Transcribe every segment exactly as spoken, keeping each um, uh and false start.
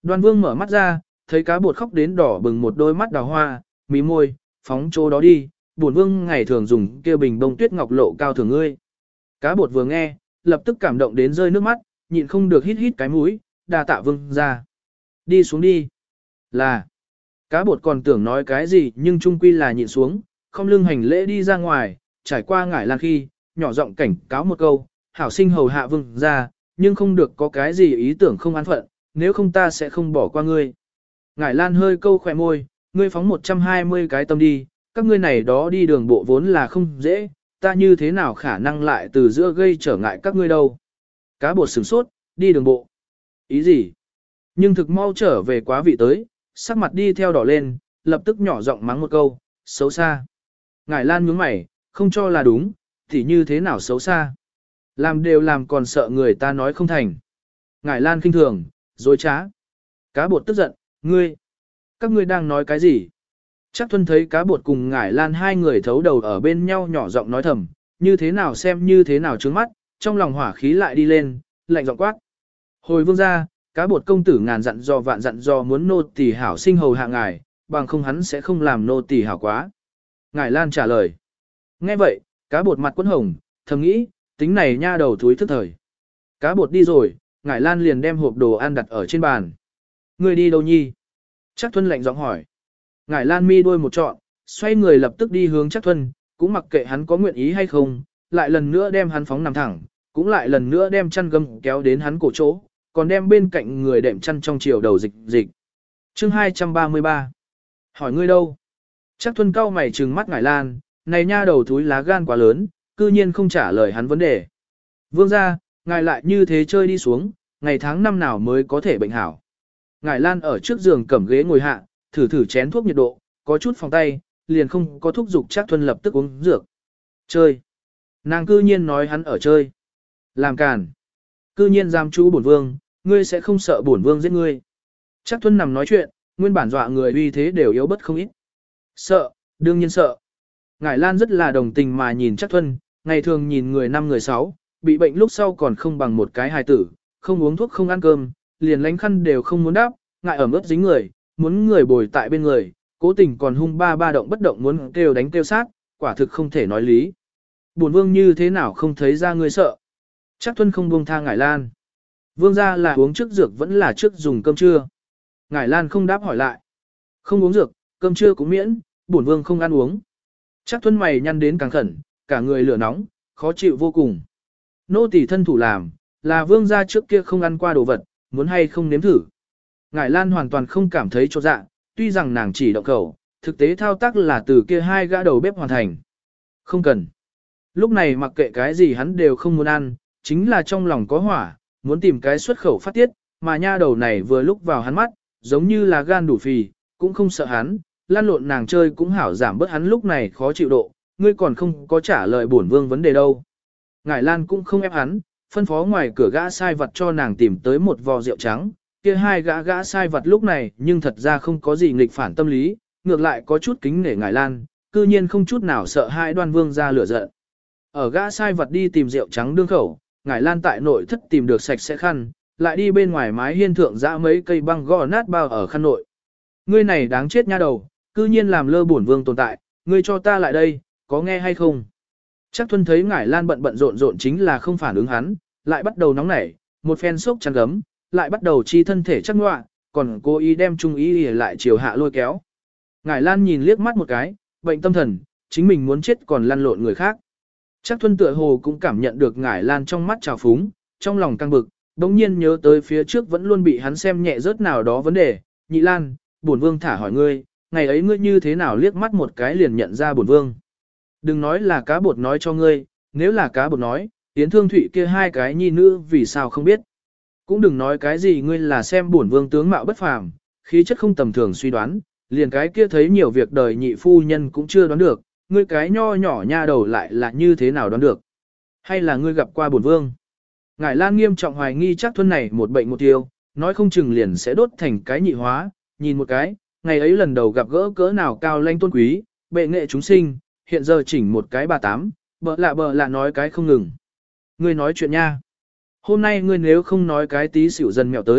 Đoan Vương mở mắt ra, thấy cá bột khóc đến đỏ bừng một đôi mắt đào hoa, mí môi, phóng chỗ đó đi, bổn vương ngày thường dùng kia bình bông tuyết ngọc lộ cao thưởng ngươi. Cá bột vừa nghe, lập tức cảm động đến rơi nước mắt, nhịn không được hít hít cái mũi, đa tạ vương ra. Đi xuống đi. Là. Cá bột còn tưởng nói cái gì nhưng trung quy là nhịn xuống, không lưng hành lễ đi ra ngoài, trải qua ngải lan khi, nhỏ giọng cảnh cáo một câu, hảo sinh hầu hạ vương ra, nhưng không được có cái gì ý tưởng không an phận, nếu không ta sẽ không bỏ qua ngươi. Ngải lan hơi câu khỏe môi, ngươi phóng một trăm hai mươi cái tâm đi, các ngươi này đó đi đường bộ vốn là không dễ, ta như thế nào khả năng lại từ giữa gây trở ngại các ngươi đâu. Cá bột sửng sốt, đi đường bộ. Ý gì? Nhưng thực mau trở về quá vị tới, sắc mặt đi theo đỏ lên, lập tức nhỏ giọng mắng một câu, xấu xa. Ngải lan nhướng mày, không cho là đúng, thì như thế nào xấu xa? Làm đều làm còn sợ người ta nói không thành. Ngải lan khinh thường, dối trá. Cá bột tức giận, ngươi, các ngươi đang nói cái gì? Chắc thuần thấy cá bột cùng ngải lan hai người thấu đầu ở bên nhau nhỏ giọng nói thầm, như thế nào xem như thế nào trướng mắt, trong lòng hỏa khí lại đi lên, lạnh giọng quát. Hồi vương ra, cá bột công tử ngàn dặn dò vạn dặn dò muốn nô tỳ hảo sinh hầu hạ ngài, bằng không hắn sẽ không làm nô tỳ hảo quá. Ngải lan trả lời. Nghe vậy, cá bột mặt quẫn hồng, thầm nghĩ, tính này nha đầu thúi thức thời. Cá bột đi rồi, ngải lan liền đem hộp đồ ăn đặt ở trên bàn. Ngươi đi đâu nhi? Chắc thuần lạnh giọng hỏi. Ngải lan mi đôi một trọn, xoay người lập tức đi hướng chắc thuần, cũng mặc kệ hắn có nguyện ý hay không, lại lần nữa đem hắn phóng nằm thẳng, cũng lại lần nữa đem chăn gâm kéo đến hắn cổ chỗ, còn đem bên cạnh người đệm chăn trong chiều đầu dịch dịch. Chương hai trăm ba mươi ba. Hỏi ngươi đâu? Chắc thuần cau mày trừng mắt ngải lan, này nha đầu thúi lá gan quá lớn, cư nhiên không trả lời hắn vấn đề. Vương gia, ngài lại như thế chơi đi xuống, ngày tháng năm nào mới có thể bệnh hảo. Ngải lan ở trước giường cẩm ghế ngồi hạ, thử thử chén thuốc nhiệt độ, có chút phòng tay, liền không có thúc giục chắc thuần lập tức uống dược. Chơi. Nàng cư nhiên nói hắn ở chơi. Làm càn. Cư nhiên giam chú bổn vương, ngươi sẽ không sợ bổn vương giết ngươi. Chắc thuần nằm nói chuyện, nguyên bản dọa người uy thế đều yếu bất không ít. Sợ, đương nhiên sợ. Ngải lan rất là đồng tình mà nhìn chắc thuần, ngày thường nhìn người năm người sáu, bị bệnh lúc sau còn không bằng một cái hài tử, không uống thuốc không ăn cơm, liền lánh khăn đều không muốn đáp, ngại ẩm ướt dính người, muốn người bồi tại bên người, cố tình còn hung ba ba động bất động muốn kêu đánh kêu sát, quả thực không thể nói lý. Bổn vương như thế nào không thấy ra ngươi sợ. Chắc thuần không buông tha ngải lan. Vương ra là uống trước dược vẫn là trước dùng cơm trưa. Ngải lan không đáp hỏi lại. Không uống dược, cơm trưa cũng miễn, bổn vương không ăn uống. Chắc thuần mày nhăn đến càng khẩn, cả người lửa nóng, khó chịu vô cùng. Nô tỳ thân thủ làm, là vương gia trước kia không ăn qua đồ vật, muốn hay không nếm thử. Ngải lan hoàn toàn không cảm thấy chột dạ, tuy rằng nàng chỉ động khẩu, thực tế thao tác là từ kia hai gã đầu bếp hoàn thành. Không cần. Lúc này mặc kệ cái gì hắn đều không muốn ăn, chính là trong lòng có hỏa, muốn tìm cái xuất khẩu phát tiết, mà nha đầu này vừa lúc vào hắn mắt, giống như là gan đủ phì, cũng không sợ hắn, lan lộn nàng chơi cũng hảo giảm bớt hắn lúc này khó chịu độ, ngươi còn không có trả lời bổn vương vấn đề đâu. Ngải lan cũng không ép hắn, phân phó ngoài cửa gã sai vật cho nàng tìm tới một vò rượu trắng, kia hai gã gã sai vật lúc này nhưng thật ra không có gì nghịch phản tâm lý, ngược lại có chút kính nể Ngải lan, cư nhiên không chút nào sợ hai Đoan Vương ra lửa giận. Ở gã sai vật đi tìm rượu trắng đương khẩu, Ngải lan tại nội thất tìm được sạch sẽ khăn, lại đi bên ngoài mái hiên thượng dã mấy cây băng gõ nát bao ở khăn nội. Ngươi này đáng chết nha đầu, cư nhiên làm lơ bổn vương tồn tại, ngươi cho ta lại đây, có nghe hay không? Chắc thuần thấy Ngải lan bận bận rộn rộn chính là không phản ứng hắn, lại bắt đầu nóng nảy, một phen sốc chăn gấm, lại bắt đầu chi thân thể chắc ngoạ, còn cố ý đem trung ý lại chiều hạ lôi kéo. Ngải lan nhìn liếc mắt một cái, bệnh tâm thần, chính mình muốn chết còn lăn lộn người khác. Chắc thuần tựa hồ cũng cảm nhận được Ngải lan trong mắt trào phúng, trong lòng căng bực, đống nhiên nhớ tới phía trước vẫn luôn bị hắn xem nhẹ rớt nào đó vấn đề. Nhị lan, bổn vương thả hỏi ngươi, ngày ấy ngươi như thế nào liếc mắt một cái liền nhận ra bổn vương. Đừng nói là cá bột nói cho ngươi, nếu là cá bột nói, Yến Thương Thụy kia hai cái nhi nữ vì sao không biết. Cũng đừng nói cái gì ngươi là xem bổn vương tướng mạo bất phàm, khí chất không tầm thường suy đoán, liền cái kia thấy nhiều việc đời nhị phu nhân cũng chưa đoán được, ngươi cái nho nhỏ nha đầu lại là như thế nào đoán được. Hay là ngươi gặp qua bổn vương. Ngải lan nghiêm trọng hoài nghi chắc thuần này một bệnh một tiêu, nói không chừng liền sẽ đốt thành cái nhị hóa, nhìn một cái, ngày ấy lần đầu gặp gỡ cỡ nào cao lanh tôn quý, bệ nghệ chúng sinh, hiện giờ chỉnh một cái bà tám, bợ lạ bợ lạ nói cái không ngừng. Ngươi nói chuyện nha. Hôm nay ngươi nếu không nói cái tí xỉu dần mẹo tới,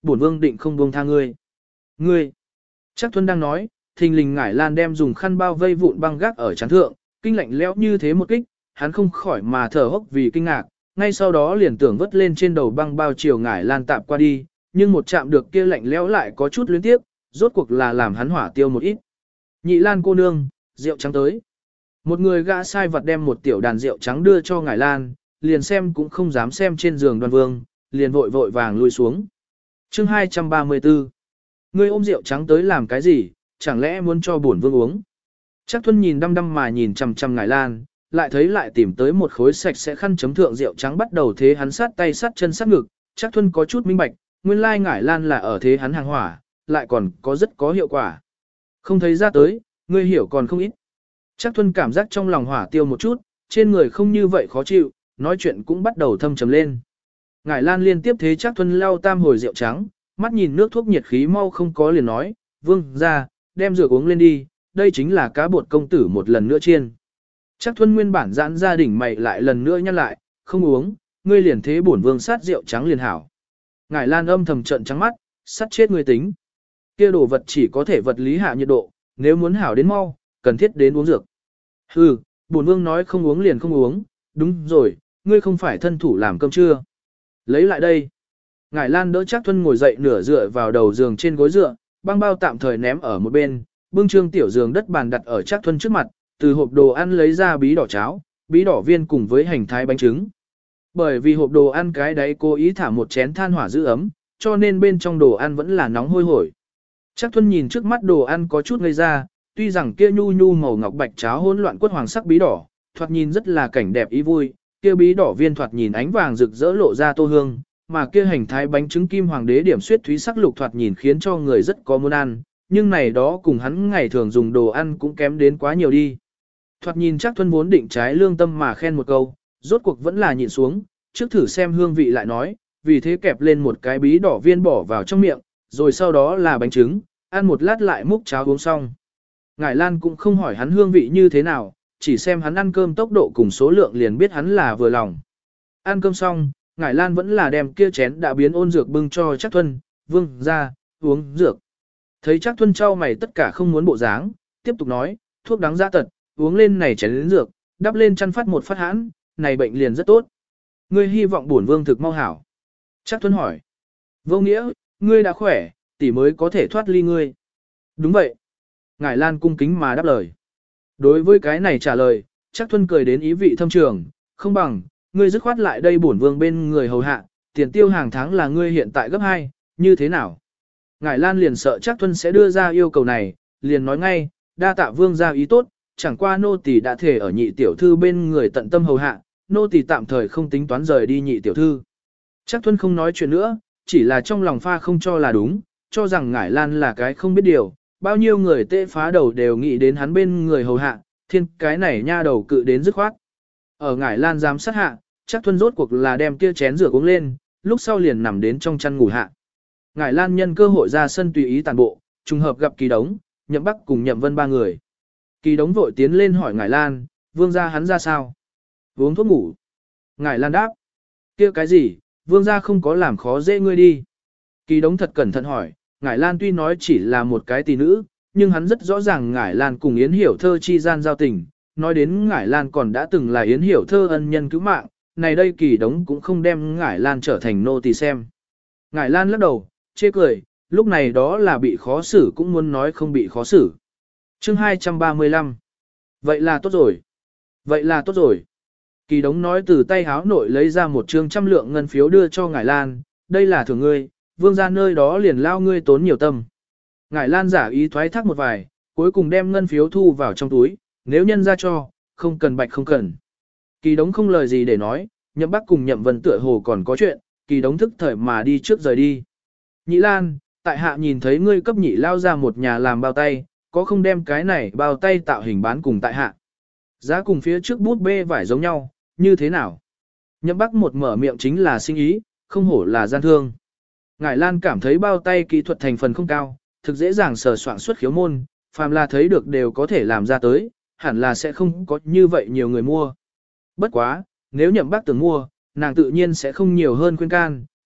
bổn vương định không buông tha ngươi. Ngươi, Trác Thuân đang nói, thình lình Ngải Lan đem dùng khăn bao vây vụn băng gác ở chán thượng, kinh lạnh lẽo như thế một kích, hắn không khỏi mà thở hốc vì kinh ngạc, ngay sau đó liền tưởng vớt lên trên đầu băng bao chiều Ngải Lan tạp qua đi, nhưng một chạm được kia lạnh lẽo lại có chút luyến tiếp, rốt cuộc là làm hắn hỏa tiêu một ít. Nhị Lan cô nương, rượu trắng tới. Một người gã sai vật đem một tiểu đàn rượu trắng đưa cho Ngải Lan, liền xem cũng không dám xem trên giường Đoan Vương, liền vội vội vàng lui xuống. Chương hai trăm ba mươi tư. Ngươi ôm rượu trắng tới làm cái gì, chẳng lẽ muốn cho bổn vương uống? Trác Thuân nhìn đăm đăm mà nhìn chằm chằm Ngải Lan, lại thấy lại tìm tới một khối sạch sẽ khăn chấm thượng rượu trắng bắt đầu thế hắn sát tay sát chân sát ngực, Trác Thuân có chút minh bạch, nguyên lai Ngải Lan là ở thế hắn hàng hỏa, lại còn có rất có hiệu quả. Không thấy ra tới, ngươi hiểu còn không ít. Trác Thuân cảm giác trong lòng hỏa tiêu một chút, trên người không như vậy khó chịu, nói chuyện cũng bắt đầu thâm trầm lên. Ngải Lan liên tiếp thế Trác Thuân lau tam hồi rượu trắng, mắt nhìn nước thuốc nhiệt khí mau không có liền nói, vương ra, đem rượu uống lên đi, đây chính là cá bột công tử một lần nữa chiên. Trác Thuân nguyên bản giãn gia đình mày lại lần nữa nhăn lại, không uống, ngươi liền thế bổn vương sát rượu trắng liền hảo. Ngải Lan âm thầm trận trắng mắt, sát chết ngươi tính. Kia đồ vật chỉ có thể vật lý hạ nhiệt độ, nếu muốn hảo đến mau, cần thiết đến uống dược. Hừ, bổn vương nói không uống liền không uống, đúng rồi, ngươi không phải thân thủ làm cơm chưa? Lấy lại đây. Ngải Lan đỡ Trác Thuân ngồi dậy nửa dựa vào đầu giường trên gối dựa, băng bao tạm thời ném ở một bên, bưng trương tiểu giường đất bàn đặt ở Trác Thuân trước mặt, từ hộp đồ ăn lấy ra bí đỏ cháo, bí đỏ viên cùng với hành thái bánh trứng. Bởi vì hộp đồ ăn cái đấy cố ý thả một chén than hỏa giữ ấm, cho nên bên trong đồ ăn vẫn là nóng hôi hổi. Trác Thuân nhìn trước mắt đồ ăn có chút ngây ra, tuy rằng kia nhu nhu màu ngọc bạch cháo hỗn loạn quất hoàng sắc bí đỏ, thoạt nhìn rất là cảnh đẹp ý vui, kia bí đỏ viên thoạt nhìn ánh vàng rực rỡ lộ ra tô hương, mà kia hành thái bánh trứng kim hoàng đế điểm suyết thúy sắc lục thoạt nhìn khiến cho người rất có muốn ăn, nhưng này đó cùng hắn ngày thường dùng đồ ăn cũng kém đến quá nhiều đi. Thoạt nhìn Trác Thuân vốn định trái lương tâm mà khen một câu, rốt cuộc vẫn là nhịn xuống, trước thử xem hương vị lại nói, vì thế kẹp lên một cái bí đỏ viên bỏ vào trong miệng, rồi sau đó là bánh trứng, ăn một lát lại múc cháo uống xong. Ngải Lan cũng không hỏi hắn hương vị như thế nào, chỉ xem hắn ăn cơm tốc độ cùng số lượng liền biết hắn là vừa lòng. Ăn cơm xong, Ngải Lan vẫn là đem kia chén đã biến ôn dược bưng cho Trác Thuân, vương ra, uống dược. Thấy Trác Thuân trao mày tất cả không muốn bộ dáng, tiếp tục nói, thuốc đáng giá tật, uống lên này chén đến dược, đắp lên chăn phát một phát hãn, này bệnh liền rất tốt. Ngươi hy vọng bổn vương thực mau hảo. Trác Thuân hỏi. Vô nghĩa, ngươi đã khỏe, tỷ mới có thể thoát ly ngươi. Đúng vậy. Ngải Lan cung kính mà đáp lời. Đối với cái này trả lời, Trác Thuân cười đến ý vị thâm trường, không bằng, ngươi dứt khoát lại đây bổn vương bên người hầu hạ, tiền tiêu hàng tháng là ngươi hiện tại gấp hai, như thế nào? Ngải Lan liền sợ Trác Thuân sẽ đưa ra yêu cầu này, liền nói ngay, đa tạ vương ra ý tốt, chẳng qua nô tỳ đã thể ở nhị tiểu thư bên người tận tâm hầu hạ, nô tỳ tạm thời không tính toán rời đi nhị tiểu thư. Trác Thuân không nói chuyện nữa, chỉ là trong lòng pha không cho là đúng, cho rằng Ngải Lan là cái không biết điều, bao nhiêu người tê phá đầu đều nghĩ đến hắn bên người hầu hạ, thiên cái này nha đầu cự đến dứt khoát. Ở Ngải Lan giám sát hạ, Trác Thuân rốt cuộc là đem kia chén rửa uống lên, lúc sau liền nằm đến trong chăn ngủ hạ. Ngải Lan nhân cơ hội ra sân tùy ý tàn bộ, trùng hợp gặp Kỳ Đống, Nhậm Bắc cùng Nhậm Vân ba người. Kỳ Đống vội tiến lên hỏi Ngải Lan, vương gia hắn ra sao? Uống thuốc ngủ. Ngải Lan đáp, kia cái gì, vương gia không có làm khó dễ ngươi đi. Kỳ Đống thật cẩn thận hỏi, Ngải Lan tuy nói chỉ là một cái tỷ nữ, nhưng hắn rất rõ ràng Ngải Lan cùng Yến Hiểu Thơ chi gian giao tình, nói đến Ngải Lan còn đã từng là Yến Hiểu Thơ ân nhân cứu mạng, này đây Kỳ Đống cũng không đem Ngải Lan trở thành nô tỳ xem. Ngải Lan lắc đầu, chê cười, lúc này đó là bị khó xử cũng muốn nói không bị khó xử. Chương hai trăm ba mươi lăm. Vậy là tốt rồi. Vậy là tốt rồi. Kỳ Đống nói từ tay háo nội lấy ra một trương trăm lượng ngân phiếu đưa cho Ngải Lan, đây là thưởng ngươi, vương ra nơi đó liền lao ngươi tốn nhiều tâm. Ngải Lan giả ý thoái thác một vài, cuối cùng đem ngân phiếu thu vào trong túi, nếu nhân ra cho, không cần bạch không cần. Kỳ Đống không lời gì để nói, Nhậm Bắc cùng Nhậm Vân tựa hồ còn có chuyện, Kỳ Đống thức thời mà đi trước rời đi. Nhị Lan, tại hạ nhìn thấy ngươi cấp nhị lao ra một nhà làm bao tay, có không đem cái này bao tay tạo hình bán cùng tại hạ. Giá cùng phía trước bút bê vải giống nhau, như thế nào? Nhậm Bắc một mở miệng chính là sinh ý, không hổ là gian thương. Ngải Lan cảm thấy bao tay kỹ thuật thành phần không cao, thực dễ dàng sờ soạn xuất khiếu môn, phàm là thấy được đều có thể làm ra tới, hẳn là sẽ không có như vậy nhiều người mua. Bất quá, nếu Nhậm Bắc tưởng mua, nàng tự nhiên sẽ không nhiều hơn khuyên can,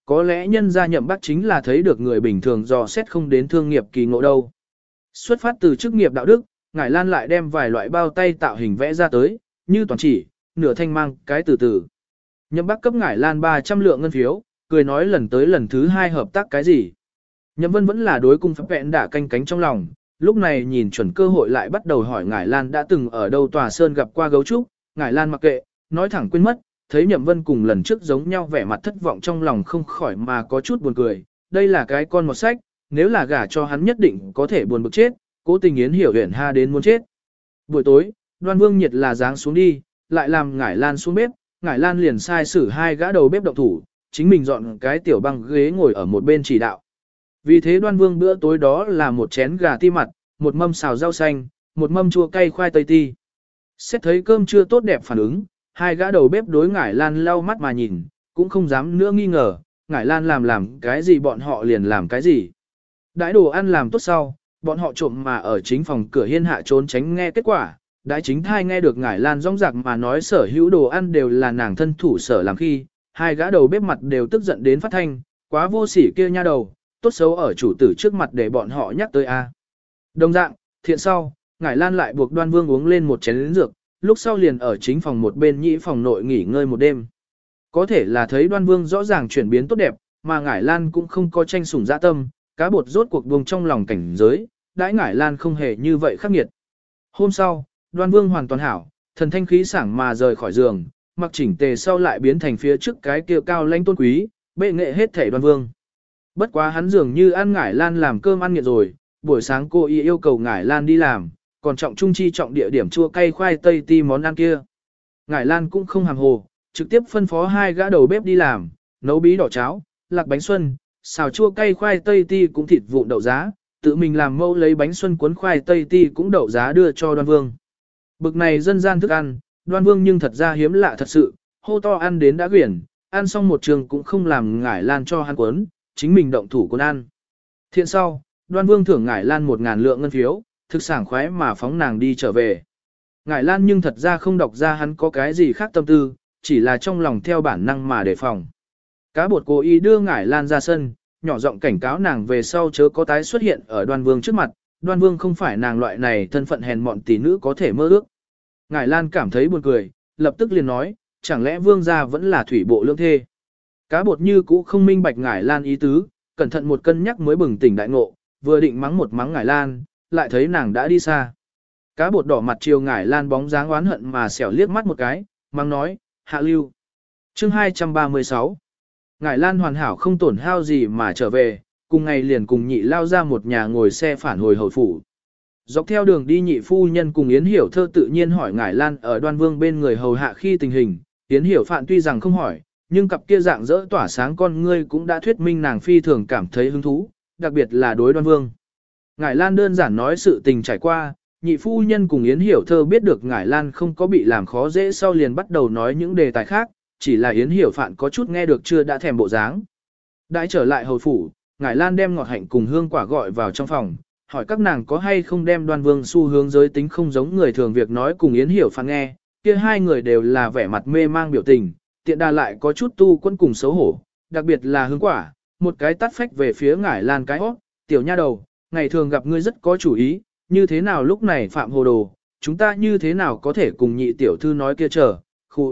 Có lẽ nhân gia Nhậm Bắc chính là thấy được người bình thường dò xét không đến thương nghiệp kỳ ngộ đâu. Xuất phát từ chức nghiệp đạo đức, Ngải Lan lại đem vài loại bao tay tạo hình vẽ ra tới, như toàn chỉ, nửa thanh mang, cái từ từ. Nhậm Bắc cấp Ngải Lan ba trăm lượng ngân phiếu, cười nói lần tới lần thứ hai hợp tác cái gì. Nhậm Vân vẫn là đối cung phép vẹn đã canh cánh trong lòng, lúc này nhìn chuẩn cơ hội lại bắt đầu hỏi Ngải Lan đã từng ở đâu tòa sơn gặp qua gấu trúc, Ngải Lan mặc kệ, nói thẳng quên mất, thấy Nhậm Vân cùng lần trước giống nhau vẻ mặt thất vọng trong lòng không khỏi mà có chút buồn cười, đây là cái con một sách, nếu là gả cho hắn nhất định có thể buồn bực chết, cố tình Yến Hiểu Uyển ha đến muốn chết. Buổi tối, Đoan Vương nhiệt là dáng xuống đi, lại làm Ngải Lan xuống bếp, Ngải Lan liền sai xử hai gã đầu bếp động thủ, chính mình dọn cái tiểu băng ghế ngồi ở một bên chỉ đạo. Vì thế Đoan Vương bữa tối đó là một chén gà ti mặt, một mâm xào rau xanh, một mâm chua cay khoai tây ti. Xét thấy cơm chưa tốt đẹp phản ứng, hai gã đầu bếp đối Ngải Lan lau mắt mà nhìn, cũng không dám nữa nghi ngờ, Ngải Lan làm làm cái gì bọn họ liền làm cái gì. Đãi đồ ăn làm tốt sau, bọn họ trộm mà ở chính phòng cửa hiên hạ trốn tránh nghe kết quả. Đãi chính thai nghe được Ngải Lan rong rạc mà nói sở hữu đồ ăn đều là nàng thân thủ sở làm khi, hai gã đầu bếp mặt đều tức giận đến phát thanh, quá vô sỉ kia nha đầu, tốt xấu ở chủ tử trước mặt để bọn họ nhắc tới a. Đồng dạng, thiện sau, Ngải Lan lại buộc Đoan Vương uống lên một chén lớn dược, lúc sau liền ở chính phòng một bên nhĩ phòng nội nghỉ ngơi một đêm. Có thể là thấy Đoan Vương rõ ràng chuyển biến tốt đẹp, mà Ngải Lan cũng không có tranh sủng dã tâm, cá bột rốt cuộc buông trong lòng cảnh giới, đãi Ngải Lan không hề như vậy khắc nghiệt. Hôm sau, Đoan Vương hoàn toàn hảo, thần thanh khí sảng mà rời khỏi giường, mặc chỉnh tề sau lại biến thành phía trước cái kia cao lãnh tôn quý, bệ nghệ hết thể Đoan Vương. Bất quá hắn dường như ăn Ngải Lan làm cơm ăn nghiệt rồi, buổi sáng cô y yêu cầu Ngải Lan đi làm, còn trọng trung chi trọng địa điểm chua cay khoai tây ti món ăn kia. Ngải Lan cũng không hàm hồ, trực tiếp phân phó hai gã đầu bếp đi làm, nấu bí đỏ cháo, lạc bánh xuân, xào chua cay khoai tây ti cũng thịt vụn đậu giá, tự mình làm mẫu lấy bánh xuân cuốn khoai tây ti cũng đậu giá đưa cho Đoan Vương. Bực này dân gian thức ăn, Đoan Vương nhưng thật ra hiếm lạ thật sự, hô to ăn đến đã quyển, ăn xong một trường cũng không làm Ngải Lan cho hắn cuốn, chính mình động thủ cuốn ăn. Thiện sau, Đoan Vương thưởng Ngải Lan một ngàn lượng ngân phiếu, thực sảng khoái mà phóng nàng đi trở về. Ngải Lan nhưng thật ra không đọc ra hắn có cái gì khác tâm tư, chỉ là trong lòng theo bản năng mà đề phòng. Cá bột cố ý đưa Ngải Lan ra sân, nhỏ giọng cảnh cáo nàng về sau chớ có tái xuất hiện ở Đoan Vương trước mặt, Đoan Vương không phải nàng loại này thân phận hèn mọn tỷ nữ có thể mơ ước. Ngải Lan cảm thấy buồn cười, lập tức liền nói, chẳng lẽ Vương gia vẫn là thủy bộ lương thê. Cá bột như cũ không minh bạch Ngải Lan ý tứ, cẩn thận một cân nhắc mới bừng tỉnh đại ngộ, vừa định mắng một mắng Ngải Lan, lại thấy nàng đã đi xa. Cá bột đỏ mặt chiều Ngải Lan bóng dáng oán hận mà xẻo liếc mắt một cái, mắng nói, hạ lưu. Chương hai trăm ba mươi sáu. Ngải Lan hoàn hảo không tổn hao gì mà trở về, cùng ngày liền cùng nhị lao ra một nhà ngồi xe phản hồi hầu phủ. Dọc theo đường đi nhị phu nhân cùng Yến Hiểu Thơ tự nhiên hỏi Ngải Lan ở Đoan Vương bên người hầu hạ khi tình hình, Yến Hiểu Phạn tuy rằng không hỏi, nhưng cặp kia dạng dỡ tỏa sáng con ngươi cũng đã thuyết minh nàng phi thường cảm thấy hứng thú, đặc biệt là đối Đoan Vương. Ngải Lan đơn giản nói sự tình trải qua, nhị phu nhân cùng Yến Hiểu Thơ biết được Ngải Lan không có bị làm khó dễ sau liền bắt đầu nói những đề tài khác, chỉ là Yến Hiểu Phạn có chút nghe được chưa đã thèm bộ dáng. Đãi trở lại hầu phủ, Ngải Lan đem ngọt hạnh cùng hương quả gọi vào trong phòng, hỏi các nàng có hay không đem Đoan Vương xu hướng giới tính không giống người thường việc nói cùng Yến Hiểu Phạn nghe, kia hai người đều là vẻ mặt mê mang biểu tình, tiện đà lại có chút tu quân cùng xấu hổ, đặc biệt là hương quả, một cái tắt phách về phía Ngải Lan cái hót, tiểu nha đầu, ngày thường gặp ngươi rất có chủ ý, như thế nào lúc này phạm hồ đồ, chúng ta như thế nào có thể cùng nhị tiểu thư nói kia chờ, khu.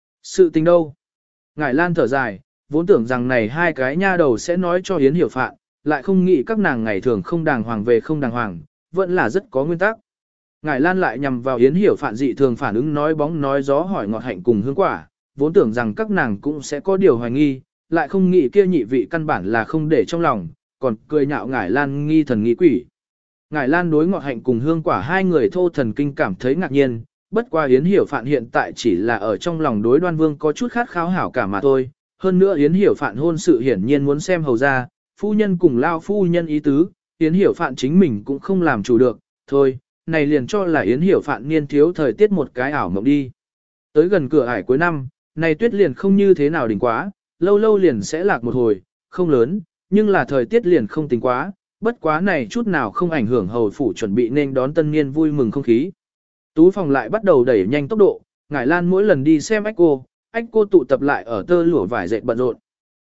Sự tình đâu? Ngải Lan thở dài, vốn tưởng rằng này hai cái nha đầu sẽ nói cho Yến Hiểu Phạn, lại không nghĩ các nàng ngày thường không đàng hoàng về không đàng hoàng, vẫn là rất có nguyên tắc. Ngải Lan lại nhằm vào Yến Hiểu Phạn dị thường phản ứng nói bóng nói gió hỏi ngọt hạnh cùng hương quả, vốn tưởng rằng các nàng cũng sẽ có điều hoài nghi, lại không nghĩ kia nhị vị căn bản là không để trong lòng, còn cười nhạo Ngải Lan nghi thần nghi quỷ. Ngải Lan đối ngọt hạnh cùng hương quả hai người thô thần kinh cảm thấy ngạc nhiên, bất qua Yến Hiểu Phạn hiện tại chỉ là ở trong lòng đối Đoan Vương có chút khát khao hảo cả mà thôi. Hơn nữa Yến Hiểu Phạn hôn sự hiển nhiên muốn xem hầu ra, phu nhân cùng lao phu nhân ý tứ, Yến Hiểu Phạn chính mình cũng không làm chủ được, thôi, này liền cho là Yến Hiểu Phạn niên thiếu thời tiết một cái ảo mộng đi. Tới gần cửa ải cuối năm, này tuyết liền không như thế nào đỉnh quá, lâu lâu liền sẽ lạc một hồi, không lớn, nhưng là thời tiết liền không tính quá, bất quá này chút nào không ảnh hưởng hầu phủ chuẩn bị nên đón tân niên vui mừng không khí. Tú phòng lại bắt đầu đẩy nhanh tốc độ, Ngải Lan mỗi lần đi xem ách cô, ách cô tụ tập lại ở tơ lụa vải dệt bận rộn.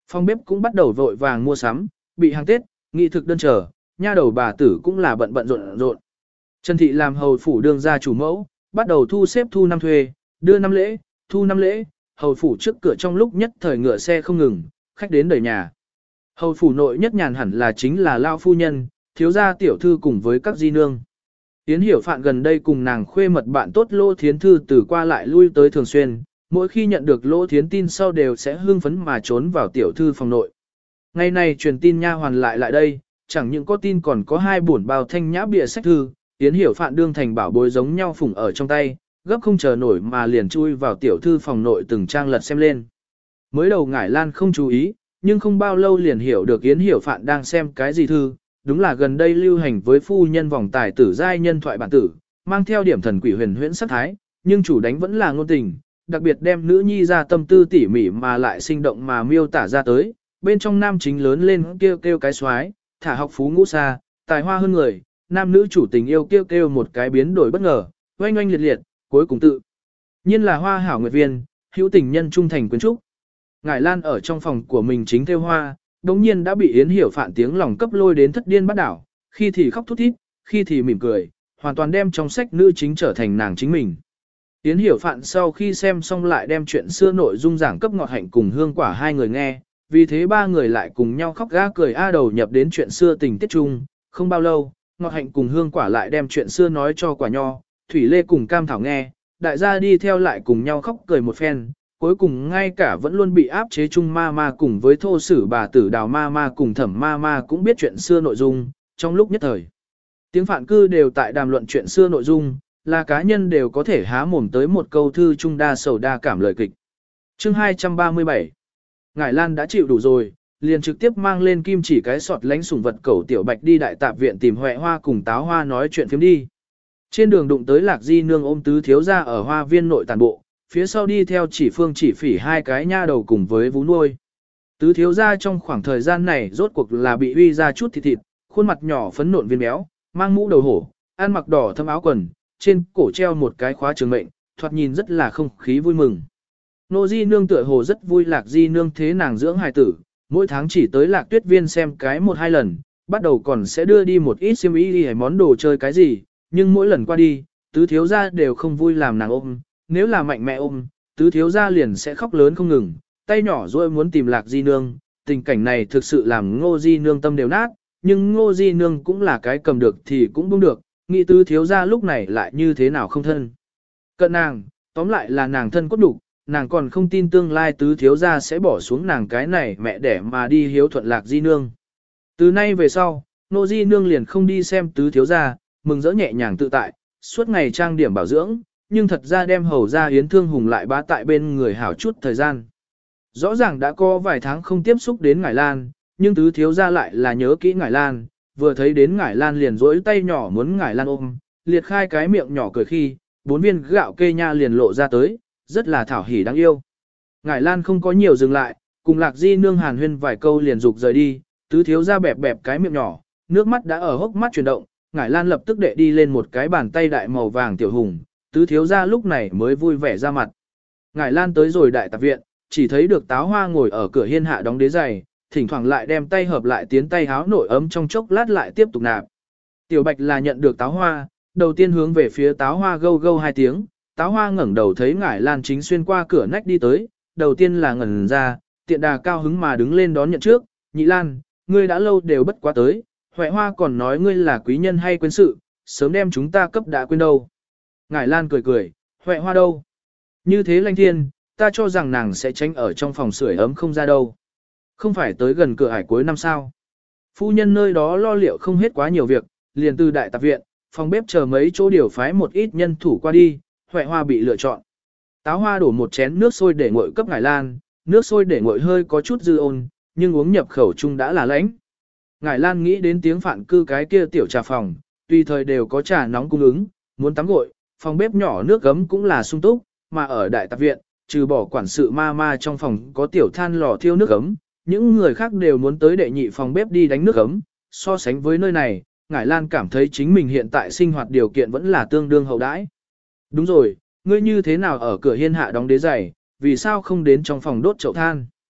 Phòng bếp cũng bắt đầu vội vàng mua sắm, bị hàng Tết, nghị thực đơn chờ, nha đầu bà tử cũng là bận bận rộn rộn. Trần Thị làm hầu phủ đương gia chủ mẫu, bắt đầu thu xếp thu năm thuê, đưa năm lễ, thu năm lễ, hầu phủ trước cửa trong lúc nhất thời ngựa xe không ngừng, khách đến đầy nhà. Hầu phủ nội nhất nhàn hẳn là chính là lao phu nhân, thiếu gia tiểu thư cùng với các di nương. Yến Hiểu Phạn gần đây cùng nàng khuê mật bạn tốt Lô Thiến Thư từ qua lại lui tới thường xuyên, mỗi khi nhận được Lô Thiến tin sau đều sẽ hưng phấn mà trốn vào tiểu thư phòng nội. Ngày này truyền tin nha hoàn lại lại đây, chẳng những có tin còn có hai bổn bao thanh nhã bìa sách thư, Yến Hiểu Phạn đương thành bảo bối giống nhau phủng ở trong tay, gấp không chờ nổi mà liền chui vào tiểu thư phòng nội từng trang lật xem lên. Mới đầu Ngải Lan không chú ý, nhưng không bao lâu liền hiểu được Yến Hiểu Phạn đang xem cái gì thư, đúng là gần đây lưu hành với phu nhân vòng tài tử giai nhân thoại bản tử, mang theo điểm thần quỷ huyền huyễn sắc thái, nhưng chủ đánh vẫn là ngôn tình, đặc biệt đem nữ nhi ra tâm tư tỉ mỉ mà lại sinh động mà miêu tả ra tới, bên trong nam chính lớn lên kêu kêu cái xoái, thả học phú ngũ xa, tài hoa hơn người, nam nữ chủ tình yêu kêu kêu một cái biến đổi bất ngờ, oanh oanh liệt liệt, cuối cùng tự nhiên là hoa hảo nguyệt viên, hữu tình nhân trung thành quyến trúc. Ngải Lan ở trong phòng của mình chính theo hoa, đống nhiên đã bị Yến Hiểu Phạn tiếng lòng cấp lôi đến thất điên bắt đảo, khi thì khóc thút thít, khi thì mỉm cười, hoàn toàn đem trong sách nữ chính trở thành nàng chính mình. Yến Hiểu Phạn sau khi xem xong lại đem chuyện xưa nội dung giảng cấp Ngọt Hạnh cùng Hương Quả hai người nghe, vì thế ba người lại cùng nhau khóc ga cười a đầu nhập đến chuyện xưa tình tiết chung. Không bao lâu, Ngọt Hạnh cùng Hương Quả lại đem chuyện xưa nói cho Quả Nho, Thủy Lê cùng Cam Thảo nghe, đại gia đi theo lại cùng nhau khóc cười một phen. Cuối cùng ngay cả vẫn luôn bị áp chế chung ma ma cùng với thô sử bà tử Đào ma ma cùng Thẩm ma ma cũng biết chuyện xưa nội dung, trong lúc nhất thời. Tiếng phạn cư đều tại đàm luận chuyện xưa nội dung, là cá nhân đều có thể há mồm tới một câu thư chung đa sầu đa cảm lời kịch. Chương hai trăm ba mươi bảy Ngải Lan đã chịu đủ rồi, liền trực tiếp mang lên kim chỉ cái sọt lánh sủng vật cẩu tiểu bạch đi đại tạp viện tìm Huệ Hoa cùng Táo Hoa nói chuyện phiếm đi. Trên đường đụng tới Lạc Di nương ôm tứ thiếu gia ở hoa viên nội tàn bộ, phía sau đi theo chỉ phương chỉ phỉ hai cái nha đầu cùng với vú nuôi. Tứ thiếu gia trong khoảng thời gian này rốt cuộc là bị uy ra chút thịt thịt, khuôn mặt nhỏ phấn nộn viên béo, mang mũ đầu hổ, ăn mặc đỏ thâm áo quần, trên cổ treo một cái khóa trường mệnh, thoạt nhìn rất là không khí vui mừng. Nô Di nương tựa hồ rất vui Lạc Di nương thế nàng dưỡng hài tử, mỗi tháng chỉ tới Lạc Tuyết viên xem cái một hai lần, bắt đầu còn sẽ đưa đi một ít xiêm y đi hay món đồ chơi cái gì, nhưng mỗi lần qua đi, tứ thiếu gia đều không vui làm nàng ôm, nếu là mạnh mẽ ôm, tứ thiếu gia liền sẽ khóc lớn không ngừng, tay nhỏ rồi muốn tìm Lạc Di nương, tình cảnh này thực sự làm Ngô Di nương tâm đều nát, nhưng Ngô Di nương cũng là cái cầm được thì cũng buông được, nghĩ tứ thiếu gia lúc này lại như thế nào không thân. Cận nàng, tóm lại là nàng thân cốt đủ, nàng còn không tin tương lai tứ thiếu gia sẽ bỏ xuống nàng cái này mẹ đẻ mà đi hiếu thuận Lạc Di nương. Từ nay về sau, Ngô Di nương liền không đi xem tứ thiếu gia, mừng rỡ nhẹ nhàng tự tại, suốt ngày trang điểm bảo dưỡng, nhưng thật ra đem hầu ra Yến Thương Hùng lại bá tại bên người hảo chút thời gian. Rõ ràng đã có vài tháng không tiếp xúc đến Ngải Lan, nhưng tứ thiếu ra lại là nhớ kỹ Ngải Lan, vừa thấy đến Ngải Lan liền rỗi tay nhỏ muốn Ngải Lan ôm, liệt khai cái miệng nhỏ cười khi, bốn viên gạo kê nha liền lộ ra tới, rất là thảo hỉ đáng yêu. Ngải Lan không có nhiều dừng lại, cùng Lạc Di nương hàn huyên vài câu liền dục rời đi, tứ thiếu ra bẹp bẹp cái miệng nhỏ, nước mắt đã ở hốc mắt chuyển động, Ngải Lan lập tức đệ đi lên một cái bàn tay đại màu vàng tiểu hùng, tứ thiếu ra lúc này mới vui vẻ ra mặt. Ngải Lan tới rồi đại tạp viện, chỉ thấy được Táo Hoa ngồi ở cửa hiên hạ đóng đế giày, thỉnh thoảng lại đem tay hợp lại tiến tay háo nổi ấm trong chốc lát lại tiếp tục nạp. Tiểu Bạch là nhận được Táo Hoa, đầu tiên hướng về phía Táo Hoa gâu gâu hai tiếng, Táo Hoa ngẩng đầu thấy Ngải Lan chính xuyên qua cửa nách đi tới, đầu tiên là ngẩn ra, tiện đà cao hứng mà đứng lên đón nhận trước, Nhị Lan, ngươi đã lâu đều bất quá tới, Huệ Hoa còn nói ngươi là quý nhân hay quên sự, sớm đem chúng ta cấp đã quên đâu. Ngải Lan cười cười, Huệ Hoa đâu? Như thế lanh thiên, ta cho rằng nàng sẽ tránh ở trong phòng sưởi ấm không ra đâu. Không phải tới gần cửa ải cuối năm sao. Phu nhân nơi đó lo liệu không hết quá nhiều việc, liền từ đại tạp viện, phòng bếp chờ mấy chỗ điều phái một ít nhân thủ qua đi, Huệ Hoa bị lựa chọn. Táo Hoa đổ một chén nước sôi để nguội cấp Ngải Lan, nước sôi để nguội hơi có chút dư ôn, nhưng uống nhập khẩu chung đã là lãnh. Ngải Lan nghĩ đến tiếng phản cư cái kia tiểu trà phòng, tùy thời đều có trà nóng cung ứng, muốn tắm gội, phòng bếp nhỏ nước gấm cũng là sung túc, mà ở đại tạp viện, trừ bỏ quản sự ma ma trong phòng có tiểu than lò thiêu nước gấm, những người khác đều muốn tới đệ nhị phòng bếp đi đánh nước gấm. So sánh với nơi này, Ngải Lan cảm thấy chính mình hiện tại sinh hoạt điều kiện vẫn là tương đương hậu đãi. Đúng rồi, ngươi như thế nào ở cửa hiên hạ đóng đế giày, vì sao không đến trong phòng đốt chậu than?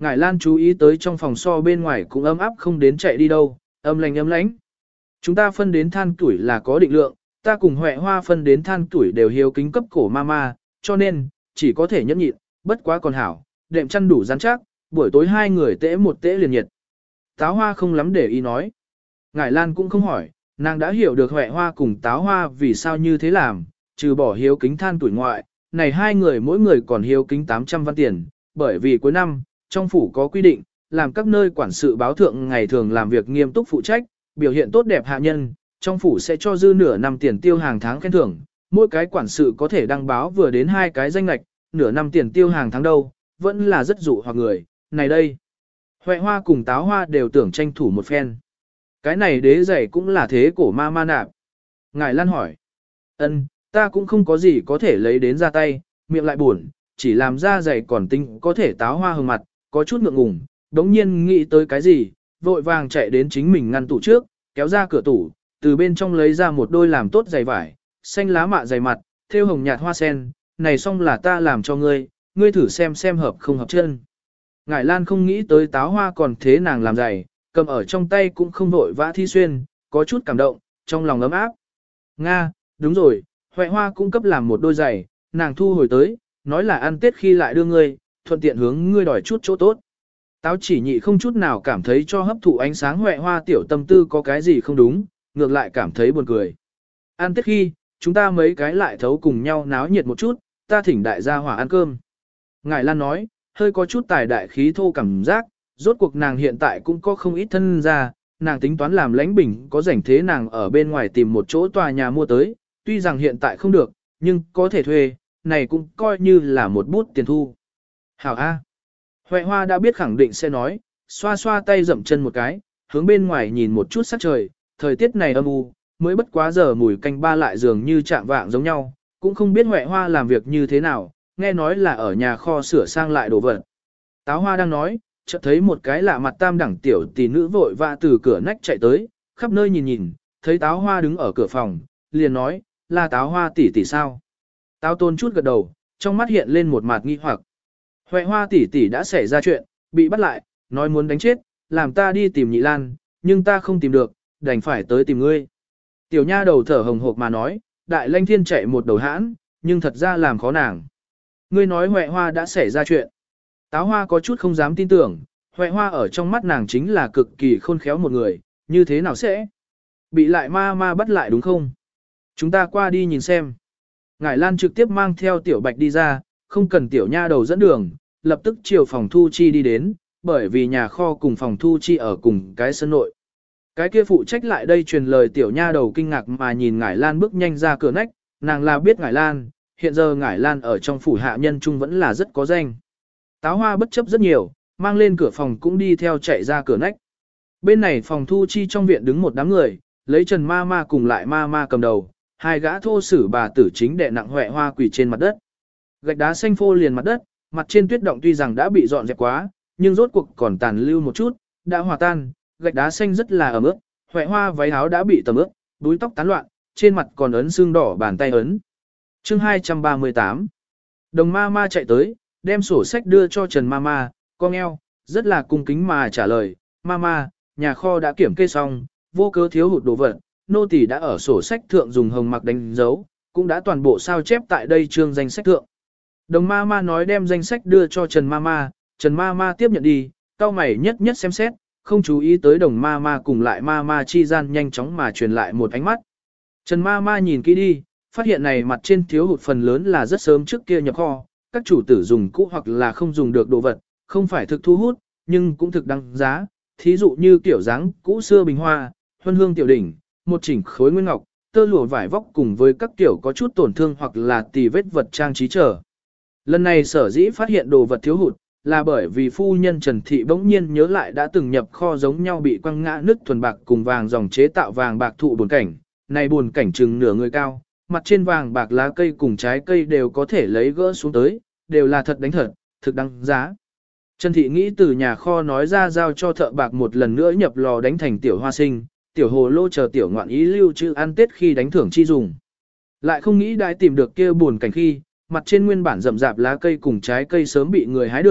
Ngải Lan chú ý tới trong phòng so bên ngoài cũng ấm áp không đến chạy đi đâu, âm lành ấm lãnh. Chúng ta phân đến than tuổi là có định lượng, ta cùng Huệ Hoa phân đến than tuổi đều hiếu kính cấp cổ mama, cho nên, chỉ có thể nhẫn nhịn, bất quá còn hảo, đệm chăn đủ rắn chắc, buổi tối hai người tễ một tễ liền nhiệt. Táo Hoa không lắm để ý nói. Ngải Lan cũng không hỏi, nàng đã hiểu được Huệ Hoa cùng Táo Hoa vì sao như thế làm, trừ bỏ hiếu kính than tuổi ngoại, này hai người mỗi người còn hiếu kính tám trăm văn tiền, bởi vì cuối năm, trong phủ có quy định, làm các nơi quản sự báo thượng ngày thường làm việc nghiêm túc phụ trách, biểu hiện tốt đẹp hạ nhân, trong phủ sẽ cho dư nửa năm tiền tiêu hàng tháng khen thưởng, mỗi cái quản sự có thể đăng báo vừa đến hai cái danh lệch, nửa năm tiền tiêu hàng tháng đâu, vẫn là rất dụ hoặc người, này đây. Huệ Hoa cùng Táo Hoa đều tưởng tranh thủ một phen. Cái này đế giày cũng là thế cổ ma ma nạp. Ngài Lan hỏi. Ân, ta cũng không có gì có thể lấy đến ra tay, miệng lại buồn, chỉ làm ra giày còn tinh có thể Táo Hoa hừng mặt, có chút ngượng ngùng, đống nhiên nghĩ tới cái gì, vội vàng chạy đến chính mình ngăn tủ trước, kéo ra cửa tủ, từ bên trong lấy ra một đôi làm tốt giày vải, xanh lá mạ giày mặt, thêu hồng nhạt hoa sen, này xong là ta làm cho ngươi, ngươi thử xem xem hợp không hợp chân. Ngải Lan không nghĩ tới Táo Hoa còn thế nàng làm giày, cầm ở trong tay cũng không vội vã thi xuyên, có chút cảm động, trong lòng ấm áp. Nga, đúng rồi, Huệ Hoa cũng cấp làm một đôi giày, nàng thu hồi tới, nói là ăn Tết khi lại đưa ngươi, thuận tiện hướng ngươi đòi chút chỗ tốt. Táo Chỉ Nhị không chút nào cảm thấy cho hấp thụ ánh sáng Huệ Hoa tiểu tâm tư có cái gì không đúng, ngược lại cảm thấy buồn cười. Ăn Tết khi, chúng ta mấy cái lại thấu cùng nhau náo nhiệt một chút, ta thỉnh đại gia hỏa ăn cơm. Ngải Lan nói, hơi có chút tài đại khí thô cảm giác, rốt cuộc nàng hiện tại cũng có không ít thân ra, nàng tính toán làm lãnh bình có rảnh thế nàng ở bên ngoài tìm một chỗ tòa nhà mua tới, tuy rằng hiện tại không được, nhưng có thể thuê, này cũng coi như là một bút tiền thu. Hảo A. Huệ Hoa đã biết khẳng định sẽ nói, xoa xoa tay dậm chân một cái, hướng bên ngoài nhìn một chút sắc trời, thời tiết này âm u, mới bất quá giờ mùi canh ba lại dường như chạm vạng giống nhau, cũng không biết Huệ Hoa làm việc như thế nào, nghe nói là ở nhà kho sửa sang lại đồ vật. Táo Hoa đang nói, chợt thấy một cái lạ mặt tam đẳng tiểu tỷ nữ vội vã từ cửa nách chạy tới, khắp nơi nhìn nhìn, thấy Táo Hoa đứng ở cửa phòng, liền nói, là Táo Hoa tỷ tỷ sao? Táo Tôn chút gật đầu, trong mắt hiện lên một mặt nghi hoặc. Huệ Hoa tỷ tỷ đã xảy ra chuyện, bị bắt lại, nói muốn đánh chết, làm ta đi tìm Nhị Lan, nhưng ta không tìm được, đành phải tới tìm ngươi. Tiểu nha đầu thở hồng hộc mà nói, Đại Lanh Thiên chạy một đầu hãn, nhưng thật ra làm khó nàng. Ngươi nói Huệ Hoa đã xảy ra chuyện. Táo Hoa có chút không dám tin tưởng, Huệ Hoa ở trong mắt nàng chính là cực kỳ khôn khéo một người, như thế nào sẽ bị lại ma ma bắt lại đúng không? Chúng ta qua đi nhìn xem. Ngải Lan trực tiếp mang theo Tiểu Bạch đi ra, không cần Tiểu nha đầu dẫn đường, lập tức chiều phòng thu chi đi đến, bởi vì nhà kho cùng phòng thu chi ở cùng cái sân nội. Cái kia phụ trách lại đây truyền lời Tiểu nha đầu kinh ngạc mà nhìn Ngải Lan bước nhanh ra cửa nách, nàng là biết Ngải Lan, hiện giờ Ngải Lan ở trong phủ hạ nhân trung vẫn là rất có danh. Táo Hoa bất chấp rất nhiều, mang lên cửa phòng cũng đi theo chạy ra cửa nách. Bên này phòng thu chi trong viện đứng một đám người, lấy Trần ma ma cùng lại ma ma cầm đầu, hai gã thô sử bà tử chính đệ nặng Huệ Hoa quỳ trên mặt đất. Gạch đá xanh phô liền mặt đất, mặt trên tuyết động tuy rằng đã bị dọn dẹp quá, nhưng rốt cuộc còn tàn lưu một chút, đã hòa tan, gạch đá xanh rất là ẩm ướt, Huệ Hoa váy áo đã bị tầm ướt, búi tóc tán loạn, trên mặt còn ấn xương đỏ bàn tay ấn. Chương hai trăm ba mươi tám. Đồng ma ma chạy tới, đem sổ sách đưa cho Trần ma ma, con eo, rất là cung kính mà trả lời, ma ma, nhà kho đã kiểm kê xong, vô cớ thiếu hụt đồ vật, nô tỳ đã ở sổ sách thượng dùng hồng mặc đánh dấu, cũng đã toàn bộ sao chép tại đây chương danh sách thượng. Đồng ma ma nói đem danh sách đưa cho Trần ma ma, Trần ma ma tiếp nhận đi, cao mày nhất nhất xem xét, không chú ý tới đồng ma ma cùng lại ma ma chi gian nhanh chóng mà truyền lại một ánh mắt. Trần ma ma nhìn kỹ đi, phát hiện này mặt trên thiếu hụt phần lớn là rất sớm trước kia nhập kho, các chủ tử dùng cũ hoặc là không dùng được đồ vật, không phải thực thu hút, nhưng cũng thực đăng giá, thí dụ như kiểu dáng cũ xưa bình hoa, huân hương tiểu đỉnh, một chỉnh khối nguyên ngọc, tơ lụa vải vóc cùng với các kiểu có chút tổn thương hoặc là tì vết vật trang trí trở. Lần này sở dĩ phát hiện đồ vật thiếu hụt, là bởi vì phu nhân Trần Thị bỗng nhiên nhớ lại đã từng nhập kho giống nhau bị quăng ngã nứt thuần bạc cùng vàng dòng chế tạo vàng bạc thụ buồn cảnh, này buồn cảnh chừng nửa người cao, mặt trên vàng bạc lá cây cùng trái cây đều có thể lấy gỡ xuống tới, đều là thật đánh thật, thực đăng giá. Trần Thị nghĩ từ nhà kho nói ra giao cho thợ bạc một lần nữa nhập lò đánh thành tiểu hoa sinh, tiểu hồ lô chờ tiểu ngoạn ý lưu trữ ăn Tết khi đánh thưởng chi dùng. Lại không nghĩ đã tìm được kia buồn cảnh khi, mặt trên nguyên bản rậm rạp lá cây cùng trái cây sớm bị người hái được,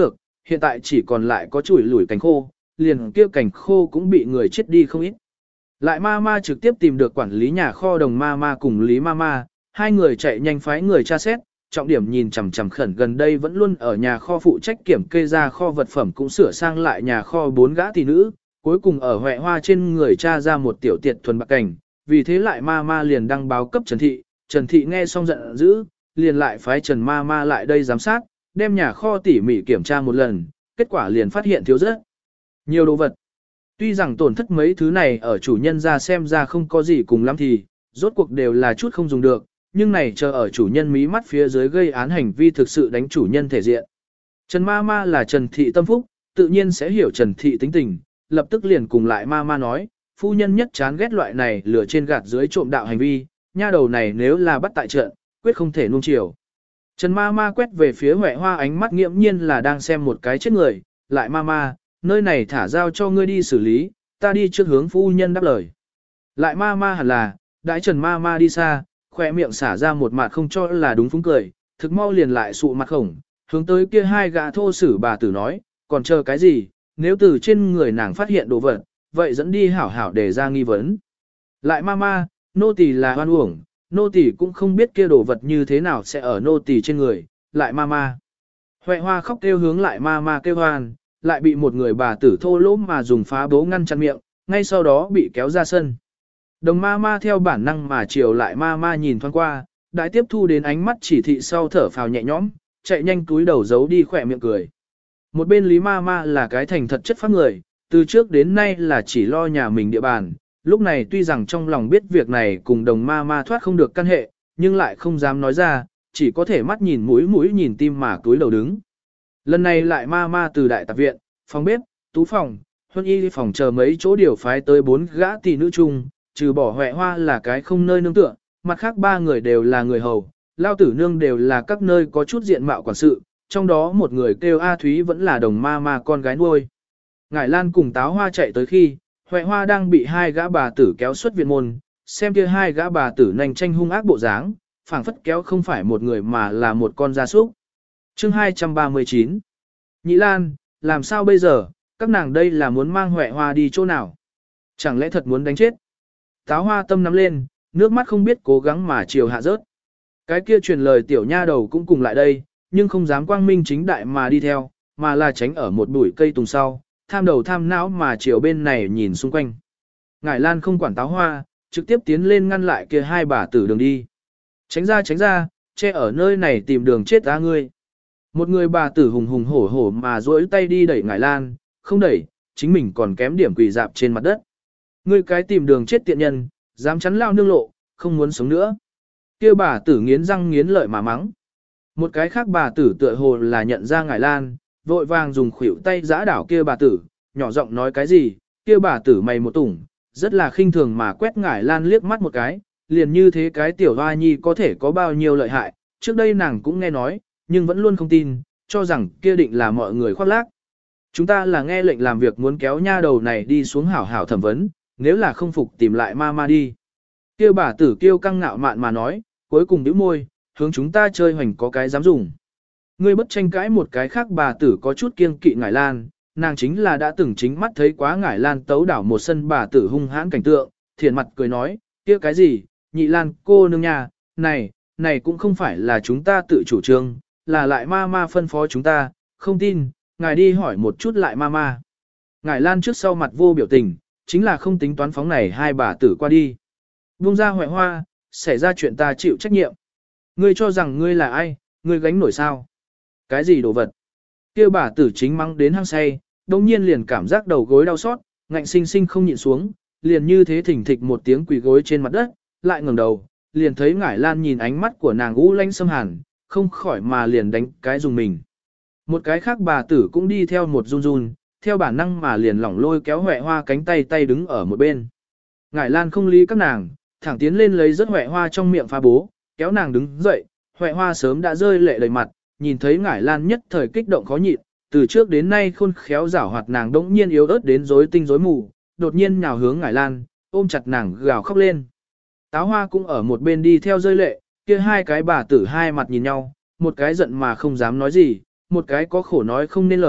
hiện tại chỉ còn lại có chủi lủi cành khô, liền kia cành khô cũng bị người chết đi không ít. Lại ma ma trực tiếp tìm được quản lý nhà kho Đồng ma ma cùng Lý ma ma, hai người chạy nhanh phái người tra xét, trọng điểm nhìn chằm chằm khẩn gần đây vẫn luôn ở nhà kho phụ trách kiểm kê ra kho vật phẩm cũng sửa sang lại nhà kho bốn gã tỷ nữ, cuối cùng ở Huệ Hoa trên người tra ra một tiểu tiệt thuần bạc cảnh, vì thế lại ma ma liền đăng báo cấp Trần Thị, Trần Thị nghe xong giận dữ, liền lại phái Trần ma ma lại đây giám sát, đem nhà kho tỉ mỉ kiểm tra một lần, kết quả liền phát hiện thiếu rất nhiều đồ vật. Tuy rằng tổn thất mấy thứ này ở chủ nhân ra xem ra không có gì cùng lắm thì, rốt cuộc đều là chút không dùng được, nhưng này chờ ở chủ nhân mí mắt phía dưới gây án hành vi thực sự đánh chủ nhân thể diện. Trần ma ma là Trần Thị tâm phúc, tự nhiên sẽ hiểu Trần Thị tính tình, lập tức liền cùng lại ma ma nói, phu nhân nhất chán ghét loại này lừa trên gạt dưới trộm đạo hành vi, nha đầu này nếu là bắt tại trận, quyết không thể nuông chiều. Trần ma ma quét về phía Huệ Hoa ánh mắt nghiễm nhiên là đang xem một cái chết người, lại ma ma, nơi này thả giao cho ngươi đi xử lý, ta đi trước hướng phu nhân đáp lời. Lại ma ma hẳn là, đãi Trần ma ma đi xa, khỏe miệng xả ra một mặt không cho là đúng phúng cười, thực mau liền lại sụ mặt khổng, hướng tới kia hai gã thô sử bà tử nói, còn chờ cái gì, nếu từ trên người nàng phát hiện đồ vật, vậy dẫn đi hảo hảo để ra nghi vấn. Lại ma ma, nô tỳ là hoan uổng, nô tỳ cũng không biết kia đồ vật như thế nào sẽ ở nô tỳ trên người, lại ma ma. Huệ Hoa khóc kêu hướng lại ma ma kêu hoan, lại bị một người bà tử thô lỗ mà dùng phá bố ngăn chặn miệng, ngay sau đó bị kéo ra sân. Đồng ma ma theo bản năng mà chiều lại ma ma nhìn thoáng qua, đại tiếp thu đến ánh mắt chỉ thị sau thở phào nhẹ nhõm, chạy nhanh túi đầu giấu đi khỏe miệng cười. Một bên Lý ma ma là cái thành thật chất phác người, từ trước đến nay là chỉ lo nhà mình địa bàn, lúc này tuy rằng trong lòng biết việc này cùng đồng ma ma thoát không được căn hệ, nhưng lại không dám nói ra, chỉ có thể mắt nhìn mũi mũi nhìn tim mà túi đầu đứng. Lần này lại ma ma từ đại tạp viện, phòng bếp, tú phòng, huân y phòng chờ mấy chỗ điều phái tới bốn gã tỷ nữ chung, trừ bỏ Huệ Hoa là cái không nơi nương tựa, mặt khác ba người đều là người hầu, lao tử nương đều là các nơi có chút diện mạo quản sự, trong đó một người kêu A Thúy vẫn là đồng ma ma con gái nuôi. Ngải Lan cùng Táo Hoa chạy tới khi, Huệ Hoa đang bị hai gã bà tử kéo xuất viện môn, xem kia hai gã bà tử nành tranh hung ác bộ dáng, phảng phất kéo không phải một người mà là một con gia súc. Chương hai trăm ba mươi chín. Nhị Lan, làm sao bây giờ, các nàng đây là muốn mang Huệ Hoa đi chỗ nào? Chẳng lẽ thật muốn đánh chết? Táo Hoa tâm nắm lên, nước mắt không biết cố gắng mà chiều hạ rớt. Cái kia truyền lời tiểu nha đầu cũng cùng lại đây, nhưng không dám quang minh chính đại mà đi theo, mà là tránh ở một bụi cây tùng sau, tham đầu tham não mà chiều bên này nhìn xung quanh. Ngải Lan không quản Táo Hoa, trực tiếp tiến lên ngăn lại kia hai bà tử đường đi. Tránh ra tránh ra, che ở nơi này tìm đường chết ra ngươi. Một người bà tử hùng hùng hổ hổ mà duỗi tay đi đẩy Ngải Lan, không đẩy, chính mình còn kém điểm quỳ dạp trên mặt đất. Ngươi cái tìm đường chết tiện nhân, dám chắn lao nương lộ, không muốn sống nữa. Kia bà tử nghiến răng nghiến lợi mà mắng. Một cái khác bà tử tựa hồ là nhận ra Ngải Lan, vội vàng dùng khuỷu tay giã đảo kia bà tử, nhỏ giọng nói cái gì, kia bà tử mày một tủng, rất là khinh thường mà quét Ngải Lan liếc mắt một cái, liền như thế cái tiểu hoa nhi có thể có bao nhiêu lợi hại, trước đây nàng cũng nghe nói, nhưng vẫn luôn không tin, cho rằng kia định là mọi người khoác lác. Chúng ta là nghe lệnh làm việc muốn kéo nha đầu này đi xuống hảo hảo thẩm vấn, nếu là không phục tìm lại ma ma đi. Kia bà tử kêu căng ngạo mạn mà nói, cuối cùng nhíu môi, hướng chúng ta chơi hoành có cái dám dùng. Ngươi bất tranh cãi một cái khác bà tử có chút kiêng kỵ Ngải Lan, nàng chính là đã từng chính mắt thấy quá Ngải Lan tấu đảo một sân bà tử hung hãn cảnh tượng, thiền mặt cười nói, kia cái gì, Nhị Lan cô nương nhà, này, này cũng không phải là chúng ta tự chủ trương, là lại ma ma phân phó chúng ta, không tin, ngài đi hỏi một chút lại ma ma. Ngải Lan trước sau mặt vô biểu tình, chính là không tính toán phóng này hai bà tử qua đi. Buông ra Huệ Hoa, xảy ra chuyện ta chịu trách nhiệm. Ngươi cho rằng ngươi là ai, ngươi gánh nổi sao? Cái gì đồ vật? Kia bà tử chính mắng đến hăng say, đồng nhiên liền cảm giác đầu gối đau xót, ngạnh sinh sinh không nhịn xuống, liền như thế thỉnh thịch một tiếng quỳ gối trên mặt đất, lại ngẩng đầu, liền thấy Ngải Lan nhìn ánh mắt của nàng u lanh xâm hàn, không khỏi mà liền đánh cái dùng mình. Một cái khác bà tử cũng đi theo một run run, theo bản năng mà liền lỏng lôi kéo Huệ Hoa cánh tay tay đứng ở một bên. Ngải Lan không lý các nàng, thẳng tiến lên lấy rất Huệ Hoa trong miệng pha bố, kéo nàng đứng dậy, Huệ Hoa sớm đã rơi lệ đầy mặt, nhìn thấy Ngải Lan nhất thời kích động khó nhịn, từ trước đến nay khôn khéo giảo hoạt nàng đống nhiên yếu ớt đến rối tinh rối mù, đột nhiên nhào hướng Ngải Lan, ôm chặt nàng gào khóc lên. Táo Hoa cũng ở một bên đi theo rơi lệ, kia hai cái bà tử hai mặt nhìn nhau, một cái giận mà không dám nói gì, một cái có khổ nói không nên lời,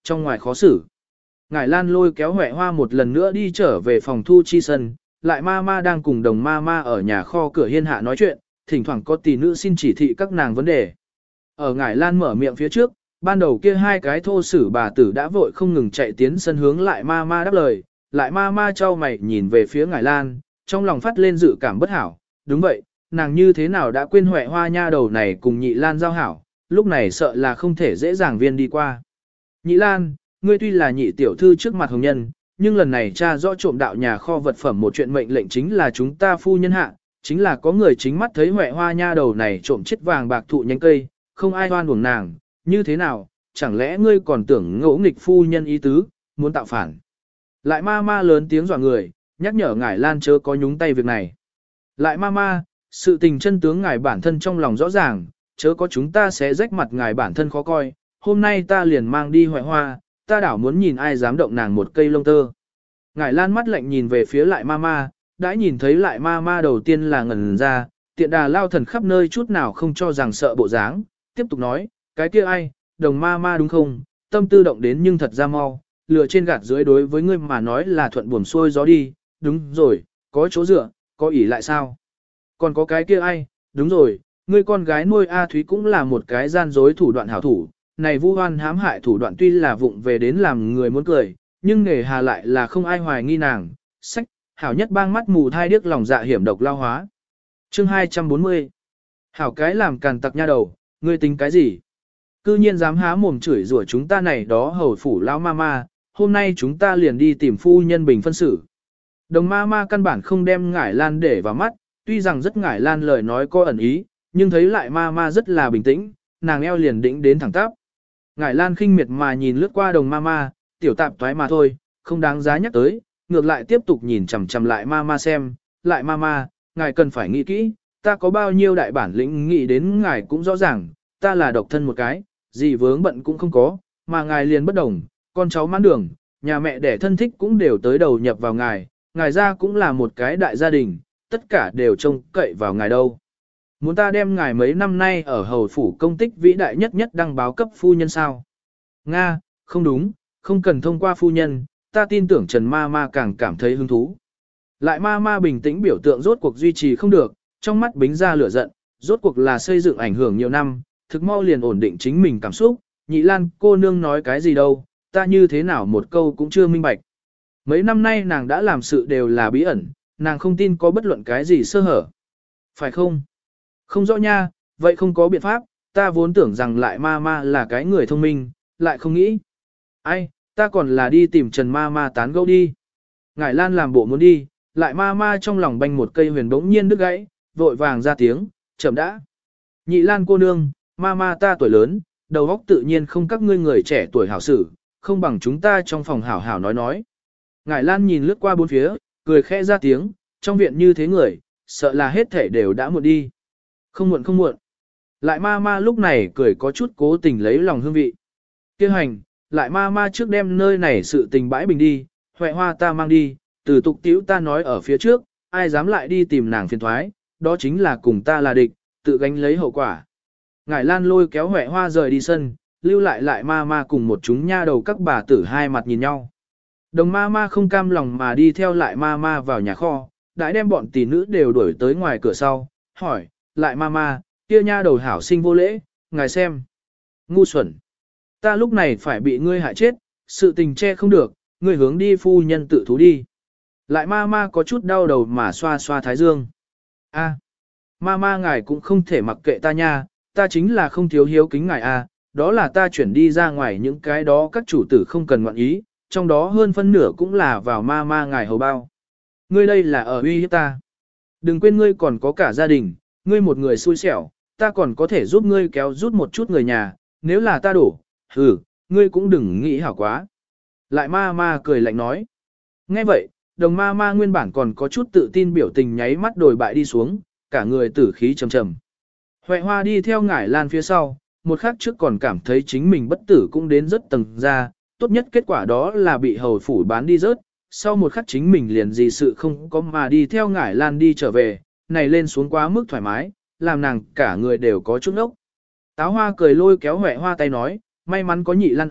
trong ngoài khó xử. Ngải Lan lôi kéo Huệ Hoa một lần nữa đi trở về phòng thu chi sân, lại ma ma đang cùng đồng ma ma ở nhà kho cửa hiên hạ nói chuyện, thỉnh thoảng có tỷ nữ xin chỉ thị các nàng vấn đề. Ở Ngải Lan mở miệng phía trước, ban đầu kia hai cái thô sử bà tử đã vội không ngừng chạy tiến sân hướng lại ma ma đáp lời, lại ma ma trao mày nhìn về phía Ngải Lan, trong lòng phát lên dự cảm bất hảo, đúng vậy, nàng như thế nào đã quên Huệ Hoa nha đầu này cùng Nhị Lan giao hảo, lúc này sợ là không thể dễ dàng viên đi qua. Nhị Lan, ngươi tuy là nhị tiểu thư trước mặt hồng nhân, nhưng lần này cha rõ trộm đạo nhà kho vật phẩm một chuyện mệnh lệnh chính là chúng ta phu nhân hạ, chính là có người chính mắt thấy Huệ Hoa nha đầu này trộm chiếc vàng bạc thụ nhánh cây, không ai oan uổng nàng, như thế nào, chẳng lẽ ngươi còn tưởng ngỗ nghịch phu nhân ý tứ, muốn tạo phản. Lại ma ma lớn tiếng dọa người, nhắc nhở ngải Lan chớ có nhúng tay việc này. Lại ma ma, sự tình chân tướng ngài bản thân trong lòng rõ ràng, chớ có chúng ta sẽ rách mặt ngài bản thân khó coi, hôm nay ta liền mang đi Huệ Hoa, ta đảo muốn nhìn ai dám động nàng một cây lông tơ. Ngải Lan mắt lạnh nhìn về phía lại ma ma, đã nhìn thấy lại ma ma đầu tiên là ngẩn ra, tiện đà lao thần khắp nơi chút nào không cho rằng sợ bộ dáng, tiếp tục nói, cái kia ai, đồng ma ma đúng không, tâm tư động đến nhưng thật ra mau, lừa trên gạt dưới đối với ngươi mà nói là thuận buồm xuôi gió đi, đúng rồi, có chỗ dựa, có ỷ lại sao? Còn có cái kia ai, đúng rồi, ngươi con gái nuôi A Thúy cũng là một cái gian dối thủ đoạn hảo thủ, này vu oan hãm hại thủ đoạn tuy là vụng về đến làm người muốn cười, nhưng nghề hà lại là không ai hoài nghi nàng, sách, hảo nhất bang mắt mù thai điếc lòng dạ hiểm độc lao hóa. Chương hai trăm bốn mươi Hảo cái làm càn tặc nha đầu, ngươi tính cái gì? Cư nhiên dám há mồm chửi rủa chúng ta này đó hầu phủ lão ma ma, hôm nay chúng ta liền đi tìm phu nhân bình phân xử. Đồng ma ma căn bản không đem ngải Lan để vào mắt, tuy rằng rất ngải Lan lời nói có ẩn ý, nhưng thấy lại ma ma rất là bình tĩnh, nàng eo liền đĩnh đến thẳng tắp. Ngải Lan khinh miệt mà nhìn lướt qua đồng ma ma, tiểu tạp toái mà thôi, không đáng giá nhắc tới, ngược lại tiếp tục nhìn chằm chằm lại ma ma xem, lại ma ma, ngài cần phải nghĩ kỹ, ta có bao nhiêu đại bản lĩnh nghĩ đến ngài cũng rõ ràng, ta là độc thân một cái, gì vướng bận cũng không có, mà ngài liền bất đồng, con cháu mãn đường, nhà mẹ đẻ thân thích cũng đều tới đầu nhập vào ngài, ngài ra cũng là một cái đại gia đình, tất cả đều trông cậy vào ngài đâu. Muốn ta đem ngài mấy năm nay ở hầu phủ công tích vĩ đại nhất nhất đăng báo cấp phu nhân sao? Nga, không đúng, không cần thông qua phu nhân, ta tin tưởng Trần Ma Ma càng cảm thấy hứng thú. Lại Ma Ma bình tĩnh biểu tượng rốt cuộc duy trì không được, trong mắt bính ra lửa giận, rốt cuộc là xây dựng ảnh hưởng nhiều năm, thực mau liền ổn định chính mình cảm xúc, Nhị Lan cô nương nói cái gì đâu, ta như thế nào một câu cũng chưa minh bạch. Mấy năm nay nàng đã làm sự đều là bí ẩn, nàng không tin có bất luận cái gì sơ hở. Phải không? Không rõ nha, vậy không có biện pháp, ta vốn tưởng rằng lại ma ma là cái người thông minh, lại không nghĩ. Ai, ta còn là đi tìm Trần ma ma tán gẫu đi. Ngải Lan làm bộ muốn đi, lại ma ma trong lòng banh một cây huyền bỗng nhiên đứt gãy, vội vàng ra tiếng, chậm đã. Nhị Lan cô nương, ma ma ta tuổi lớn, đầu óc tự nhiên không các ngươi người trẻ tuổi hảo xử, không bằng chúng ta trong phòng hảo hảo nói nói. Ngải Lan nhìn lướt qua bốn phía, cười khẽ ra tiếng, trong viện như thế người, sợ là hết thể đều đã muộn đi. Không muộn không muộn. Lại ma ma lúc này cười có chút cố tình lấy lòng hương vị. Kêu hành, lại ma ma trước đem nơi này sự tình bãi bình đi, Huệ Hoa ta mang đi, từ tục tiểu ta nói ở phía trước, ai dám lại đi tìm nàng phiền thoái, đó chính là cùng ta là địch, tự gánh lấy hậu quả. Ngải Lan lôi kéo Huệ Hoa rời đi sân, lưu lại lại ma ma cùng một chúng nha đầu các bà tử hai mặt nhìn nhau. Đồng ma ma không cam lòng mà đi theo lại ma ma vào nhà kho, đã đem bọn tỷ nữ đều đuổi tới ngoài cửa sau, hỏi, lại ma ma, kia nha đầu hảo sinh vô lễ, ngài xem. Ngu xuẩn. Ta lúc này phải bị ngươi hại chết, sự tình che không được, ngươi hướng đi phu nhân tự thú đi. Lại ma ma có chút đau đầu mà xoa xoa thái dương. A, ma ma ngài cũng không thể mặc kệ ta nha, ta chính là không thiếu hiếu kính ngài a, đó là ta chuyển đi ra ngoài những cái đó các chủ tử không cần ngoạn ý, trong đó hơn phân nửa cũng là vào ma ma ngài hầu bao. Ngươi đây là ở uy hiếp ta. Đừng quên ngươi còn có cả gia đình, ngươi một người xui xẻo, ta còn có thể giúp ngươi kéo rút một chút người nhà, nếu là ta đổ, hừ, ngươi cũng đừng nghĩ hảo quá. Lại ma ma cười lạnh nói. Nghe vậy, đồng ma ma nguyên bản còn có chút tự tin biểu tình nháy mắt đồi bại đi xuống, cả người tử khí trầm trầm. Huệ Hoa đi theo Ngải Lan phía sau, một khắc trước còn cảm thấy chính mình bất tử cũng đến rất tầng ra, tốt nhất kết quả đó là bị hầu phủ bán đi rớt, sau một khắc chính mình liền gì sự không có mà đi theo Ngải Lan đi trở về, này lên xuống quá mức thoải mái, làm nàng cả người đều có chút ốc. Táo Hoa cười lôi kéo Huệ Hoa tay nói, may mắn có Nhị Lan ở,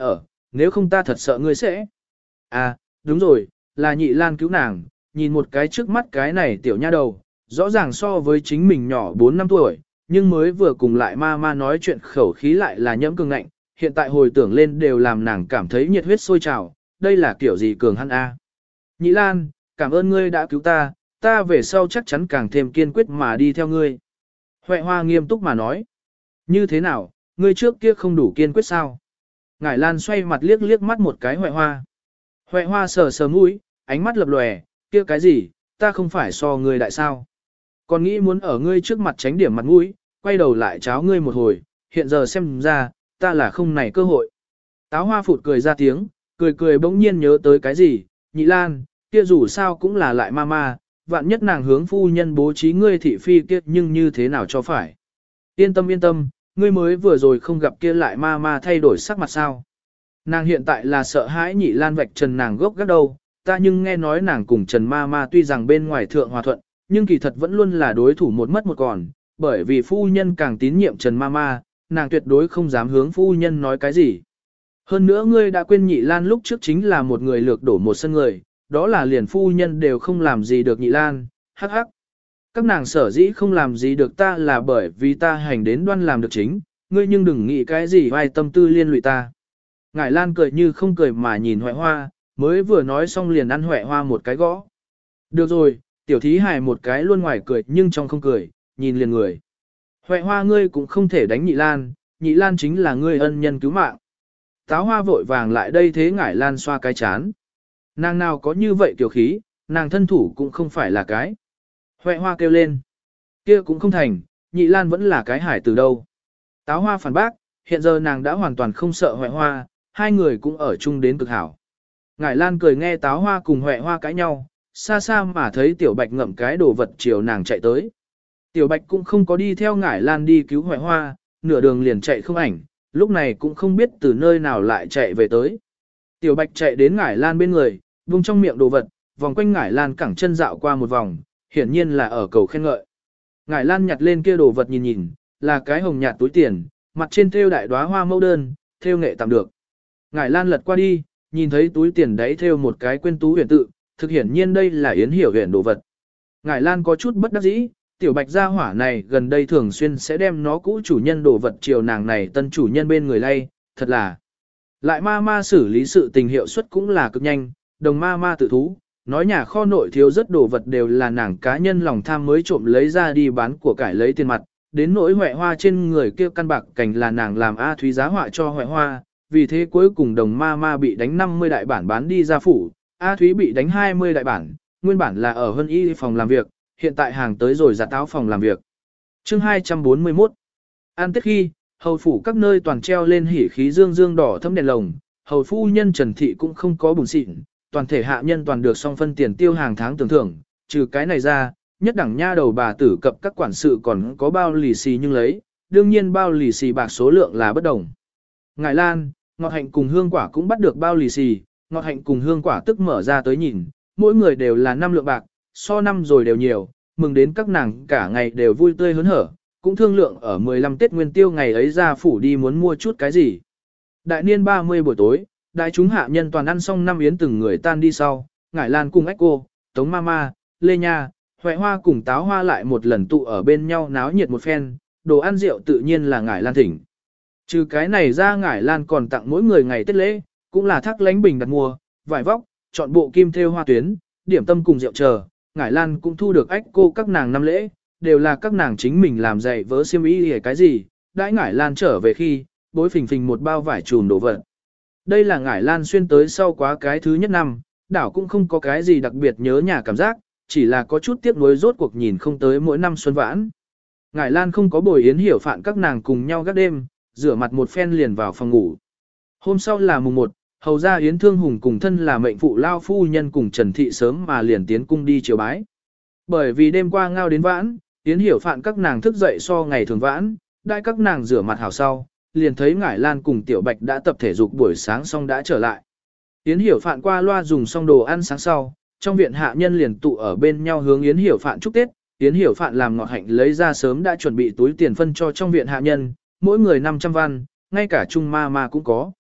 nếu không ta thật sợ ngươi sẽ. À, đúng rồi, là Nhị Lan cứu nàng, nhìn một cái trước mắt cái này tiểu nha đầu, rõ ràng so với chính mình nhỏ bốn năm tuổi, nhưng mới vừa cùng lại ma ma nói chuyện khẩu khí lại là nhẫm cường ngạnh, hiện tại hồi tưởng lên đều làm nàng cảm thấy nhiệt huyết sôi trào, đây là kiểu gì cường hăn a. Nhị Lan, cảm ơn ngươi đã cứu ta, ta về sau chắc chắn càng thêm kiên quyết mà đi theo ngươi. Huệ Hoa nghiêm túc mà nói. Như thế nào, ngươi trước kia không đủ kiên quyết sao? Ngải Lan xoay mặt liếc liếc mắt một cái Huệ Hoa. Huệ Hoa sờ sờ mũi, ánh mắt lập lòe, kia cái gì, ta không phải so ngươi đại sao? Còn nghĩ muốn ở ngươi trước mặt tránh điểm mặt mũi, quay đầu lại cháo ngươi một hồi, hiện giờ xem ra, ta là không này cơ hội. Táo Hoa phụt cười ra tiếng, cười cười bỗng nhiên nhớ tới cái gì, Nhị Lan, kia dù sao cũng là lại ma ma, vạn nhất nàng hướng phu nhân bố trí ngươi thị phi kia nhưng như thế nào cho phải. Yên tâm yên tâm, ngươi mới vừa rồi không gặp kia lại ma ma thay đổi sắc mặt sao. Nàng hiện tại là sợ hãi Nhị Lan vạch trần nàng gốc gác đâu, ta nhưng nghe nói nàng cùng Trần ma ma tuy rằng bên ngoài thượng hòa thuận, nhưng kỳ thật vẫn luôn là đối thủ một mất một còn, bởi vì phu nhân càng tín nhiệm Trần ma ma, nàng tuyệt đối không dám hướng phu nhân nói cái gì. Hơn nữa ngươi đã quên Nhị Lan lúc trước chính là một người lược đổ một sân người, đó là liền phu nhân đều không làm gì được Nhị Lan, hắc hắc. Các nàng sở dĩ không làm gì được ta là bởi vì ta hành đến đoan làm được chính, ngươi nhưng đừng nghĩ cái gì vai tâm tư liên lụy ta. Ngải Lan cười như không cười mà nhìn Huệ Hoa, mới vừa nói xong liền ăn Huệ Hoa một cái gõ. Được rồi, tiểu thí hài một cái luôn ngoài cười nhưng trong không cười, nhìn liền người. Huệ Hoa ngươi cũng không thể đánh Nhị Lan, Nhị Lan chính là ngươi ân nhân cứu mạng. Táo Hoa vội vàng lại đây thế Ngải Lan xoa cái chán. Nàng nào có như vậy tiểu khí, nàng thân thủ cũng không phải là cái. Huệ Hoa kêu lên. Kia cũng không thành, Nhị Lan vẫn là cái hải từ đâu. Táo Hoa phản bác, hiện giờ nàng đã hoàn toàn không sợ Huệ Hoa, hai người cũng ở chung đến cực hảo. Ngải Lan cười nghe Táo Hoa cùng Huệ Hoa cãi nhau, xa xa mà thấy Tiểu Bạch ngậm cái đồ vật chiều nàng chạy tới. Tiểu Bạch cũng không có đi theo Ngải Lan đi cứu Huệ Hoa, nửa đường liền chạy không ảnh, lúc này cũng không biết từ nơi nào lại chạy về tới. Tiểu Bạch chạy đến Ngải Lan bên người, vung trong miệng đồ vật, vòng quanh Ngải Lan cẳng chân dạo qua một vòng, hiển nhiên là ở cầu khen ngợi. Ngải Lan nhặt lên kia đồ vật nhìn nhìn, là cái hồng nhạt túi tiền, mặt trên thêu đại đóa hoa mẫu đơn, thêu nghệ tạm được. Ngải Lan lật qua đi, nhìn thấy túi tiền đấy thêu một cái quên tú huyền tự, thực hiển nhiên đây là Yến Hiểu huyền đồ vật. Ngải Lan có chút bất đắc dĩ, Tiểu Bạch gia hỏa này gần đây thường xuyên sẽ đem nó cũ chủ nhân đồ vật chiều nàng này tân chủ nhân bên người lay, thật là. Lại ma ma xử lý sự tình hiệu suất cũng là cực nhanh, đồng ma ma tự thú, nói nhà kho nội thiếu rất đồ vật đều là nàng cá nhân lòng tham mới trộm lấy ra đi bán của cải lấy tiền mặt, đến nỗi Huệ Hoa trên người kia căn bạc cảnh là nàng làm A Thúy giá họa cho Huệ Hoa, vì thế cuối cùng đồng ma ma bị đánh năm mươi đại bản bán đi ra phủ, A Thúy bị đánh hai mươi đại bản, nguyên bản là ở Hân Y phòng làm việc, hiện tại hàng tới rồi giặt áo phòng làm việc. Chương hai trăm bốn mươi mốt. An Tết khi, hầu phủ các nơi toàn treo lên hỉ khí dương dương đỏ thấm đèn lồng, hầu phu nhân Trần Thị cũng không có bùn xịn, toàn thể hạ nhân toàn được song phân tiền tiêu hàng tháng tưởng thưởng, trừ cái này ra, nhất đẳng nha đầu bà tử cập các quản sự còn có bao lì xì nhưng lấy, đương nhiên bao lì xì bạc số lượng là bất đồng. Ngải Lan, Ngọt Hạnh cùng Hương Quả cũng bắt được bao lì xì, Ngọt Hạnh cùng Hương Quả tức mở ra tới nhìn, mỗi người đều là năm lượng bạc, so năm rồi đều nhiều, mừng đến các nàng cả ngày đều vui tươi hớn hở, cũng thương lượng ở mười lăm Tết Nguyên Tiêu ngày ấy ra phủ đi muốn mua chút cái gì. Đại niên ba mươi buổi tối, đại chúng hạ nhân toàn ăn xong năm yến từng người tan đi sau, Ngải Lan cùng Ách Cô, Tống Mama, Lê Nha, Huệ Hoa cùng Táo Hoa lại một lần tụ ở bên nhau náo nhiệt một phen, đồ ăn rượu tự nhiên là Ngải Lan thỉnh. Trừ cái này ra Ngải Lan còn tặng mỗi người ngày Tết lễ, cũng là thác lánh bình đặt mua, vải vóc, chọn bộ kim thêu hoa tuyến, điểm tâm cùng rượu chờ, Ngải Lan cũng thu được Ách Cô các nàng năm lễ, đều là các nàng chính mình làm dạy vớ xiêm y hay cái gì, đãi Ngải Lan trở về khi, bối phình phình một bao vải trùm đổ vật. Đây là Ngải Lan xuyên tới sau quá cái thứ nhất năm, đảo cũng không có cái gì đặc biệt nhớ nhà cảm giác, chỉ là có chút tiếc nuối rốt cuộc nhìn không tới mỗi năm xuân vãn. Ngải Lan không có bồi Yến Hiểu Phạn các nàng cùng nhau gác đêm, rửa mặt một phen liền vào phòng ngủ. Hôm sau là mùng một, hầu ra Yến Thương Hùng cùng thân là mệnh phụ lao phu nhân cùng Trần Thị sớm mà liền tiến cung đi chiều bái. Bởi vì đêm qua ngao đến vãn, Yến Hiểu Phạn các nàng thức dậy so ngày thường vãn, đại các nàng rửa mặt hảo sau, liền thấy Ngải Lan cùng Tiểu Bạch đã tập thể dục buổi sáng xong đã trở lại. Yến Hiểu Phạn qua loa dùng xong đồ ăn sáng sau, trong viện hạ nhân liền tụ ở bên nhau hướng Yến Hiểu Phạn chúc Tết. Yến Hiểu Phạn làm Ngọt Hạnh lấy ra sớm đã chuẩn bị túi tiền phân cho trong viện hạ nhân, mỗi người năm trăm văn, ngay cả Trung Ma Ma cũng có.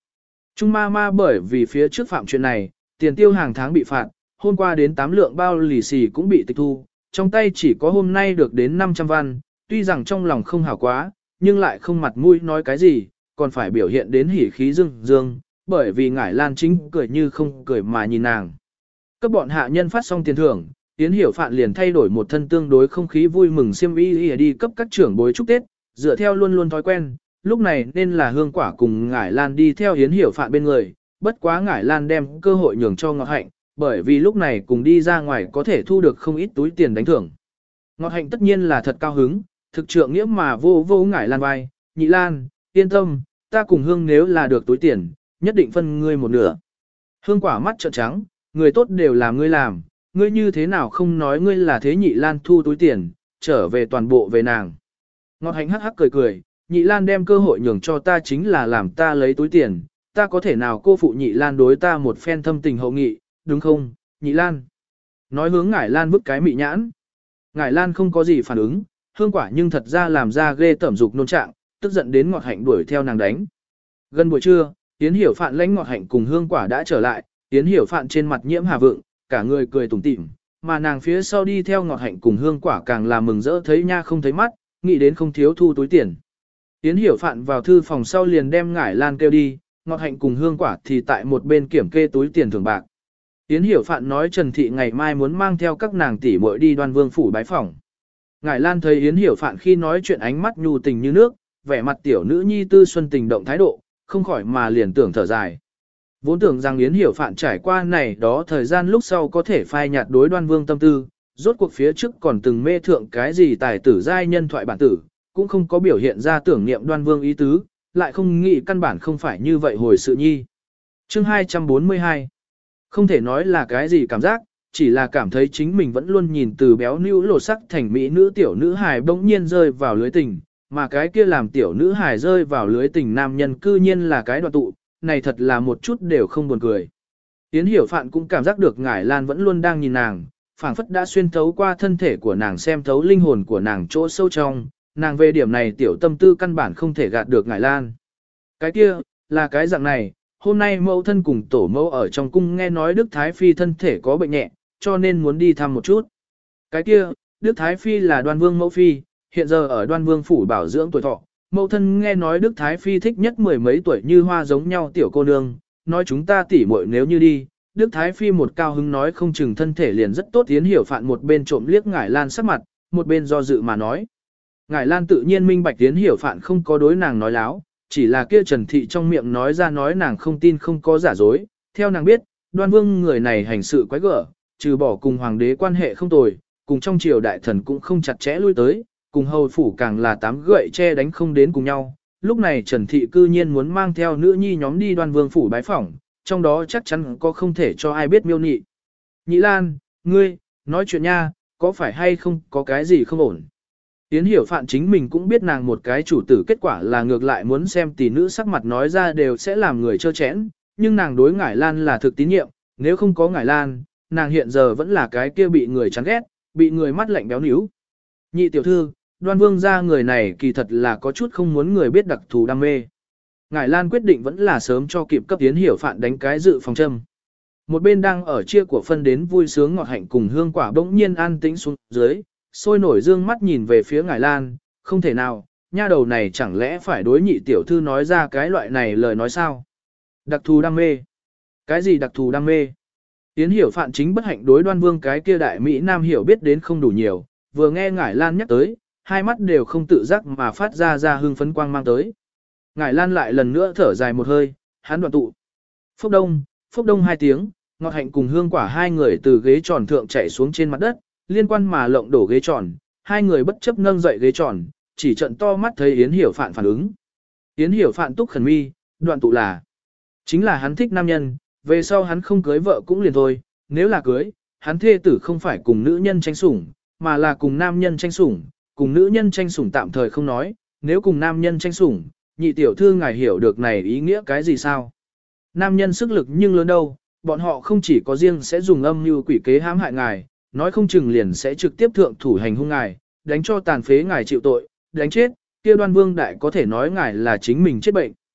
Trung ma ma bởi vì phía trước phạm chuyện này, tiền tiêu hàng tháng bị phạt, hôm qua đến tám lượng bao lì xì cũng bị tịch thu, trong tay chỉ có hôm nay được đến năm trăm văn, tuy rằng trong lòng không hảo quá, nhưng lại không mặt mũi nói cái gì, còn phải biểu hiện đến hỉ khí dương dương, bởi vì ngải lan chính cười như không cười mà nhìn nàng. Các bọn hạ nhân phát xong tiền thưởng, Yến Hiểu Phạn liền thay đổi một thân tương đối không khí vui mừng xiêm y đi cấp các trưởng bối chúc Tết, dựa theo luôn luôn thói quen, lúc này nên là Hương Quả cùng Ngải Lan đi theo Yến Hiểu Phạn bên người, bất quá Ngải Lan đem cơ hội nhường cho Ngọt Hạnh, bởi vì lúc này cùng đi ra ngoài có thể thu được không ít túi tiền đánh thưởng. Ngọt Hạnh tất nhiên là thật cao hứng, thực trượng nghĩa mà vô vô Ngải Lan vai, Nhị Lan, yên tâm, ta cùng Hương nếu là được túi tiền, nhất định phân ngươi một nửa. Hương Quả mắt trợn trắng, người tốt đều là ngươi làm, ngươi như thế nào không nói ngươi là thế Nhị Lan thu túi tiền, trở về toàn bộ về nàng. Ngọt Hạnh hắc hắc cười cười, Nhị Lan đem cơ hội nhường cho ta chính là làm ta lấy túi tiền, ta có thể nào cô phụ Nhị Lan đối ta một phen thâm tình hậu nghị, đúng không, Nhị Lan? Nói hướng Ngải Lan vứt cái mị nhãn. Ngải Lan không có gì phản ứng, Hương Quả nhưng thật ra làm ra ghê tẩm dục nôn trạng, tức giận đến Ngọt Hạnh đuổi theo nàng đánh. Gần buổi trưa, Yến Hiểu Phạn lãnh Ngọt Hạnh cùng Hương Quả đã trở lại, Yến Hiểu Phạn trên mặt nhiễm hà vượng, cả người cười tủm tỉm, mà nàng phía sau đi theo Ngọt Hạnh cùng Hương Quả càng là mừng rỡ thấy nha không thấy mắt, nghĩ đến không thiếu thu túi tiền. Yến Hiểu Phạn vào thư phòng sau liền đem Ngải Lan kêu đi, Ngọt Hạnh cùng Hương Quả thì tại một bên kiểm kê túi tiền thưởng bạc. Yến Hiểu Phạn nói Trần Thị ngày mai muốn mang theo các nàng tỷ muội đi Đoan Vương phủ bái phỏng. Ngải Lan thấy Yến Hiểu Phạn khi nói chuyện ánh mắt nhu tình như nước, vẻ mặt tiểu nữ nhi tư xuân tình động thái độ, không khỏi mà liền tưởng thở dài. Vốn tưởng rằng Yến Hiểu Phạn trải qua này đó thời gian lúc sau có thể phai nhạt đối Đoan Vương tâm tư, rốt cuộc phía trước còn từng mê thượng cái gì tài tử giai nhân thoại bản tử, cũng không có biểu hiện ra tưởng niệm Đoan Vương ý tứ, lại không nghĩ căn bản không phải như vậy hồi sự nhi. Chương hai trăm bốn mươi hai. Không thể nói là cái gì cảm giác, chỉ là cảm thấy chính mình vẫn luôn nhìn từ béo nữu lột sắc thành mỹ nữ tiểu nữ hài bỗng nhiên rơi vào lưới tình, mà cái kia làm tiểu nữ hài rơi vào lưới tình nam nhân cư nhiên là cái đoạn tụ, này thật là một chút đều không buồn cười. Yến Hiểu Phạn cũng cảm giác được Ngải Lan vẫn luôn đang nhìn nàng, phảng phất đã xuyên thấu qua thân thể của nàng xem thấu linh hồn của nàng chỗ sâu trong, nàng về điểm này tiểu tâm tư căn bản không thể gạt được Ngải Lan. Cái kia, là cái dạng này, hôm nay mẫu thân cùng tổ mẫu ở trong cung nghe nói Đức Thái Phi thân thể có bệnh nhẹ, cho nên muốn đi thăm một chút. Cái kia, Đức Thái Phi là Đoan Vương mẫu phi, hiện giờ ở Đoan Vương phủ bảo dưỡng tuổi thọ. Mẫu thân nghe nói Đức Thái Phi thích nhất mười mấy tuổi như hoa giống nhau tiểu cô nương, nói chúng ta tỉ muội nếu như đi. Đức Thái Phi một cao hứng nói không chừng thân thể liền rất tốt. Yến Hiểu Phạn một bên trộm liếc Ngải Lan sắc mặt, một bên do dự mà nói. Ngải Lan tự nhiên minh bạch Yến Hiểu Phạn không có đối nàng nói láo, chỉ là kia Trần Thị trong miệng nói ra nói nàng không tin không có giả dối. Theo nàng biết, Đoan Vương người này hành sự quái gở, trừ bỏ cùng hoàng đế quan hệ không tồi, cùng trong triều đại thần cũng không chặt chẽ lui tới, cùng hầu phủ càng là tám gậy che đánh không đến cùng nhau. Lúc này Trần Thị cư nhiên muốn mang theo nữ nhi nhóm đi Đoan Vương phủ bái phỏng, trong đó chắc chắn có không thể cho ai biết miêu nị. Nhị Lan, ngươi, nói chuyện nha, có phải hay không có cái gì không ổn? Yến Hiểu Phạn chính mình cũng biết nàng một cái chủ tử kết quả là ngược lại muốn xem tỷ nữ sắc mặt nói ra đều sẽ làm người trơ chẽn, nhưng nàng đối Ngải Lan là thực tín nhiệm, nếu không có Ngải Lan, nàng hiện giờ vẫn là cái kia bị người chán ghét, bị người mắt lạnh béo níu. Nhị tiểu thư, Đoan Vương gia người này kỳ thật là có chút không muốn người biết đặc thù đam mê. Ngải Lan quyết định vẫn là sớm cho kịp cấp Yến Hiểu Phạn đánh cái dự phòng châm. Một bên đang ở chia của phân đến vui sướng Ngọt Hạnh cùng Hương Quả bỗng nhiên an tĩnh xuống dưới, sôi nổi dương mắt nhìn về phía Ngải Lan, không thể nào, nha đầu này chẳng lẽ phải đối nhị tiểu thư nói ra cái loại này lời nói sao? Đặc thù đam mê. Cái gì đặc thù đam mê? Yến Hiểu Phạn chính bất hạnh đối Đoan Vương cái kia đại Mỹ Nam hiểu biết đến không đủ nhiều, vừa nghe Ngải Lan nhắc tới, hai mắt đều không tự giác mà phát ra ra hương phấn quang mang tới. Ngải Lan lại lần nữa thở dài một hơi, hắn đoạn tụ. Phốc đông, phốc đông hai tiếng, Ngọt Hạnh cùng Hương Quả hai người từ ghế tròn thượng chạy xuống trên mặt đất, liên quan mà lộng đổ ghế tròn, hai người bất chấp nâng dậy ghế tròn, chỉ trận to mắt thấy Yến Hiểu Phạn phản ứng. Yến Hiểu Phạn túc khẩn mi, đoạn tụ là, chính là hắn thích nam nhân, về sau hắn không cưới vợ cũng liền thôi, nếu là cưới, hắn thê tử không phải cùng nữ nhân tranh sủng, mà là cùng nam nhân tranh sủng, cùng nữ nhân tranh sủng tạm thời không nói, nếu cùng nam nhân tranh sủng, nhị tiểu thư ngài hiểu được này ý nghĩa cái gì sao? Nam nhân sức lực nhưng lớn đâu, bọn họ không chỉ có riêng sẽ dùng âm mưu quỷ kế hãm hại ngài, nói không chừng liền sẽ trực tiếp thượng thủ hành hung ngài, đánh cho tàn phế ngài chịu tội, đánh chết, kia Đoan Vương đại có thể nói ngài là chính mình chết bệnh.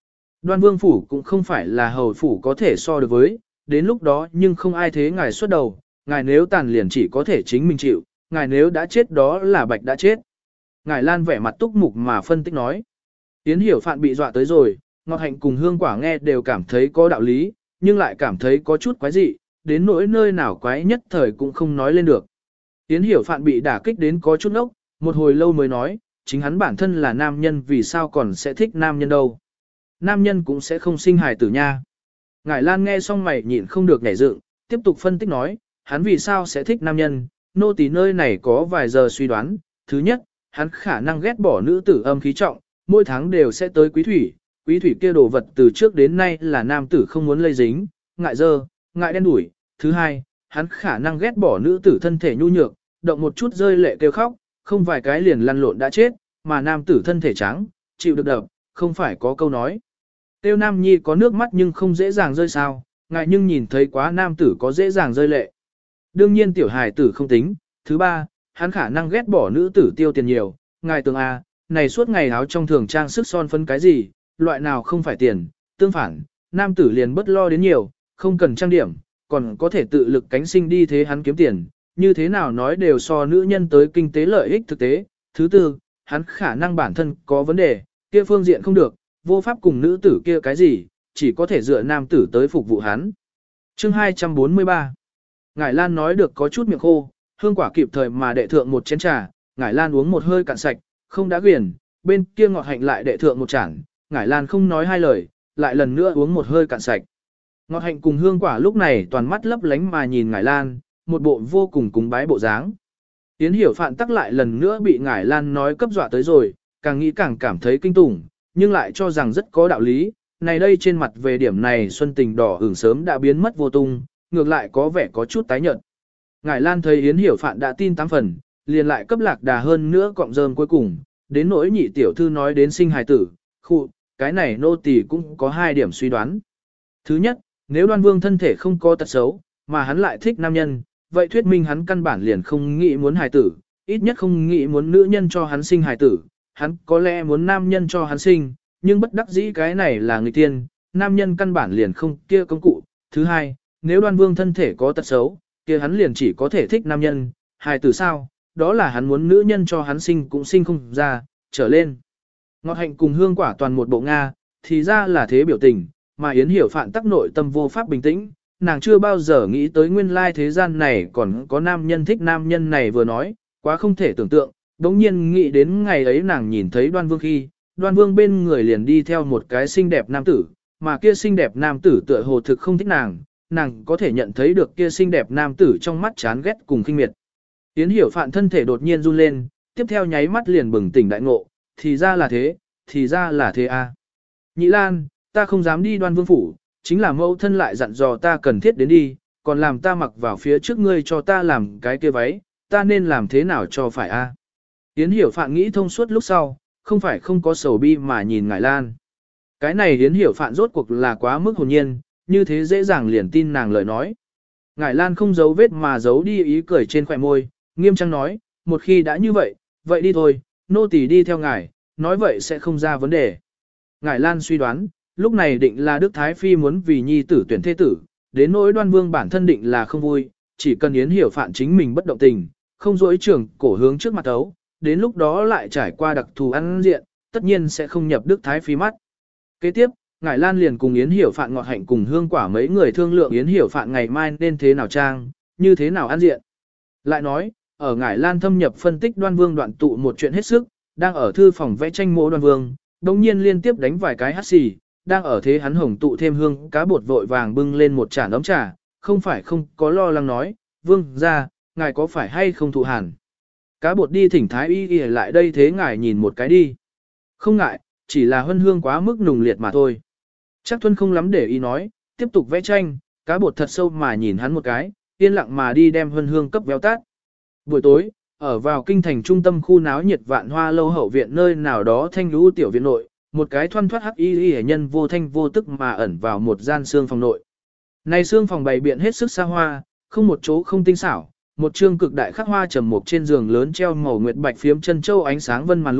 Đoan Vương phủ cũng không phải là hầu phủ có thể so được với, đến lúc đó nhưng không ai thế ngài xuất đầu, ngài nếu tàn liền chỉ có thể chính mình chịu, ngài nếu đã chết đó là bạch đã chết. Ngài Lan vẻ mặt túc mục mà phân tích nói. Yến Hiểu Phạn bị dọa tới rồi, Ngọt Hạnh cùng Hương Quả nghe đều cảm thấy có đạo lý, nhưng lại cảm thấy có chút quái dị, đến nỗi nơi nào quái nhất thời cũng không nói lên được. Yến Hiểu Phạn bị đả kích đến có chút ốc, một hồi lâu mới nói, chính hắn bản thân là nam nhân vì sao còn sẽ thích nam nhân đâu. Nam nhân cũng sẽ không sinh hài tử nha. Ngải Lan nghe xong mày nhịn không được nhảy dựng, tiếp tục phân tích nói, hắn vì sao sẽ thích nam nhân, nô tỳ nơi này có vài giờ suy đoán. Thứ nhất, hắn khả năng ghét bỏ nữ tử âm khí trọng, mỗi tháng đều sẽ tới quý thủy, quý thủy kia đồ vật từ trước đến nay là nam tử không muốn lây dính, ngại dơ, ngại đen đủi. Thứ hai, hắn khả năng ghét bỏ nữ tử thân thể nhu nhược, động một chút rơi lệ kêu khóc, không vài cái liền lăn lộn đã chết, mà nam tử thân thể trắng, chịu được đập, không phải có câu nói. Tiêu nam nhi có nước mắt nhưng không dễ dàng rơi sao, ngại nhưng nhìn thấy quá nam tử có dễ dàng rơi lệ. Đương nhiên tiểu hài tử không tính. Thứ ba, hắn khả năng ghét bỏ nữ tử tiêu tiền nhiều, ngài tưởng à, này suốt ngày áo trong thường trang sức son phấn cái gì, loại nào không phải tiền, tương phản, nam tử liền bất lo đến nhiều, không cần trang điểm, còn có thể tự lực cánh sinh đi thế hắn kiếm tiền, như thế nào nói đều so nữ nhân tới kinh tế lợi ích thực tế. Thứ tư, hắn khả năng bản thân có vấn đề, kia phương diện không được, vô pháp cùng nữ tử kia cái gì, chỉ có thể dựa nam tử tới phục vụ hắn. Chương hai trăm bốn mươi ba. Ngải Lan nói được có chút miệng khô, Hương Quả kịp thời mà đệ thượng một chén trà, Ngải Lan uống một hơi cạn sạch, không đã quyển, bên kia Ngọt Hạnh lại đệ thượng một chản, Ngải Lan không nói hai lời, lại lần nữa uống một hơi cạn sạch. Ngọt Hạnh cùng Hương Quả lúc này toàn mắt lấp lánh mà nhìn Ngải Lan, một bộ vô cùng cúng bái bộ dáng. Yến Hiểu Phạn tắc lại lần nữa bị Ngải Lan nói cấp dọa tới rồi, càng nghĩ càng cảm thấy kinh tủng, nhưng lại cho rằng rất có đạo lý. Này đây trên mặt về điểm này xuân tình đỏ ửng sớm đã biến mất vô tung, ngược lại có vẻ có chút tái nhợt. Ngải Lan thấy Yến Hiểu Phạn đã tin tám phần, liền lại cấp lạc đà hơn nữa cọng rơm cuối cùng, đến nỗi nhị tiểu thư nói đến sinh hài tử, khu, cái này nô tỳ cũng có hai điểm suy đoán. Thứ nhất, nếu Đoan Vương thân thể không có tật xấu, mà hắn lại thích nam nhân, vậy thuyết minh hắn căn bản liền không nghĩ muốn hài tử, ít nhất không nghĩ muốn nữ nhân cho hắn sinh hài tử, hắn có lẽ muốn nam nhân cho hắn sinh, nhưng bất đắc dĩ cái này là người tiên, nam nhân căn bản liền không kia công cụ. Thứ hai, nếu Đoan Vương thân thể có tật xấu, kia hắn liền chỉ có thể thích nam nhân, hài tử sao, đó là hắn muốn nữ nhân cho hắn sinh cũng sinh không ra, trở lên. Ngọt Hạnh cùng Hương Quả toàn một bộ Nga, thì ra là thế biểu tình, mà Yến Hiểu Phạn tắc nội tâm vô pháp bình tĩnh, nàng chưa bao giờ nghĩ tới nguyên lai thế gian này còn có nam nhân thích nam nhân này vừa nói, quá không thể tưởng tượng, đống nhiên nghĩ đến ngày ấy nàng nhìn thấy Đoan Vương khi, Đoan Vương bên người liền đi theo một cái xinh đẹp nam tử, mà kia xinh đẹp nam tử tựa hồ thực không thích nàng, nàng có thể nhận thấy được kia xinh đẹp nam tử trong mắt chán ghét cùng khinh miệt. Yến Hiểu Phạn thân thể đột nhiên run lên, tiếp theo nháy mắt liền bừng tỉnh đại ngộ, thì ra là thế, thì ra là thế a. À. Nhị Lan, ta không dám đi Đoan Vương phủ, chính là mẫu thân lại dặn dò ta cần thiết đến đi, còn làm ta mặc vào phía trước ngươi cho ta làm cái kia váy, ta nên làm thế nào cho phải a? À. Yến Hiểu Phạn nghĩ thông suốt lúc sau, không phải không có sầu bi mà nhìn Ngải Lan. Cái này Yến Hiểu Phạn rốt cuộc là quá mức hồn nhiên, như thế dễ dàng liền tin nàng lời nói. Ngải Lan không giấu vết mà giấu đi ý cười trên khóe môi, nghiêm trang nói, một khi đã như vậy, vậy đi thôi, nô tỳ đi theo ngài, nói vậy sẽ không ra vấn đề. Ngải Lan suy đoán, lúc này định là Đức Thái Phi muốn vì nhi tử tuyển thế tử, đến nỗi Đoan Vương bản thân định là không vui, chỉ cần Yến Hiểu Phạn chính mình bất động tình, không dối trưởng cổ hướng trước mặt ấu, đến lúc đó lại trải qua đặc thù ăn diện, tất nhiên sẽ không nhập Đức Thái Phi mắt. Kế tiếp, Ngải Lan liền cùng Yến Hiểu Phạn Ngọt Hạnh cùng Hương Quả mấy người thương lượng Yến Hiểu Phạn ngày mai nên thế nào trang, như thế nào ăn diện. Lại nói, ở Ngải Lan thâm nhập phân tích Đoan Vương đoạn tụ một chuyện hết sức, đang ở thư phòng vẽ tranh mô Đoan Vương, đồng nhiên liên tiếp đánh vài cái hắt xì, đang ở thế hắn hồng tụ thêm hương cá bột vội vàng bưng lên một chản ấm trà, không phải không có lo lắng nói, Vương ra, ngài có phải hay không thụ hàn. Cá bột đi thỉnh thái y y lại đây thế ngài nhìn một cái đi. Không ngại, chỉ là hân hương quá mức nùng liệt mà thôi. Chắc Thuân không lắm để ý nói, tiếp tục vẽ tranh, cá bột thật sâu mà nhìn hắn một cái, yên lặng mà đi đem hân hương cấp véo tát. Buổi tối, ở vào kinh thành trung tâm khu náo nhiệt Vạn Hoa lâu hậu viện nơi nào đó thanh lũ tiểu viện nội, một cái thoăn thoát hắc y y nhân vô thanh vô tức mà ẩn vào một gian xương phòng nội. Này xương phòng bày biện hết sức xa hoa, không một chỗ không tinh xảo, một trương cực đại khắc hoa trầm mục trên giường lớn treo màu nguyệt bạch phiếm chân châu ánh sáng vân màn lụa,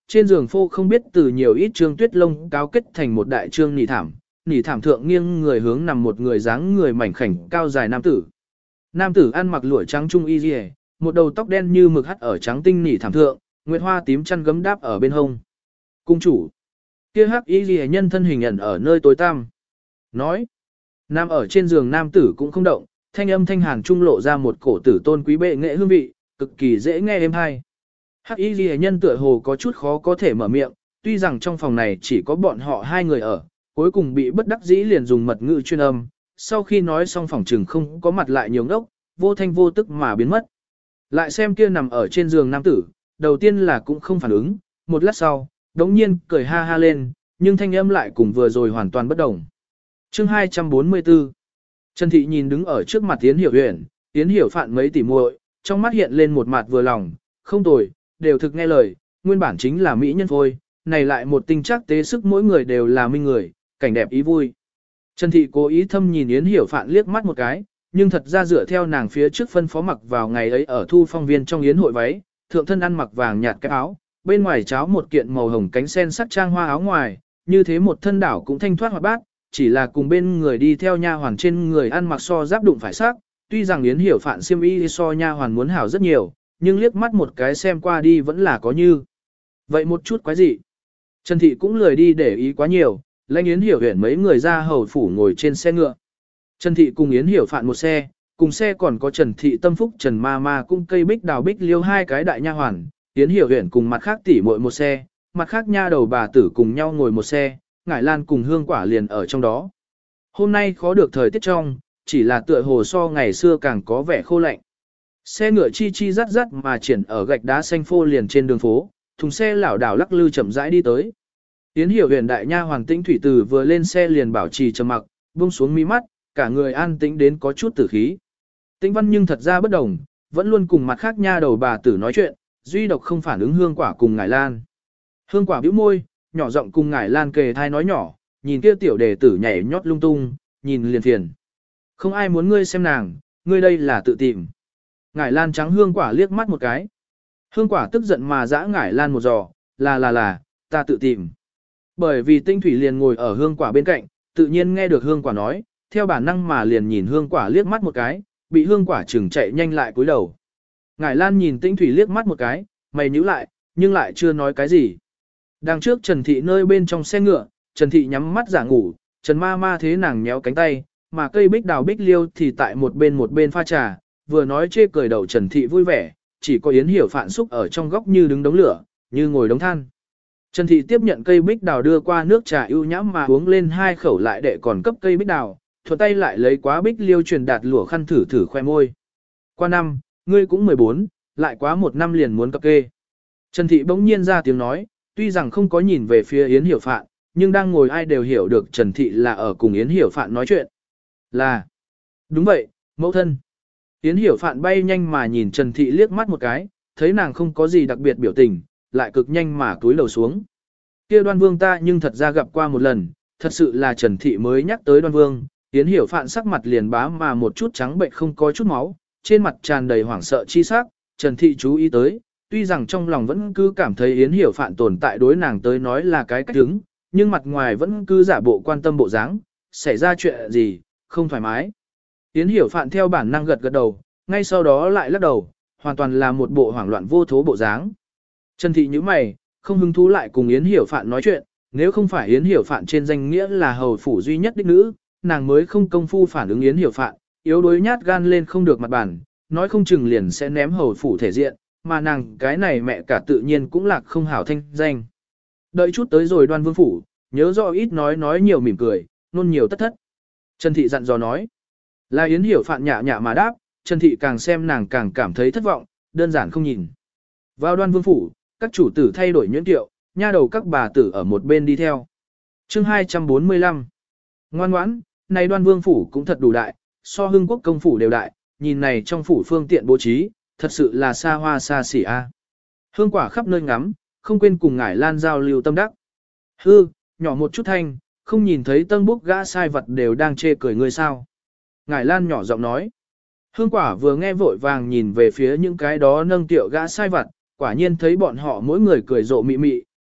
trên giường phô không biết từ nhiều ít trương tuyết lông cáo kết thành một đại trương nỉ thảm, nỉ thảm thượng nghiêng người hướng nằm một người dáng người mảnh khảnh cao dài nam tử. Nam tử ăn mặc lụa trắng trung y liề, một đầu tóc đen như mực hắt ở trắng tinh nỉ thảm thượng, nguyệt hoa tím chăn gấm đáp ở bên hông. Cung chủ, kia hắc y liề nhân thân hình ẩn ở nơi tối tăm. Nói, nam ở trên giường nam tử cũng không động, thanh âm thanh hàn trung lộ ra một cổ tử tôn quý bệ nghệ hương vị, cực kỳ dễ nghe êm hay. Hắc y liề nhân tựa hồ có chút khó có thể mở miệng, tuy rằng trong phòng này chỉ có bọn họ hai người ở, cuối cùng bị bất đắc dĩ liền dùng mật ngữ chuyên âm, sau khi nói xong phòng trừng không có mặt lại nhiều ngốc, vô thanh vô tức mà biến mất. Lại xem kia nằm ở trên giường nam tử, đầu tiên là cũng không phản ứng, một lát sau, đống nhiên cười ha ha lên, nhưng thanh âm lại cùng vừa rồi hoàn toàn bất đồng. Chương hai trăm bốn mươi tư. Trần Thị nhìn đứng ở trước mặt Yến Hiểu Huyền, Yến Hiểu Phạn mấy tỉ muội, trong mắt hiện lên một mặt vừa lòng, không tồi, đều thực nghe lời, nguyên bản chính là mỹ nhân phôi, này lại một tinh chắc tế sức mỗi người đều là minh người, cảnh đẹp ý vui. Trần Thị cố ý thâm nhìn Yến Hiểu Phạn liếc mắt một cái, nhưng thật ra dựa theo nàng phía trước phân phó mặc vào ngày ấy ở thu phong viên trong yến hội váy, thượng thân ăn mặc vàng nhạt cái áo, bên ngoài cháo một kiện màu hồng cánh sen sắc trang hoa áo ngoài, như thế một thân đảo cũng thanh thoát hoạt bát, chỉ là cùng bên người đi theo nha hoàn trên người ăn mặc so giáp đụng phải sắc, tuy rằng Yến Hiểu Phạn xiêm y so nha hoàn muốn hảo rất nhiều, nhưng liếc mắt một cái xem qua đi vẫn là có như. Vậy một chút quái gì? Trần Thị cũng lười đi để ý quá nhiều, lãnh Yến Hiểu Huyền mấy người ra hầu phủ ngồi trên xe ngựa. Trần Thị cùng Yến Hiểu Phạn một xe, cùng xe còn có Trần Thị Tâm Phúc Trần Ma Ma cung cây bích đào bích liêu hai cái đại nha hoàn, Yến Hiểu Huyền cùng mặt khác tỷ muội một xe, mặt khác nha đầu bà tử cùng nhau ngồi một xe, Ngải Lan cùng Hương Quả liền ở trong đó. Hôm nay khó được thời tiết trong, chỉ là tựa hồ so ngày xưa càng có vẻ khô lạnh. Xe ngựa chi chi rắt rắt mà triển ở gạch đá xanh phô liền trên đường phố, thùng xe lảo đảo lắc lư chậm rãi đi tới. Yến Hiểu Huyền đại nha hoàng tĩnh thủy từ vừa lên xe liền bảo trì trầm mặc, buông xuống mí mắt, cả người an tĩnh đến có chút tử khí. Tĩnh Văn nhưng thật ra bất đồng, vẫn luôn cùng mặt khác nha đầu bà tử nói chuyện, duy độc không phản ứng Hương Quả cùng Ngải Lan. Hương Quả bĩu môi, nhỏ giọng cùng Ngải Lan kề thai nói nhỏ, nhìn kia tiểu đệ tử nhảy nhót lung tung, nhìn liền phiền. Không ai muốn ngươi xem nàng, ngươi đây là tự tìm. Ngải Lan trắng Hương Quả liếc mắt một cái. Hương Quả tức giận mà dã Ngải Lan một giò, là là là, ta tự tìm. Bởi vì Tinh Thủy liền ngồi ở Hương Quả bên cạnh, tự nhiên nghe được Hương Quả nói, theo bản năng mà liền nhìn Hương Quả liếc mắt một cái, bị Hương Quả chừng chạy nhanh lại cúi đầu. Ngải Lan nhìn Tinh Thủy liếc mắt một cái, mày nhíu lại, nhưng lại chưa nói cái gì. Đằng trước Trần Thị nơi bên trong xe ngựa, Trần Thị nhắm mắt giả ngủ, Trần Ma Ma thế nàng nhéo cánh tay, mà cây bích đào bích liêu thì tại một bên một bên pha trà, vừa nói chê cười đầu Trần Thị vui vẻ, chỉ có Yến Hiểu Phạn xúc ở trong góc như đứng đống lửa, như ngồi đống than. Trần Thị tiếp nhận cây bích đào đưa qua nước trà ưu nhãm mà uống lên hai khẩu lại để còn cấp cây bích đào, thuận tay lại lấy quá bích liêu truyền đạt lụa khăn thử thử khoe môi. Qua năm, ngươi cũng mười bốn, lại quá một năm liền muốn cập kê. Trần Thị bỗng nhiên ra tiếng nói, tuy rằng không có nhìn về phía Yến Hiểu Phạn, nhưng đang ngồi ai đều hiểu được Trần Thị là ở cùng Yến Hiểu Phạn nói chuyện. Là, đúng vậy, mẫu thân. Yến Hiểu Phạn bay nhanh mà nhìn Trần Thị liếc mắt một cái, thấy nàng không có gì đặc biệt biểu tình, lại cực nhanh mà cúi đầu xuống. Kia Đoan Vương ta nhưng thật ra gặp qua một lần, thật sự là Trần Thị mới nhắc tới Đoan Vương, Yến Hiểu Phạn sắc mặt liền bá mà một chút trắng bệnh không có chút máu, trên mặt tràn đầy hoảng sợ chi sắc, Trần Thị chú ý tới, tuy rằng trong lòng vẫn cứ cảm thấy Yến Hiểu Phạn tồn tại đối nàng tới nói là cái cách đứng, nhưng mặt ngoài vẫn cứ giả bộ quan tâm bộ dáng, xảy ra chuyện gì, không thoải mái. Yến Hiểu Phạn theo bản năng gật gật đầu, ngay sau đó lại lắc đầu, hoàn toàn là một bộ hoảng loạn vô thố bộ dáng. Trần Thị nhíu mày, không hứng thú lại cùng Yến Hiểu Phạn nói chuyện, nếu không phải Yến Hiểu Phạn trên danh nghĩa là hầu phủ duy nhất đích nữ, nàng mới không công phu phản ứng Yến Hiểu Phạn, yếu đuối nhát gan lên không được mặt bản, nói không chừng liền sẽ ném hầu phủ thể diện, mà nàng cái này mẹ cả tự nhiên cũng lạc không hảo thanh danh. Đợi chút tới rồi Đoan Vương phủ, nhớ rõ ít nói nói nhiều mỉm cười, nôn nhiều tất thất. Trần Thị dặn dò nói, là Yến Hiểu Phạn nhạ nhạ mà đáp, Trần Thị càng xem nàng càng cảm thấy thất vọng, đơn giản không nhìn. Vào Đoan Vương phủ, các chủ tử thay đổi nhuyễn tiệu, nha đầu các bà tử ở một bên đi theo. Chương hai trăm bốn mươi lăm. Ngoan ngoãn, này Đoan Vương phủ cũng thật đủ đại, so Hưng Quốc công phủ đều đại, nhìn này trong phủ phương tiện bố trí, thật sự là xa hoa xa xỉ a. Hương Quả khắp nơi ngắm, không quên cùng Ngải Lan giao lưu tâm đắc. Hư, nhỏ một chút thanh, không nhìn thấy tân búc gã sai vật đều đang chê cười ngươi sao. Ngải Lan nhỏ giọng nói. Hương Quả vừa nghe vội vàng nhìn về phía những cái đó nâng tiệu gã sai vật, quả nhiên thấy bọn họ mỗi người cười rộ mị mị,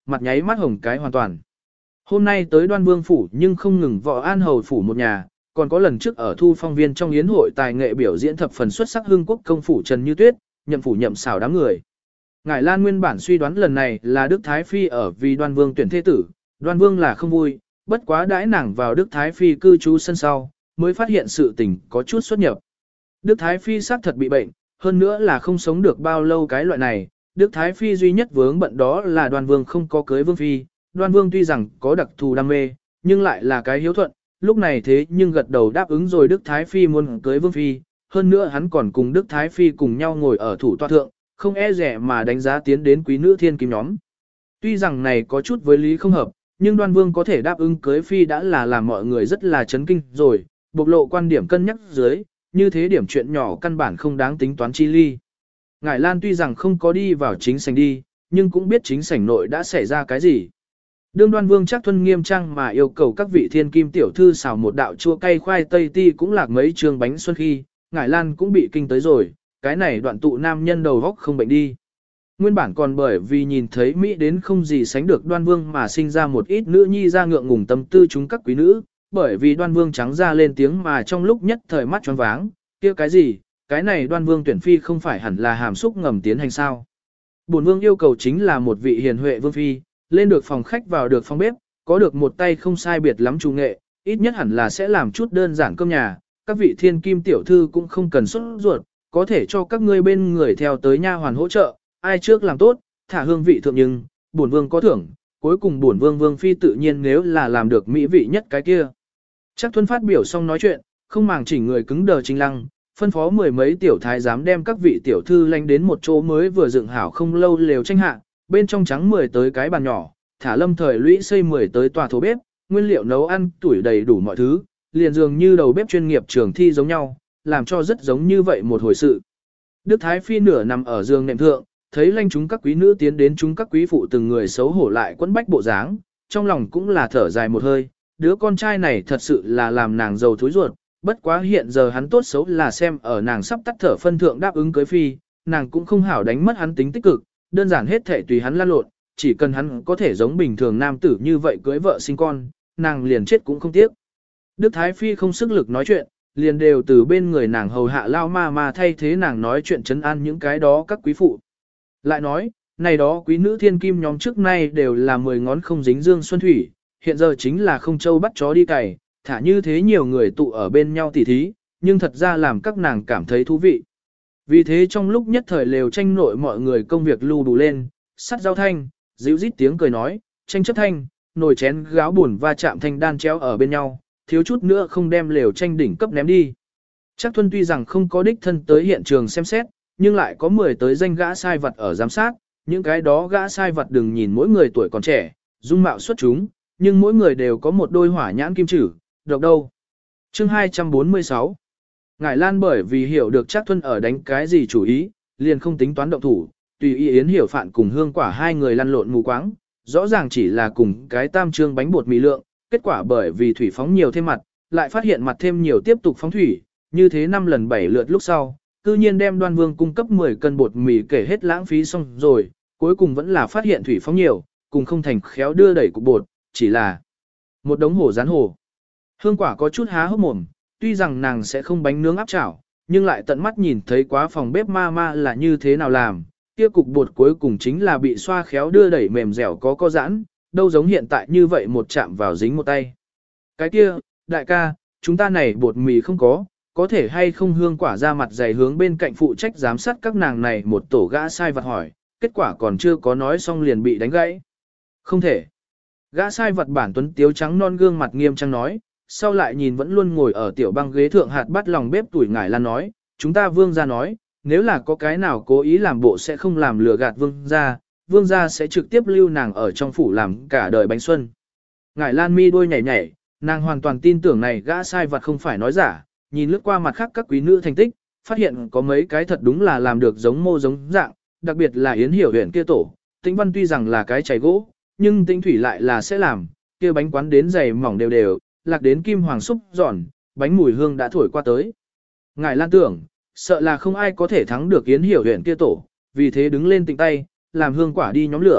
mặt nháy mắt hồng cái hoàn toàn. Hôm nay tới Đoan Vương phủ nhưng không ngừng Võ An hầu phủ một nhà, còn có lần trước ở Thu Phong Viên trong yến hội tài nghệ biểu diễn thập phần xuất sắc Hưng Quốc công phủ Trần Như Tuyết, nhậm phủ nhậm xảo đám người. Ngải Lan nguyên bản suy đoán lần này là Đức Thái Phi ở vì Đoan Vương tuyển thế tử, Đoan Vương là không vui, bất quá đãi nàng vào Đức Thái Phi cư trú sân sau, mới phát hiện sự tình có chút xuất nhập. Đức Thái Phi xác thật bị bệnh, hơn nữa là không sống được bao lâu cái loại này, Đức Thái Phi duy nhất vướng bận đó là Đoan Vương không có cưới Vương Phi, Đoan Vương tuy rằng có đặc thù đam mê, nhưng lại là cái hiếu thuận, lúc này thế nhưng gật đầu đáp ứng rồi Đức Thái Phi muốn cưới Vương Phi, hơn nữa hắn còn cùng Đức Thái Phi cùng nhau ngồi ở thủ tọa thượng, không e rẻ mà đánh giá tiến đến quý nữ thiên kim nhóm. Tuy rằng này có chút với lý không hợp, nhưng Đoan Vương có thể đáp ứng cưới Phi đã là làm mọi người rất là chấn kinh rồi, bộc lộ quan điểm cân nhắc dưới, như thế điểm chuyện nhỏ căn bản không đáng tính toán chi ly. Ngải Lan tuy rằng không có đi vào chính sảnh đi, nhưng cũng biết chính sảnh nội đã xảy ra cái gì. Đương Đoan Vương Trác Thuân nghiêm trang mà yêu cầu các vị thiên kim tiểu thư xào một đạo chua cay khoai tây ti cũng lạc mấy trường bánh xuân khi, Ngải Lan cũng bị kinh tới rồi, cái này đoạn tụ nam nhân đầu góc không bệnh đi. Nguyên bản còn bởi vì nhìn thấy Mỹ đến không gì sánh được Đoan Vương mà sinh ra một ít nữ nhi ra ngượng ngùng tâm tư chúng các quý nữ, bởi vì Đoan Vương trắng ra lên tiếng mà trong lúc nhất thời mắt choáng váng, kia cái gì, cái này Đoan Vương tuyển phi không phải hẳn là hàm xúc ngầm tiến hành sao. Bổn Vương yêu cầu chính là một vị hiền huệ vương phi, lên được phòng khách vào được phòng bếp, có được một tay không sai biệt lắm chủ nghệ, ít nhất hẳn là sẽ làm chút đơn giản cơm nhà, các vị thiên kim tiểu thư cũng không cần xuất ruột, có thể cho các ngươi bên người theo tới nha hoàn hỗ trợ, ai trước làm tốt, thả hương vị thượng nhưng, bổn vương có thưởng, cuối cùng bổn vương vương phi tự nhiên nếu là làm được mỹ vị nhất cái kia. Chắc Thuân phát biểu xong nói chuyện, không màng chỉnh người cứng đờ chính lăng, phân phó mười mấy tiểu thái giám đem các vị tiểu thư lanh đến một chỗ mới vừa dựng hảo không lâu lều tranh hạ, bên trong trắng mười tới cái bàn nhỏ, thả lâm thời lũy xây mười tới tòa thổ bếp, nguyên liệu nấu ăn tuổi đầy đủ mọi thứ, liền dường như đầu bếp chuyên nghiệp trường thi giống nhau, làm cho rất giống như vậy một hồi sự. Đức Thái Phi nửa nằm ở giường nệm thượng, thấy lanh chúng các quý nữ tiến đến chúng các quý phụ từng người xấu hổ lại quẫn bách bộ dáng, trong lòng cũng là thở dài một hơi, đứa con trai này thật sự là làm nàng giàu thối ruột, bất quá hiện giờ hắn tốt xấu là xem ở nàng sắp tắt thở phân thượng đáp ứng cưới phi, nàng cũng không hảo đánh mất hắn tính tích cực, đơn giản hết thể tùy hắn lan lộn, chỉ cần hắn có thể giống bình thường nam tử như vậy cưới vợ sinh con, nàng liền chết cũng không tiếc. Đức Thái Phi không sức lực nói chuyện, liền đều từ bên người nàng hầu hạ lao ma ma thay thế nàng nói chuyện trấn an những cái đó các quý phụ. Lại nói, này đó quý nữ thiên kim nhóm trước nay đều là mười ngón không dính dương xuân thủy, hiện giờ chính là không châu bắt chó đi cày, thả như thế nhiều người tụ ở bên nhau tỉ thí, nhưng thật ra làm các nàng cảm thấy thú vị. Vì thế trong lúc nhất thời lều tranh nội mọi người công việc lưu đủ lên, sắt giao thanh, dịu rít tiếng cười nói, tranh chấp thanh, nồi chén gáo buồn va chạm thanh đan treo ở bên nhau, thiếu chút nữa không đem lều tranh đỉnh cấp ném đi. Chắc Thuân tuy rằng không có đích thân tới hiện trường xem xét, nhưng lại có mười tới danh gã sai vật ở giám sát, những cái đó gã sai vật đừng nhìn mỗi người tuổi còn trẻ, dung mạo xuất chúng, nhưng mỗi người đều có một đôi hỏa nhãn kim chử, độc đâu. Chương hai trăm bốn mươi sáu. Ngải Lan bởi vì hiểu được Trác Thuân ở đánh cái gì chủ ý, liền không tính toán động thủ, tùy ý Yến Hiểu Phạn cùng Hương Quả hai người lăn lộn mù quáng, rõ ràng chỉ là cùng cái tam trương bánh bột mì lượng, kết quả bởi vì thủy phóng nhiều thêm mặt, lại phát hiện mặt thêm nhiều tiếp tục phóng thủy, như thế năm lần bảy lượt lúc sau, cư nhiên đem Đoan Vương cung cấp mười cân bột mì kể hết lãng phí xong rồi, cuối cùng vẫn là phát hiện thủy phóng nhiều, cùng không thành khéo đưa đẩy cục bột, chỉ là một đống hổ rán hổ. Hương Quả có chút há hốc mồm, tuy rằng nàng sẽ không bánh nướng áp chảo, nhưng lại tận mắt nhìn thấy quá phòng bếp ma ma là như thế nào làm, kia cục bột cuối cùng chính là bị xoa khéo đưa đẩy mềm dẻo có co giãn, đâu giống hiện tại như vậy một chạm vào dính một tay. Cái kia, đại ca, chúng ta này bột mì không có, có thể hay không? Hương Quả ra mặt dày hướng bên cạnh phụ trách giám sát các nàng này một tổ gã sai vật hỏi, kết quả còn chưa có nói xong liền bị đánh gãy. Không thể. Gã sai vật bản tuấn tiếu trắng non gương mặt nghiêm trang nói, sau lại nhìn vẫn luôn ngồi ở tiểu băng ghế thượng hạt bắt lòng bếp tuổi Ngải Lan nói, chúng ta vương gia nói, nếu là có cái nào cố ý làm bộ sẽ không làm lừa gạt vương gia, vương gia sẽ trực tiếp lưu nàng ở trong phủ làm cả đời bánh xuân. Ngải Lan mi đôi nhảy nhảy, nàng hoàn toàn tin tưởng này gã sai vật không phải nói giả, nhìn lướt qua mặt khác các quý nữ thành tích, phát hiện có mấy cái thật đúng là làm được giống mô giống dạng, đặc biệt là Yến Hiểu huyện kia tổ, Tĩnh Văn tuy rằng là cái chảy gỗ, nhưng Tĩnh Thủy lại là sẽ làm, kia bánh quán đến dày mỏng đều đều, lạc đến kim hoàng xúc giòn, bánh mùi hương đã thổi qua tới. Ngải Lan tưởng, sợ là không ai có thể thắng được Yến Hiểu huyện kia tổ, vì thế đứng lên tịnh tay, làm Hương Quả đi nhóm lửa,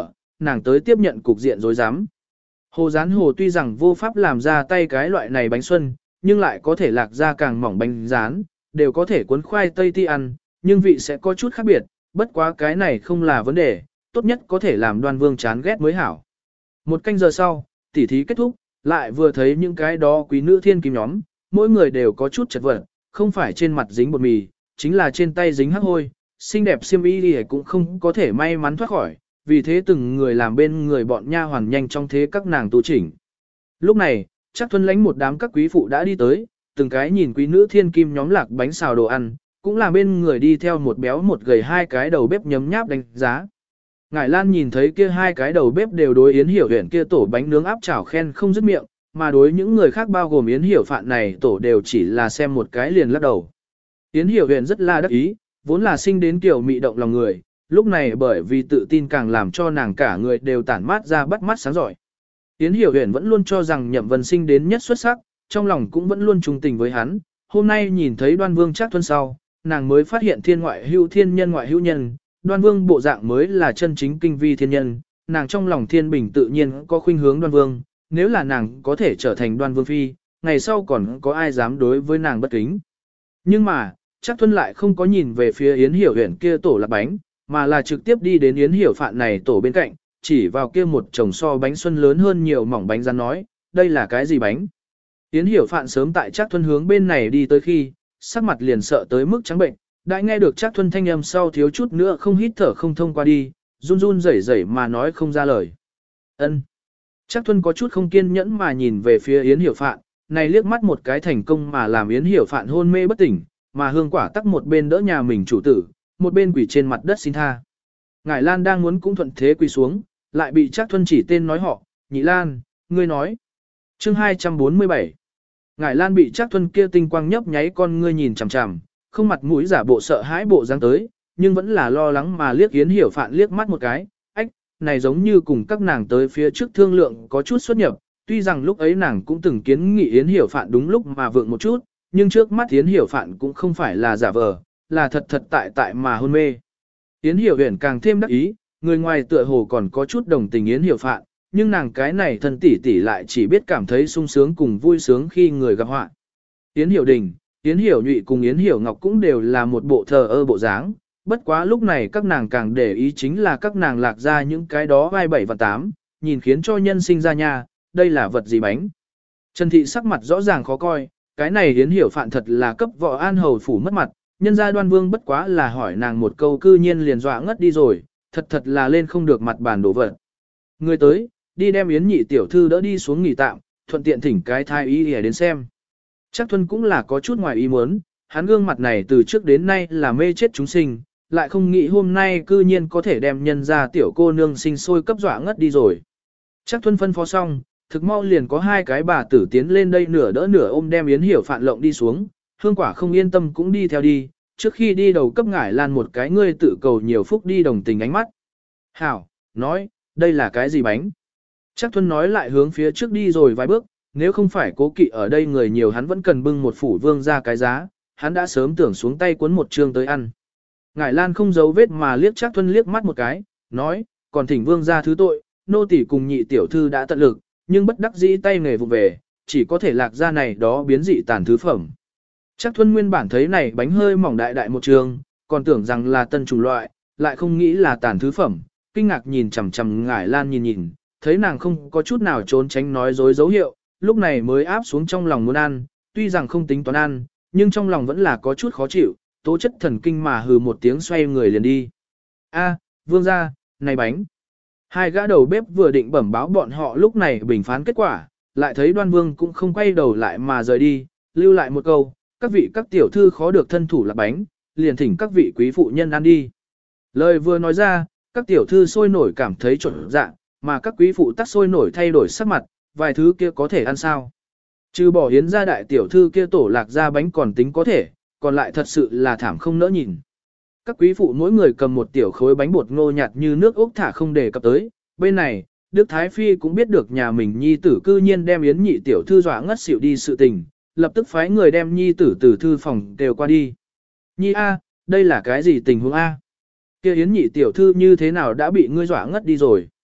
nàng tới tiếp nhận cục diện rối rắm. Hồ Gián Hồ tuy rằng vô pháp làm ra tay cái loại này bánh xuân, nhưng lại có thể lạc ra càng mỏng bánh rán, đều có thể cuốn khoai tây ti ăn, nhưng vị sẽ có chút khác biệt, bất quá cái này không là vấn đề, tốt nhất có thể làm Đoan Vương chán ghét mới hảo. Một canh giờ sau, tỉ thí kết thúc, lại vừa thấy những cái đó quý nữ thiên kim nhóm, mỗi người đều có chút chật vật, không phải trên mặt dính bột mì, chính là trên tay dính hắc hôi, xinh đẹp xiêm y thì cũng không có thể may mắn thoát khỏi, vì thế từng người làm bên người bọn nha hoàn nhanh trong thế các nàng tu chỉnh. Lúc này, chắc thuần lãnh một đám các quý phụ đã đi tới, từng cái nhìn quý nữ thiên kim nhóm lạc bánh xào đồ ăn, cũng là bên người đi theo một béo một gầy hai cái đầu bếp nhấm nháp đánh giá. Ngải Lan nhìn thấy kia hai cái đầu bếp đều đối Yến Hiểu Uyển kia tổ bánh nướng áp chảo khen không dứt miệng, mà đối những người khác bao gồm Yến Hiểu Phạn này tổ đều chỉ là xem một cái liền lắc đầu. Yến Hiểu Uyển rất là đắc ý, vốn là sinh đến kiểu mị động lòng người, lúc này bởi vì tự tin càng làm cho nàng cả người đều tản mát ra bắt mắt sáng giỏi. Yến Hiểu Uyển vẫn luôn cho rằng Nhậm Vân sinh đến nhất xuất sắc, trong lòng cũng vẫn luôn trung tình với hắn, hôm nay nhìn thấy Đoan Vương Trác Thuân sau, nàng mới phát hiện thiên ngoại hữu thiên nhân ngoại hữu nhân, Đoan Vương bộ dạng mới là chân chính kinh vi thiên nhân, nàng trong lòng thiên bình tự nhiên có khuynh hướng Đoan Vương, nếu là nàng có thể trở thành Đoan Vương phi, ngày sau còn có ai dám đối với nàng bất kính. Nhưng mà, Trác Thuân lại không có nhìn về phía Yến Hiểu Uyển kia tổ lạc bánh, mà là trực tiếp đi đến Yến Hiểu Phạn này tổ bên cạnh, chỉ vào kia một chồng so bánh xuân lớn hơn nhiều mỏng bánh rán nói, đây là cái gì bánh? Yến Hiểu Phạn sớm tại Trác Thuân hướng bên này đi tới khi, sắc mặt liền sợ tới mức trắng bệnh, đã nghe được Trác Thuân thanh âm sau thiếu chút nữa không hít thở không thông qua đi, run run rẩy rẩy mà nói không ra lời. Ân. Trác Thuân có chút không kiên nhẫn mà nhìn về phía Yến Hiểu Phạn, này liếc mắt một cái thành công mà làm Yến Hiểu Phạn hôn mê bất tỉnh, mà Hương Quả tắc một bên đỡ nhà mình chủ tử, một bên quỳ trên mặt đất xin tha. Ngải Lan đang muốn cũng thuận thế quỳ xuống, lại bị Trác Thuân chỉ tên nói họ, Nhị Lan, ngươi nói. Chương hai trăm bốn mươi bảy. Ngải Lan bị Trác Thuân kia tinh quang nhấp nháy con ngươi nhìn chằm chằm, không mặt mũi giả bộ sợ hãi bộ dáng tới, nhưng vẫn là lo lắng mà liếc Yến Hiểu Phạn liếc mắt một cái, ách, này giống như cùng các nàng tới phía trước thương lượng có chút xuất nhập, tuy rằng lúc ấy nàng cũng từng kiến nghị Yến Hiểu Phạn đúng lúc mà vượng một chút, nhưng trước mắt Yến Hiểu Phạn cũng không phải là giả vờ, là thật thật tại tại mà hôn mê. Yến Hiểu Uyển càng thêm đắc ý, người ngoài tựa hồ còn có chút đồng tình Yến Hiểu Phạn, nhưng nàng cái này thân tỷ tỷ lại chỉ biết cảm thấy sung sướng cùng vui sướng khi người gặp họa. Yến Hiểu Đình, Yến Hiểu Nhụy cùng Yến Hiểu Ngọc cũng đều là một bộ thờ ơ bộ dáng, bất quá lúc này các nàng càng để ý chính là các nàng lạc ra những cái đó vai bảy và tám, nhìn khiến cho nhân sinh ra nha, đây là vật gì bánh. Trần Thị sắc mặt rõ ràng khó coi, cái này Yến Hiểu Phạn thật là cấp võ an hầu phủ mất mặt, nhân gia Đoan Vương bất quá là hỏi nàng một câu cư nhiên liền dọa ngất đi rồi, thật thật là lên không được mặt bàn đổ vật. Người tới, đi đem Yến nhị tiểu thư đỡ đi xuống nghỉ tạm, thuận tiện thỉnh cái thái y để đến xem. Trác Thuân cũng là có chút ngoài ý muốn, hắn gương mặt này từ trước đến nay là mê chết chúng sinh, lại không nghĩ hôm nay cư nhiên có thể đem nhân ra tiểu cô nương sinh sôi cấp dọa ngất đi rồi. Trác Thuân phân phó xong, thực mau liền có hai cái bà tử tiến lên đây nửa đỡ nửa ôm đem Yến Hiểu Phạn lộng đi xuống, Hương Quả không yên tâm cũng đi theo đi, trước khi đi đầu cấp Ngải Lan một cái ngươi tự cầu nhiều phúc đi đồng tình ánh mắt. Hảo, nói, đây là cái gì bánh? Trác Thuân nói lại hướng phía trước đi rồi vài bước, nếu không phải cố kỵ ở đây người nhiều hắn vẫn cần bưng một phủ vương ra cái giá, hắn đã sớm tưởng xuống tay cuốn một trương tới ăn. Ngải Lan không giấu vết mà liếc Trác Thuân liếc mắt một cái, nói, còn thỉnh vương ra thứ tội, nô tỳ cùng nhị tiểu thư đã tận lực, nhưng bất đắc dĩ tay nghề vụ về, chỉ có thể lạc ra này đó biến dị tàn thứ phẩm. Trác Thuân nguyên bản thấy này bánh hơi mỏng đại đại một trường, còn tưởng rằng là tân chủng loại, lại không nghĩ là tàn thứ phẩm, kinh ngạc nhìn chằm chằm Ngải Lan nhìn nhìn, thấy nàng không có chút nào trốn tránh nói dối dấu hiệu, lúc này mới áp xuống trong lòng muốn ăn, tuy rằng không tính toán ăn, nhưng trong lòng vẫn là có chút khó chịu, tố chất thần kinh mà hừ một tiếng xoay người liền đi. A, vương gia, này bánh. Hai gã đầu bếp vừa định bẩm báo bọn họ lúc này bình phán kết quả, lại thấy Đoan Vương cũng không quay đầu lại mà rời đi, lưu lại một câu, các vị các tiểu thư khó được thân thủ là bánh, liền thỉnh các vị quý phụ nhân ăn đi. Lời vừa nói ra, các tiểu thư sôi nổi cảm thấy trộn dạ, mà các quý phụ tắc sôi nổi thay đổi sắc mặt, vài thứ kia có thể ăn sao. Trừ bỏ hiến ra đại tiểu thư kia tổ lạc ra bánh còn tính có thể, còn lại thật sự là thảm không nỡ nhìn. Các quý phụ mỗi người cầm một tiểu khối bánh bột ngô nhạt như nước ốc thả không để cập tới, bên này, Đức Thái Phi cũng biết được nhà mình nhi tử cư nhiên đem yến nhị tiểu thư dọa ngất xỉu đi sự tình, lập tức phái người đem nhi tử từ thư phòng đều qua đi. Nhi A, đây là cái gì tình huống A? Kia yến nhị tiểu thư như thế nào đã bị ngươi dọa ngất đi rồi?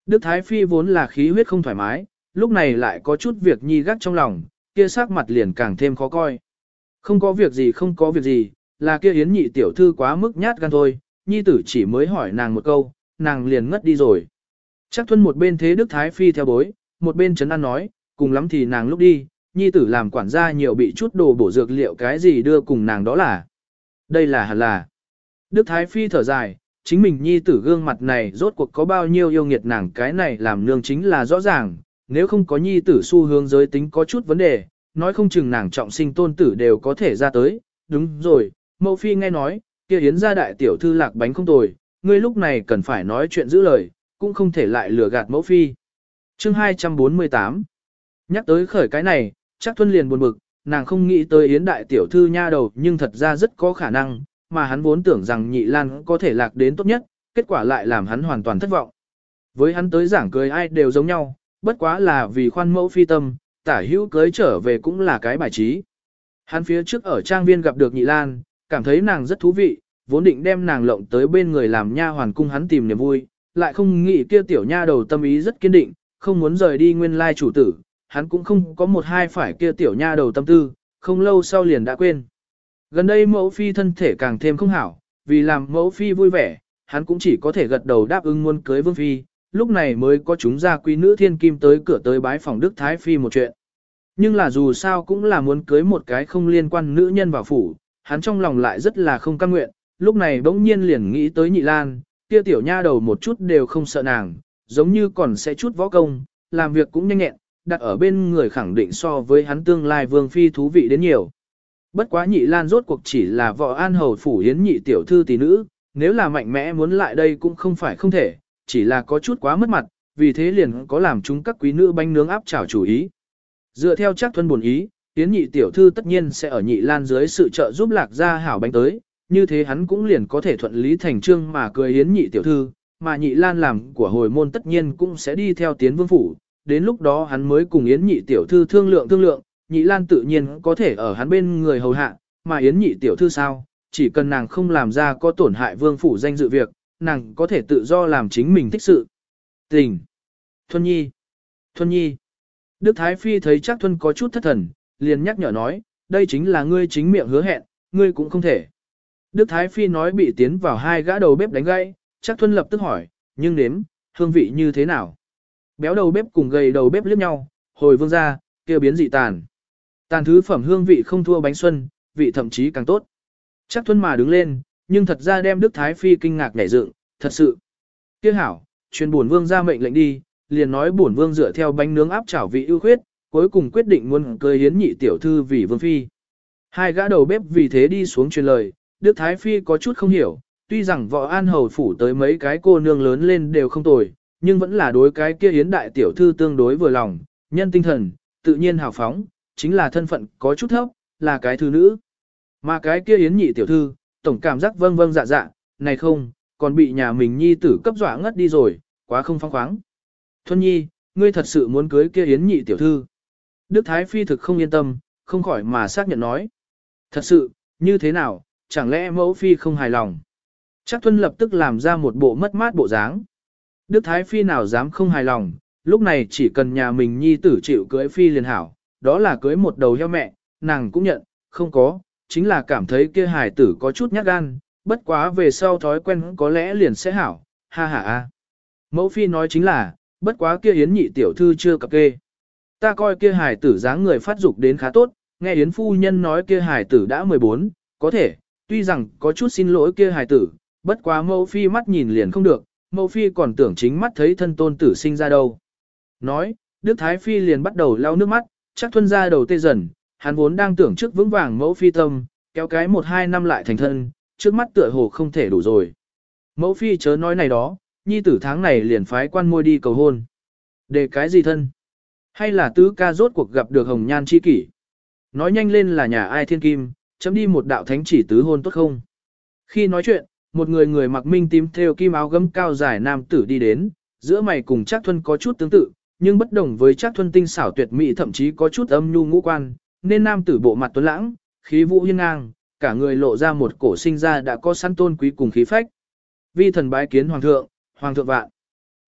Đức Thái Phi vốn là khí huyết không thoải mái, lúc này lại có chút việc nhi gắt trong lòng, kia sắc mặt liền càng thêm khó coi. Không có việc gì không có việc gì, là kia Yến nhị tiểu thư quá mức nhát gan thôi, nhi tử chỉ mới hỏi nàng một câu, nàng liền ngất đi rồi. Chắc thuân một bên thế Đức Thái Phi theo bối, một bên trấn an nói, cùng lắm thì nàng lúc đi, nhi tử làm quản gia nhiều bị chút đồ bổ dược liệu cái gì đưa cùng nàng đó là. Đây là hẳn là. Đức Thái Phi thở dài, chính mình nhi tử gương mặt này rốt cuộc có bao nhiêu yêu nghiệt nàng cái này làm nương chính là rõ ràng, nếu không có nhi tử xu hướng giới tính có chút vấn đề, nói không chừng nàng trọng sinh tôn tử đều có thể ra tới. Đúng rồi, mẫu phi nghe nói, kia Yến gia đại tiểu thư lạc bánh không tồi, ngươi lúc này cần phải nói chuyện giữ lời, cũng không thể lại lừa gạt mẫu phi. Chương hai trăm bốn mươi tám. Nhắc tới khởi cái này, chắc Thuân liền buồn bực, nàng không nghĩ tới Yến đại tiểu thư nha đầu nhưng thật ra rất có khả năng, mà hắn vốn tưởng rằng nhị lan có thể lạc đến tốt nhất, kết quả lại làm hắn hoàn toàn thất vọng. Với hắn tới giảng cưới ai đều giống nhau, bất quá là vì khoan mẫu phi tâm, tả hữu cưới trở về cũng là cái bài trí. Hắn phía trước ở trang viên gặp được nhị lan, cảm thấy nàng rất thú vị, vốn định đem nàng lộng tới bên người làm nha hoàn cung hắn tìm niềm vui, lại không nghĩ kia tiểu nha đầu tâm ý rất kiên định, không muốn rời đi nguyên lai chủ tử, hắn cũng không có một hai phải kia tiểu nha đầu tâm tư, không lâu sau liền đã quên. Gần đây mẫu phi thân thể càng thêm không hảo, vì làm mẫu phi vui vẻ, hắn cũng chỉ có thể gật đầu đáp ứng muốn cưới vương phi, lúc này mới có chúng gia quý nữ thiên kim tới cửa tới bái phòng Đức Thái Phi một chuyện. Nhưng là dù sao cũng là muốn cưới một cái không liên quan nữ nhân vào phủ, hắn trong lòng lại rất là không cam nguyện, lúc này bỗng nhiên liền nghĩ tới nhị lan, kia tiểu nha đầu một chút đều không sợ nàng, giống như còn sẽ chút võ công, làm việc cũng nhanh nhẹn, đặt ở bên người khẳng định so với hắn tương lai vương phi thú vị đến nhiều. Bất quá nhị lan rốt cuộc chỉ là võ an hầu phủ Yến nhị tiểu thư tỷ nữ, nếu là mạnh mẽ muốn lại đây cũng không phải không thể, chỉ là có chút quá mất mặt, vì thế liền có làm chúng các quý nữ bánh nướng áp chảo chủ ý. Dựa theo chắc Thuân buồn ý, Yến nhị tiểu thư tất nhiên sẽ ở nhị lan dưới sự trợ giúp lạc ra hảo bánh tới, như thế hắn cũng liền có thể thuận lý thành trương mà cười Yến nhị tiểu thư, mà nhị lan làm của hồi môn tất nhiên cũng sẽ đi theo tiến vương phủ, đến lúc đó hắn mới cùng Yến nhị tiểu thư thương lượng thương lượng, nhị lan tự nhiên có thể ở hắn bên người hầu hạ, mà Yến nhị tiểu thư sao, chỉ cần nàng không làm ra có tổn hại vương phủ danh dự việc, nàng có thể tự do làm chính mình thích sự. Tình. Thuân Nhi. Thuân Nhi. Đức Thái Phi thấy chắc Thuân có chút thất thần, liền nhắc nhở nói, đây chính là ngươi chính miệng hứa hẹn, ngươi cũng không thể. Đức Thái Phi nói bị tiến vào hai gã đầu bếp đánh gãy, chắc Thuân lập tức hỏi, nhưng nếm, hương vị như thế nào? Béo đầu bếp cùng gầy đầu bếp liếc nhau, hồi vương ra, kêu biến dị tàn. Tàn thứ phẩm hương vị không thua bánh xuân, vị thậm chí càng tốt. Chắc Thuân mà đứng lên, nhưng thật ra đem Đức Thái Phi kinh ngạc nhảy dựng, thật sự. Kia hảo, truyền bổn vương ra mệnh lệnh đi, liền nói bổn vương dựa theo bánh nướng áp chảo vị ưu khuyết, cuối cùng quyết định muốn cưới Yến nhị tiểu thư vì vương phi. Hai gã đầu bếp vì thế đi xuống truyền lời, Đức Thái Phi có chút không hiểu, tuy rằng võ an hầu phủ tới mấy cái cô nương lớn lên đều không tồi, nhưng vẫn là đối cái kia Yến đại tiểu thư tương đối vừa lòng, nhân tinh thần, tự nhiên hào phóng, chính là thân phận có chút thấp, là cái thư nữ. Mà cái kia Yến nhị tiểu thư, tổng cảm giác vâng vâng dạ dạ, này không, còn bị nhà mình nhi tử cấp dọa ngất đi rồi, quá không phóng khoáng. Thuân Nhi, ngươi thật sự muốn cưới kia Yến nhị tiểu thư. Đức Thái Phi thực không yên tâm, không khỏi mà xác nhận nói. Thật sự, như thế nào, chẳng lẽ mẫu phi không hài lòng? Chắc Thuân lập tức làm ra một bộ mất mát bộ dáng. Đức Thái Phi nào dám không hài lòng, lúc này chỉ cần nhà mình nhi tử chịu cưới phi liền hảo, đó là cưới một đầu heo mẹ, nàng cũng nhận, không có, chính là cảm thấy kia hài tử có chút nhát gan, bất quá về sau thói quen có lẽ liền sẽ hảo, ha ha a. Mẫu phi nói chính là, bất quá kia Yến nhị tiểu thư chưa cập kê. Ta coi kia hài tử dáng người phát dục đến khá tốt, nghe Yến phu nhân nói kia hài tử đã mười bốn, có thể, tuy rằng có chút xin lỗi kia hài tử, bất quá mẫu phi mắt nhìn liền không được, mẫu phi còn tưởng chính mắt thấy thân tôn tử sinh ra đâu. Nói, Đức Thái Phi liền bắt đầu lau nước mắt, chắc Thuân ra đầu tê dần, hắn vốn đang tưởng trước vững vàng mẫu phi tâm, kéo cái một hai năm lại thành thân, trước mắt tựa hồ không thể đủ rồi. Mẫu phi chớ nói này đó, nhi tử tháng này liền phái quan môi đi cầu hôn. Để cái gì thân? Hay là tứ ca rốt cuộc gặp được hồng nhan chi kỷ? Nói nhanh lên là nhà ai thiên kim, chấm đi một đạo thánh chỉ tứ hôn tốt không? Khi nói chuyện, một người người mặc minh tím thêu kim áo gấm cao dài nam tử đi đến, giữa mày cùng Trác Thuân có chút tương tự, nhưng bất đồng với Trác Thuân tinh xảo tuyệt mỹ thậm chí có chút âm nhu ngũ quan, nên nam tử bộ mặt tuấn lãng, khí vũ hiên ngang, cả người lộ ra một cổ sinh ra đã có sẵn tôn quý cùng khí phách. Vi thần bái kiến hoàng thượng, hoàng thượng vạn.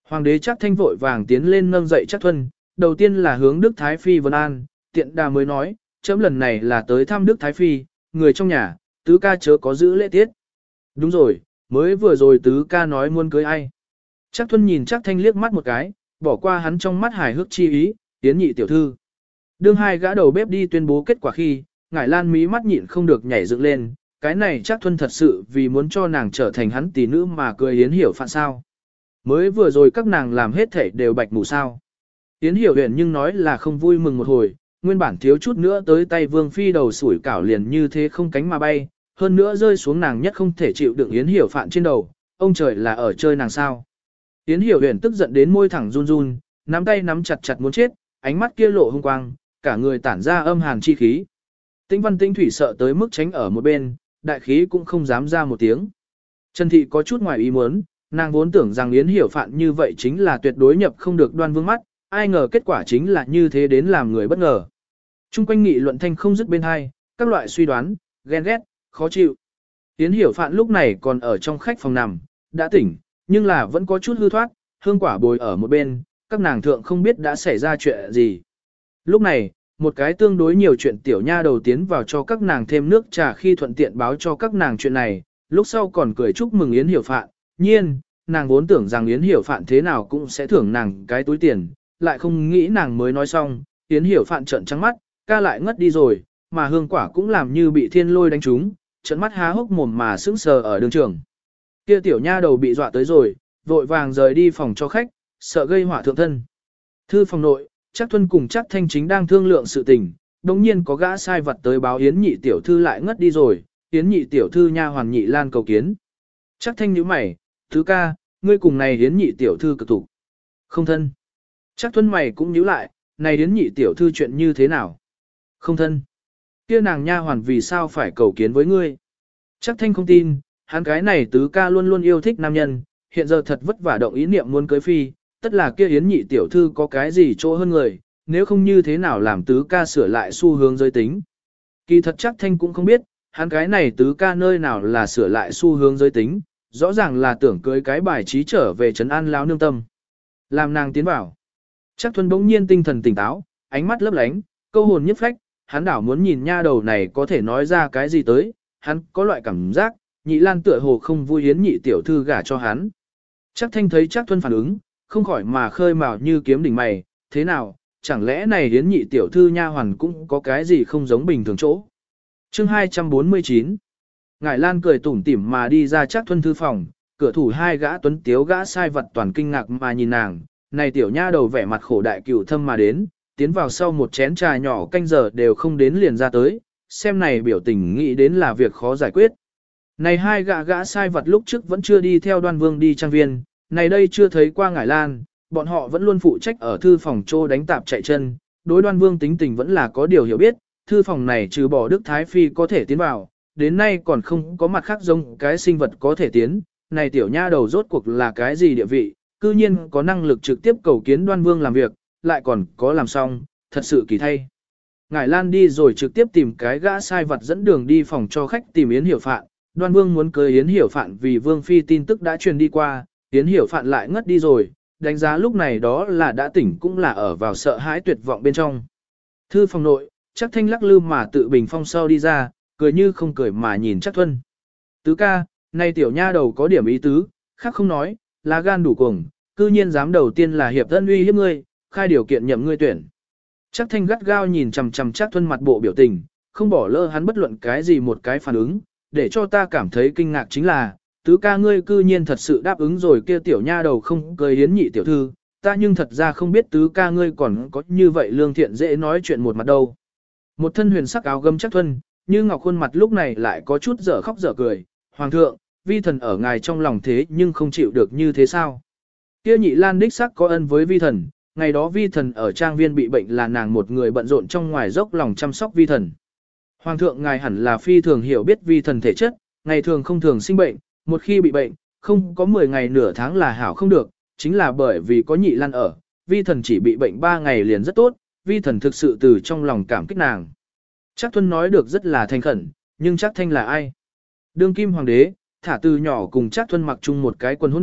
Hoàng đế Trác Thanh vội vàng tiến lên nâng dậy Trác Thuân, đầu tiên là hướng Đức Thái Phi vân an, tiện đà mới nói, chấm lần này là tới thăm Đức Thái Phi, người trong nhà, tứ ca chớ có giữ lễ tiết. Đúng rồi, mới vừa rồi tứ ca nói muốn cưới ai. Trác Thuân nhìn Trác Thanh liếc mắt một cái, bỏ qua hắn trong mắt hài hước chi ý, tiến nhị tiểu thư. Đương hai gã đầu bếp đi tuyên bố kết quả khi, Ngải Lan mí mắt nhịn không được nhảy dựng lên, cái này Trác Thuân thật sự vì muốn cho nàng trở thành hắn tỷ nữ mà cười Yến Hiểu Phạn sao. Mới vừa rồi các nàng làm hết thể đều bạch mù sao. Yến Hiểu Huyền nhưng nói là không vui mừng một hồi, nguyên bản thiếu chút nữa tới tay Vương Phi đầu sủi cảo liền như thế không cánh mà bay, hơn nữa rơi xuống nàng nhất không thể chịu đựng Yến Hiểu Phạn trên đầu, ông trời là ở chơi nàng sao. Yến Hiểu Huyền tức giận đến môi thẳng run run, nắm tay nắm chặt chặt muốn chết, ánh mắt kia lộ hung quang, cả người tản ra âm hàn chi khí. Tĩnh Văn Tĩnh Thủy sợ tới mức tránh ở một bên, đại khí cũng không dám ra một tiếng. Trần Thị có chút ngoài ý muốn, nàng vốn tưởng rằng Yến Hiểu Phạn như vậy chính là tuyệt đối nhập không được Đoan Vương mắt, ai ngờ kết quả chính là như thế đến làm người bất ngờ. Trung quanh nghị luận thanh không dứt bên hai, các loại suy đoán, ghen ghét, khó chịu. Yến Hiểu Phạn lúc này còn ở trong khách phòng nằm, đã tỉnh, nhưng là vẫn có chút hư thoát, hương quả bồi ở một bên, các nàng thượng không biết đã xảy ra chuyện gì. Lúc này, một cái tương đối nhiều chuyện tiểu nha đầu tiến vào cho các nàng thêm nước trà khi thuận tiện báo cho các nàng chuyện này, lúc sau còn cười chúc mừng Yến Hiểu Phạn, nhiên, nàng vốn tưởng rằng Yến Hiểu Phạn thế nào cũng sẽ thưởng nàng cái túi tiền, lại không nghĩ nàng mới nói xong, Yến Hiểu Phạn trợn trắng mắt, ca lại ngất đi rồi, mà hương quả cũng làm như bị thiên lôi đánh trúng, trợn mắt há hốc mồm mà sững sờ ở đường trường. Kia tiểu nha đầu bị dọa tới rồi, vội vàng rời đi phòng cho khách, sợ gây họa thượng thân. Thư phòng nội, Trác Thuân cùng Trác Thanh chính đang thương lượng sự tình, đồng nhiên có gã sai vật tới báo Yến nhị tiểu thư lại ngất đi rồi, Yến nhị tiểu thư nha hoàn nhị lan cầu kiến. Trác Thanh nhíu mày, thứ ca, ngươi cùng này Yến nhị tiểu thư cực thủ. Không thân. Trác Thuân mày cũng nhíu lại, này Yến nhị tiểu thư chuyện như thế nào? Không thân. Kia nàng nha hoàn vì sao phải cầu kiến với ngươi? Trác Thanh không tin, hắn cái này tứ ca luôn luôn yêu thích nam nhân, hiện giờ thật vất vả động ý niệm muốn cưới phi, tất là kia Yến nhị tiểu thư có cái gì chỗ hơn người, nếu không như thế nào làm tứ ca sửa lại xu hướng giới tính. Kỳ thật Trác Thanh cũng không biết, hắn cái này tứ ca nơi nào là sửa lại xu hướng giới tính, rõ ràng là tưởng cưới cái bài trí trở về trấn an lão nương tâm. Làm nàng tiến vào. Trác Thuần bỗng nhiên tinh thần tỉnh táo, ánh mắt lấp lánh, câu hồn nhất phách, hắn đảo muốn nhìn nha đầu này có thể nói ra cái gì tới, hắn có loại cảm giác, nhị lan tựa hồ không vui Yến nhị tiểu thư gả cho hắn. Trác Thanh thấy Trác Thuần phản ứng, không khỏi mà khơi mào như kiếm đỉnh mày, thế nào, chẳng lẽ này Yến nhị tiểu thư nha hoàn cũng có cái gì không giống bình thường chỗ. Chương hai trăm bốn mươi chín. Ngải Lan cười tủm tỉm mà đi ra Trác Thuần thư phòng, cửa thủ hai gã tuấn tiếu gã sai vật toàn kinh ngạc mà nhìn nàng, này tiểu nha đầu vẻ mặt khổ đại cửu thâm mà đến, tiến vào sau một chén trà nhỏ canh giờ đều không đến liền ra tới, xem này biểu tình nghĩ đến là việc khó giải quyết. Này hai gã gã sai vật lúc trước vẫn chưa đi theo Đoan Vương đi trang viên, này đây chưa thấy qua Ngải Lan, bọn họ vẫn luôn phụ trách ở thư phòng trô đánh tạp chạy chân, đối Đoan Vương tính tình vẫn là có điều hiểu biết, thư phòng này trừ bỏ Đức Thái Phi có thể tiến vào, đến nay còn không có mặt khác giống cái sinh vật có thể tiến, này tiểu nha đầu rốt cuộc là cái gì địa vị, cư nhiên có năng lực trực tiếp cầu kiến Đoan Vương làm việc, lại còn có làm xong, thật sự kỳ thay. Ngải Lan đi rồi trực tiếp tìm cái gã sai vật dẫn đường đi phòng cho khách tìm Yến Hiểu Phạn, Đoan Vương muốn cưới Yến Hiểu Phạn vì Vương Phi tin tức đã truyền đi qua, Yến Hiểu Phạn lại ngất đi rồi, đánh giá lúc này đó là đã tỉnh cũng là ở vào sợ hãi tuyệt vọng bên trong. Thư phòng nội, Trác Thanh lắc lư mà tự bình phong sau đi ra, cười như không cười mà nhìn Trác Thuân. Tứ ca, nay tiểu nha đầu có điểm ý tứ, khác không nói, là gan đủ cuồng, cư nhiên dám đầu tiên là hiệp thân uy hiếp ngươi, khai điều kiện nhậm ngươi tuyển. Trác Thanh gắt gao nhìn chằm chằm Trác Thuân mặt bộ biểu tình, không bỏ lỡ hắn bất luận cái gì một cái phản ứng, để cho ta cảm thấy kinh ngạc chính là, tứ ca ngươi cư nhiên thật sự đáp ứng rồi kia tiểu nha đầu không cười Yến nhị tiểu thư, ta nhưng thật ra không biết tứ ca ngươi còn có như vậy lương thiện dễ nói chuyện một mặt đâu. Một thân huyền sắc áo gấm Trác Thuân, như ngọc khuôn mặt lúc này lại có chút dở khóc dở cười, hoàng thượng, vi thần ở ngài trong lòng thế nhưng không chịu được như thế sao. Kia nhị lan đích sắc có ân với vi thần, ngày đó vi thần ở trang viên bị bệnh là nàng một người bận rộn trong ngoài dốc lòng chăm sóc vi thần. Hoàng thượng ngài hẳn là phi thường hiểu biết vi thần thể chất, ngày thường không thường sinh bệnh, một khi bị bệnh, không có mười ngày nửa tháng là hảo không được, chính là bởi vì có nhị lan ở, vi thần chỉ bị bệnh ba ngày liền rất tốt, vi thần thực sự từ trong lòng cảm kích nàng. Trác Thuân nói được rất là thành khẩn, nhưng Trác Thanh là ai? Đương kim hoàng đế, thả từ nhỏ cùng Trác Thuân mặc chung một cái quần hỗn đại,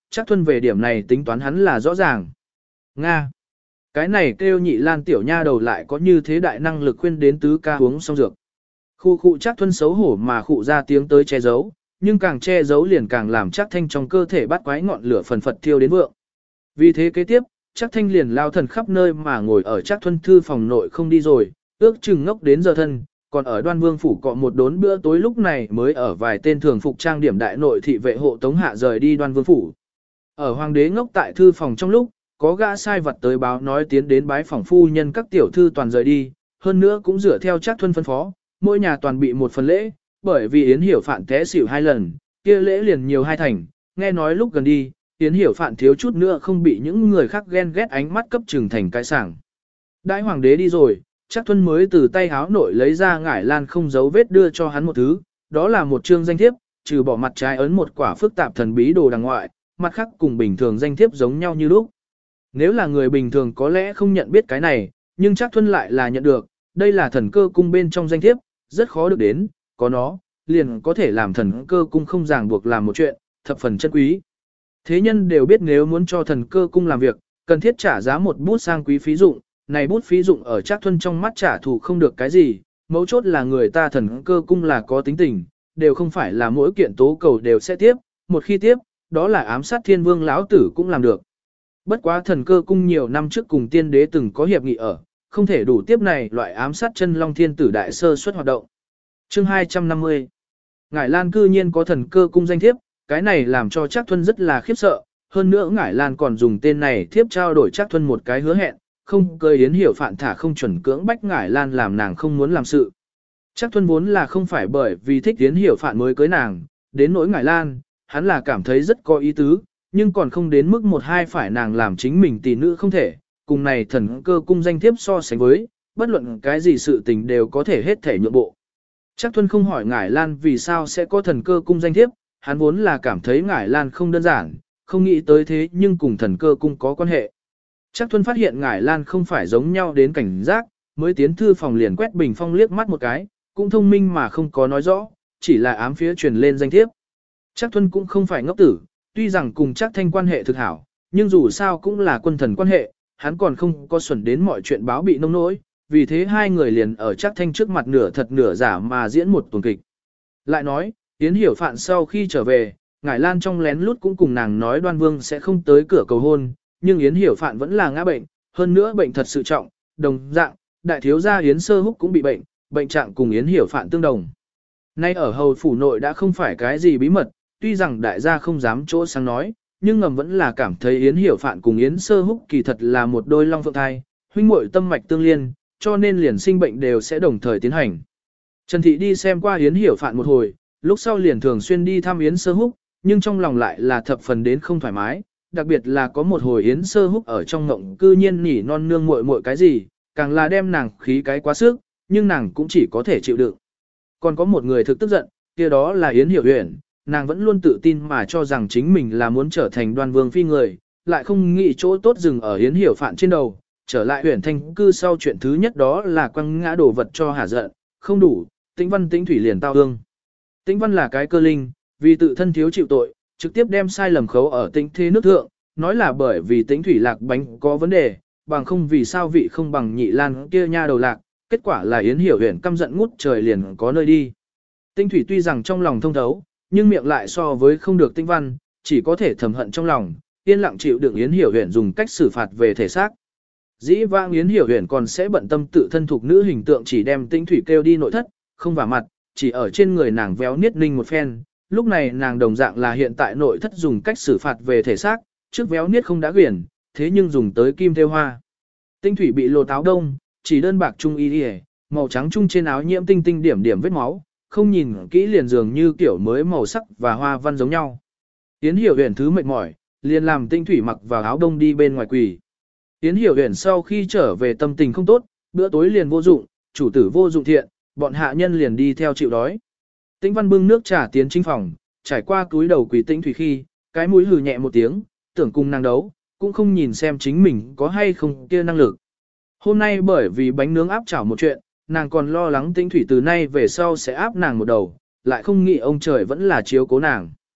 chắc thuần về điểm này tính toán hắn là rõ ràng. Nga. Cái này kêu nhị lan tiểu nha đầu lại có như thế đại năng lực khuyên đến tứ ca uống xong dược. Khu khu chắc thuần xấu hổ mà khụ ra tiếng tới che giấu, nhưng càng che giấu liền càng làm chắc thanh trong cơ thể bắt quái ngọn lửa phần phật thiêu đến vượng. Vì thế kế tiếp, chắc thanh liền lao thần khắp nơi mà ngồi ở chắc thuần thư phòng nội không đi rồi, ước chừng ngốc đến giờ thân, còn ở Đoan Vương phủ cọ một đốn bữa tối lúc này mới ở vài tên thường phục trang điểm đại nội thị vệ hộ tống hạ rời đi Đoan Vương phủ. Ở hoàng đế ngốc tại thư phòng trong lúc, có gã sai vật tới báo nói tiến đến bái phòng phu nhân các tiểu thư toàn rời đi, hơn nữa cũng dựa theo chắc thuần phân phó, mỗi nhà toàn bị một phần lễ, bởi vì Yến Hiểu Phạn té xỉu hai lần, kia lễ liền nhiều hai thành, nghe nói lúc gần đi, Yến Hiểu Phạn thiếu chút nữa không bị những người khác ghen ghét ánh mắt cấp trừng thành cái sảng. Đại hoàng đế đi rồi, chắc thuần mới từ tay háo nội lấy ra ngải lan không giấu vết đưa cho hắn một thứ, đó là một chương danh thiếp, trừ bỏ mặt trái ấn một quả phức tạp thần bí đồ đằng ngoại, mặt khác cùng bình thường danh thiếp giống nhau như lúc. Nếu là người bình thường có lẽ không nhận biết cái này, nhưng chắc thuần lại là nhận được, đây là thần cơ cung bên trong danh thiếp, rất khó được đến, có nó, liền có thể làm thần cơ cung không ràng buộc làm một chuyện, thập phần chân quý. Thế nhân đều biết nếu muốn cho thần cơ cung làm việc, cần thiết trả giá một bút sang quý phí dụng, này bút phí dụng ở Trác Thuần trong mắt trả thù không được cái gì, mấu chốt là người ta thần cơ cung là có tính tình, đều không phải là mỗi kiện tố cầu đều sẽ tiếp, một khi tiếp, đó là ám sát thiên vương lão tử cũng làm được. Bất quá thần cơ cung nhiều năm trước cùng tiên đế từng có hiệp nghị ở, không thể đủ tiếp này loại ám sát chân long thiên tử đại sơ suất hoạt động. Chương hai trăm năm mươi. Ngải Lan cư nhiên có thần cơ cung danh thiếp, cái này làm cho Trác Thuần rất là khiếp sợ, hơn nữa Ngải Lan còn dùng tên này thiếp trao đổi Trác Thuần một cái hứa hẹn, không cười Yến Hiểu Phạn thả không chuẩn cưỡng bách Ngải Lan làm nàng không muốn làm sự. Trác Thuần vốn là không phải bởi vì thích Yến Hiểu Phạn mới cưới nàng, đến nỗi Ngải Lan, hắn là cảm thấy rất có ý tứ, nhưng còn không đến mức một hai phải nàng làm chính mình tỷ nữ không thể, cùng này thần cơ cung danh thiếp so sánh với, bất luận cái gì sự tình đều có thể hết thể nhượng bộ. Trác Thuần không hỏi Ngải Lan vì sao sẽ có thần cơ cung danh thiếp, hắn vốn là cảm thấy Ngải Lan không đơn giản, không nghĩ tới thế nhưng cùng thần cơ cung có quan hệ. Trác Thuần phát hiện Ngải Lan không phải giống nhau đến cảnh giác, mới tiến thư phòng liền quét bình phong liếc mắt một cái, cũng thông minh mà không có nói rõ, chỉ là ám phía truyền lên danh thiếp. Trác Thuần cũng không phải ngốc tử, tuy rằng cùng Trác Thanh quan hệ thực hảo, nhưng dù sao cũng là quân thần quan hệ, hắn còn không có xuẩn đến mọi chuyện báo bị nông nỗi, vì thế hai người liền ở Trác Thanh trước mặt nửa thật nửa giả mà diễn một tuần kịch. Lại nói, Yến Hiểu Phạn sau khi trở về, Ngải Lan trong lén lút cũng cùng nàng nói Đoan Vương sẽ không tới cửa cầu hôn, nhưng Yến Hiểu Phạn vẫn là ngã bệnh, hơn nữa bệnh thật sự trọng, đồng dạng, đại thiếu gia Yến Sơ Húc cũng bị bệnh, bệnh trạng cùng Yến Hiểu Phạn tương đồng. Nay ở hầu phủ nội đã không phải cái gì bí mật, tuy rằng đại gia không dám chỗ sáng nói, nhưng ngầm vẫn là cảm thấy Yến Hiểu Phạn cùng Yến Sơ Húc kỳ thật là một đôi long phượng thai, huynh muội tâm mạch tương liên, cho nên liền sinh bệnh đều sẽ đồng thời tiến hành. Trần Thị đi xem qua Yến Hiểu Phạn một hồi, lúc sau liền thường xuyên đi thăm Yến Sơ Húc, nhưng trong lòng lại là thập phần đến không thoải mái, đặc biệt là có một hồi Yến Sơ Húc ở trong ngộng cư nhiên nỉ non nương muội muội cái gì, càng là đem nàng khí cái quá sức, nhưng nàng cũng chỉ có thể chịu đựng. Còn có một người thực tức giận, kia đó là Yến Hiểu Uyển, nàng vẫn luôn tự tin mà cho rằng chính mình là muốn trở thành Đoan Vương phi người, lại không nghĩ chỗ tốt dừng ở Yến Hiểu Phạn trên đầu, trở lại Uyển Thanh cư sau chuyện thứ nhất đó là quăng ngã đồ vật cho hả giận, không đủ, Tĩnh Văn Tĩnh Thủy liền tao ương. Tĩnh Văn là cái cơ linh, vì tự thân thiếu chịu tội, trực tiếp đem sai lầm khấu ở Tĩnh Thế nước thượng, nói là bởi vì Tĩnh Thủy lạc bánh có vấn đề, bằng không vì sao vị không bằng Nhị Lan kia nha đầu lạc, kết quả là Yến Hiểu Uyển căm giận ngút trời liền có nơi đi. Tĩnh Thủy tuy rằng trong lòng thông thấu, nhưng miệng lại so với không được Tĩnh Văn, chỉ có thể thầm hận trong lòng, yên lặng chịu đựng Yến Hiểu Uyển dùng cách xử phạt về thể xác. Dĩ vãng Yến Hiểu Uyển còn sẽ bận tâm tự thân thuộc nữ hình tượng chỉ đem Tĩnh Thủy kêu đi nội thất, không vả mặt, chỉ ở trên người nàng véo niết ninh một phen, lúc này nàng đồng dạng là hiện tại nội thất dùng cách xử phạt về thể xác, trước véo niết không đã quyển, thế nhưng dùng tới kim thêu hoa. Tĩnh Thủy bị lột áo đông, chỉ đơn bạc trung y y, màu trắng trung trên áo nhiễm tinh tinh điểm điểm vết máu, không nhìn kỹ liền dường như kiểu mới màu sắc và hoa văn giống nhau. Yến Hiểu Uyển thứ mệt mỏi, liền làm Tĩnh Thủy mặc vào áo đông đi bên ngoài quỳ. Yến Hiểu Uyển sau khi trở về tâm tình không tốt, bữa tối liền vô dụng, chủ tử vô dụng thiện, bọn hạ nhân liền đi theo chịu đói. Tĩnh Văn bưng nước trà tiến chính phòng, trải qua túi đầu quỳ Tĩnh Thủy khi, cái mũi hừ nhẹ một tiếng, tưởng cùng nàng đấu, cũng không nhìn xem chính mình có hay không kia năng lực. Hôm nay bởi vì bánh nướng áp chảo một chuyện, nàng còn lo lắng Tĩnh Thủy từ nay về sau sẽ áp nàng một đầu, lại không nghĩ ông trời vẫn là chiếu cố nàng.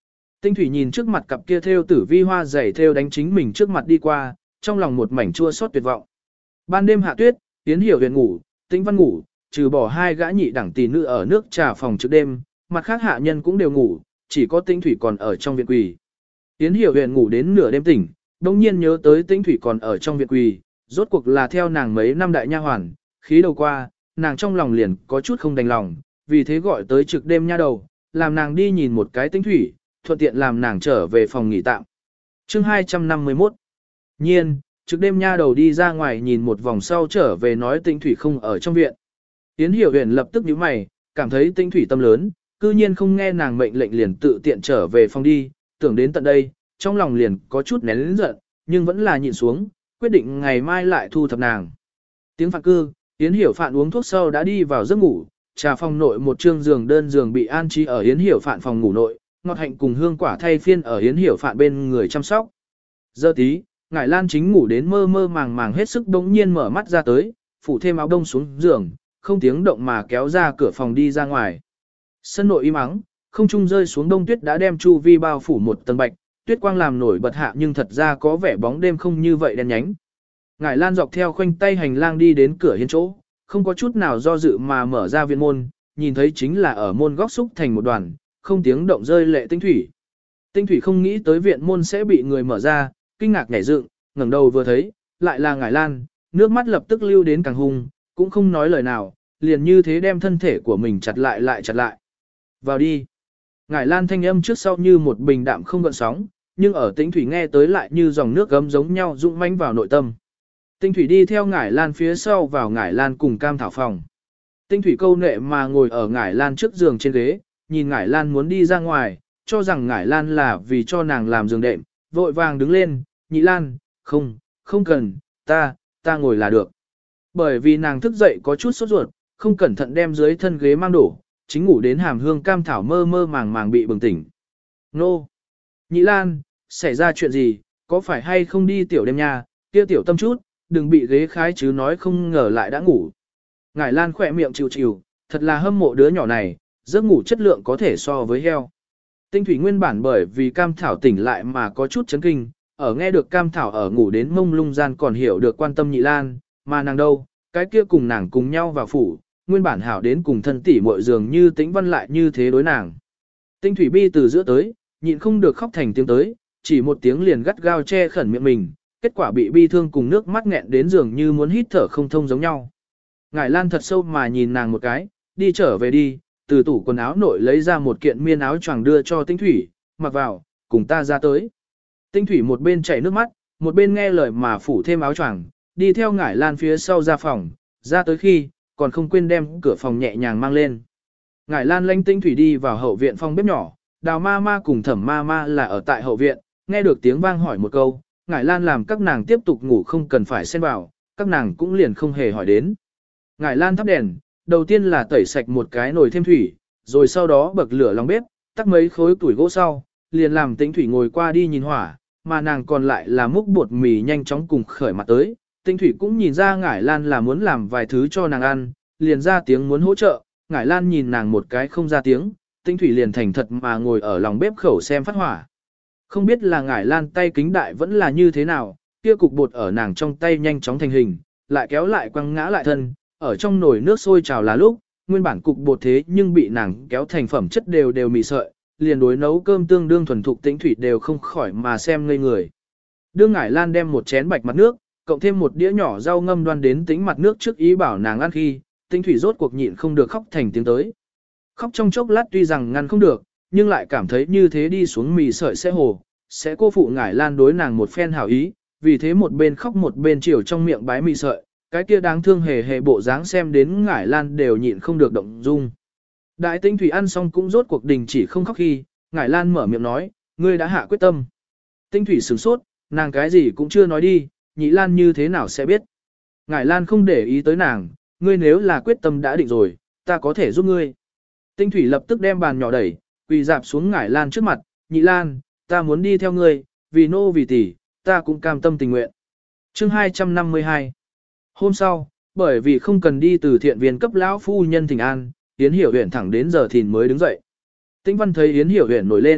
Tinh Thủy nhìn trước mặt cặp kia thêu tử vi hoa giày thêu đánh chính mình trước mặt đi qua, trong lòng một mảnh chua xót tuyệt vọng. Ban đêm hạ tuyết, Yến Hiểu Huyền ngủ, Tĩnh Văn ngủ, trừ bỏ hai gã nhị đẳng tỷ nữ ở nước trà phòng trước đêm, mặt khác hạ nhân cũng đều ngủ, chỉ có Tinh Thủy còn ở trong viện quỳ. Yến Hiểu Huyền ngủ đến nửa đêm tỉnh, đồng nhiên nhớ tới Tinh Thủy còn ở trong viện quỳ, rốt cuộc là theo nàng mấy năm đại nha hoàn, khí đầu qua, nàng trong lòng liền có chút không đành lòng, vì thế gọi tới trực đêm nha đầu, làm nàng đi nhìn một cái Tinh Thủy, thuận tiện làm nàng trở về phòng nghỉ tạm. Chương hai trăm năm mươi mốt. Nhiên, trực đêm nha đầu đi ra ngoài nhìn một vòng sau trở về nói Tinh Thủy không ở trong viện. Yến Hiểu Huyền lập tức nhíu mày, cảm thấy Tinh Thủy tâm lớn, cư nhiên không nghe nàng mệnh lệnh liền tự tiện trở về phòng đi, tưởng đến tận đây, trong lòng liền có chút nén lớn giận, nhưng vẫn là nhịn xuống, quyết định ngày mai lại thu thập nàng. Tiếng phạn cư, Yến Hiểu Phạn uống thuốc sâu đã đi vào giấc ngủ, trà phòng nội một trương giường đơn giường bị an trí ở Yến Hiểu Phạn phòng ngủ nội, ngọt hạnh cùng hương quả thay phiên ở Yến Hiểu Phạn bên người chăm sóc. Giờ tí, Ngải Lan chính ngủ đến mơ mơ màng màng hết sức đống nhiên mở mắt ra tới, phủ thêm áo đông xuống giường, không tiếng động mà kéo ra cửa phòng đi ra ngoài. Sân nội im ắng, không trung rơi xuống đông tuyết đã đem chu vi bao phủ một tầng bạch, tuyết quang làm nổi bật hạ nhưng thật ra có vẻ bóng đêm không như vậy đen nhánh. Ngải Lan dọc theo khoanh tay hành lang đi đến cửa hiên chỗ, không có chút nào do dự mà mở ra viện môn, nhìn thấy chính là ở môn góc xúc thành một đoàn, không tiếng động rơi lệ Tinh Thủy. Tinh Thủy không nghĩ tới viện môn sẽ bị người mở ra, kinh ngạc nhảy dựng, ngẩng đầu vừa thấy, lại là Ngải Lan, nước mắt lập tức lưu đến càng hung, cũng không nói lời nào, liền như thế đem thân thể của mình chặt lại lại chặt lại. Vào đi. Ngải Lan thanh âm trước sau như một bình đạm không gợn sóng, nhưng ở Tinh Thủy nghe tới lại như dòng nước gấm giống nhau dũng mãnh vào nội tâm. Tinh Thủy đi theo Ngải Lan phía sau vào Ngải Lan cùng Cam Thảo phòng. Tinh Thủy câu nệ mà ngồi ở Ngải Lan trước giường trên ghế, nhìn Ngải Lan muốn đi ra ngoài, cho rằng Ngải Lan là vì cho nàng làm giường đệm, vội vàng đứng lên, Nhị Lan, không, không cần, ta, ta ngồi là được. Bởi vì nàng thức dậy có chút sốt ruột, không cẩn thận đem dưới thân ghế mang đổ, chính ngủ đến hàm hương Cam Thảo mơ mơ màng màng bị bừng tỉnh. Nô! Nhị Lan, xảy ra chuyện gì, có phải hay không đi tiểu đêm nha, kia tiểu tâm chút, đừng bị ghế khái chứ nói không ngờ lại đã ngủ. Ngải Lan khỏe miệng chịu chịu, thật là hâm mộ đứa nhỏ này, giấc ngủ chất lượng có thể so với heo. Tinh Thủy nguyên bản bởi vì Cam Thảo tỉnh lại mà có chút chấn kinh, ở nghe được Cam Thảo ở ngủ đến mông lung gian còn hiểu được quan tâm Nhị Lan, mà nàng đâu, cái kia cùng nàng cùng nhau vào phủ, nguyên bản hảo đến cùng thân tỷ muội dường như Tĩnh Văn lại như thế đối nàng. Tinh Thủy bi từ giữa tới, nhịn không được khóc thành tiếng tới, chỉ một tiếng liền gắt gao che khẩn miệng mình, kết quả bị bi thương cùng nước mắt nghẹn đến dường như muốn hít thở không thông giống nhau. Ngải Lan thật sâu mà nhìn nàng một cái, đi trở về đi, từ tủ quần áo nội lấy ra một kiện miên áo choàng đưa cho Tinh Thủy, mặc vào, cùng ta ra tới. Tinh Thủy một bên chảy nước mắt, một bên nghe lời mà phủ thêm áo choàng, đi theo Ngải Lan phía sau ra phòng, ra tới khi, còn không quên đem cửa phòng nhẹ nhàng mang lên. Ngải Lan lãnh Tinh Thủy đi vào hậu viện phòng bếp nhỏ, Đào ma ma cùng Thẩm ma ma là ở tại hậu viện, nghe được tiếng vang hỏi một câu, Ngải Lan làm các nàng tiếp tục ngủ không cần phải xen vào, các nàng cũng liền không hề hỏi đến. Ngải Lan thắp đèn, đầu tiên là tẩy sạch một cái nồi thêm thủy, rồi sau đó bậc lửa lòng bếp, tắt mấy khối củi gỗ sau, liền làm Tĩnh Thủy ngồi qua đi nhìn hỏa, mà nàng còn lại là múc bột mì nhanh chóng cùng khởi mặt tới. Tĩnh Thủy cũng nhìn ra Ngải Lan là muốn làm vài thứ cho nàng ăn, liền ra tiếng muốn hỗ trợ, Ngải Lan nhìn nàng một cái không ra tiếng, Tĩnh Thủy liền thành thật mà ngồi ở lòng bếp khẩu xem phát hỏa. Không biết là Ngải Lan tay kính đại vẫn là như thế nào, kia cục bột ở nàng trong tay nhanh chóng thành hình, lại kéo lại quăng ngã lại thân, ở trong nồi nước sôi trào là lúc, nguyên bản cục bột thế nhưng bị nàng kéo thành phẩm chất đều đều mị sợi, liền đối nấu cơm tương đương thuần thục Tĩnh Thủy đều không khỏi mà xem ngây người. Đương Ngải Lan đem một chén bạch mặt nước, cộng thêm một đĩa nhỏ rau ngâm đoan đến tính mặt nước trước ý bảo nàng ăn khi, Tĩnh Thủy rốt cuộc nhịn không được khóc thành tiếng tới. Khóc trong chốc lát tuy rằng ngăn không được, nhưng lại cảm thấy như thế đi xuống mì sợi sẽ hồ, sẽ cô phụ Ngải Lan đối nàng một phen hảo ý, vì thế một bên khóc một bên chiều trong miệng bái mì sợi, cái kia đáng thương hề hề bộ dáng xem đến Ngải Lan đều nhịn không được động dung. Đại Tĩnh Thủy ăn xong cũng rốt cuộc đình chỉ không khóc khi, Ngải Lan mở miệng nói, ngươi đã hạ quyết tâm. Tĩnh Thủy sửng sốt, nàng cái gì cũng chưa nói đi, Nhị Lan như thế nào sẽ biết. Ngải Lan không để ý tới nàng, ngươi nếu là quyết tâm đã định rồi, ta có thể giúp ngươi. Tĩnh Thủy lập tức đem bàn nhỏ đẩy, quỳ dạp xuống Ngải Lan trước mặt, Nhị Lan, ta muốn đi theo ngươi, vì nô vì tỷ, ta cũng cam tâm tình nguyện. Chương hai trăm năm mươi hai. Hôm sau, bởi vì không cần đi từ thiện viên cấp lão phu nhân thỉnh an, Yến Hiểu Huyền thẳng đến giờ thìn mới đứng dậy. Tĩnh Văn thấy Yến Hiểu Huyền nổi lên,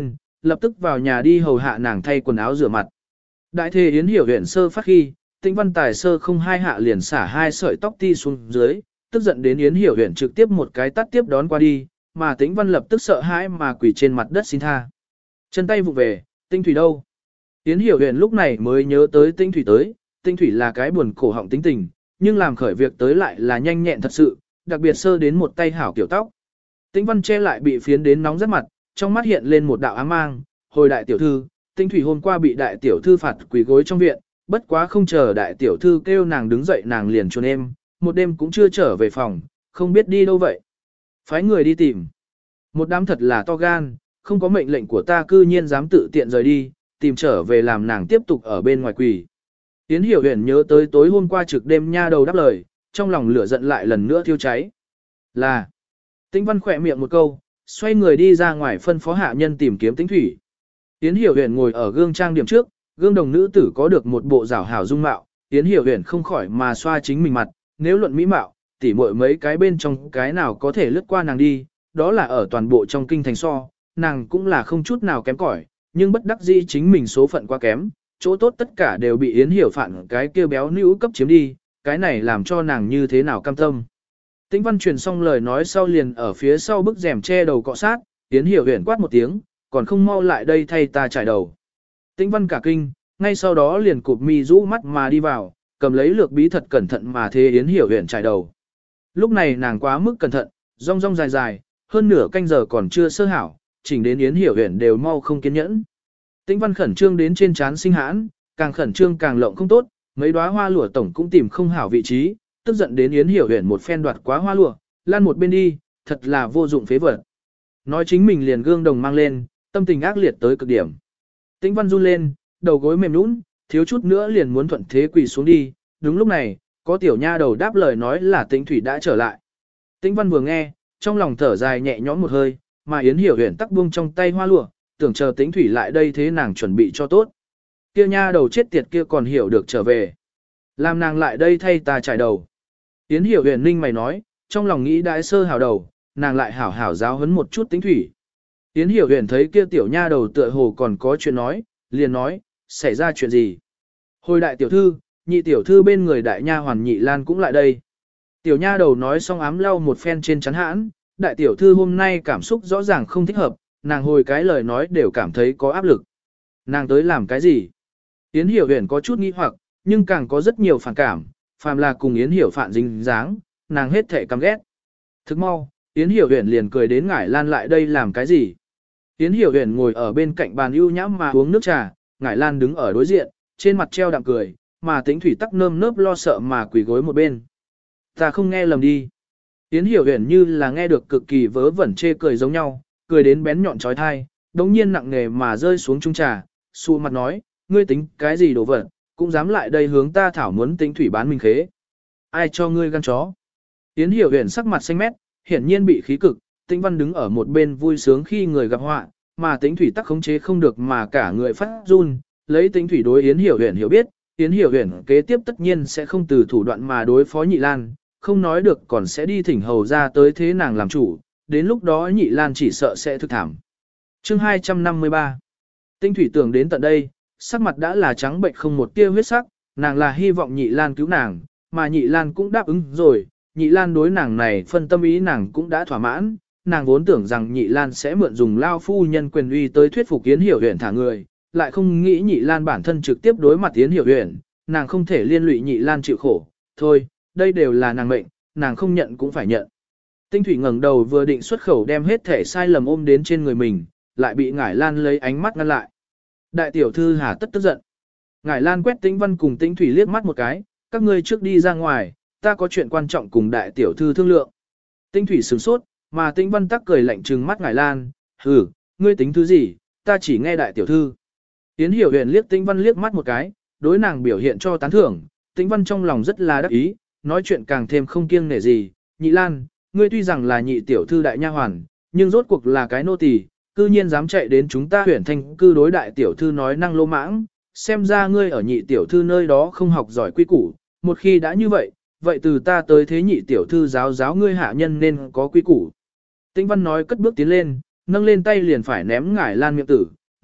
lập tức vào nhà đi hầu hạ nàng thay quần áo rửa mặt. Đại thề Yến Hiểu huyện sơ phát khi, Tĩnh Văn Tài sơ không hai hạ liền xả hai sợi tóc ti xuống dưới, tức giận đến Yến Hiểu huyện trực tiếp một cái tắt tiếp đón qua đi, mà Tĩnh Văn lập tức sợ hãi mà quỳ trên mặt đất xin tha. Chân tay vụ về, Tinh Thủy đâu? Yến Hiểu huyện lúc này mới nhớ tới Tinh Thủy tới, Tinh Thủy là cái buồn cổ họng tính tình, nhưng làm khởi việc tới lại là nhanh nhẹn thật sự, đặc biệt sơ đến một tay hảo kiểu tóc. Tĩnh Văn che lại bị phiến đến nóng rất mặt, trong mắt hiện lên một đạo ám mang, hồi đại tiểu thư, Tinh Thủy hôm qua bị đại tiểu thư phạt quỳ gối trong viện, bất quá không chờ đại tiểu thư kêu nàng đứng dậy nàng liền trốn em, một đêm cũng chưa trở về phòng, không biết đi đâu vậy. Phái người đi tìm. Một đám thật là to gan, không có mệnh lệnh của ta cư nhiên dám tự tiện rời đi, tìm trở về làm nàng tiếp tục ở bên ngoài quỳ. Yến Hiểu Huyền nhớ tới tối hôm qua trực đêm nha đầu đáp lời, trong lòng lửa giận lại lần nữa thiêu cháy. Là. Tĩnh Văn khỏe miệng một câu, xoay người đi ra ngoài phân phó hạ nhân tìm kiếm Tĩnh Thủy. Yến Hiểu Huyền ngồi ở gương trang điểm trước, gương đồng nữ tử có được một bộ rảo hảo dung mạo, Yến Hiểu Huyền không khỏi mà xoa chính mình mặt, nếu luận mỹ mạo, tỉ muội mấy cái bên trong cái nào có thể lướt qua nàng đi, đó là ở toàn bộ trong kinh thành so, nàng cũng là không chút nào kém cỏi, nhưng bất đắc dĩ chính mình số phận quá kém, chỗ tốt tất cả đều bị Yến Hiểu Phạn cái kia béo nữ cấp chiếm đi, cái này làm cho nàng như thế nào cam tâm. Tĩnh Văn truyền xong lời nói sau liền ở phía sau bức rèm che đầu cọ sát, Yến Hiểu Huyền quát một tiếng, còn không mau lại đây thay ta trải đầu. Tĩnh Văn cả kinh, ngay sau đó liền cụp mi rũ mắt mà đi vào, cầm lấy lược bí thật cẩn thận mà thế Yến Hiểu Huyền trải đầu. Lúc này nàng quá mức cẩn thận, rong rong dài dài, hơn nửa canh giờ còn chưa sơ hảo, chỉnh đến Yến Hiểu Huyền đều mau không kiên nhẫn. Tĩnh Văn khẩn trương đến trên trán sinh hãn, càng khẩn trương càng lộng không tốt, mấy đóa hoa lụa tổng cũng tìm không hảo vị trí, tức giận đến Yến Hiểu Huyền một phen đoạt quá hoa lụa, lan một bên đi, thật là vô dụng phế vật. Nói chính mình liền gương đồng mang lên, tâm tình ác liệt tới cực điểm. Tĩnh Văn run lên, đầu gối mềm nhũn, thiếu chút nữa liền muốn thuận thế quỳ xuống đi, đúng lúc này, có tiểu nha đầu đáp lời nói là Tĩnh Thủy đã trở lại. Tĩnh Văn vừa nghe, trong lòng thở dài nhẹ nhõm một hơi, mà Yến Hiểu Huyền tắc buông trong tay hoa lụa, tưởng chờ Tĩnh Thủy lại đây thế nàng chuẩn bị cho tốt. Kia nha đầu chết tiệt kia còn hiểu được trở về. Làm nàng lại đây thay ta trải đầu. Yến Hiểu Huyền ninh mày nói, trong lòng nghĩ đãi sơ hảo đầu, nàng lại hảo hảo giáo huấn một chút Tĩnh Thủy. Yến Hiểu Huyền thấy kia tiểu nha đầu tựa hồ còn có chuyện nói, liền nói, xảy ra chuyện gì? Hồi đại tiểu thư, nhị tiểu thư bên người đại nha hoàn Nhị Lan cũng lại đây. Tiểu nha đầu nói xong ám lau một phen trên chắn hãn, đại tiểu thư hôm nay cảm xúc rõ ràng không thích hợp, nàng hồi cái lời nói đều cảm thấy có áp lực. Nàng tới làm cái gì? Yến Hiểu Huyền có chút nghi hoặc, nhưng càng có rất nhiều phản cảm, phàm là cùng Yến Hiểu Phạn dính dáng, nàng hết thệ căm ghét. Thức mau, Yến Hiểu Huyền liền cười đến Ngải Lan lại đây làm cái gì? Yến Hiểu Huyền ngồi ở bên cạnh bàn ưu nhãm mà uống nước trà, Ngải Lan đứng ở đối diện, trên mặt treo đạm cười, mà Tĩnh Thủy tắc nơm nớp lo sợ mà quỳ gối một bên. Ta không nghe lầm đi. Yến Hiểu Huyền như là nghe được cực kỳ vớ vẩn chê cười giống nhau, cười đến bén nhọn trói thai, đống nhiên nặng nề mà rơi xuống chung trà, xù mặt nói, ngươi tính cái gì đồ vật, cũng dám lại đây hướng ta thảo muốn Tĩnh Thủy bán mình khế. Ai cho ngươi gan chó? Yến Hiểu Huyền sắc mặt xanh mét, hiển nhiên bị khí cực, Tĩnh Văn đứng ở một bên vui sướng khi người gặp họa, mà Tĩnh Thủy tắc khống chế không được mà cả người phát run, lấy Tĩnh Thủy đối Yến Hiểu Huyền hiểu biết, Yến Hiểu Huyền kế tiếp tất nhiên sẽ không từ thủ đoạn mà đối phó Nhị Lan, không nói được còn sẽ đi thỉnh hầu ra tới thế nàng làm chủ, đến lúc đó Nhị Lan chỉ sợ sẽ thực thảm. Chương hai trăm năm mươi ba. Tĩnh Thủy tưởng đến tận đây, sắc mặt đã là trắng bệnh không một tia huyết sắc, nàng là hy vọng Nhị Lan cứu nàng, mà Nhị Lan cũng đáp ứng rồi, Nhị Lan đối nàng này phân tâm ý nàng cũng đã thỏa mãn, nàng vốn tưởng rằng Nhị Lan sẽ mượn dùng lao phu nhân quyền uy tới thuyết phục Yến Hiểu Huyền thả người, lại không nghĩ Nhị Lan bản thân trực tiếp đối mặt Yến Hiểu Huyền, nàng không thể liên lụy Nhị Lan chịu khổ, thôi, đây đều là nàng mệnh, nàng không nhận cũng phải nhận. Tĩnh Thủy ngẩng đầu vừa định xuất khẩu đem hết thể sai lầm ôm đến trên người mình, lại bị Ngải Lan lấy ánh mắt ngăn lại. Đại tiểu thư hà tất tức giận. Ngải Lan quét Tĩnh Văn cùng Tĩnh Thủy liếc mắt một cái, các ngươi trước đi ra ngoài, ta có chuyện quan trọng cùng đại tiểu thư thương lượng. Tĩnh Thủy sửng sốt, mà Tĩnh Văn tắc cười lạnh trừng mắt Ngải Lan, hừ, ngươi tính thứ gì, ta chỉ nghe đại tiểu thư. Yến Hiểu Huyền liếc Tĩnh Văn liếc mắt một cái, đối nàng biểu hiện cho tán thưởng, Tĩnh Văn trong lòng rất là đắc ý, nói chuyện càng thêm không kiêng nể gì, Nhị Lan, ngươi tuy rằng là nhị tiểu thư đại nha hoàn, nhưng rốt cuộc là cái nô tỳ, cư nhiên dám chạy đến chúng ta Huyền Thanh cư đối đại tiểu thư nói năng lô mãng, xem ra ngươi ở nhị tiểu thư nơi đó không học giỏi quy củ, một khi đã như vậy, vậy từ ta tới thế nhị tiểu thư giáo giáo ngươi hạ nhân nên có quy củ. Tĩnh Văn nói cất bước tiến lên, nâng lên tay liền phải ném Ngải Lan miệng tử,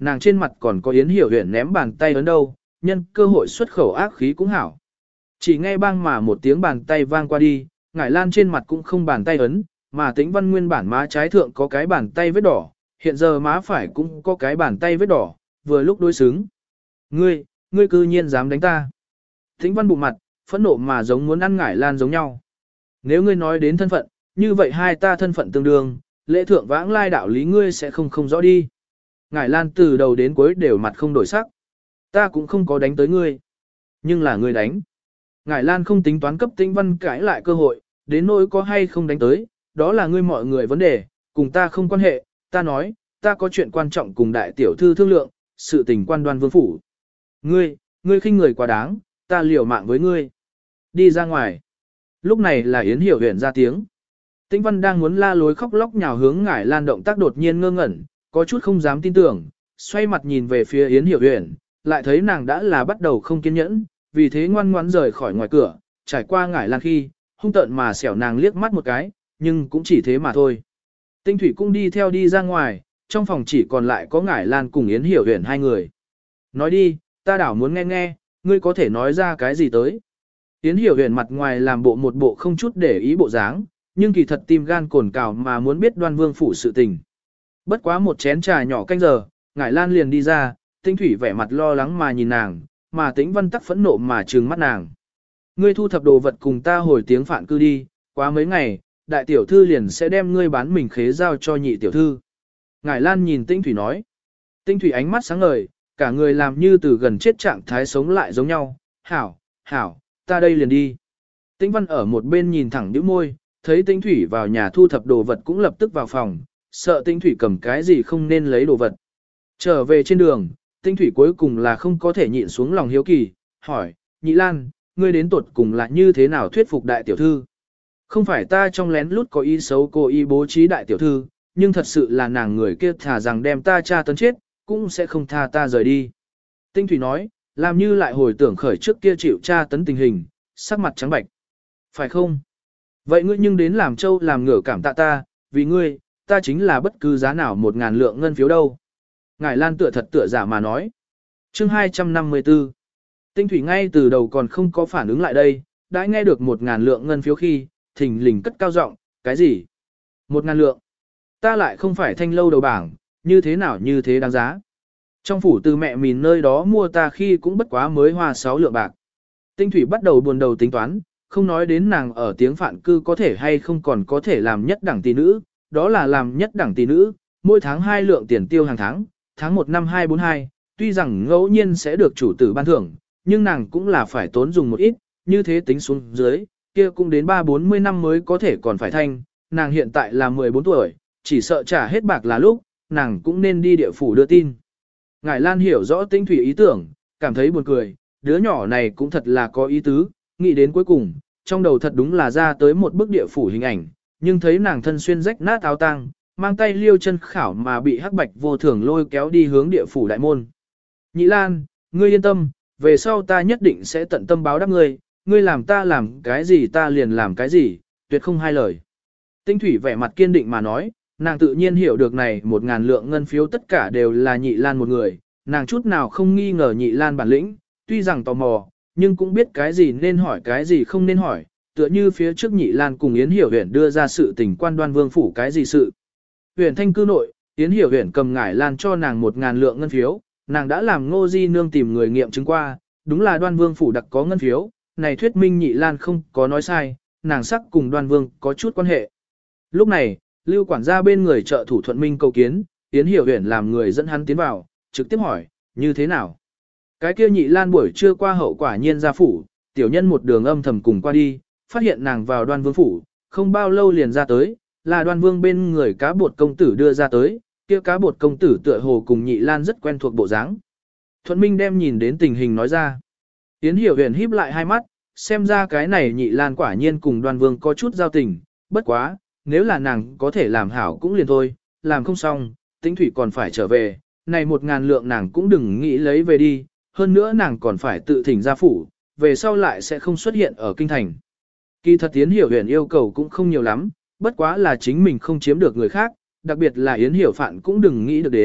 nàng trên mặt còn có Yến Hiểu Huyền ném bàn tay ấn đâu, nhân cơ hội xuất khẩu ác khí cũng hảo. Chỉ nghe bang mà một tiếng bàn tay vang qua đi, Ngải Lan trên mặt cũng không bàn tay ấn, mà Tĩnh Văn nguyên bản má trái thượng có cái bàn tay vết đỏ, hiện giờ má phải cũng có cái bàn tay vết đỏ, vừa lúc đối xứng. Ngươi, ngươi cư nhiên dám đánh ta. Tĩnh Văn bụng mặt, phẫn nộ mà giống muốn ăn Ngải Lan giống nhau. Nếu ngươi nói đến thân phận, như vậy hai ta thân phận tương đương, lễ thượng vãng lai đạo lý ngươi sẽ không không rõ đi. Ngải Lan từ đầu đến cuối đều mặt không đổi sắc. Ta cũng không có đánh tới ngươi. Nhưng là ngươi đánh. Ngải Lan không tính toán cấp Tĩnh Văn cãi lại cơ hội, đến nỗi có hay không đánh tới, đó là ngươi mọi người vấn đề, cùng ta không quan hệ, ta nói, ta có chuyện quan trọng cùng đại tiểu thư thương lượng, sự tình quan Đoan Vương phủ. Ngươi, ngươi khinh người quá đáng, ta liều mạng với ngươi. Đi ra ngoài. Lúc này là Yến Hiểu Huyền ra tiếng. Tĩnh Văn đang muốn la lối khóc lóc nhào hướng Ngải Lan động tác đột nhiên ngơ ngẩn, có chút không dám tin tưởng, xoay mặt nhìn về phía Yến Hiểu Huyền, lại thấy nàng đã là bắt đầu không kiên nhẫn, vì thế ngoan ngoãn rời khỏi ngoài cửa, trải qua Ngải Lan khi, hung tợn mà xẻo nàng liếc mắt một cái, nhưng cũng chỉ thế mà thôi. Tinh Thủy cũng đi theo đi ra ngoài, trong phòng chỉ còn lại có Ngải Lan cùng Yến Hiểu Huyền hai người. Nói đi, ta đảo muốn nghe nghe, ngươi có thể nói ra cái gì tới. Yến Hiểu Huyền mặt ngoài làm bộ một bộ không chút để ý bộ dáng, nhưng kỳ thật tim gan cồn cào mà muốn biết Đoan Vương phủ sự tình. Bất quá một chén trà nhỏ canh giờ, Ngải Lan liền đi ra, Tinh Thủy vẻ mặt lo lắng mà nhìn nàng, mà Tĩnh Văn tắc phẫn nộ mà trừng mắt nàng. Ngươi thu thập đồ vật cùng ta hồi tiếng phạn cư đi, quá mấy ngày, đại tiểu thư liền sẽ đem ngươi bán mình khế giao cho nhị tiểu thư. Ngải Lan nhìn Tinh Thủy nói. Tinh Thủy ánh mắt sáng ngời, cả người làm như từ gần chết trạng thái sống lại giống nhau. Hảo, hảo, ta đây liền đi. Tĩnh Văn ở một bên nhìn thẳng nhíu môi, thấy Tinh Thủy vào nhà thu thập đồ vật cũng lập tức vào phòng, sợ Tinh Thủy cầm cái gì không nên lấy đồ vật. Trở về trên đường, Tinh Thủy cuối cùng là không có thể nhịn xuống lòng hiếu kỳ, hỏi, Nhị Lan, ngươi đến tuột cùng là như thế nào thuyết phục đại tiểu thư? Không phải ta trong lén lút có ý xấu cô ý bố trí đại tiểu thư, nhưng thật sự là nàng người kia thả rằng đem ta tra tấn chết, cũng sẽ không tha ta rời đi. Tinh Thủy nói, làm như lại hồi tưởng khởi trước kia chịu tra tấn tình hình, sắc mặt trắng bạch. Phải không? Vậy ngươi nhưng đến làm châu làm ngửa cảm tạ ta, vì ngươi, ta chính là bất cứ giá nào một ngàn lượng ngân phiếu đâu. Ngải Lan tựa thật tựa giả mà nói. Chương hai trăm năm mươi tư. Tinh Thủy ngay từ đầu còn không có phản ứng lại đây, đã nghe được một ngàn lượng ngân phiếu khi, thình lình cất cao giọng, cái gì? Một ngàn lượng. Ta lại không phải thanh lâu đầu bảng, như thế nào như thế đáng giá. Trong phủ từ mẹ mìn nơi đó mua ta khi cũng bất quá mới hoa sáu lượng bạc. Tinh Thủy bắt đầu buồn đầu tính toán, không nói đến nàng ở tiếng phạn cư có thể hay không còn có thể làm nhất đẳng tỷ nữ, đó là làm nhất đẳng tỷ nữ, mỗi tháng hai lượng tiền tiêu hàng tháng, tháng một năm hai bốn hai, tuy rằng ngẫu nhiên sẽ được chủ tử ban thưởng, nhưng nàng cũng là phải tốn dùng một ít, như thế tính xuống dưới, kia cũng đến ba bốn mươi năm mới có thể còn phải thanh, nàng hiện tại là mười bốn tuổi, chỉ sợ trả hết bạc là lúc, nàng cũng nên đi địa phủ đưa tin. Ngải Lan hiểu rõ Tinh Thủy ý tưởng, cảm thấy buồn cười, đứa nhỏ này cũng thật là có ý tứ, nghĩ đến cuối cùng, trong đầu thật đúng là ra tới một bức địa phủ hình ảnh, nhưng thấy nàng thân xuyên rách nát áo tang, mang tay liêu chân khảo mà bị hắc bạch vô thường lôi kéo đi hướng địa phủ đại môn. Nhị Lan, ngươi yên tâm, về sau ta nhất định sẽ tận tâm báo đáp ngươi, ngươi làm ta làm cái gì ta liền làm cái gì, tuyệt không hai lời. Tinh Thủy vẻ mặt kiên định mà nói, nàng tự nhiên hiểu được này một ngàn lượng ngân phiếu tất cả đều là Nhị Lan một người, nàng chút nào không nghi ngờ Nhị Lan bản lĩnh, tuy rằng tò mò, nhưng cũng biết cái gì nên hỏi cái gì không nên hỏi, tựa như phía trước Nhị Lan cùng Yến Hiểu Huyền đưa ra sự tình quan Đoan Vương phủ cái gì sự. Huyền Thanh cư nội, Yến Hiểu Huyền cầm Ngải Lan cho nàng một ngàn lượng ngân phiếu, nàng đã làm Ngô Di nương tìm người nghiệm chứng qua, đúng là Đoan Vương phủ đặc có ngân phiếu, này thuyết minh Nhị Lan không có nói sai, nàng sắc cùng Đoan Vương có chút quan hệ. Lúc này, Lưu quản gia bên người trợ thủ Thuận Minh cầu kiến, Yến Hiểu Huyền làm người dẫn hắn tiến vào, trực tiếp hỏi, như thế nào? Cái kia Nhị Lan buổi trưa qua hậu quả nhiên ra phủ, tiểu nhân một đường âm thầm cùng qua đi, phát hiện nàng vào Đoan Vương phủ, không bao lâu liền ra tới, là Đoan Vương bên người cá bột công tử đưa ra tới, kia cá bột công tử tựa hồ cùng Nhị Lan rất quen thuộc bộ dáng. Thuận Minh đem nhìn đến tình hình nói ra. Yến Hiểu Huyền híp lại hai mắt, xem ra cái này Nhị Lan quả nhiên cùng Đoan Vương có chút giao tình, bất quá, nếu là nàng có thể làm hảo cũng liền thôi, làm không xong, Tĩnh Thủy còn phải trở về, này một ngàn lượng nàng cũng đừng nghĩ lấy về đi, hơn nữa nàng còn phải tự thỉnh ra phủ, về sau lại sẽ không xuất hiện ở kinh thành. Kỳ thật Yến Hiểu Huyền yêu cầu cũng không nhiều lắm, bất quá là chính mình không chiếm được người khác, đặc biệt là Yến Hiểu Phạn cũng đừng nghĩ được đến,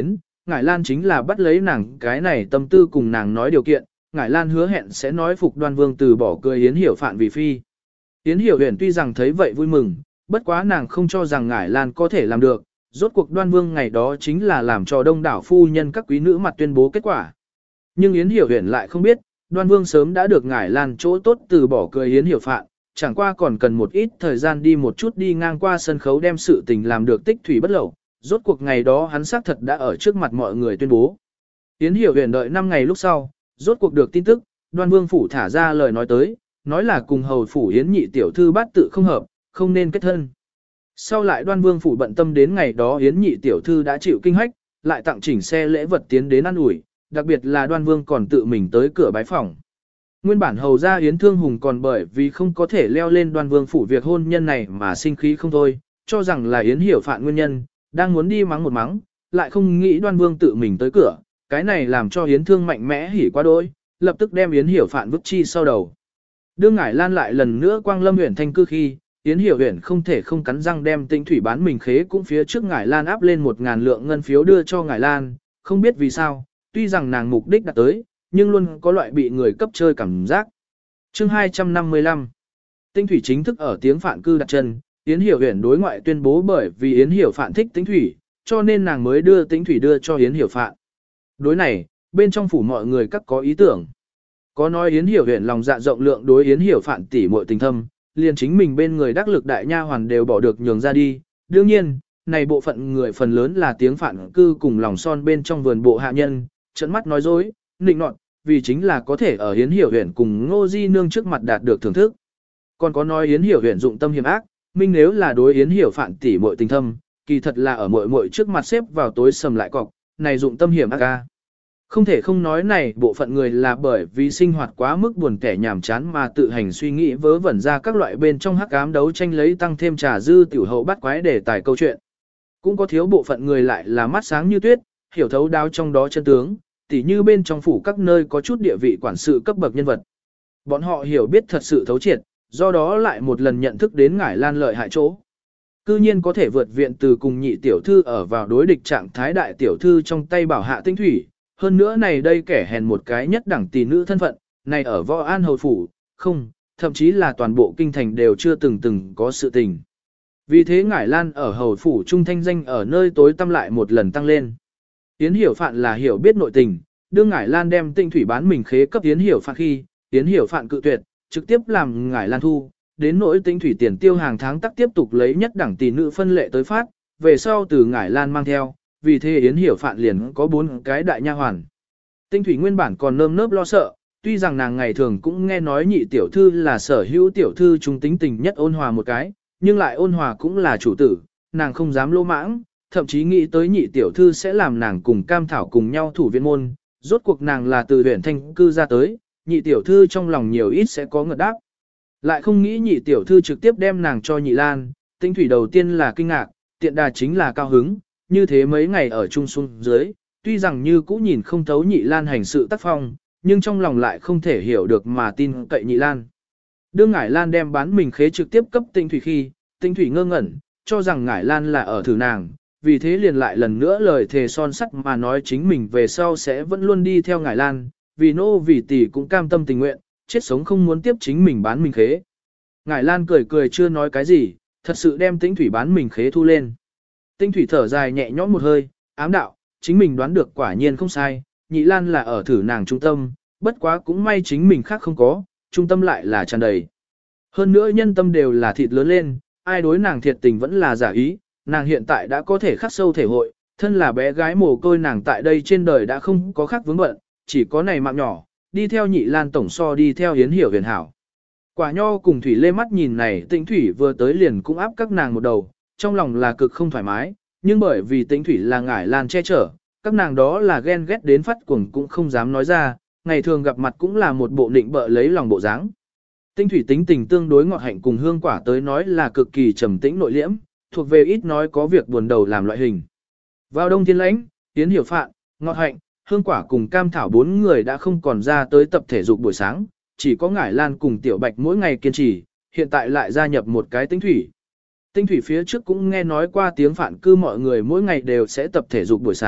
Ngải Lan chính là bắt lấy nàng cái này tâm tư cùng nàng nói điều kiện, Ngải Lan hứa hẹn sẽ nói phục Đoan Vương từ bỏ cười Yến Hiểu Phạn vì phi. Yến Hiểu Huyền tuy rằng thấy vậy vui mừng, bất quá nàng không cho rằng Ngải Lan có thể làm được, rốt cuộc Đoan Vương ngày đó chính là làm cho đông đảo phu nhân các quý nữ mặt tuyên bố kết quả. Nhưng Yến Hiểu Huyền lại không biết, Đoan Vương sớm đã được Ngải Lan chỗ tốt từ bỏ cười Yến Hiểu Phạn, chẳng qua còn cần một ít thời gian đi một chút đi ngang qua sân khấu đem sự tình làm được tích thủy bất lậu. Rốt cuộc ngày đó hắn xác thật đã ở trước mặt mọi người tuyên bố. Yến Hiểu Huyền đợi năm ngày lúc sau, rốt cuộc được tin tức, Đoan Vương phủ thả ra lời nói tới, nói là cùng hầu phủ Yến nhị tiểu thư bát tự không hợp, không nên kết thân. Sau lại Đoan Vương phủ bận tâm đến ngày đó Yến nhị tiểu thư đã chịu kinh hách, lại tặng chỉnh xe lễ vật tiến đến ăn ủi, đặc biệt là Đoan Vương còn tự mình tới cửa bái phòng. Nguyên bản hầu ra Yến Thương Hùng còn bởi vì không có thể leo lên Đoan Vương phủ việc hôn nhân này mà sinh khí không thôi, cho rằng là Yến Hiểu Phạn nguyên nhân, đang muốn đi mắng một mắng, lại không nghĩ Đoan Vương tự mình tới cửa, cái này làm cho Yến Thương mạnh mẽ hỉ quá đôi, lập tức đem Yến Hiểu Phạn vứt chi sau đầu. Đương Ngải Lan lại lần nữa quang lâm huyện thanh cư khi, Yến Hiểu Huyền không thể không cắn răng đem Tĩnh Thủy bán mình khế cũng phía trước Ngải Lan áp lên một ngàn lượng ngân phiếu đưa cho Ngải Lan, không biết vì sao, tuy rằng nàng mục đích đạt tới, nhưng luôn có loại bị người cấp chơi cảm giác. Chương hai trăm năm mươi lăm Tĩnh Thủy chính thức ở tiếng Phạn cư đặt chân, Yến Hiểu Huyền đối ngoại tuyên bố bởi vì Yến Hiểu Phạn thích Tĩnh Thủy, cho nên nàng mới đưa Tĩnh Thủy đưa cho Yến Hiểu Phạn. Đối này, bên trong phủ mọi người các có ý tưởng. Có nói Yến Hiểu Huyền lòng dạ rộng lượng đối Yến Hiểu Phạn tỉ muội tình thâm, liền chính mình bên người đắc lực đại nha hoàn đều bỏ được nhường ra đi. Đương nhiên, này bộ phận người phần lớn là tiếng Phạn cư cùng lòng son bên trong vườn bộ hạ nhân, trợn mắt nói dối, nịnh nọt, vì chính là có thể ở Yến Hiểu Huyền cùng Ngô Di Nương trước mặt đạt được thưởng thức. Còn có nói Yến Hiểu Huyền dụng tâm hiểm ác, minh nếu là đối Yến Hiểu Phạn tỉ muội tình thâm, kỳ thật là ở muội muội trước mặt xếp vào tối sầm lại cọc, này dụng tâm hiểm ác a. Không thể không nói này bộ phận người là bởi vì sinh hoạt quá mức buồn kẻ nhàm chán mà tự hành suy nghĩ vớ vẩn ra các loại bên trong hắc ám đấu tranh lấy tăng thêm trà dư tiểu hậu bắt quái để tài câu chuyện. Cũng có thiếu bộ phận người lại là mắt sáng như tuyết, hiểu thấu đáo trong đó chân tướng, tỉ như bên trong phủ các nơi có chút địa vị quản sự cấp bậc nhân vật. Bọn họ hiểu biết thật sự thấu triệt, do đó lại một lần nhận thức đến Ngải Lan lợi hại chỗ. Cư nhiên có thể vượt viện từ cùng nhị tiểu thư ở vào đối địch trạng thái đại tiểu thư trong tay bảo hạ Tĩnh Thủy. Hơn nữa này đây kẻ hèn một cái nhất đẳng tỷ nữ thân phận, này ở Võ An hầu phủ, không, thậm chí là toàn bộ kinh thành đều chưa từng từng có sự tình. Vì thế Ngải Lan ở hầu phủ trung thanh danh ở nơi tối tăm lại một lần tăng lên. Yến Hiểu Phạn là hiểu biết nội tình, đương Ngải Lan đem Tĩnh Thủy bán mình khế cấp Yến Hiểu Phạn khi, Yến Hiểu Phạn cự tuyệt, trực tiếp làm Ngải Lan thu, đến nỗi Tĩnh Thủy tiền tiêu hàng tháng tắc tiếp tục lấy nhất đẳng tỷ nữ phân lệ tới phát, về sau từ Ngải Lan mang theo. Vì thế Yến Hiểu Phạn liền có bốn cái đại nha hoàn. Tĩnh Thủy nguyên bản còn nơm nớp lo sợ, tuy rằng nàng ngày thường cũng nghe nói nhị tiểu thư là sở hữu tiểu thư trung tính tình nhất ôn hòa một cái, nhưng lại ôn hòa cũng là chủ tử, nàng không dám lỗ mãng, thậm chí nghĩ tới nhị tiểu thư sẽ làm nàng cùng Cam Thảo cùng nhau thủ viên môn, rốt cuộc nàng là từ huyện thanh cư ra tới, nhị tiểu thư trong lòng nhiều ít sẽ có ngợt đáp. Lại không nghĩ nhị tiểu thư trực tiếp đem nàng cho nhị Lan, Tĩnh Thủy đầu tiên là kinh ngạc, tiện đà chính là cao hứng. Như thế mấy ngày ở chung xuống dưới, tuy rằng như cũ nhìn không thấu nhị Lan hành sự tác phong, nhưng trong lòng lại không thể hiểu được mà tin cậy nhị Lan. Đương Ngải Lan đem bán mình khế trực tiếp cấp Tĩnh Thủy khi, Tĩnh Thủy ngơ ngẩn, cho rằng Ngải Lan là ở thử nàng, vì thế liền lại lần nữa lời thề son sắt mà nói chính mình về sau sẽ vẫn luôn đi theo Ngải Lan, vì nô vì tỷ cũng cam tâm tình nguyện, chết sống không muốn tiếp chính mình bán mình khế. Ngải Lan cười cười chưa nói cái gì, thật sự đem Tĩnh Thủy bán mình khế thu lên. Tĩnh Thủy thở dài nhẹ nhõm một hơi, ám đạo, chính mình đoán được quả nhiên không sai, nhị Lan là ở thử nàng trung tâm, bất quá cũng may chính mình khác không có, trung tâm lại là tràn đầy. Hơn nữa nhân tâm đều là thịt lớn lên, ai đối nàng thiệt tình vẫn là giả ý, nàng hiện tại đã có thể khắc sâu thể hội, thân là bé gái mồ côi nàng tại đây trên đời đã không có khác vướng bận, chỉ có này mạng nhỏ, đi theo nhị Lan tổng so đi theo Yến Hiểu Huyền hảo. Quả nho cùng Thủy Lê mắt nhìn này Tĩnh Thủy vừa tới liền cũng áp các nàng một đầu, trong lòng là cực không thoải mái, nhưng bởi vì Tĩnh Thủy là Ngải Lan che chở, các nàng đó là ghen ghét đến phát cuồng cũng không dám nói ra, ngày thường gặp mặt cũng là một bộ nịnh bợ lấy lòng bộ dáng. Tĩnh Thủy tính tình tương đối ngọt hạnh cùng Hương Quả tới nói là cực kỳ trầm tĩnh nội liễm, thuộc về ít nói có việc buồn đầu làm loại hình. Vào đông thiên lãnh, Yến Hiểu Phạn, Ngọt Hạnh, Hương Quả cùng Cam Thảo bốn người đã không còn ra tới tập thể dục buổi sáng, chỉ có Ngải Lan cùng Tiểu Bạch mỗi ngày kiên trì, hiện tại lại gia nhập một cái Tĩnh Thủy. Tĩnh Thủy phía trước cũng nghe nói qua tiếng Phạn cư mọi người mỗi ngày đều sẽ tập thể dục buổi sáng,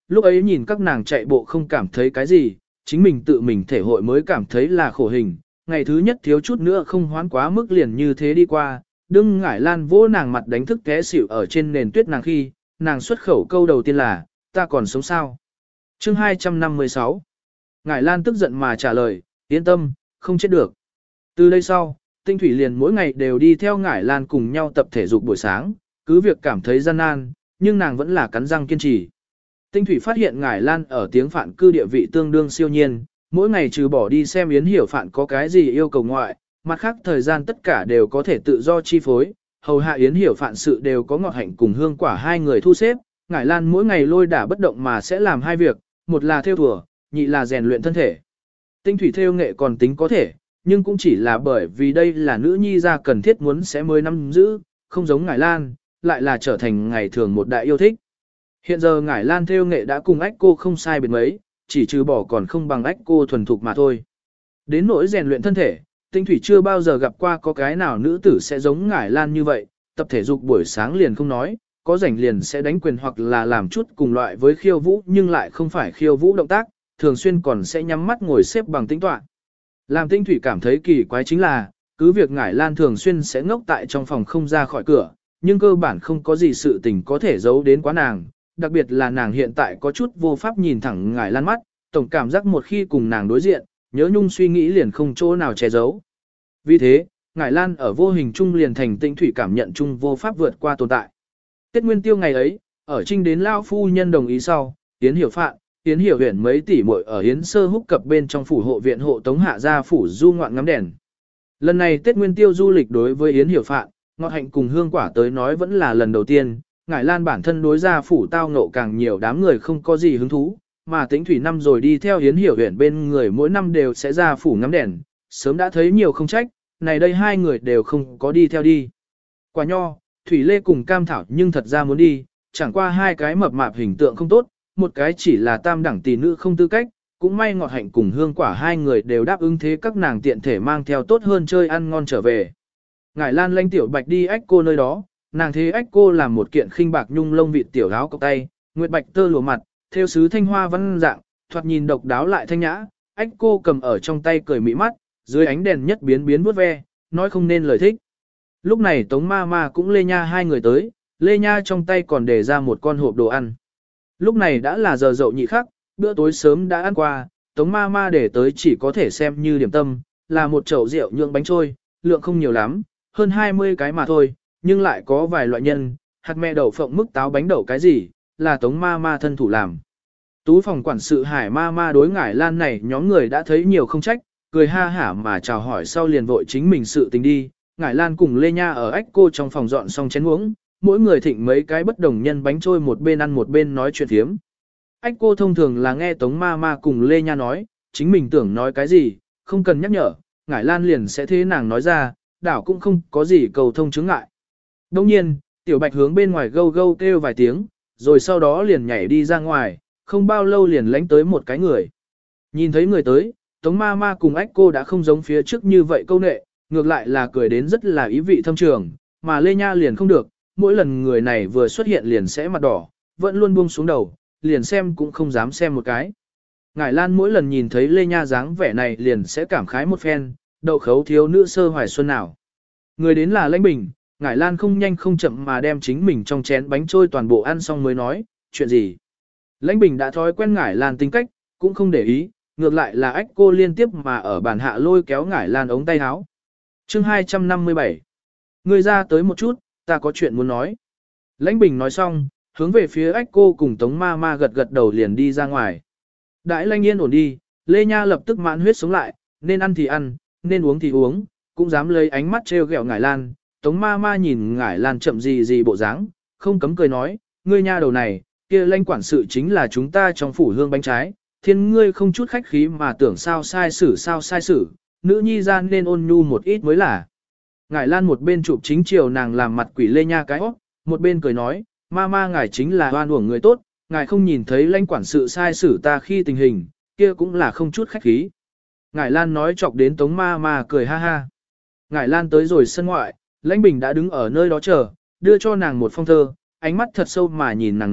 lúc ấy nhìn các nàng chạy bộ không cảm thấy cái gì, chính mình tự mình thể hội mới cảm thấy là khổ hình, ngày thứ nhất thiếu chút nữa không hoán quá mức liền như thế đi qua, đương Ngải Lan vỗ nàng mặt đánh thức té xỉu ở trên nền tuyết nàng khi, nàng xuất khẩu câu đầu tiên là, ta còn sống sao? Chương hai trăm năm mươi sáu. Ngải Lan tức giận mà trả lời, yên tâm, không chết được. Từ đây sau, Tinh Thủy liền mỗi ngày đều đi theo Ngải Lan cùng nhau tập thể dục buổi sáng, cứ việc cảm thấy gian nan, nhưng nàng vẫn là cắn răng kiên trì. Tinh Thủy phát hiện Ngải Lan ở tiếng phạn cư địa vị tương đương siêu nhiên, mỗi ngày trừ bỏ đi xem Yến Hiểu Phạn có cái gì yêu cầu ngoại, mặt khác thời gian tất cả đều có thể tự do chi phối, hầu hạ Yến Hiểu Phạn sự đều có Ngọt Hạnh cùng Hương Quả hai người thu xếp, Ngải Lan mỗi ngày lôi đả bất động mà sẽ làm hai việc, một là theo thùa, nhị là rèn luyện thân thể. Tinh Thủy theo nghệ còn tính có thể, nhưng cũng chỉ là bởi vì đây là nữ nhi ra cần thiết muốn sẽ mới nắm giữ, không giống Ngải Lan, lại là trở thành ngày thường một đại yêu thích. Hiện giờ Ngải Lan theo nghệ đã cùng ách cô không sai biệt mấy, chỉ trừ bỏ còn không bằng ách cô thuần thục mà thôi. Đến nỗi rèn luyện thân thể, Tinh Thủy chưa bao giờ gặp qua có cái nào nữ tử sẽ giống Ngải Lan như vậy, tập thể dục buổi sáng liền không nói, có rảnh liền sẽ đánh quyền hoặc là làm chút cùng loại với khiêu vũ nhưng lại không phải khiêu vũ động tác, thường xuyên còn sẽ nhắm mắt ngồi xếp bằng tĩnh tọa. Làm Tinh Thủy cảm thấy kỳ quái chính là, cứ việc Ngải Lan thường xuyên sẽ ngốc tại trong phòng không ra khỏi cửa, nhưng cơ bản không có gì sự tình có thể giấu đến quá nàng, đặc biệt là nàng hiện tại có chút vô pháp nhìn thẳng Ngải Lan mắt, tổng cảm giác một khi cùng nàng đối diện, nhớ nhung suy nghĩ liền không chỗ nào che giấu. Vì thế, Ngải Lan ở vô hình chung liền thành Tinh Thủy cảm nhận chung vô pháp vượt qua tồn tại. Tết Nguyên Tiêu ngày ấy, ở trinh đến lao phu nhân đồng ý sau, Yến Hiểu Phạn, Yến Hiểu Huyền mấy tỷ muội ở Yến Sơ Húc cập bên trong phủ hộ viện hộ tống hạ gia phủ du ngoạn ngắm đèn. Lần này Tết Nguyên Tiêu du lịch đối với Yến Hiểu Phạn, Ngọt Hạnh cùng Hương Quả tới nói vẫn là lần đầu tiên, Ngải Lan bản thân đối gia phủ tao ngộ càng nhiều đám người không có gì hứng thú, mà Tĩnh Thủy năm rồi đi theo Yến Hiểu Huyền bên người mỗi năm đều sẽ ra phủ ngắm đèn, sớm đã thấy nhiều không trách, này đây hai người đều không có đi theo đi. Quả nho, Thủy Lê cùng Cam Thảo nhưng thật ra muốn đi, chẳng qua hai cái mập mạp hình tượng không tốt, một cái chỉ là tam đẳng tỷ nữ không tư cách, cũng may Ngọt Hạnh cùng Hương Quả hai người đều đáp ứng thế các nàng tiện thể mang theo tốt hơn chơi ăn ngon trở về. Ngải Lan lanh tiểu bạch đi ách cô nơi đó, nàng thế ách cô làm một kiện khinh bạc nhung lông vịt tiểu áo cộc tay, nguyệt bạch tơ lụa mặt, theo sứ thanh hoa văn dạng, thoạt nhìn độc đáo lại thanh nhã, ách cô cầm ở trong tay cười mỹ mắt, dưới ánh đèn nhất biến biến vuốt ve, nói không nên lời thích. Lúc này Tống Ma Ma cũng Lê Nha hai người tới, Lê Nha trong tay còn để ra một con hộp đồ ăn. Lúc này đã là giờ dậu nhị khắc, bữa tối sớm đã ăn qua, Tống Ma Ma để tới chỉ có thể xem như điểm tâm, là một chậu rượu nhượng bánh trôi, lượng không nhiều lắm, hơn hai mươi cái mà thôi, nhưng lại có vài loại nhân, hạt mẹ đậu phộng mức táo bánh đậu cái gì, là Tống Ma Ma thân thủ làm. Tú phòng quản sự Hải Ma Ma đối Ngải Lan này nhóm người đã thấy nhiều không trách, cười ha hả mà chào hỏi sau liền vội chính mình sự tình đi. Ngải Lan cùng Lê Nha ở ách cô trong phòng dọn xong chén uống, mỗi người thịnh mấy cái bất đồng nhân bánh trôi một bên ăn một bên nói chuyện thiếm. Ách cô thông thường là nghe Tống Ma Ma cùng Lê Nha nói, chính mình tưởng nói cái gì, không cần nhắc nhở, Ngải Lan liền sẽ thế nàng nói ra, đảo cũng không có gì cầu thông chứng ngại. Đông nhiên, Tiểu Bạch hướng bên ngoài gâu gâu kêu vài tiếng, rồi sau đó liền nhảy đi ra ngoài, không bao lâu liền lánh tới một cái người. Nhìn thấy người tới, Tống Ma Ma cùng ách cô đã không giống phía trước như vậy câu nệ, ngược lại là cười đến rất là ý vị thâm trường, mà Lê Nha liền không được, mỗi lần người này vừa xuất hiện liền sẽ mặt đỏ, vẫn luôn buông xuống đầu, liền xem cũng không dám xem một cái. Ngải Lan mỗi lần nhìn thấy Lê Nha dáng vẻ này liền sẽ cảm khái một phen, đậu khấu thiếu nữ sơ hoài xuân nào. Người đến là Lãnh Bình, Ngải Lan không nhanh không chậm mà đem chính mình trong chén bánh trôi toàn bộ ăn xong mới nói, chuyện gì. Lãnh Bình đã thói quen Ngải Lan tính cách, cũng không để ý, ngược lại là ách cô liên tiếp mà ở bàn hạ lôi kéo Ngải Lan ống tay áo. Chương hai trăm năm mươi bảy. Người ra tới một chút, ta có chuyện muốn nói. Lãnh Bình nói xong, hướng về phía ách cô cùng Tống Ma Ma gật gật đầu liền đi ra ngoài. Đại Lãnh yên ổn đi, Lê Nha lập tức mãn huyết sống lại, nên ăn thì ăn, nên uống thì uống, cũng dám lấy ánh mắt trêu ghẹo Ngải Lan. Tống Ma Ma nhìn Ngải Lan chậm gì gì bộ dáng, không cấm cười nói, ngươi nha đầu này, kia Lãnh quản sự chính là chúng ta trong phủ hương bánh trái, thiên ngươi không chút khách khí mà tưởng sao sai xử sao sai xử, nữ nhi gian nên ôn nhu một ít mới là. Ngải Lan một bên chụp chính chiều nàng làm mặt quỷ Lê Nha cái óc, một bên cười nói, ma ma ngài chính là oan uổng người tốt, ngài không nhìn thấy Lãnh quản sự sai xử ta khi tình hình, kia cũng là không chút khách khí. Ngải Lan nói chọc đến Tống Ma Ma cười ha ha. Ngải Lan tới rồi sân ngoại, Lãnh Bình đã đứng ở nơi đó chờ, đưa cho nàng một phong thơ, ánh mắt thật sâu mà nhìn nàng nói,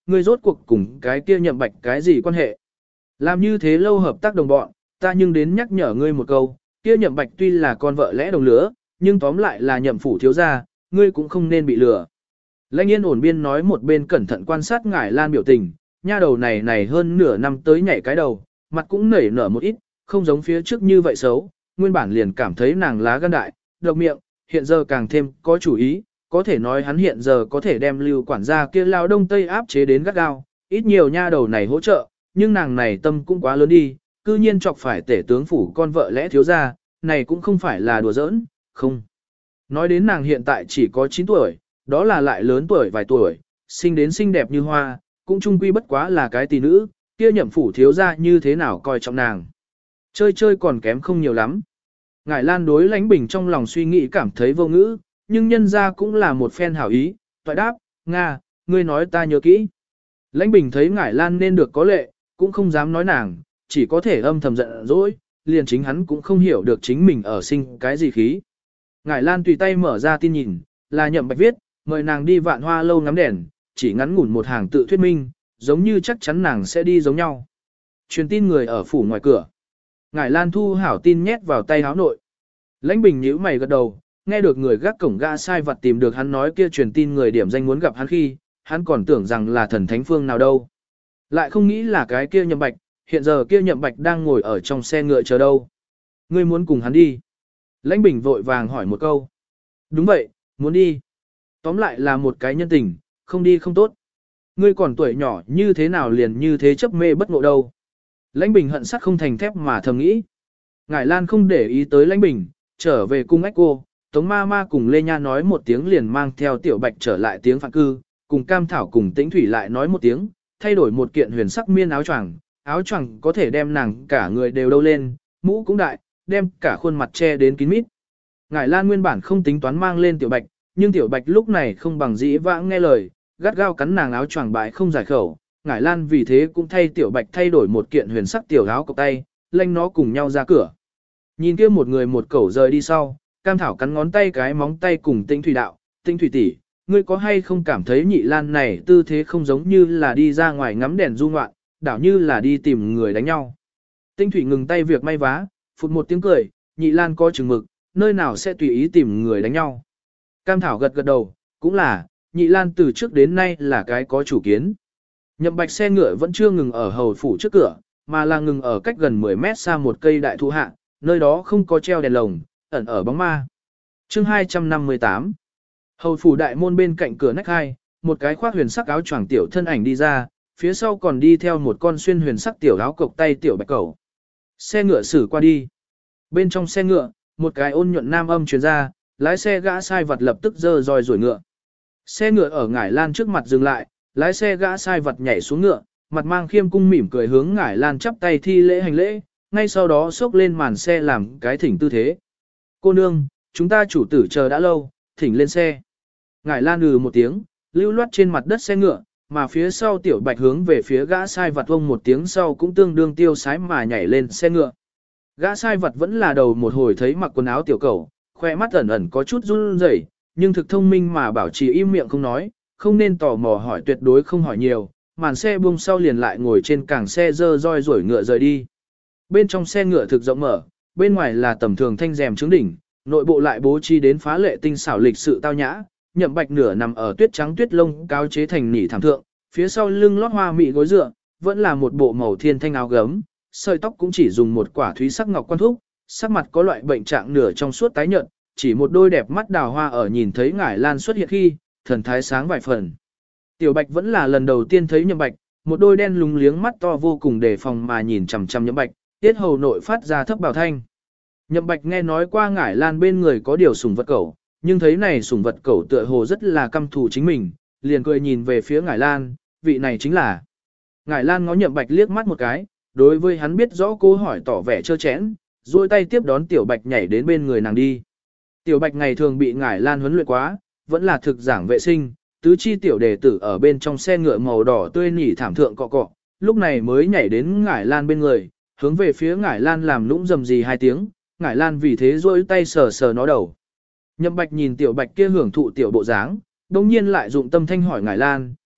ngươi rốt cuộc cùng cái kia Nhậm Bạch cái gì quan hệ? Làm như thế lâu hợp tác đồng bọn, ta nhưng đến nhắc nhở ngươi một câu, kia Nhậm Bạch tuy là con vợ lẽ đồng lứa, nhưng tóm lại là Nhậm phủ thiếu gia, ngươi cũng không nên bị lừa. Lãnh Yên ổn biên nói một bên cẩn thận quan sát Ngải Lan biểu tình, nha đầu này này hơn nửa năm tới nhảy cái đầu, mặt cũng nảy nở một ít, không giống phía trước như vậy xấu, nguyên bản liền cảm thấy nàng lá gan đại, độc miệng, hiện giờ càng thêm có chủ ý, có thể nói hắn hiện giờ có thể đem lưu quản gia kia lao đông tây áp chế đến gắt gao, ít nhiều nha đầu này hỗ trợ, nhưng nàng này tâm cũng quá lớn đi, cư nhiên chọc phải tể tướng phủ con vợ lẽ thiếu gia, này cũng không phải là đùa giỡn, không. Nói đến nàng hiện tại chỉ có chín tuổi, đó là lại lớn tuổi vài tuổi, sinh đến xinh đẹp như hoa, cũng chung quy bất quá là cái tỷ nữ, kia Nhậm phủ thiếu gia như thế nào coi trọng nàng. Chơi chơi còn kém không nhiều lắm. Ngải Lan đối Lãnh Bình trong lòng suy nghĩ cảm thấy vô ngữ, nhưng nhân ra cũng là một phen hảo ý, toại đáp, Nga, ngươi nói ta nhớ kỹ. Lãnh Bình thấy Ngải Lan nên được có lệ, cũng không dám nói nàng, chỉ có thể âm thầm giận dỗi, liền chính hắn cũng không hiểu được chính mình ở sinh cái gì khí. Ngải Lan tùy tay mở ra tin nhìn, là Nhậm Bạch viết, mời nàng đi Vạn Hoa lâu ngắm đèn, chỉ ngắn ngủn một hàng tự thuyết minh, giống như chắc chắn nàng sẽ đi giống nhau. Truyền tin người ở phủ ngoài cửa. Ngải Lan thu hảo tin nhét vào tay áo nội. Lãnh Bình nhíu mày gật đầu, nghe được người gác cổng gã sai vặt tìm được hắn nói kia truyền tin người điểm danh muốn gặp hắn khi, hắn còn tưởng rằng là thần thánh phương nào đâu. Lại không nghĩ là cái kia Nhậm Bạch, hiện giờ kia Nhậm Bạch đang ngồi ở trong xe ngựa chờ đâu. Ngươi muốn cùng hắn đi? Lãnh Bình vội vàng hỏi một câu. Đúng vậy, muốn đi. Tóm lại là một cái nhân tình, không đi không tốt. Ngươi còn tuổi nhỏ như thế nào liền như thế chấp mê bất ngộ đâu. Lãnh Bình hận sắt không thành thép mà thầm nghĩ. Ngải Lan không để ý tới Lãnh Bình, trở về cung ách cô, Tống ma ma cùng Lê Nha nói một tiếng liền mang theo Tiểu Bạch trở lại tiếng phạn cư, cùng Cam Thảo cùng Tĩnh Thủy lại nói một tiếng, thay đổi một kiện huyền sắc miên áo choàng, áo choàng có thể đem nàng cả người đều đâu lên, mũ cũng đại, đem cả khuôn mặt che đến kín mít. Ngải Lan nguyên bản không tính toán mang lên Tiểu Bạch, nhưng Tiểu Bạch lúc này không bằng dĩ vãng nghe lời, gắt gao cắn nàng áo choàng bại không giải khẩu. Ngải Lan vì thế cũng thay Tiểu Bạch thay đổi một kiện huyền sắc tiểu áo cộc tay, lênh nó cùng nhau ra cửa. Nhìn kia một người một cẩu rời đi sau, Cam Thảo cắn ngón tay cái móng tay cùng Tĩnh Thủy đạo, Tĩnh Thủy tỷ, ngươi có hay không cảm thấy Nhị Lan này tư thế không giống như là đi ra ngoài ngắm đèn du ngoạn, đảo như là đi tìm người đánh nhau. Tĩnh Thủy ngừng tay việc may vá, phụt một tiếng cười, Nhị Lan có chừng mực, nơi nào sẽ tùy ý tìm người đánh nhau. Cam Thảo gật gật đầu, cũng là, Nhị Lan từ trước đến nay là cái có chủ kiến. Nhậm Bạch xe ngựa vẫn chưa ngừng ở hầu phủ trước cửa, mà là ngừng ở cách gần mười mét xa một cây đại thụ hạ, nơi đó không có treo đèn lồng, ẩn ở bóng ma. Chương hai trăm năm mươi tám. Hầu phủ đại môn bên cạnh cửa nách hai, một cái khoác huyền sắc áo choàng tiểu thân ảnh đi ra, phía sau còn đi theo một con xuyên huyền sắc tiểu áo cộc tay tiểu bạch cẩu. Xe ngựa xử qua đi. Bên trong xe ngựa, một cái ôn nhuận nam âm truyền ra, lái xe gã sai vật lập tức giơ roi rủi ngựa. Xe ngựa ở Ngải Lan trước mặt dừng lại, lái xe gã sai vật nhảy xuống ngựa, mặt mang khiêm cung mỉm cười hướng Ngải Lan chắp tay thi lễ hành lễ, ngay sau đó xốc lên màn xe làm cái thỉnh tư thế. Cô nương, chúng ta chủ tử chờ đã lâu, thỉnh lên xe. Ngải Lan ừ một tiếng, lưu loát trên mặt đất xe ngựa, mà phía sau tiểu bạch hướng về phía gã sai vật vông một tiếng sau cũng tương đương tiêu sái mà nhảy lên xe ngựa. Gã sai vật vẫn là đầu một hồi thấy mặc quần áo tiểu cầu, khoe mắt ẩn ẩn có chút run rẩy, nhưng thực thông minh mà bảo trì im miệng không nói, không nên tò mò hỏi tuyệt đối không hỏi nhiều, màn xe buông sau liền lại ngồi trên càng xe dơ roi rổi ngựa rời đi. Bên trong xe ngựa thực rộng mở, bên ngoài là tầm thường thanh rèm trướng đỉnh, nội bộ lại bố trí đến phá lệ tinh xảo lịch sự tao nhã, Nhậm Bạch nửa nằm ở tuyết trắng tuyết lông cao chế thành nỉ thảm thượng, phía sau lưng lót hoa mị gối dựa, vẫn là một bộ màu thiên thanh áo gấm, sợi tóc cũng chỉ dùng một quả thúy sắc ngọc quan thúc, sắc mặt có loại bệnh trạng nửa trong suốt tái nhợt, chỉ một đôi đẹp mắt đào hoa ở nhìn thấy Ngải Lan xuất hiện khi, thần thái sáng vài phần. Tiểu Bạch vẫn là lần đầu tiên thấy Nhậm Bạch, một đôi đen lúng liếng mắt to vô cùng đề phòng mà nhìn chằm chằm Nhậm Bạch, tiết hầu nội phát ra thấp bào thanh. Nhậm Bạch nghe nói qua Ngải Lan bên người có điều sủng vật cẩu, nhưng thấy này sủng vật cẩu tựa hồ rất là căm thù chính mình, liền cười nhìn về phía Ngải Lan, vị này chính là. Ngải Lan ngó Nhậm Bạch liếc mắt một cái, đối với hắn biết rõ cô hỏi tỏ vẻ trơ chẽn, duỗi tay tiếp đón Tiểu Bạch nhảy đến bên người nàng đi. Tiểu Bạch ngày thường bị Ngải Lan huấn luyện quá, vẫn là thực giảng vệ sinh, tứ chi tiểu đệ tử ở bên trong xe ngựa màu đỏ tươi nỉ thảm thượng cọ cọ, lúc này mới nhảy đến Ngải Lan bên người, hướng về phía Ngải Lan làm lũng rầm rì hai tiếng, Ngải Lan vì thế duỗi tay sờ sờ nó đầu. Nhậm Bạch nhìn Tiểu Bạch kia hưởng thụ tiểu bộ dáng, đồng nhiên lại dụng tâm thanh hỏi Ngải Lan,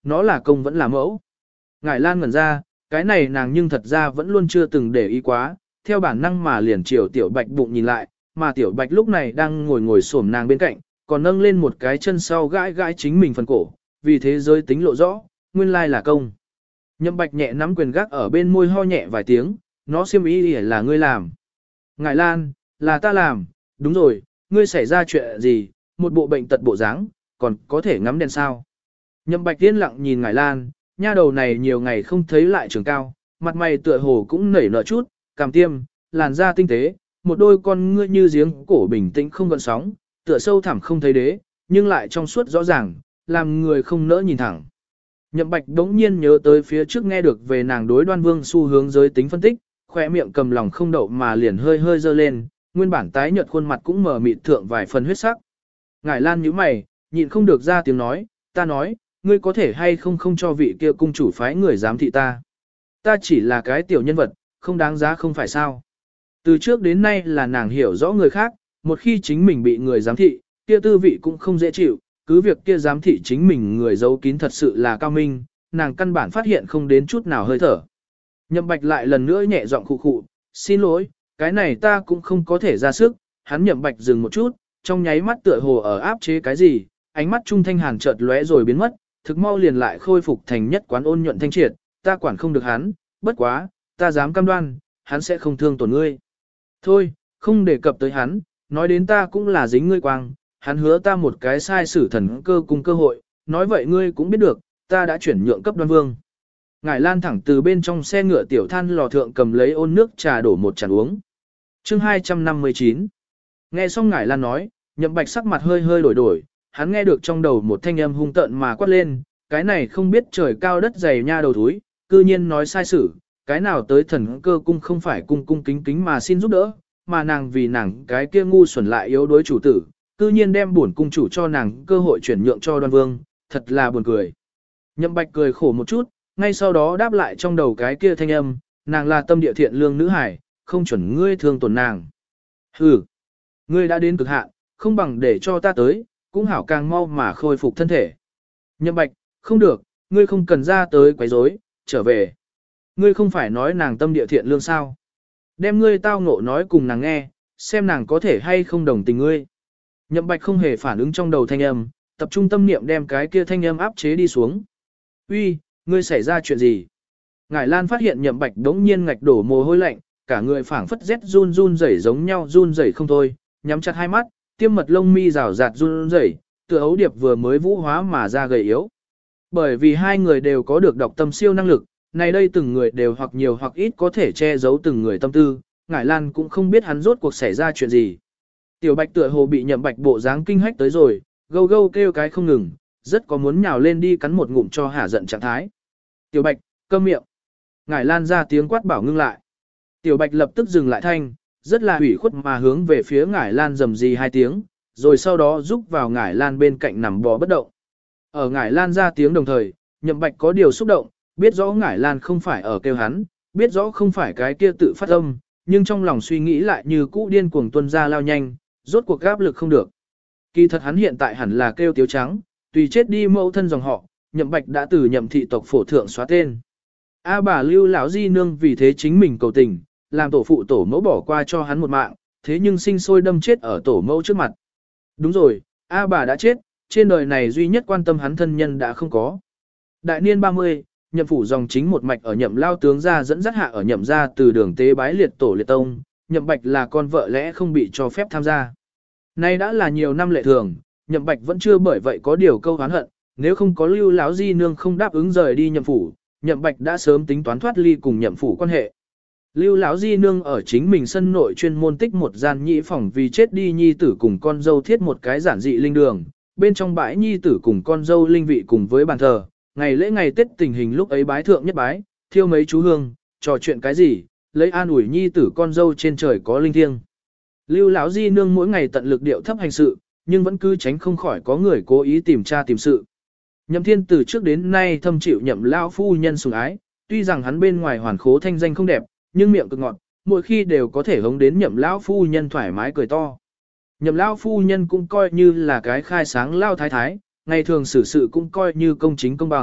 nó là công vẫn là mẫu. Ngải Lan ngẩn ra, cái này nàng nhưng thật ra vẫn luôn chưa từng để ý quá, theo bản năng mà liền chiều tiểu bạch bụng nhìn lại, mà tiểu bạch lúc này đang ngồi ngồi xổm nàng bên cạnh, còn nâng lên một cái chân sau gãi gãi chính mình phần cổ, vì thế giới tính lộ rõ, nguyên lai là công. Nhậm bạch nhẹ nắm quyền gác ở bên môi ho nhẹ vài tiếng, nó xiêm ý là ngươi làm. Ngải Lan, là ta làm, đúng rồi, ngươi xảy ra chuyện gì, một bộ bệnh tật bộ dáng, còn có thể ngắm đèn sao. Nhậm bạch yên lặng nhìn Ngải Lan, nha đầu này nhiều ngày không thấy lại trường cao, mặt mày tựa hồ cũng nảy nở chút, cằm tiêm, làn da tinh tế, một đôi con ngươi như giếng cổ bình tĩnh không gợn sóng, tựa sâu thẳm không thấy đế, nhưng lại trong suốt rõ ràng, làm người không nỡ nhìn thẳng. Nhậm Bạch đống nhiên nhớ tới phía trước nghe được về nàng đối Đoan Vương xu hướng giới tính phân tích, khỏe miệng cầm lòng không đậu mà liền hơi hơi dơ lên, nguyên bản tái nhợt khuôn mặt cũng mở mịt thượng vài phần huyết sắc. Ngải Lan nhíu mày, nhịn không được ra tiếng nói, ta nói, ngươi có thể hay không không cho vị kia cung chủ phái người giám thị ta. Ta chỉ là cái tiểu nhân vật, không đáng giá không phải sao. Từ trước đến nay là nàng hiểu rõ người khác, một khi chính mình bị người giám thị, kia tư vị cũng không dễ chịu, cứ việc kia giám thị chính mình người giấu kín thật sự là cao minh, nàng căn bản phát hiện không đến chút nào hơi thở. Nhậm Bạch lại lần nữa nhẹ giọng khụ khụ, xin lỗi, cái này ta cũng không có thể ra sức, hắn Nhậm Bạch dừng một chút, trong nháy mắt tựa hồ ở áp chế cái gì, ánh mắt trung thanh hàn chợt lóe rồi biến mất, thực mau liền lại khôi phục thành nhất quán ôn nhuận thanh triệt, ta quản không được hắn, bất quá, ta dám cam đoan, hắn sẽ không thương tổn ngươi. Thôi, không đề cập tới hắn, nói đến ta cũng là dính ngươi quang, hắn hứa ta một cái sai sử thần cơ cùng cơ hội, nói vậy ngươi cũng biết được, ta đã chuyển nhượng cấp Đoan Vương. Ngải Lan thẳng từ bên trong xe ngựa tiểu than lò thượng cầm lấy ôn nước trà đổ một chén uống. Chương hai trăm năm mươi chín. Nghe xong Ngải Lan nói, Nhậm Bạch sắc mặt hơi hơi đổi đổi, hắn nghe được trong đầu một thanh âm hung tợn mà quát lên, cái này không biết trời cao đất dày nha đầu thúi, cư nhiên nói sai sử, cái nào tới thần cơ cung không phải cung cung kính kính mà xin giúp đỡ, mà nàng vì nàng cái kia ngu xuẩn lại yếu đuối chủ tử, cư nhiên đem bổn cung chủ cho nàng cơ hội chuyển nhượng cho Đoan Vương, thật là buồn cười. Nhậm Bạch cười khổ một chút, ngay sau đó đáp lại trong đầu cái kia thanh âm, nàng là tâm địa thiện lương nữ hải, không chuẩn ngươi thương tổn nàng. Hừ, ngươi đã đến cực hạn, không bằng để cho ta tới, cũng hảo càng mau mà khôi phục thân thể. Nhậm Bạch, không được, ngươi không cần ra tới quấy rối, trở về. Ngươi không phải nói nàng tâm địa thiện lương sao? Đem ngươi tao ngộ nói cùng nàng nghe, xem nàng có thể hay không đồng tình ngươi. Nhậm Bạch không hề phản ứng trong đầu thanh âm, tập trung tâm niệm đem cái kia thanh âm áp chế đi xuống. Uy, ngươi xảy ra chuyện gì? Ngải Lan phát hiện Nhậm Bạch đống nhiên ngạch đổ mồ hôi lạnh, cả người phảng phất rét run run rẩy giống nhau run rẩy không thôi, nhắm chặt hai mắt, tiêm mật lông mi rào rạt run rẩy, tựa ấu điệp vừa mới vũ hóa mà ra gầy yếu. Bởi vì hai người đều có được đọc tâm siêu năng lực, này đây từng người đều hoặc nhiều hoặc ít có thể che giấu từng người tâm tư, Ngải Lan cũng không biết hắn rốt cuộc xảy ra chuyện gì. Tiểu Bạch tựa hồ bị Nhậm Bạch bộ dáng kinh hách tới rồi, gâu gâu kêu cái không ngừng, rất có muốn nhào lên đi cắn một ngụm cho hả giận trạng thái. Tiểu Bạch, câm miệng. Ngải Lan ra tiếng quát bảo ngưng lại. Tiểu Bạch lập tức dừng lại thanh, rất là ủy khuất mà hướng về phía Ngải Lan rầm rì hai tiếng, rồi sau đó rúc vào Ngải Lan bên cạnh nằm bò bất động. Ở Ngải Lan ra tiếng đồng thời, Nhậm Bạch có điều xúc động, biết rõ Ngải Lan không phải ở kêu hắn, biết rõ không phải cái kia tự phát âm, nhưng trong lòng suy nghĩ lại như cũ điên cuồng tuân ra lao nhanh, rốt cuộc áp lực không được. Kỳ thật hắn hiện tại hẳn là kêu Tiếu Trắng, tùy chết đi mẫu thân dòng họ, Nhậm Bạch đã từ Nhậm thị tộc phổ thượng xóa tên. A bà Lưu lão di nương vì thế chính mình cầu tình, làm tổ phụ tổ mẫu bỏ qua cho hắn một mạng, thế nhưng sinh sôi đâm chết ở tổ mẫu trước mặt. Đúng rồi, A bà đã chết, trên đời này duy nhất quan tâm hắn thân nhân đã không có. Đại niên ba mươi, Nhậm phủ dòng chính một mạch ở Nhậm lao tướng gia dẫn dắt hạ ở Nhậm gia từ đường tế bái liệt tổ liệt tông, Nhậm Bạch là con vợ lẽ không bị cho phép tham gia. Nay đã là nhiều năm lệ thường, Nhậm Bạch vẫn chưa bởi vậy có điều câu oán hận, nếu không có Lưu lão di nương không đáp ứng rời đi Nhậm phủ, Nhậm Bạch đã sớm tính toán thoát ly cùng Nhậm phủ quan hệ. Lưu lão di nương ở chính mình sân nội chuyên môn tích một gian nhị phòng vì chết đi nhi tử cùng con dâu thiết một cái giản dị linh đường, bên trong bãi nhi tử cùng con dâu linh vị cùng với bàn thờ, ngày lễ ngày Tết tình hình lúc ấy bái thượng nhất bái, thiêu mấy chú hương, trò chuyện cái gì, lấy an ủi nhi tử con dâu trên trời có linh thiêng. Lưu lão di nương mỗi ngày tận lực điệu thấp hành sự, nhưng vẫn cứ tránh không khỏi có người cố ý tìm tra tìm sự. Nhậm Thiên từ trước đến nay thâm chịu Nhậm lão phu nhân sủng ái, tuy rằng hắn bên ngoài hoàn khố thanh danh không đẹp, nhưng miệng cực ngọt, mỗi khi đều có thể hống đến Nhậm lão phu nhân thoải mái cười to. Nhậm lão phu nhân cũng coi như là cái khai sáng lao thái thái, ngày thường xử sự cũng coi như công chính công bằng,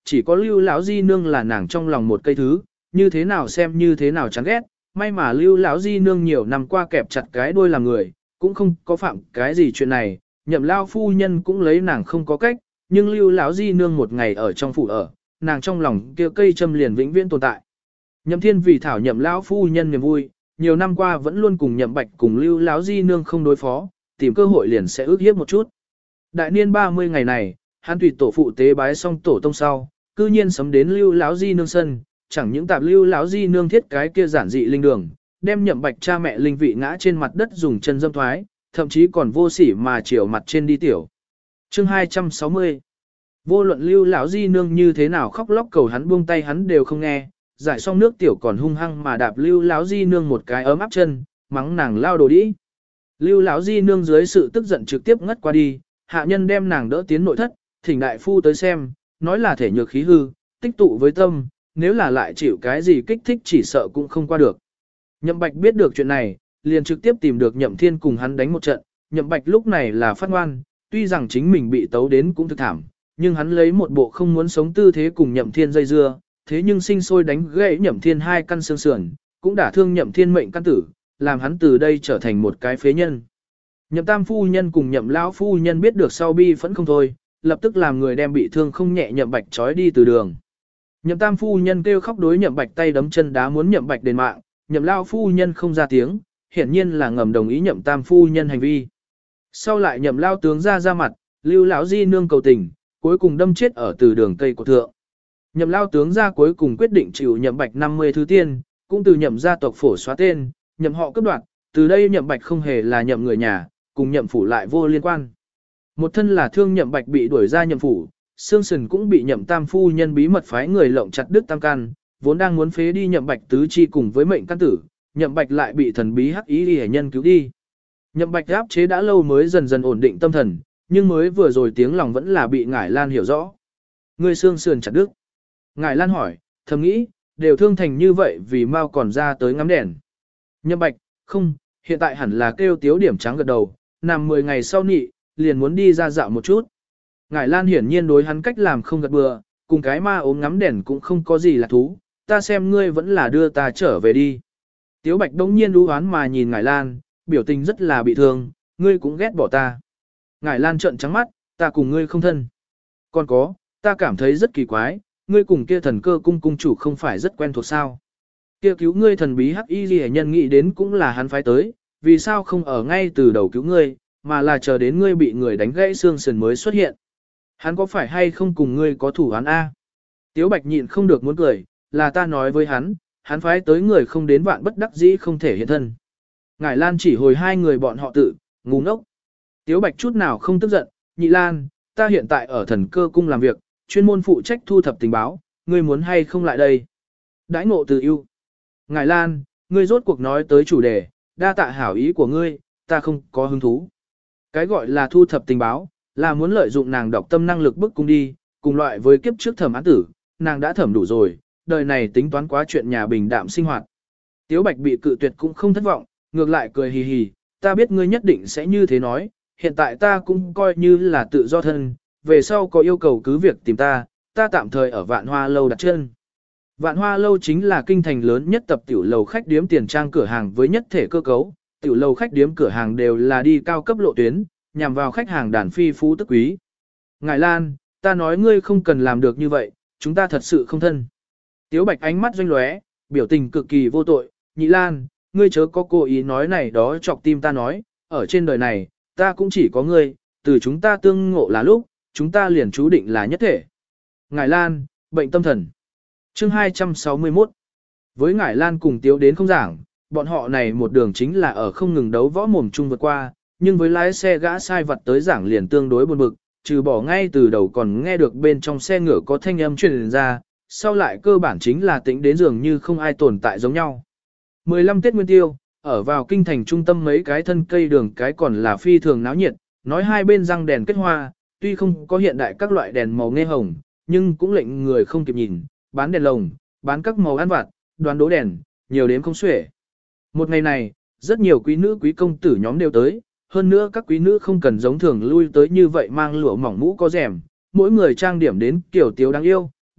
chỉ có Lưu lão di nương là nàng trong lòng một cây thứ, như thế nào xem như thế nào chán ghét, may mà Lưu lão di nương nhiều năm qua kẹp chặt cái đuôi làm người, cũng không có phạm cái gì chuyện này, Nhậm lao phu nhân cũng lấy nàng không có cách, nhưng Lưu lão di nương một ngày ở trong phủ ở, nàng trong lòng kia cây châm liền vĩnh viễn tồn tại. Nhậm Thiên vì thảo Nhậm lão phu nhân niềm vui, nhiều năm qua vẫn luôn cùng Nhậm Bạch cùng Lưu lão di nương không đối phó, tìm cơ hội liền sẽ ước hiếp một chút. Đại niên ba mươi ngày này, hắn tùy tổ phụ tế bái xong tổ tông sau, cư nhiên sấm đến Lưu lão di nương sân, chẳng những tạp Lưu lão di nương thiết cái kia giản dị linh đường, đem Nhậm Bạch cha mẹ linh vị ngã trên mặt đất dùng chân dâm thoái, thậm chí còn vô sỉ mà chiều mặt trên đi tiểu. Chương hai trăm sáu mươi. Vô luận Lưu lão di nương như thế nào khóc lóc cầu hắn buông tay hắn đều không nghe, giải xong nước tiểu còn hung hăng mà đạp Lưu lão di nương một cái ấm áp chân, mắng nàng lao đồ đĩ. Lưu lão di nương dưới sự tức giận trực tiếp ngất qua đi, hạ nhân đem nàng đỡ tiến nội thất, thỉnh đại phu tới xem, nói là thể nhược khí hư, tích tụ với tâm, nếu là lại chịu cái gì kích thích chỉ sợ cũng không qua được. Nhậm Bạch biết được chuyện này, liền trực tiếp tìm được Nhậm Thiên cùng hắn đánh một trận, Nhậm Bạch lúc này là phát ngoan, tuy rằng chính mình bị tấu đến cũng thực thảm, nhưng hắn lấy một bộ không muốn sống tư thế cùng Nhậm Thiên dây dưa, thế nhưng sinh sôi đánh gãy Nhậm Thiên hai căn xương sườn, cũng đả thương Nhậm Thiên mệnh căn tử, làm hắn từ đây trở thành một cái phế nhân. Nhậm Tam phu nhân cùng Nhậm lão phu nhân biết được sau bi phẫn không thôi, lập tức làm người đem bị thương không nhẹ Nhậm Bạch trói đi từ đường. Nhậm Tam phu nhân kêu khóc đối Nhậm Bạch tay đấm chân đá muốn Nhậm Bạch đền mạng, Nhậm lão phu nhân không ra tiếng, hiển nhiên là ngầm đồng ý Nhậm Tam phu nhân hành vi. Sau lại Nhậm lão tướng ra ra mặt, Lưu lão di nương cầu tình, cuối cùng đâm chết ở từ đường cây của thượng. Nhậm lão tướng ra cuối cùng quyết định chịu Nhậm Bạch năm mươi thứ tiền, cũng từ Nhậm gia tộc phổ xóa tên, Nhậm họ cấp đoạt, từ đây Nhậm Bạch không hề là Nhậm người nhà, cùng Nhậm phủ lại vô liên quan. Một thân là thương Nhậm Bạch bị đuổi ra Nhậm phủ, xương sườn cũng bị Nhậm Tam phu nhân bí mật phái người lộng chặt đứt tam căn, vốn đang muốn phế đi Nhậm Bạch tứ chi cùng với mệnh căn tử, Nhậm Bạch lại bị thần bí hắc ý liễu nhân cứu đi. Nhậm Bạch áp chế đã lâu mới dần dần ổn định tâm thần, nhưng mới vừa rồi tiếng lòng vẫn là bị Ngải Lan hiểu rõ. Người xương sườn chặt đứt. Ngải Lan hỏi, thầm nghĩ, đều thương thành như vậy vì mau còn ra tới ngắm đèn. Nhậm Bạch, không, hiện tại hẳn là kêu tiếu điểm trắng gật đầu, nằm mười ngày sau nị, liền muốn đi ra dạo một chút. Ngải Lan hiển nhiên đối hắn cách làm không gật bừa, cùng cái ma ốm ngắm đèn cũng không có gì là thú, ta xem ngươi vẫn là đưa ta trở về đi. Tiếu Bạch đông nhiên đú oán mà nhìn Ngải Lan, biểu tình rất là bị thương, ngươi cũng ghét bỏ ta. Ngải Lan trợn trắng mắt, ta cùng ngươi không thân. Còn có, ta cảm thấy rất kỳ quái, ngươi cùng kia thần cơ cung cung chủ không phải rất quen thuộc sao. Kia cứu ngươi thần bí hắc y ghi nhân nghĩ đến cũng là hắn phái tới, vì sao không ở ngay từ đầu cứu ngươi, mà là chờ đến ngươi bị người đánh gãy xương sườn mới xuất hiện. Hắn có phải hay không cùng ngươi có thủ án A? Tiếu Bạch nhịn không được muốn cười, là ta nói với hắn, hắn phái tới người không đến vạn bất đắc dĩ không thể hiện thân. Ngải Lan chỉ hồi hai người bọn họ tự, ngu ngốc. Tiếu Bạch chút nào không tức giận, Nhị Lan, ta hiện tại ở thần cơ cung làm việc, chuyên môn phụ trách thu thập tình báo, ngươi muốn hay không lại đây? Đãi ngộ từ yêu. Ngải Lan, ngươi rốt cuộc nói tới chủ đề, đa tạ hảo ý của ngươi, ta không có hứng thú. Cái gọi là thu thập tình báo, là muốn lợi dụng nàng đọc tâm năng lực bức cung đi, cùng loại với kiếp trước thẩm án tử, nàng đã thẩm đủ rồi, đời này tính toán quá chuyện nhà bình đạm sinh hoạt. Tiếu Bạch bị cự tuyệt cũng không thất vọng, ngược lại cười hì hì, ta biết ngươi nhất định sẽ như thế nói, hiện tại ta cũng coi như là tự do thân, về sau có yêu cầu cứ việc tìm ta, ta tạm thời ở Vạn Hoa Lâu đặt chân. Vạn Hoa Lâu chính là kinh thành lớn nhất tập tiểu lầu khách điếm tiền trang cửa hàng với nhất thể cơ cấu, tiểu lầu khách điếm cửa hàng đều là đi cao cấp lộ tuyến, nhằm vào khách hàng đàn phi phú tức quý. Ngải Lan, ta nói ngươi không cần làm được như vậy, chúng ta thật sự không thân. Tiếu Bạch ánh mắt doanh lóe, biểu tình cực kỳ vô tội, Nhị Lan, ngươi chớ có cố ý nói này đó chọc tim ta nói, ở trên đời này, ta cũng chỉ có ngươi, từ chúng ta tương ngộ là lúc, chúng ta liền chú định là nhất thể. Ngải Lan, bệnh tâm thần. Chương hai trăm sáu mươi mốt. Với Ngải Lan cùng Tiếu đến không giảng, bọn họ này một đường chính là ở không ngừng đấu võ mồm chung vượt qua, nhưng với lái xe gã sai vặt tới giảng liền tương đối buồn bực, trừ bỏ ngay từ đầu còn nghe được bên trong xe ngựa có thanh âm truyền ra, sau lại cơ bản chính là tính đến dường như không ai tồn tại giống nhau. mười lăm Tết Nguyên Tiêu, ở vào kinh thành trung tâm mấy cái thân cây đường cái còn là phi thường náo nhiệt, nói hai bên răng đèn kết hoa, tuy không có hiện đại các loại đèn màu nghe hồng, nhưng cũng lệnh người không kịp nhìn, bán đèn lồng, bán các màu ăn vặt, đoán đố đèn, nhiều đến không xuể. Một ngày này, rất nhiều quý nữ quý công tử nhóm đều tới, hơn nữa các quý nữ không cần giống thường lui tới như vậy mang lụa mỏng mũ có rèm, mỗi người trang điểm đến kiểu tiếu đáng yêu,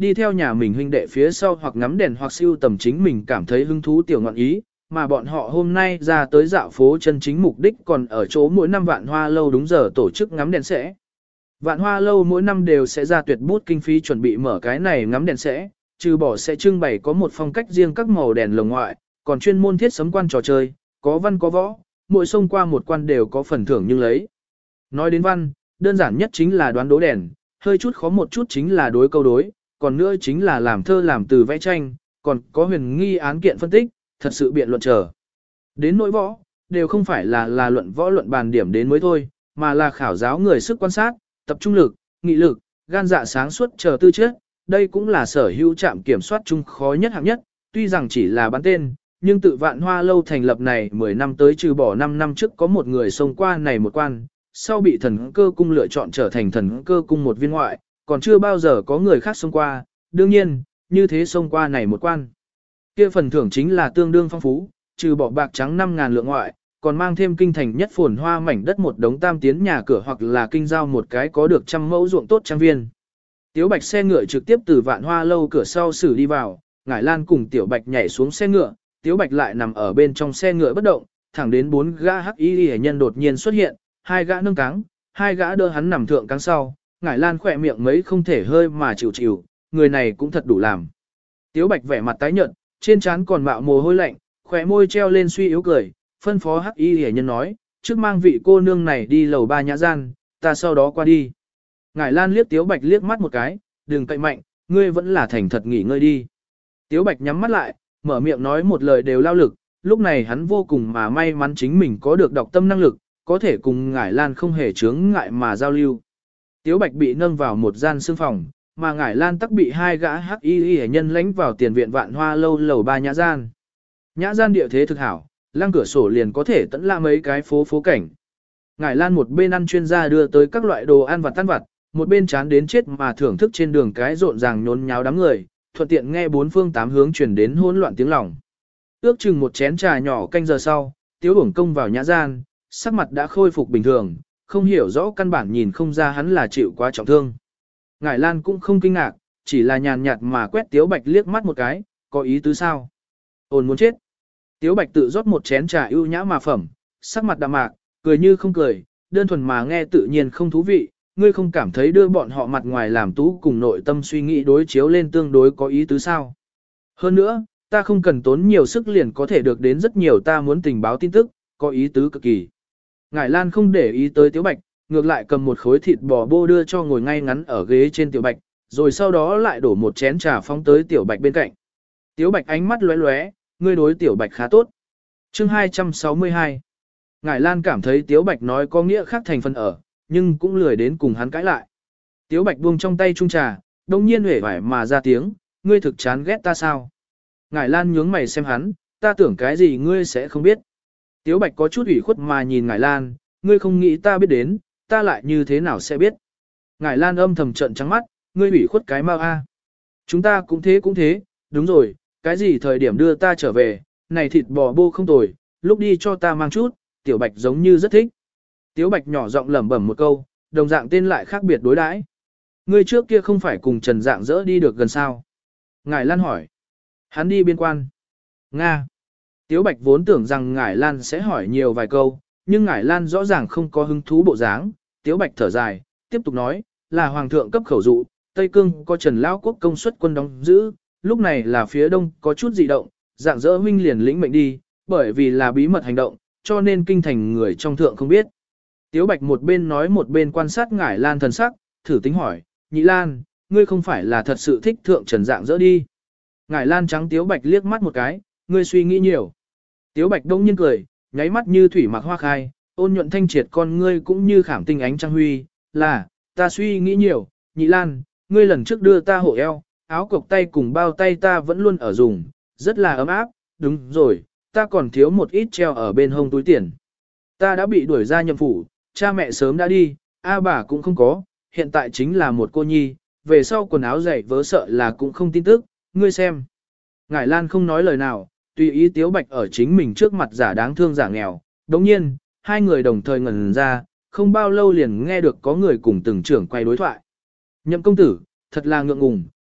đi theo nhà mình huynh đệ phía sau hoặc ngắm đèn hoặc siêu tầm chính mình cảm thấy hứng thú tiểu ngọn ý, mà bọn họ hôm nay ra tới dạo phố chân chính mục đích còn ở chỗ mỗi năm Vạn Hoa Lâu đúng giờ tổ chức ngắm đèn sẽ. Vạn Hoa Lâu mỗi năm đều sẽ ra tuyệt bút kinh phí chuẩn bị mở cái này ngắm đèn sẽ, trừ bỏ sẽ trưng bày có một phong cách riêng các màu đèn lồng ngoại, còn chuyên môn thiết sấm quan trò chơi, có văn có võ, mỗi sông qua một quan đều có phần thưởng nhưng lấy. Nói đến văn, đơn giản nhất chính là đoán đố đèn, hơi chút khó một chút chính là đối câu đối, còn nữa chính là làm thơ làm từ vẽ tranh, còn có huyền nghi án kiện phân tích, thật sự biện luận trở. Đến nỗi võ, đều không phải là là luận võ luận bàn điểm đến mới thôi, mà là khảo giáo người sức quan sát, tập trung lực, nghị lực, gan dạ sáng suốt chờ tư chất, đây cũng là sở hữu trạm kiểm soát chung khó nhất hạng nhất, tuy rằng chỉ là bán tên, nhưng tự Vạn Hoa Lâu thành lập này mười năm tới trừ bỏ năm năm trước có một người xông qua này một quan, sau bị thần cơ cung lựa chọn trở thành thần cơ cung một viên ngoại, còn chưa bao giờ có người khác xông qua, đương nhiên, như thế xông qua này một quan. Kia phần thưởng chính là tương đương phong phú, trừ bỏ bạc trắng năm ngàn lượng ngoại, còn mang thêm kinh thành nhất phồn hoa mảnh đất một đống tam tiến nhà cửa hoặc là kinh giao một cái có được trăm mẫu ruộng tốt trang viên. Tiếu Bạch xe ngựa trực tiếp từ Vạn Hoa Lâu cửa sau xử đi vào, Ngải Lan cùng Tiểu Bạch nhảy xuống xe ngựa, Tiếu Bạch lại nằm ở bên trong xe ngựa bất động, thẳng đến bốn gã hắc y hệ nhân đột nhiên xuất hiện, hai gã nâng cáng, hai gã đỡ hắn nằm thượng cáng sau, Ngải Lan khỏe miệng mấy không thể hơi mà chịu chịu, người này cũng thật đủ làm. Tiếu Bạch vẻ mặt tái nhợt, trên trán còn mạo mồ hôi lạnh, khỏe môi treo lên suy yếu cười, phân phó hắc y hệ nhân nói, trước mang vị cô nương này đi lầu ba nhã gian, ta sau đó qua đi. Ngải Lan liếc Tiếu Bạch liếc mắt một cái, đừng cậy mạnh, ngươi vẫn là thành thật nghỉ ngơi đi. Tiếu Bạch nhắm mắt lại, mở miệng nói một lời đều lao lực, lúc này hắn vô cùng mà may mắn chính mình có được đọc tâm năng lực, có thể cùng Ngải Lan không hề chướng ngại mà giao lưu. Tiếu Bạch bị nâng vào một gian sương phòng, mà Ngải Lan tắc bị hai gã hắc y hệ nhân lánh vào tiền viện Vạn Hoa Lâu lầu ba nhã gian. Nhã gian địa thế thực hảo, lăng cửa sổ liền có thể tận la mấy cái phố phố cảnh. Ngải Lan một bên ăn chuyên gia đưa tới các loại đồ ăn vặt tan vặt, một bên chán đến chết mà thưởng thức trên đường cái rộn ràng nhốn nháo đám người, thuận tiện nghe bốn phương tám hướng truyền đến hỗn loạn tiếng lòng. Ước chừng một chén trà nhỏ canh giờ sau, Tiếu Bổng công vào nhã gian, sắc mặt đã khôi phục bình thường, không hiểu rõ căn bản nhìn không ra hắn là chịu quá trọng thương. Ngải Lan cũng không kinh ngạc, chỉ là nhàn nhạt mà quét Tiếu Bạch liếc mắt một cái, có ý tứ sao? Ôn muốn chết. Tiếu Bạch tự rót một chén trà ưu nhã mà phẩm, sắc mặt đạm mạc, cười như không cười, đơn thuần mà nghe tự nhiên không thú vị, ngươi không cảm thấy đưa bọn họ mặt ngoài làm tú cùng nội tâm suy nghĩ đối chiếu lên tương đối có ý tứ sao? Hơn nữa, ta không cần tốn nhiều sức liền có thể được đến rất nhiều ta muốn tình báo tin tức, có ý tứ cực kỳ. Ngải Lan không để ý tới Tiếu Bạch, ngược lại cầm một khối thịt bò bô đưa cho ngồi ngay ngắn ở ghế trên Tiểu Bạch, rồi sau đó lại đổ một chén trà phóng tới Tiểu Bạch bên cạnh. Tiếu Bạch ánh mắt lóe lóe, ngươi đối Tiểu Bạch khá tốt. Chương hai trăm sáu mươi hai. Ngải Lan cảm thấy Tiếu Bạch nói có nghĩa khác thành phần ở, nhưng cũng lười đến cùng hắn cãi lại. Tiếu Bạch buông trong tay chung trà, đông nhiên huệ vải mà ra tiếng, ngươi thực chán ghét ta sao? Ngải Lan nhướng mày xem hắn, ta tưởng cái gì ngươi sẽ không biết. Tiếu Bạch có chút ủy khuất mà nhìn Ngải Lan, ngươi không nghĩ ta biết đến, ta lại như thế nào sẽ biết. Ngải Lan âm thầm trợn trắng mắt, ngươi ủy khuất cái mau a. Chúng ta cũng thế cũng thế, đúng rồi, cái gì thời điểm đưa ta trở về, này thịt bò bô không tồi, lúc đi cho ta mang chút, Tiểu Bạch giống như rất thích. Tiếu Bạch nhỏ giọng lẩm bẩm một câu, đồng dạng tên lại khác biệt đối đãi. Ngươi trước kia không phải cùng Trần Dạng dỡ đi được gần sao? Ngải Lan hỏi. Hắn đi biên quan. Nga. Tiếu Bạch vốn tưởng rằng Ngải Lan sẽ hỏi nhiều vài câu, nhưng Ngải Lan rõ ràng không có hứng thú bộ dáng. Tiếu Bạch thở dài, tiếp tục nói, là Hoàng thượng cấp khẩu dụ, Tây Cương có Trần Lão Quốc công suất quân đóng giữ, lúc này là phía đông có chút dị động, Dạng dỡ huynh liền lĩnh mệnh đi, bởi vì là bí mật hành động, cho nên kinh thành người trong thượng không biết. Tiếu Bạch một bên nói một bên quan sát Ngải Lan thần sắc, thử tính hỏi, Nhị Lan, ngươi không phải là thật sự thích thượng Trần Dạng dỡ đi. Ngải Lan trắng Tiếu Bạch liếc mắt một cái, ngươi suy nghĩ nhiều. Tiếu Bạch đông nhiên cười, nháy mắt như thủy mặc hoa khai, ôn nhuận thanh triệt con ngươi cũng như khảm tinh ánh trăng huy, là, ta suy nghĩ nhiều, Nhị Lan, ngươi lần trước đưa ta hộ eo, áo cộc tay cùng bao tay ta vẫn luôn ở dùng, rất là ấm áp, đúng rồi, ta còn thiếu một ít treo ở bên hông túi tiền. Ta đã bị đuổi ra nhậm phủ, cha mẹ sớm đã đi, a bà cũng không có, hiện tại chính là một cô nhi, về sau quần áo dày vớ sợ là cũng không tin tức, ngươi xem. Ngải Lan không nói lời nào, tùy ý Tiếu Bạch ở chính mình trước mặt giả đáng thương giả nghèo. Đồng nhiên, hai người đồng thời ngẩn ra, không bao lâu liền nghe được có người cùng từng trưởng quay đối thoại. Nhậm công tử, thật là ngượng ngùng,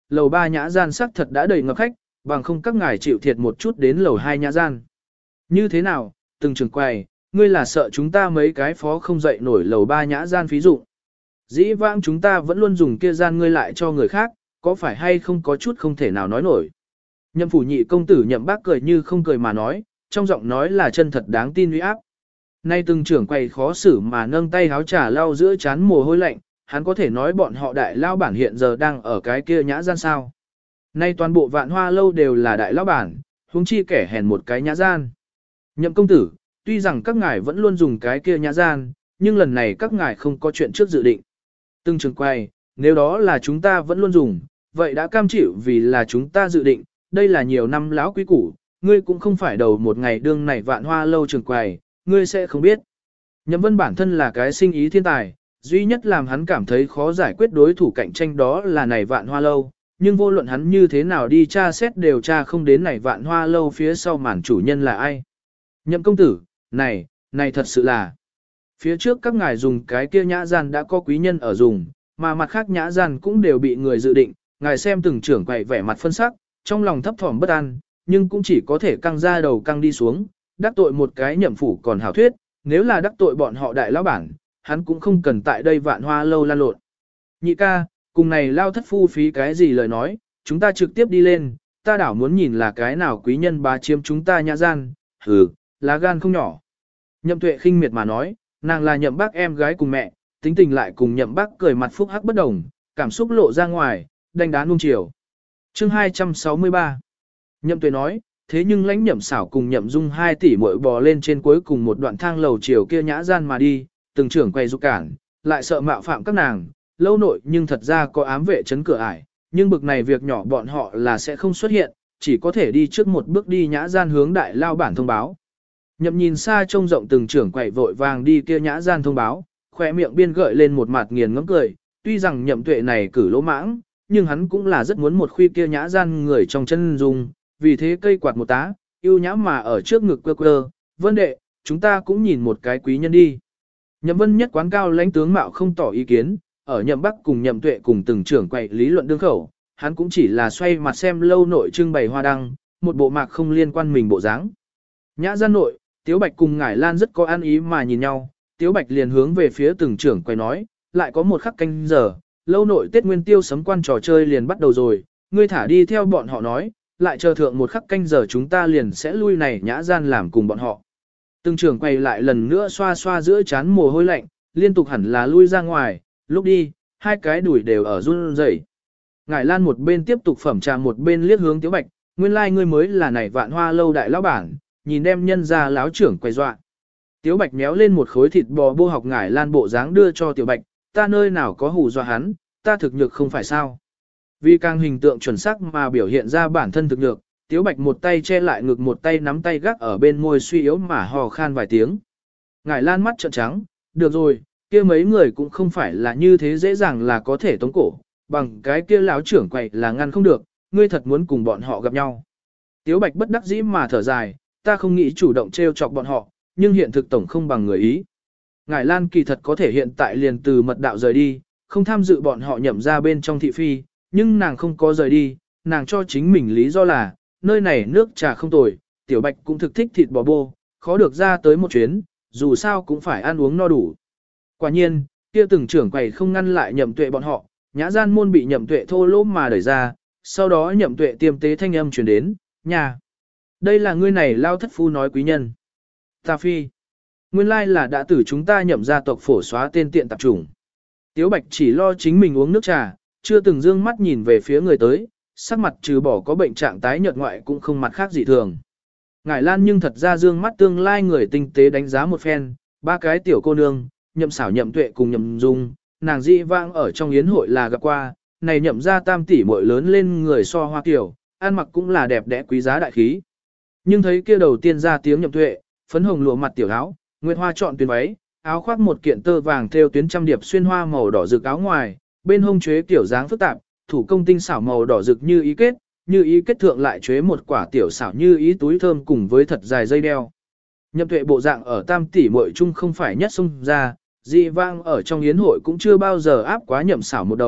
lầu ba nhã gian sắc thật đã đầy ngập khách, bằng không các ngài chịu thiệt một chút đến lầu hai nhã gian. Như thế nào, từng trưởng quầy, ngươi là sợ chúng ta mấy cái phó không dậy nổi lầu ba nhã gian phí dụ. Dĩ vãng chúng ta vẫn luôn dùng kia gian ngươi lại cho người khác, có phải hay không có chút không thể nào nói nổi. Nhậm phủ nhị công tử Nhậm bác cười như không cười mà nói, trong giọng nói là chân thật đáng tin uy áp. Nay từng trưởng quầy khó xử mà nâng tay háo trà lau giữa chán mồ hôi lạnh, hắn có thể nói bọn họ đại lao bản hiện giờ đang ở cái kia nhã gian sao. Nay toàn bộ vạn hoa lâu đều là đại lao bản, huống chi kẻ hèn một cái nhã gian. Nhậm công tử, tuy rằng các ngài vẫn luôn dùng cái kia nhã gian, nhưng lần này các ngài không có chuyện trước dự định. Từng trưởng quầy, nếu đó là chúng ta vẫn luôn dùng, vậy đã cam chịu vì là chúng ta dự định, đây là nhiều năm láo quý củ, ngươi cũng không phải đầu một ngày đương này vạn hoa lâu trưởng quầy, ngươi sẽ không biết. Nhậm Vân bản thân là cái sinh ý thiên tài, duy nhất làm hắn cảm thấy khó giải quyết đối thủ cạnh tranh đó là này vạn hoa lâu, nhưng vô luận hắn như thế nào đi tra xét đều tra không đến này vạn hoa lâu phía sau màn chủ nhân là ai. Nhậm công tử, này, này thật sự là, phía trước các ngài dùng cái kia nhã gian đã có quý nhân ở dùng, mà mặt khác nhã gian cũng đều bị người dự định, ngài xem từng trưởng quầy vẻ mặt phân sắc, trong lòng thấp thỏm bất an, nhưng cũng chỉ có thể căng ra đầu căng đi xuống, đắc tội một cái nhậm phủ còn hảo thuyết, nếu là đắc tội bọn họ đại lão bản, hắn cũng không cần tại đây vạn hoa lâu lan lộn. Nhị ca, cùng này lao thất phu phí cái gì lời nói, chúng ta trực tiếp đi lên, ta đảo muốn nhìn là cái nào quý nhân bá chiếm chúng ta nhã gian, hừ, lá gan không nhỏ. Nhậm tuệ khinh miệt mà nói, nàng là nhậm bác em gái cùng mẹ, tính tình lại cùng nhậm bác cười mặt phúc hắc bất đồng, cảm xúc lộ ra ngoài, đánh đá nung chiều. Chương hai trăm sáu mươi ba. Nhậm tuệ nói, thế nhưng lãnh nhậm xảo cùng nhậm dung hai tỷ muội bò lên trên cuối cùng một đoạn thang lầu chiều kia nhã gian mà đi, từng trưởng quay dục cản, lại sợ mạo phạm các nàng, lâu nội nhưng thật ra có ám vệ chấn cửa ải, nhưng bực này việc nhỏ bọn họ là sẽ không xuất hiện, chỉ có thể đi trước một bước đi nhã gian hướng đại lao bản thông báo. Nhậm nhìn xa trông rộng từng trưởng quậy vội vàng đi kia nhã gian thông báo, khỏe miệng biên gợi lên một mặt nghiền ngẫm cười, tuy rằng nhậm tuệ này cử lỗ mãng, nhưng hắn cũng là rất muốn một khuy kia nhã gian người trong chân dung, vì thế cây quạt một tá, yêu nhã mà ở trước ngực quơ quơ, vân đệ, chúng ta cũng nhìn một cái quý nhân đi. Nhậm vân nhất quán cao lãnh tướng mạo không tỏ ý kiến, ở nhậm bắc cùng nhậm tuệ cùng từng trưởng quậy lý luận đương khẩu, hắn cũng chỉ là xoay mặt xem lâu nội trưng bày hoa đăng, một bộ mạc không liên quan mình bộ dáng. Nhã gian nội, Tiếu Bạch cùng Ngải Lan rất có an ý mà nhìn nhau, Tiếu Bạch liền hướng về phía từng trưởng quay nói, lại có một khắc canh giờ, lâu nội Tết Nguyên Tiêu sấm quan trò chơi liền bắt đầu rồi, ngươi thả đi theo bọn họ nói, lại chờ thượng một khắc canh giờ chúng ta liền sẽ lui này nhã gian làm cùng bọn họ. Từng trưởng quay lại lần nữa xoa xoa giữa chán mồ hôi lạnh, liên tục hẳn là lui ra ngoài, lúc đi, hai cái đùi đều ở run rẩy. Ngải Lan một bên tiếp tục phẩm trà một bên liếc hướng Tiếu Bạch, nguyên lai like ngươi mới là này vạn hoa lâu đại lão bản, nhìn đem nhân ra láo trưởng quay dọa. Tiếu Bạch méo lên một khối thịt bò bô học Ngải Lan bộ dáng đưa cho Tiểu Bạch, ta nơi nào có hù dọa hắn, ta thực nhược không phải sao. Vì càng hình tượng chuẩn xác mà biểu hiện ra bản thân thực nhược, Tiếu Bạch một tay che lại ngực một tay nắm tay gác ở bên môi suy yếu mà hò khan vài tiếng. Ngải Lan mắt trợn trắng, được rồi, kia mấy người cũng không phải là như thế dễ dàng là có thể tống cổ, bằng cái kia lão trưởng quậy là ngăn không được, ngươi thật muốn cùng bọn họ gặp nhau. Tiếu Bạch bất đắc dĩ mà thở dài, ta không nghĩ chủ động trêu chọc bọn họ, nhưng hiện thực tổng không bằng người ý. Ngải Lan kỳ thật có thể hiện tại liền từ mật đạo rời đi, không tham dự bọn họ nhậm ra bên trong thị phi, nhưng nàng không có rời đi, nàng cho chính mình lý do là, nơi này nước trà không tồi, Tiểu Bạch cũng thực thích thịt bò bô, khó được ra tới một chuyến, dù sao cũng phải ăn uống no đủ. Quả nhiên, kia từng trưởng quầy không ngăn lại nhậm tuệ bọn họ, nhã gian môn bị nhậm tuệ thô lỗ mà đẩy ra, sau đó nhậm tuệ tiêm tế thanh âm truyền đến, nhà. Đây là ngươi này lao thất phu nói quý nhân. Ta phi. Nguyên lai là đã tử chúng ta nhậm gia tộc phổ xóa tên tiện tạp chủng. Tiếu Bạch chỉ lo chính mình uống nước trà, chưa từng dương mắt nhìn về phía người tới, sắc mặt trừ bỏ có bệnh trạng tái nhợt ngoại cũng không mặt khác gì thường. Ngải Lan nhưng thật ra dương mắt tương lai người tinh tế đánh giá một phen, ba cái tiểu cô nương, nhậm xảo nhậm tuệ cùng nhậm dung, nàng dị vãng ở trong yến hội là gặp qua, này nhậm ra tam tỷ muội lớn lên người so hoa kiểu, ăn mặc cũng là đẹp đẽ quý giá đại khí. Nhưng thấy kia đầu tiên ra tiếng nhậm tuệ, phấn hồng lụa mặt tiểu áo, nguyệt hoa chọn tuyến váy, áo khoác một kiện tơ vàng thêu tuyến trăm điệp xuyên hoa màu đỏ rực áo ngoài, bên hông chế kiểu dáng phức tạp, thủ công tinh xảo màu đỏ rực như ý kết, như ý kết thượng lại chế một quả tiểu xảo như ý túi thơm cùng với thật dài dây đeo. Nhậm tuệ bộ dạng ở tam tỷ muội chung không phải nhất xông ra, dị vang ở trong yến hội cũng chưa bao giờ áp quá nhậm xảo một đầu,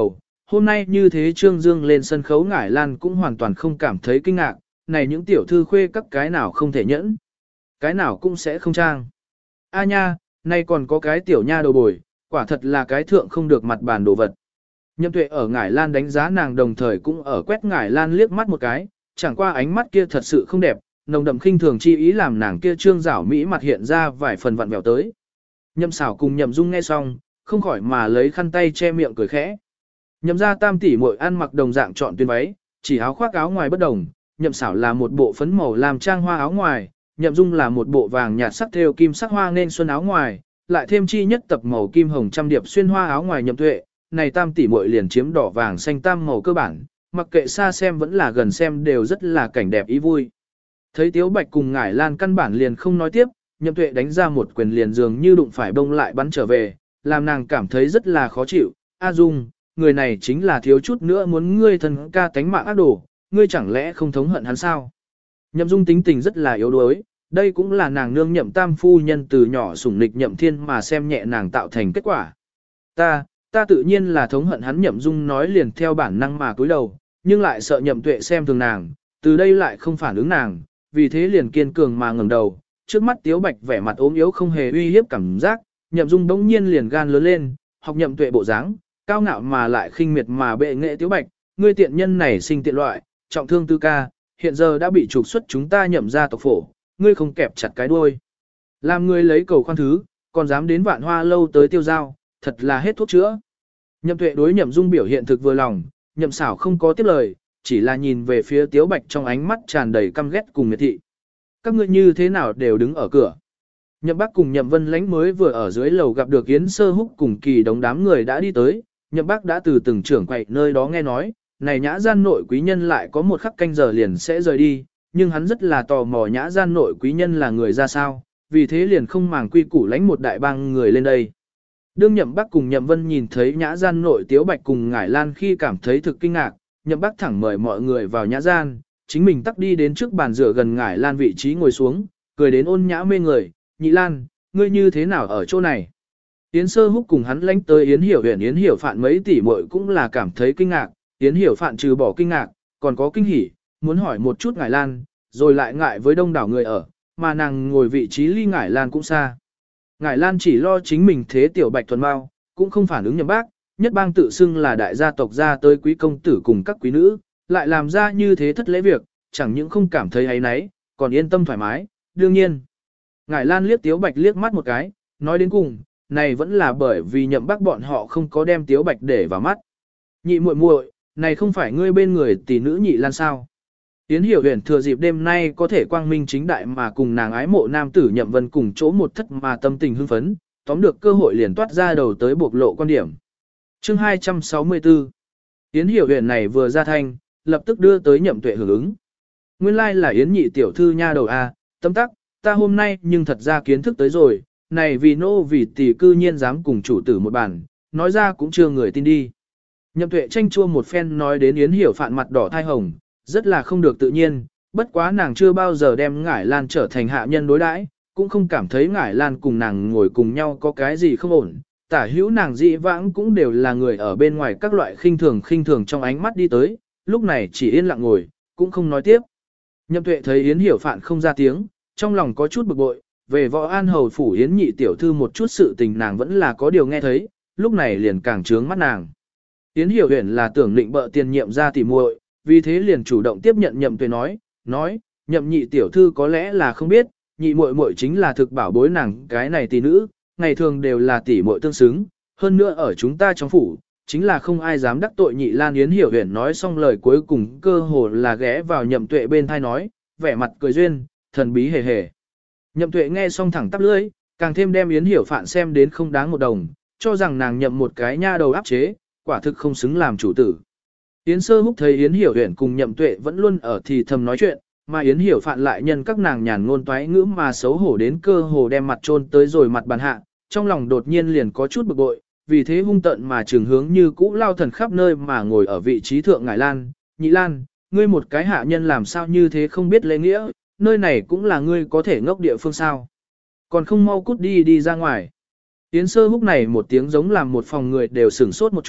hôm nay như thế Trương Dương lên sân khấu Ngải Lan cũng hoàn toàn không cảm thấy kinh ngạc, này những tiểu thư khuê các cái nào không thể nhẫn, cái nào cũng sẽ không trang. A nha, nay còn có cái tiểu nha đầu bồi, quả thật là cái thượng không được mặt bàn đồ vật. Nhậm Tuệ ở Ngải Lan đánh giá nàng đồng thời cũng ở quét Ngải Lan liếc mắt một cái, chẳng qua ánh mắt kia thật sự không đẹp, nồng đậm khinh thường chi ý làm nàng kia trương rảo mỹ mặt hiện ra vài phần vặn vẹo tới. Nhậm Xảo cùng Nhậm Dung nghe xong, không khỏi mà lấy khăn tay che miệng cười khẽ. Nhậm gia tam tỷ muội ăn mặc đồng dạng chọn tuyên váy, chỉ áo khoác áo ngoài bất đồng, Nhậm Xảo là một bộ phấn màu làm trang hoa áo ngoài, Nhậm Dung là một bộ vàng nhạt sắc thêu kim sắc hoa nên xuân áo ngoài, lại thêm chi nhất tập màu kim hồng trăm điệp xuyên hoa áo ngoài Nhậm Tuệ, này tam tỷ muội liền chiếm đỏ vàng xanh tam màu cơ bản, mặc kệ xa xem vẫn là gần xem đều rất là cảnh đẹp ý vui. Thấy Tiếu Bạch cùng Ngải Lan căn bản liền không nói tiếp, Nhậm Tuệ đánh ra một quyền liền dường như đụng phải bông lại bắn trở về, làm nàng cảm thấy rất là khó chịu. A Dung, người này chính là thiếu chút nữa muốn ngươi thân ca tánh mạng ác đồ, ngươi chẳng lẽ không thống hận hắn sao? Nhậm Dung tính tình rất là yếu đuối, đây cũng là nàng nương Nhậm tam phu nhân từ nhỏ sủng nịch Nhậm Thiên mà xem nhẹ nàng tạo thành kết quả. Ta, ta tự nhiên là thống hận hắn. Nhậm Dung nói liền theo bản năng mà cúi đầu, nhưng lại sợ Nhậm Tuệ xem thường nàng, từ đây lại không phản ứng nàng, vì thế liền kiên cường mà ngẩng đầu. Trước mắt Tiếu Bạch vẻ mặt ốm yếu không hề uy hiếp cảm giác, Nhậm Dung bỗng nhiên liền gan lớn lên, học Nhậm Tuệ bộ dáng, cao ngạo mà lại khinh miệt mà bệ nghệ Tiếu Bạch, ngươi tiện nhân này sinh tiện loại, trọng thương tư ca, hiện giờ đã bị trục xuất chúng ta Nhậm gia tộc phổ, ngươi không kẹp chặt cái đuôi. Làm ngươi lấy cầu khoan thứ, còn dám đến Vạn Hoa lâu tới tiêu giao, thật là hết thuốc chữa. Nhậm Tuệ đối Nhậm Dung biểu hiện thực vừa lòng, Nhậm Xảo không có tiếp lời, chỉ là nhìn về phía Tiếu Bạch trong ánh mắt tràn đầy căm ghét cùng miệt thị. Các ngươi như thế nào đều đứng ở cửa. Nhậm Bắc cùng Nhậm Vân Lánh mới vừa ở dưới lầu gặp được Yến Sơ Húc cùng Kỳ đống đám người đã đi tới, Nhậm Bắc đã từ từng trưởng quậy nơi đó nghe nói, này nhã gian nội quý nhân lại có một khắc canh giờ liền sẽ rời đi, nhưng hắn rất là tò mò nhã gian nội quý nhân là người ra sao, vì thế liền không màng quy củ lãnh một đại bang người lên đây. Đương Nhậm Bắc cùng Nhậm Vân nhìn thấy nhã gian nội Tiếu Bạch cùng Ngải Lan khi cảm thấy thực kinh ngạc, Nhậm Bắc thẳng mời mọi người vào nhã gian, chính mình tắc đi đến trước bàn rửa gần Ngải Lan vị trí ngồi xuống, cười đến ôn nhã mê người, Nhị Lan, ngươi như thế nào ở chỗ này? Yến Sơ Húc cùng hắn lãnh tới Yến Hiểu Huyền Yến Hiểu Phạn mấy tỷ muội cũng là cảm thấy kinh ngạc, Yến Hiểu Phạn trừ bỏ kinh ngạc, còn có kinh hỉ, muốn hỏi một chút Ngải Lan, rồi lại ngại với đông đảo người ở, mà nàng ngồi vị trí ly Ngải Lan cũng xa. Ngải Lan chỉ lo chính mình thế tiểu Bạch thuần bao, cũng không phản ứng Nhậm Bác, nhất bang tự xưng là đại gia tộc ra tới quý công tử cùng các quý nữ, lại làm ra như thế thất lễ việc, chẳng những không cảm thấy áy náy, còn yên tâm thoải mái, đương nhiên. Ngải Lan liếc Tiếu Bạch liếc mắt một cái, nói đến cùng, này vẫn là bởi vì Nhậm Bác bọn họ không có đem Tiếu Bạch để vào mắt. Nhị muội muội, này không phải ngươi bên người tỷ nữ Nhị Lan sao? Yến Hiểu Huyền thừa dịp đêm nay có thể quang minh chính đại mà cùng nàng ái mộ nam tử Nhậm Vân cùng chỗ một thất mà tâm tình hưng phấn, tóm được cơ hội liền toát ra đầu tới bộc lộ quan điểm. Chương hai trăm sáu mươi tư. Yến Hiểu Huyền này vừa ra thanh, lập tức đưa tới Nhậm Tuệ hưởng ứng. Nguyên lai like là Yến nhị tiểu thư nha đầu a, tâm tắc, ta hôm nay nhưng thật ra kiến thức tới rồi, này vì nô vì tỷ cư nhiên dám cùng chủ tử một bàn, nói ra cũng chưa người tin đi. Nhậm Tuệ tranh chua một phen nói đến Yến Hiểu Phạn mặt đỏ thai hồng, rất là không được tự nhiên, bất quá nàng chưa bao giờ đem Ngải Lan trở thành hạ nhân đối đãi, cũng không cảm thấy Ngải Lan cùng nàng ngồi cùng nhau có cái gì không ổn. Tả hữu nàng dị vãng cũng đều là người ở bên ngoài các loại khinh thường khinh thường trong ánh mắt đi tới, lúc này chỉ yên lặng ngồi, cũng không nói tiếp. Nhậm Tuệ thấy Yến Hiểu Phạn không ra tiếng, trong lòng có chút bực bội, về Võ An hầu phủ Yến nhị tiểu thư một chút sự tình nàng vẫn là có điều nghe thấy, lúc này liền càng trướng mắt nàng. Yến Hiểu Huyền là tưởng định bợ tiền nhiệm ra tỉ muội, vì thế liền chủ động tiếp nhận Nhậm Tuệ nói, nói, Nhậm nhị tiểu thư có lẽ là không biết, nhị muội muội chính là thực bảo bối nàng cái này tỷ nữ, ngày thường đều là tỷ muội tương xứng, hơn nữa ở chúng ta trong phủ, chính là không ai dám đắc tội Nhị Lan. Yến Hiểu Huyền nói xong lời cuối cùng cơ hồ là ghé vào Nhậm Tuệ bên thai nói, vẻ mặt cười duyên, thần bí hề hề. Nhậm Tuệ nghe xong thẳng tắp lưỡi, càng thêm đem Yến Hiểu Phạn xem đến không đáng một đồng, cho rằng nàng nhậm một cái nha đầu áp chế, quả thực không xứng làm chủ tử. Yến Sơ Húc thấy Yến Hiểu Huyền cùng Nhậm Tuệ vẫn luôn ở thì thầm nói chuyện, mà Yến Hiểu Phạn lại nhân các nàng nhàn ngôn toái ngữ mà xấu hổ đến cơ hồ đem mặt chôn tới rồi mặt bàn hạ, trong lòng đột nhiên liền có chút bực bội, vì thế hung tợn mà trường hướng như cũ lao thần khắp nơi mà ngồi ở vị trí thượng Ngải Lan, Nhị Lan, ngươi một cái hạ nhân làm sao như thế không biết lễ nghĩa, nơi này cũng là ngươi có thể ngốc địa phương sao. Còn không mau cút đi đi ra ngoài. Yến Sơ Húc này một tiếng giống làm một phòng người đều sửng sốt một chút,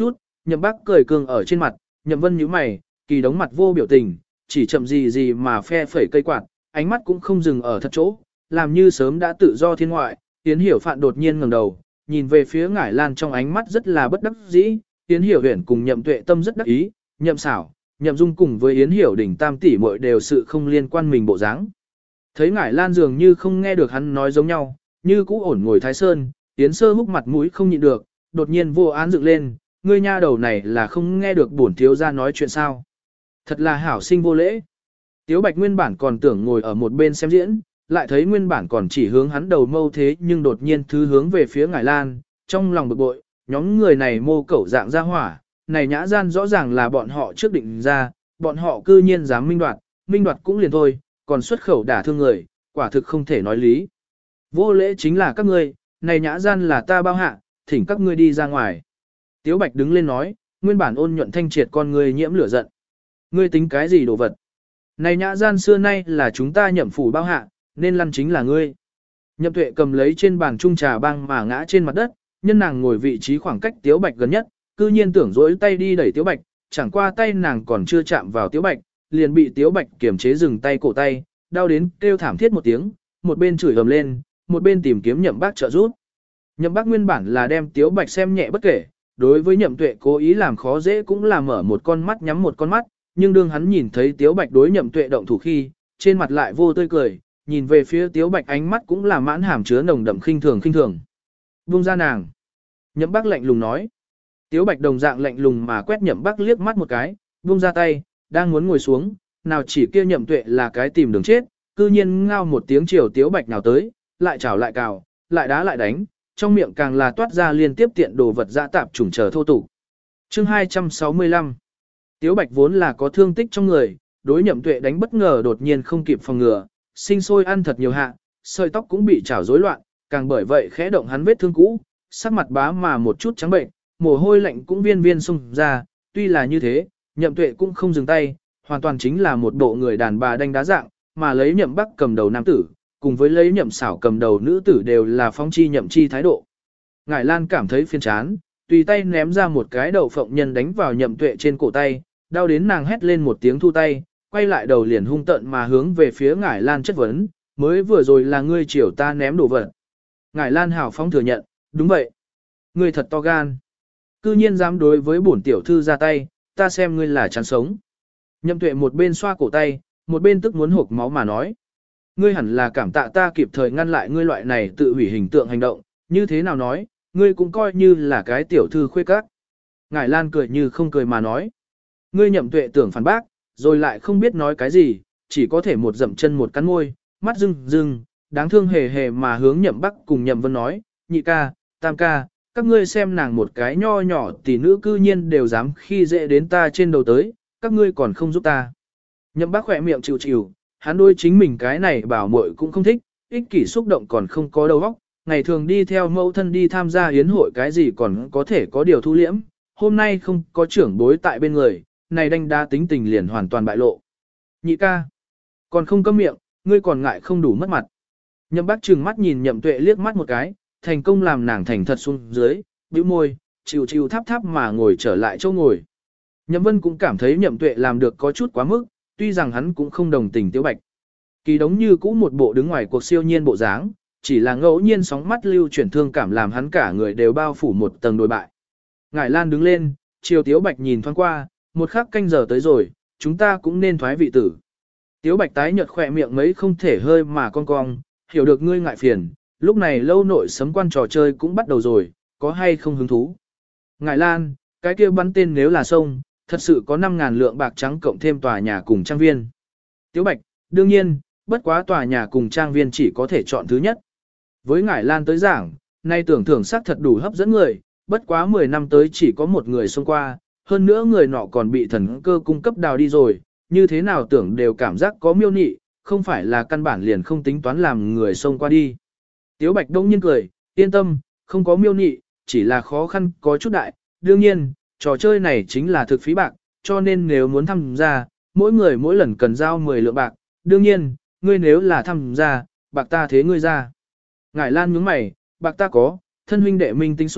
Nhậm Bắc cười cương ở trên mặt, Nhậm Vân nhíu mày, Kỳ Đống mặt vô biểu tình, chỉ chậm gì gì mà phe phẩy cây quạt, ánh mắt cũng không dừng ở thật chỗ, làm như sớm đã tự do thiên ngoại. Yến Hiểu Phạn đột nhiên ngẩng đầu, nhìn về phía Ngải Lan trong ánh mắt rất là bất đắc dĩ. Yến Hiểu Huyền cùng Nhậm Tuệ tâm rất đắc ý, Nhậm Xảo, Nhậm Dung cùng với Yến Hiểu Đình tam tỷ muội đều sự không liên quan mình bộ dáng. Thấy Ngải Lan dường như không nghe được hắn nói giống nhau, như cũ ổn ngồi Thái Sơn, Yến Sơ Húc mặt mũi không nhịn được, đột nhiên vô án dựng lên, ngươi nha đầu này là không nghe được bổn thiếu gia nói chuyện sao? Thật là hảo sinh vô lễ. Tiếu Bạch nguyên bản còn tưởng ngồi ở một bên xem diễn, lại thấy nguyên bản còn chỉ hướng hắn đầu mâu thế nhưng đột nhiên thứ hướng về phía Ngải Lan, trong lòng bực bội, nhóm người này mô cẩu dạng ra hỏa, này nhã gian rõ ràng là bọn họ trước định ra, bọn họ cư nhiên dám minh đoạt, minh đoạt cũng liền thôi, còn xuất khẩu đả thương người, quả thực không thể nói lý. Vô lễ chính là các ngươi, này nhã gian là ta bao hạ, thỉnh các ngươi đi ra ngoài. Tiếu Bạch đứng lên nói, nguyên bản ôn nhuận thanh triệt con người nhiễm lửa giận. Ngươi tính cái gì đồ vật? Này nhã gian xưa nay là chúng ta nhậm phủ bao hạ, nên lăn chính là ngươi. Nhậm Tuệ cầm lấy trên bàn chung trà băng mà ngã trên mặt đất, nhân nàng ngồi vị trí khoảng cách Tiếu Bạch gần nhất, cư nhiên tưởng dỗi tay đi đẩy Tiếu Bạch, chẳng qua tay nàng còn chưa chạm vào Tiếu Bạch, liền bị Tiếu Bạch kiềm chế dừng tay cổ tay, đau đến kêu thảm thiết một tiếng, một bên chửi ầm lên, một bên tìm kiếm Nhậm Bác trợ giúp. Nhậm Bác nguyên bản là đem Tiếu Bạch xem nhẹ bất kể, đối với Nhậm Tuệ cố ý làm khó dễ cũng là mở một con mắt nhắm một con mắt, nhưng đương hắn nhìn thấy Tiếu Bạch đối Nhậm Tuệ động thủ khi, trên mặt lại vô tươi cười, nhìn về phía Tiếu Bạch ánh mắt cũng là mãn hàm chứa nồng đậm khinh thường khinh thường. Buông ra nàng. Nhậm Bác lạnh lùng nói. Tiếu Bạch đồng dạng lạnh lùng mà quét Nhậm Bác liếc mắt một cái, buông ra tay, đang muốn ngồi xuống, nào chỉ kia Nhậm Tuệ là cái tìm đường chết, cư nhiên ngao một tiếng chiều Tiếu Bạch nào tới, lại chảo lại cào, lại đá lại đánh, trong miệng càng là toát ra liên tiếp tiện đồ vật dã tạp trùng chờ thô tục. Chương hai trăm sáu mươi lăm. Tiếu Bạch vốn là có thương tích trong người, đối Nhậm Tuệ đánh bất ngờ đột nhiên không kịp phòng ngừa, sinh sôi ăn thật nhiều hạ, sợi tóc cũng bị chảo rối loạn, càng bởi vậy khẽ động hắn vết thương cũ, sắc mặt bá mà một chút trắng bệnh, mồ hôi lạnh cũng viên viên xung ra, tuy là như thế, Nhậm Tuệ cũng không dừng tay, hoàn toàn chính là một bộ người đàn bà đánh đá dạng, mà lấy Nhậm Bắc cầm đầu nam tử, cùng với lấy Nhậm Xảo cầm đầu nữ tử đều là phong chi nhậm chi thái độ. Ngải Lan cảm thấy phiền chán, tùy tay ném ra một cái đầu phộng nhân đánh vào Nhậm Tuệ trên cổ tay, đau đến nàng hét lên một tiếng thu tay, quay lại đầu liền hung tợn mà hướng về phía Ngải Lan chất vấn, mới vừa rồi là ngươi chiều ta ném đồ vật. Ngải Lan hào phóng thừa nhận, đúng vậy. Ngươi thật to gan. Cư nhiên dám đối với bổn tiểu thư ra tay, ta xem ngươi là chán sống. Nhậm Tuệ một bên xoa cổ tay, một bên tức muốn hộc máu mà nói. Ngươi hẳn là cảm tạ ta kịp thời ngăn lại ngươi loại này tự hủy hình tượng hành động, như thế nào nói, ngươi cũng coi như là cái tiểu thư khuê các. Ngải Lan cười như không cười mà nói. Ngươi Nhậm Tuệ tưởng phản bác, rồi lại không biết nói cái gì, chỉ có thể một dậm chân một cắn môi, mắt rưng rưng, đáng thương hề hề mà hướng Nhậm Bắc cùng Nhậm Vân nói, nhị ca, tam ca, các ngươi xem nàng một cái nho nhỏ tỷ nữ cư nhiên đều dám khi dễ đến ta trên đầu tới, các ngươi còn không giúp ta. Nhậm Bắc khỏe miệng chịu chịu, hắn đôi chính mình cái này bảo muội cũng không thích, ích kỷ xúc động còn không có đầu óc, ngày thường đi theo mẫu thân đi tham gia yến hội cái gì còn có thể có điều thu liễm, hôm nay không có trưởng bối tại bên người, này đanh đa tính tình liền hoàn toàn bại lộ. Nhị ca, còn không câm miệng, ngươi còn ngại không đủ mất mặt. Nhậm Bắc trừng mắt nhìn Nhậm Tuệ liếc mắt một cái, thành công làm nàng thành thật xuống dưới, bĩu môi, chịu chịu tháp tháp mà ngồi trở lại chỗ ngồi. Nhậm Vân cũng cảm thấy Nhậm Tuệ làm được có chút quá mức, tuy rằng hắn cũng không đồng tình Tiếu Bạch. Kỳ Đống như cũ một bộ đứng ngoài cuộc siêu nhiên bộ dáng, chỉ là ngẫu nhiên sóng mắt lưu chuyển thương cảm làm hắn cả người đều bao phủ một tầng đồi bại. Ngải Lan đứng lên, chiều Tiếu Bạch nhìn thoáng qua, một khắc canh giờ tới rồi, chúng ta cũng nên thoái vị tử. Tiếu Bạch tái nhợt khỏe miệng mấy không thể hơi mà cong cong, hiểu được ngươi ngại phiền, lúc này lâu nội sấm quan trò chơi cũng bắt đầu rồi, có hay không hứng thú. Ngải Lan, cái kia bắn tên nếu là sông, thật sự có năm ngàn lượng bạc trắng cộng thêm tòa nhà cùng trang viên. Tiếu Bạch, đương nhiên, bất quá tòa nhà cùng trang viên chỉ có thể chọn thứ nhất. Với Ngải Lan tới giảng, nay tưởng thưởng sắc thật đủ hấp dẫn người, bất quá mười năm tới chỉ có một người xông qua, hơn nữa người nọ còn bị thần cơ cung cấp đào đi rồi, như thế nào tưởng đều cảm giác có miêu nị, không phải là căn bản liền không tính toán làm người xông qua đi. Tiếu Bạch đông nhiên cười, yên tâm, không có miêu nị, chỉ là khó khăn có chút đại, đương nhiên, trò chơi này chính là thực phí bạc, cho nên nếu muốn tham gia, mỗi người mỗi lần cần giao mười lượng bạc, đương nhiên, ngươi nếu là tham gia, bạc ta thế ngươi ra. Ngải Lan nhướng mày, bạc ta có, thân huynh đệ minh tính sổ,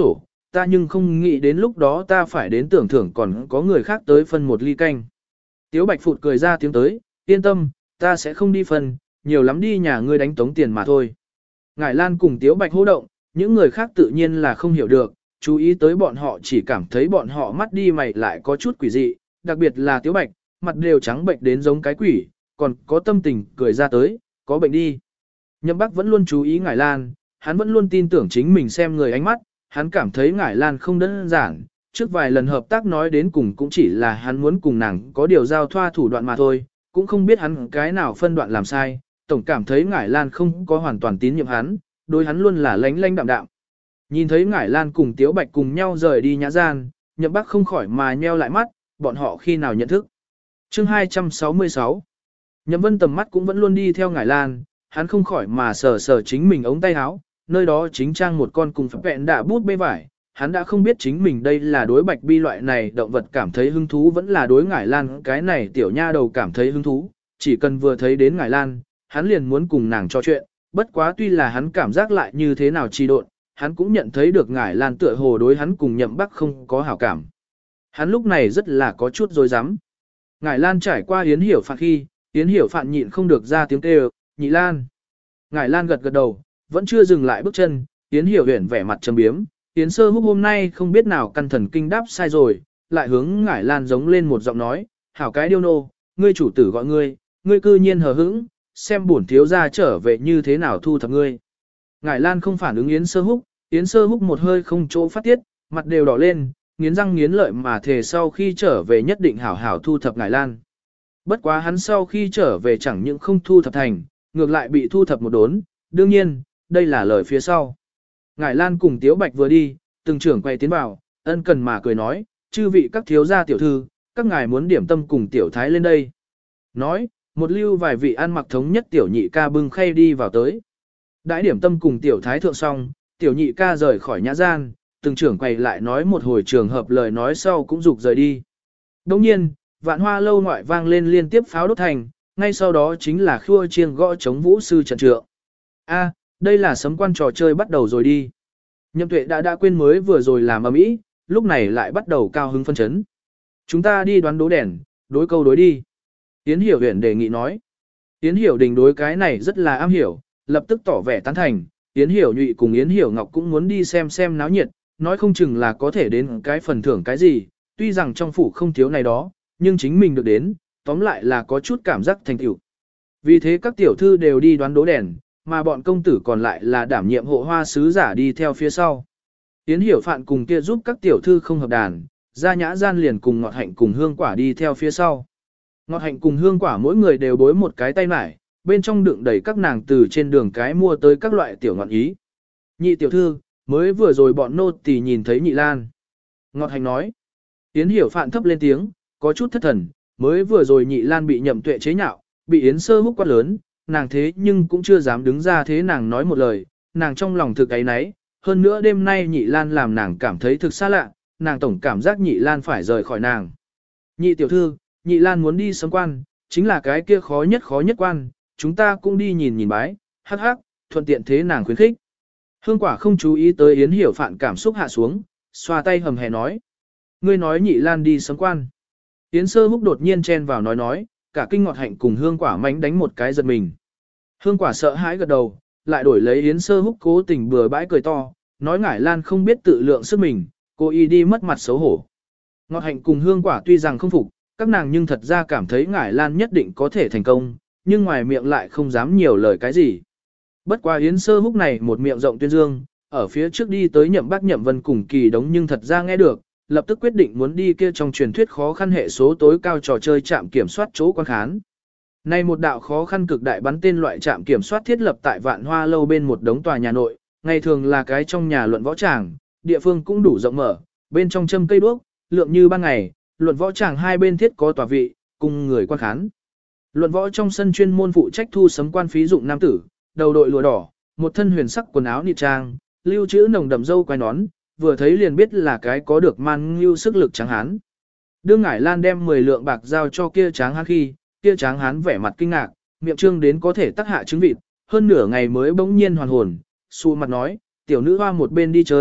ta nhưng không nghĩ đến lúc đó ta phải đến tưởng thưởng còn có người khác tới phân một ly canh. Tiếu Bạch phụt cười ra tiếng tới, yên tâm, ta sẽ không đi phân, nhiều lắm đi nhà ngươi đánh tống tiền mà thôi. Ngải Lan cùng Tiếu Bạch hô động, những người khác tự nhiên là không hiểu được, chú ý tới bọn họ chỉ cảm thấy bọn họ mắt đi mày lại có chút quỷ dị, đặc biệt là Tiếu Bạch, mặt đều trắng bệnh đến giống cái quỷ, còn có tâm tình cười ra tới, có bệnh đi. Nhậm Bắc vẫn luôn chú ý Ngải Lan, hắn vẫn luôn tin tưởng chính mình xem người ánh mắt, hắn cảm thấy Ngải Lan không đơn giản, trước vài lần hợp tác nói đến cùng cũng chỉ là hắn muốn cùng nàng có điều giao thoa thủ đoạn mà thôi, cũng không biết hắn cái nào phân đoạn làm sai, tổng cảm thấy Ngải Lan không có hoàn toàn tín nhiệm hắn, đối hắn luôn là lánh lánh đạm đạm. Nhìn thấy Ngải Lan cùng Tiếu Bạch cùng nhau rời đi nhã gian, Nhậm Bắc không khỏi mà nheo lại mắt, bọn họ khi nào nhận thức. Chương hai trăm sáu mươi sáu. Nhậm Vân tầm mắt cũng vẫn luôn đi theo Ngải Lan, hắn không khỏi mà sờ sờ chính mình ống tay áo, nơi đó chính trang một con cùng phép vẹn đạ bút bê vải. Hắn đã không biết chính mình đây là đối Bạch Bi loại này động vật cảm thấy hứng thú vẫn là đối Ngải Lan cái này tiểu nha đầu cảm thấy hứng thú, chỉ cần vừa thấy đến Ngải Lan, hắn liền muốn cùng nàng trò chuyện, bất quá tuy là hắn cảm giác lại như thế nào trì độn, hắn cũng nhận thấy được Ngải Lan tựa hồ đối hắn cùng Nhậm Bắc không có hảo cảm. Hắn lúc này rất là có chút rối rắm. Ngải Lan trải qua Yến Hiểu Phạn khi, Yến Hiểu Phạn nhịn không được ra tiếng kêu, "Nhị Lan." Ngải Lan gật gật đầu, vẫn chưa dừng lại bước chân, Yến Hiểu Huyền vẻ mặt trầm biếm, Yến Sơ Húc hôm nay không biết nào căn thần kinh đáp sai rồi, lại hướng Ngải Lan giống lên một giọng nói, "Hảo cái điêu nô, ngươi chủ tử gọi ngươi, ngươi cư nhiên hờ hững, xem bổn thiếu gia trở về như thế nào thu thập ngươi." Ngải Lan không phản ứng Yến Sơ Húc, Yến Sơ Húc một hơi không chỗ phát tiết, mặt đều đỏ lên, nghiến răng nghiến lợi mà thề sau khi trở về nhất định hảo hảo thu thập Ngải Lan. Bất quá hắn sau khi trở về chẳng những không thu thập thành, ngược lại bị thu thập một đốn, đương nhiên, đây là lời phía sau. Ngải Lan cùng Tiếu Bạch vừa đi, từng trưởng quay tiến vào, ân cần mà cười nói, chư vị các thiếu gia tiểu thư, các ngài muốn điểm tâm cùng tiểu thái lên đây. Nói, một lưu vài vị ăn mặc thống nhất tiểu nhị ca bưng khay đi vào tới. Đãi điểm tâm cùng tiểu thái thượng xong, tiểu nhị ca rời khỏi nhã gian, từng trưởng quay lại nói một hồi trường hợp lời nói sau cũng dục rời đi. Đồng nhiên, Vạn Hoa lâu ngoại vang lên liên tiếp pháo đốt thành, ngay sau đó chính là khua chiêng gõ chống vũ sư trận trượng. A, đây là sấm quan trò chơi bắt đầu rồi đi. Nhậm Tuệ đã đã quên mới vừa rồi làm ầm ĩ, lúc này lại bắt đầu cao hứng phân chấn. Chúng ta đi đoán đố đèn, đối câu đối đi. Yến Hiểu Huyền đề nghị nói. Yến Hiểu Đình đối cái này rất là am hiểu, lập tức tỏ vẻ tán thành. Yến Hiểu Nhụy cùng Yến Hiểu Ngọc cũng muốn đi xem xem náo nhiệt, nói không chừng là có thể đến cái phần thưởng cái gì, tuy rằng trong phủ không thiếu này đó, nhưng chính mình được đến, tóm lại là có chút cảm giác thành tựu. Vì thế các tiểu thư đều đi đoán đố đèn, mà bọn công tử còn lại là đảm nhiệm hộ hoa sứ giả đi theo phía sau. Yến Hiểu Phạn cùng kia giúp các tiểu thư không hợp đàn, Gia Nhã Gian liền cùng Ngọt Hạnh cùng Hương Quả đi theo phía sau. Ngọt Hạnh cùng Hương Quả mỗi người đều bối một cái tay mải, bên trong đựng đầy các nàng từ trên đường cái mua tới các loại tiểu ngọn ý. Nhị tiểu thư, mới vừa rồi bọn nô tỳ nhìn thấy Nhị Lan. Ngọt Hạnh nói. Yến Hiểu Phạn thấp lên tiếng, có chút thất thần, mới vừa rồi Nhị Lan bị Nhậm Tuệ chế nhạo, bị Yến Sơ Húc quát lớn, nàng thế nhưng cũng chưa dám đứng ra thế nàng nói một lời, nàng trong lòng thực ấy nấy, hơn nữa đêm nay Nhị Lan làm nàng cảm thấy thực xa lạ, nàng tổng cảm giác Nhị Lan phải rời khỏi nàng. Nhị tiểu thư, Nhị Lan muốn đi sấm quan, chính là cái kia khó nhất khó nhất quan, chúng ta cũng đi nhìn nhìn bái, hắc hắc, thuận tiện thế nàng khuyến khích. Hương Quả không chú ý tới Yến Hiểu Phạn cảm xúc hạ xuống, xoa tay hầm hè nói. Ngươi nói Nhị Lan đi sấm quan. Yến Sơ Húc đột nhiên chen vào nói nói, cả kinh Ngọt Hạnh cùng Hương Quả mánh đánh một cái giật mình. Hương Quả sợ hãi gật đầu, lại đổi lấy Yến Sơ Húc cố tình bừa bãi cười to, nói Ngải Lan không biết tự lượng sức mình, cô y đi mất mặt xấu hổ. Ngọt Hạnh cùng Hương Quả tuy rằng không phục, các nàng nhưng thật ra cảm thấy Ngải Lan nhất định có thể thành công, nhưng ngoài miệng lại không dám nhiều lời cái gì. Bất quá Yến Sơ Húc này một miệng rộng tuyên dương, ở phía trước đi tới Nhậm Bác Nhậm Vân cùng Kỳ Đống nhưng thật ra nghe được, lập tức quyết định muốn đi kia trong truyền thuyết khó khăn hệ số tối cao trò chơi trạm kiểm soát chỗ quan khán. Nay một đạo khó khăn cực đại bắn tên loại trạm kiểm soát thiết lập tại Vạn Hoa lâu bên một đống tòa nhà nội, ngày thường là cái trong nhà luận võ tràng, địa phương cũng đủ rộng mở, bên trong châm cây đuốc, lượng như ban ngày, luận võ tràng hai bên thiết có tòa vị, cùng người quan khán. Luận võ trong sân chuyên môn phụ trách thu sấm quan phí dụng nam tử, đầu đội lụa đỏ, một thân huyền sắc quần áo nịt trang, lưu trữ nồng đậm dâu quai nón, vừa thấy liền biết là cái có được man ngưu sức lực tráng hán. Đương Ngải Lan đem mười lượng bạc giao cho kia tráng hán khi, kia tráng hán vẻ mặt kinh ngạc, miệng trương đến có thể tắc hạ trứng vịt, hơn nửa ngày mới bỗng nhiên hoàn hồn, xù mặt nói, tiểu nữ hoa một bên đi chơi,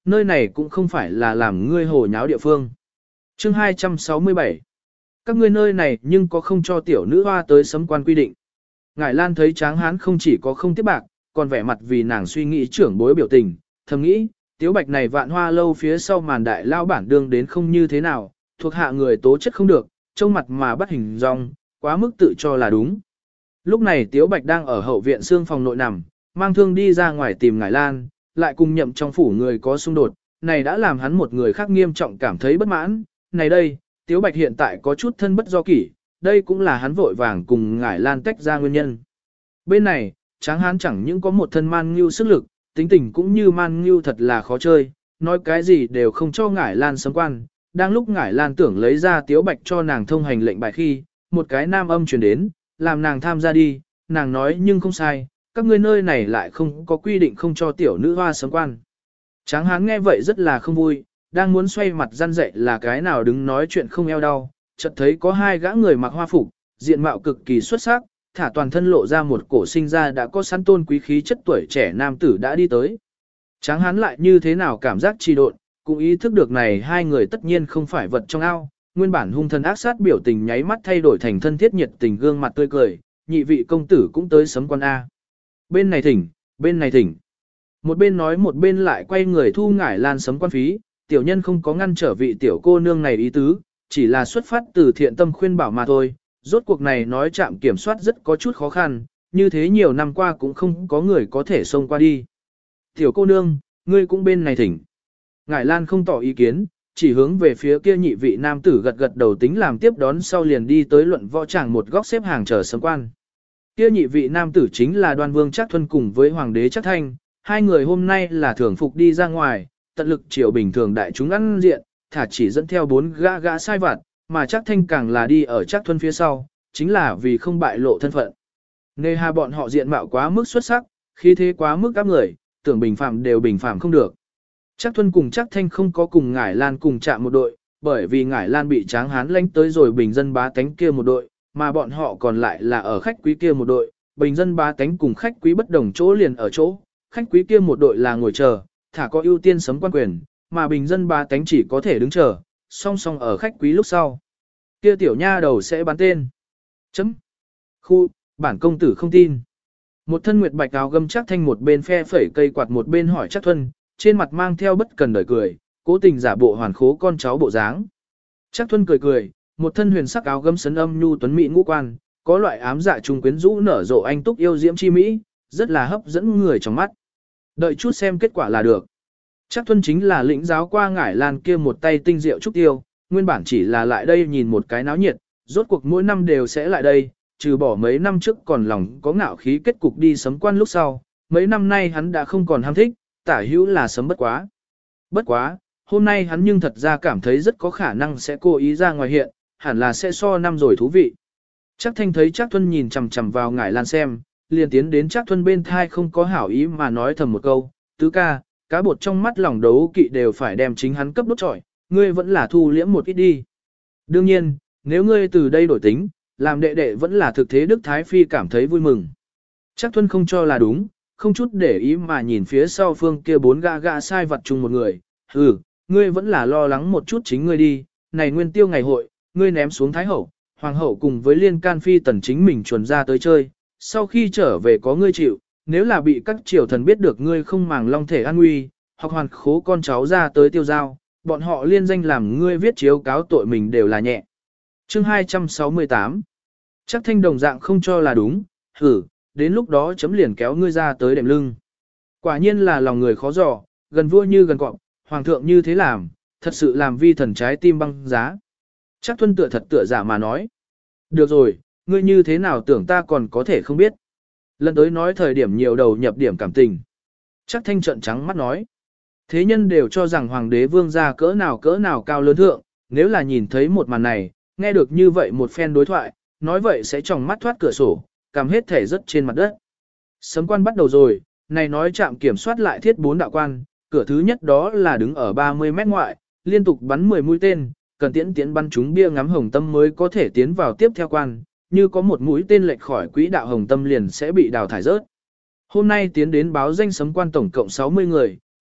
nơi này cũng không phải là làm ngươi hồ nháo địa phương. Chương hai trăm sáu mươi bảy. Các ngươi nơi này nhưng có không cho tiểu nữ hoa tới sấm quan quy định. Ngải Lan thấy Tráng Hán không chỉ có không tiếp bạc, còn vẻ mặt vì nàng suy nghĩ trưởng bối biểu tình, thầm nghĩ, Tiếu Bạch này Vạn Hoa lâu phía sau màn đại lao bản đương đến không như thế nào, thuộc hạ người tố chất không được, trông mặt mà bắt hình dong, quá mức tự cho là đúng. Lúc này Tiếu Bạch đang ở hậu viện xương phòng nội nằm, mang thương đi ra ngoài tìm Ngải Lan, lại cùng nhậm trong phủ người có xung đột, này đã làm hắn một người khác nghiêm trọng cảm thấy bất mãn. Này đây, Tiếu Bạch hiện tại có chút thân bất do kỷ, đây cũng là hắn vội vàng cùng Ngải Lan tách ra nguyên nhân. Bên này, Tráng Hán chẳng những có một thân man ngưu sức lực, tính tình cũng như man ngưu thật là khó chơi, nói cái gì đều không cho Ngải Lan sấm quan. Đang lúc Ngải Lan tưởng lấy ra Tiếu Bạch cho nàng thông hành lệnh bài khi, một cái nam âm truyền đến, làm nàng tham gia đi, nàng nói nhưng không sai, các ngươi nơi này lại không có quy định không cho tiểu nữ hoa sấm quan. Tráng Hán nghe vậy rất là không vui, đang muốn xoay mặt răn dậy là cái nào đứng nói chuyện không eo đau, chợt thấy có hai gã người mặc hoa phục, diện mạo cực kỳ xuất sắc, thả toàn thân lộ ra một cổ sinh ra đã có sẵn tôn quý khí chất tuổi trẻ nam tử đã đi tới. Tráng Hán lại như thế nào cảm giác trì độn, cũng ý thức được này hai người tất nhiên không phải vật trong ao, nguyên bản hung thần ác sát biểu tình nháy mắt thay đổi thành thân thiết nhiệt tình gương mặt tươi cười, nhị vị công tử cũng tới sấm quan A. Bên này thỉnh, bên này thỉnh. Một bên nói một bên lại quay người thu Ngải Lan sấm quan phí, tiểu nhân không có ngăn trở vị tiểu cô nương này ý tứ, chỉ là xuất phát từ thiện tâm khuyên bảo mà thôi, rốt cuộc này nói trạm kiểm soát rất có chút khó khăn, như thế nhiều năm qua cũng không có người có thể xông qua đi. Tiểu cô nương, ngươi cũng bên này thỉnh. Ngải Lan không tỏ ý kiến, chỉ hướng về phía kia nhị vị nam tử gật gật đầu tính làm tiếp đón sau liền đi tới luận võ tràng một góc xếp hàng chờ sấm quan. Kia nhị vị nam tử chính là Đoan Vương Trác Thuân cùng với Hoàng đế Trác Thanh, hai người hôm nay là thường phục đi ra ngoài, tận lực chiều bình thường đại chúng ăn diện, thả chỉ dẫn theo bốn gã gã sai vặt, mà Trác Thanh càng là đi ở Trác Thuân phía sau, chính là vì không bại lộ thân phận. Nề hà bọn họ diện mạo quá mức xuất sắc, khí thế quá mức áp người, tưởng bình phạm đều bình phạm không được. Trác Thuân cùng Trác Thanh không có cùng Ngải Lan cùng chạm một đội, bởi vì Ngải Lan bị Tráng Hán lánh tới rồi bình dân bá tánh kia một đội, mà bọn họ còn lại là ở khách quý kia một đội, bình dân bá tánh cùng khách quý bất đồng chỗ liền ở chỗ, khách quý kia một đội là ngồi chờ, thả có ưu tiên sấm quan quyền, mà bình dân bá tánh chỉ có thể đứng chờ, song song ở khách quý lúc sau. Kia tiểu nha đầu sẽ bán tên. Chấm. Khu, bản công tử không tin. Một thân nguyệt bạch áo gấm Trác Thanh một bên phe phẩy cây quạt một bên hỏi Trác Thuân, trên mặt mang theo bất cần đời cười, cố tình giả bộ hoàn khố con cháu bộ dáng. Trác Thuân cười cười, một thân huyền sắc áo gấm sấn âm nhu tuấn mỹ ngũ quan, có loại ám dạ trung quyến rũ nở rộ anh túc yêu diễm chi mỹ, rất là hấp dẫn người trong mắt. Đợi chút xem kết quả là được. Trác Thuân chính là lĩnh giáo qua Ngải Lan kia một tay tinh diệu trúc tiêu, nguyên bản chỉ là lại đây nhìn một cái náo nhiệt, rốt cuộc mỗi năm đều sẽ lại đây, trừ bỏ mấy năm trước còn lòng có ngạo khí kết cục đi sấm quan lúc sau, mấy năm nay hắn đã không còn ham thích, tả hữu là sấm bất quá. Bất quá, hôm nay hắn nhưng thật ra cảm thấy rất có khả năng sẽ cố ý ra ngoài hiện, hẳn là sẽ so năm rồi thú vị. Trác Thanh thấy Trác Thuân nhìn chằm chằm vào Ngải Lan xem, liền tiến đến Trác Thuân bên thai không có hảo ý mà nói thầm một câu, tứ ca, cá bột trong mắt lòng đấu kỵ đều phải đem chính hắn cấp đốt trọi, ngươi vẫn là thu liễm một ít đi. Đương nhiên, nếu ngươi từ đây đổi tính, làm đệ đệ vẫn là thực thế Đức Thái Phi cảm thấy vui mừng. Trác Thuân không cho là đúng, không chút để ý mà nhìn phía sau phương kia bốn gã gã sai vặt chung một người, hừ, ngươi vẫn là lo lắng một chút chính ngươi đi, này nguyên tiêu ngày hội, ngươi ném xuống Thái Hậu, Hoàng Hậu cùng với liên can phi tần chính mình chuồn ra tới chơi, sau khi trở về có ngươi chịu, nếu là bị các triều thần biết được ngươi không màng long thể an nguy, hoặc hoàn khố con cháu ra tới tiêu giao, bọn họ liên danh làm ngươi viết chiếu cáo tội mình đều là nhẹ. Chương hai trăm sáu mươi tám. Trác Thanh đồng dạng không cho là đúng, hử, đến lúc đó chấm liền kéo ngươi ra tới đệm lưng. Quả nhiên là lòng người khó dò, gần vua như gần cọp, hoàng thượng như thế làm, thật sự làm vi thần trái tim băng giá. Trác Thuân tựa thật tựa giả mà nói. Được rồi, ngươi như thế nào tưởng ta còn có thể không biết. Lần tới nói thời điểm nhiều đầu nhập điểm cảm tình. Trác Thanh trợn trắng mắt nói. Thế nhân đều cho rằng hoàng đế vương gia cỡ nào cỡ nào cao lớn thượng, nếu là nhìn thấy một màn này, nghe được như vậy một phen đối thoại, nói vậy sẽ tròng mắt thoát cửa sổ, cầm hết thể rất trên mặt đất. Sấm quan bắt đầu rồi, này nói trạm kiểm soát lại thiết bốn đạo quan, cửa thứ nhất đó là đứng ở ba mươi mét ngoại, liên tục bắn mười mũi tên, cần tiễn tiễn bắn trúng bia ngắm hồng tâm mới có thể tiến vào tiếp theo quan, như có một mũi tên lệch khỏi quỹ đạo hồng tâm liền sẽ bị đào thải rớt. Hôm nay tiến đến báo danh sấm quan tổng cộng sáu mươi người,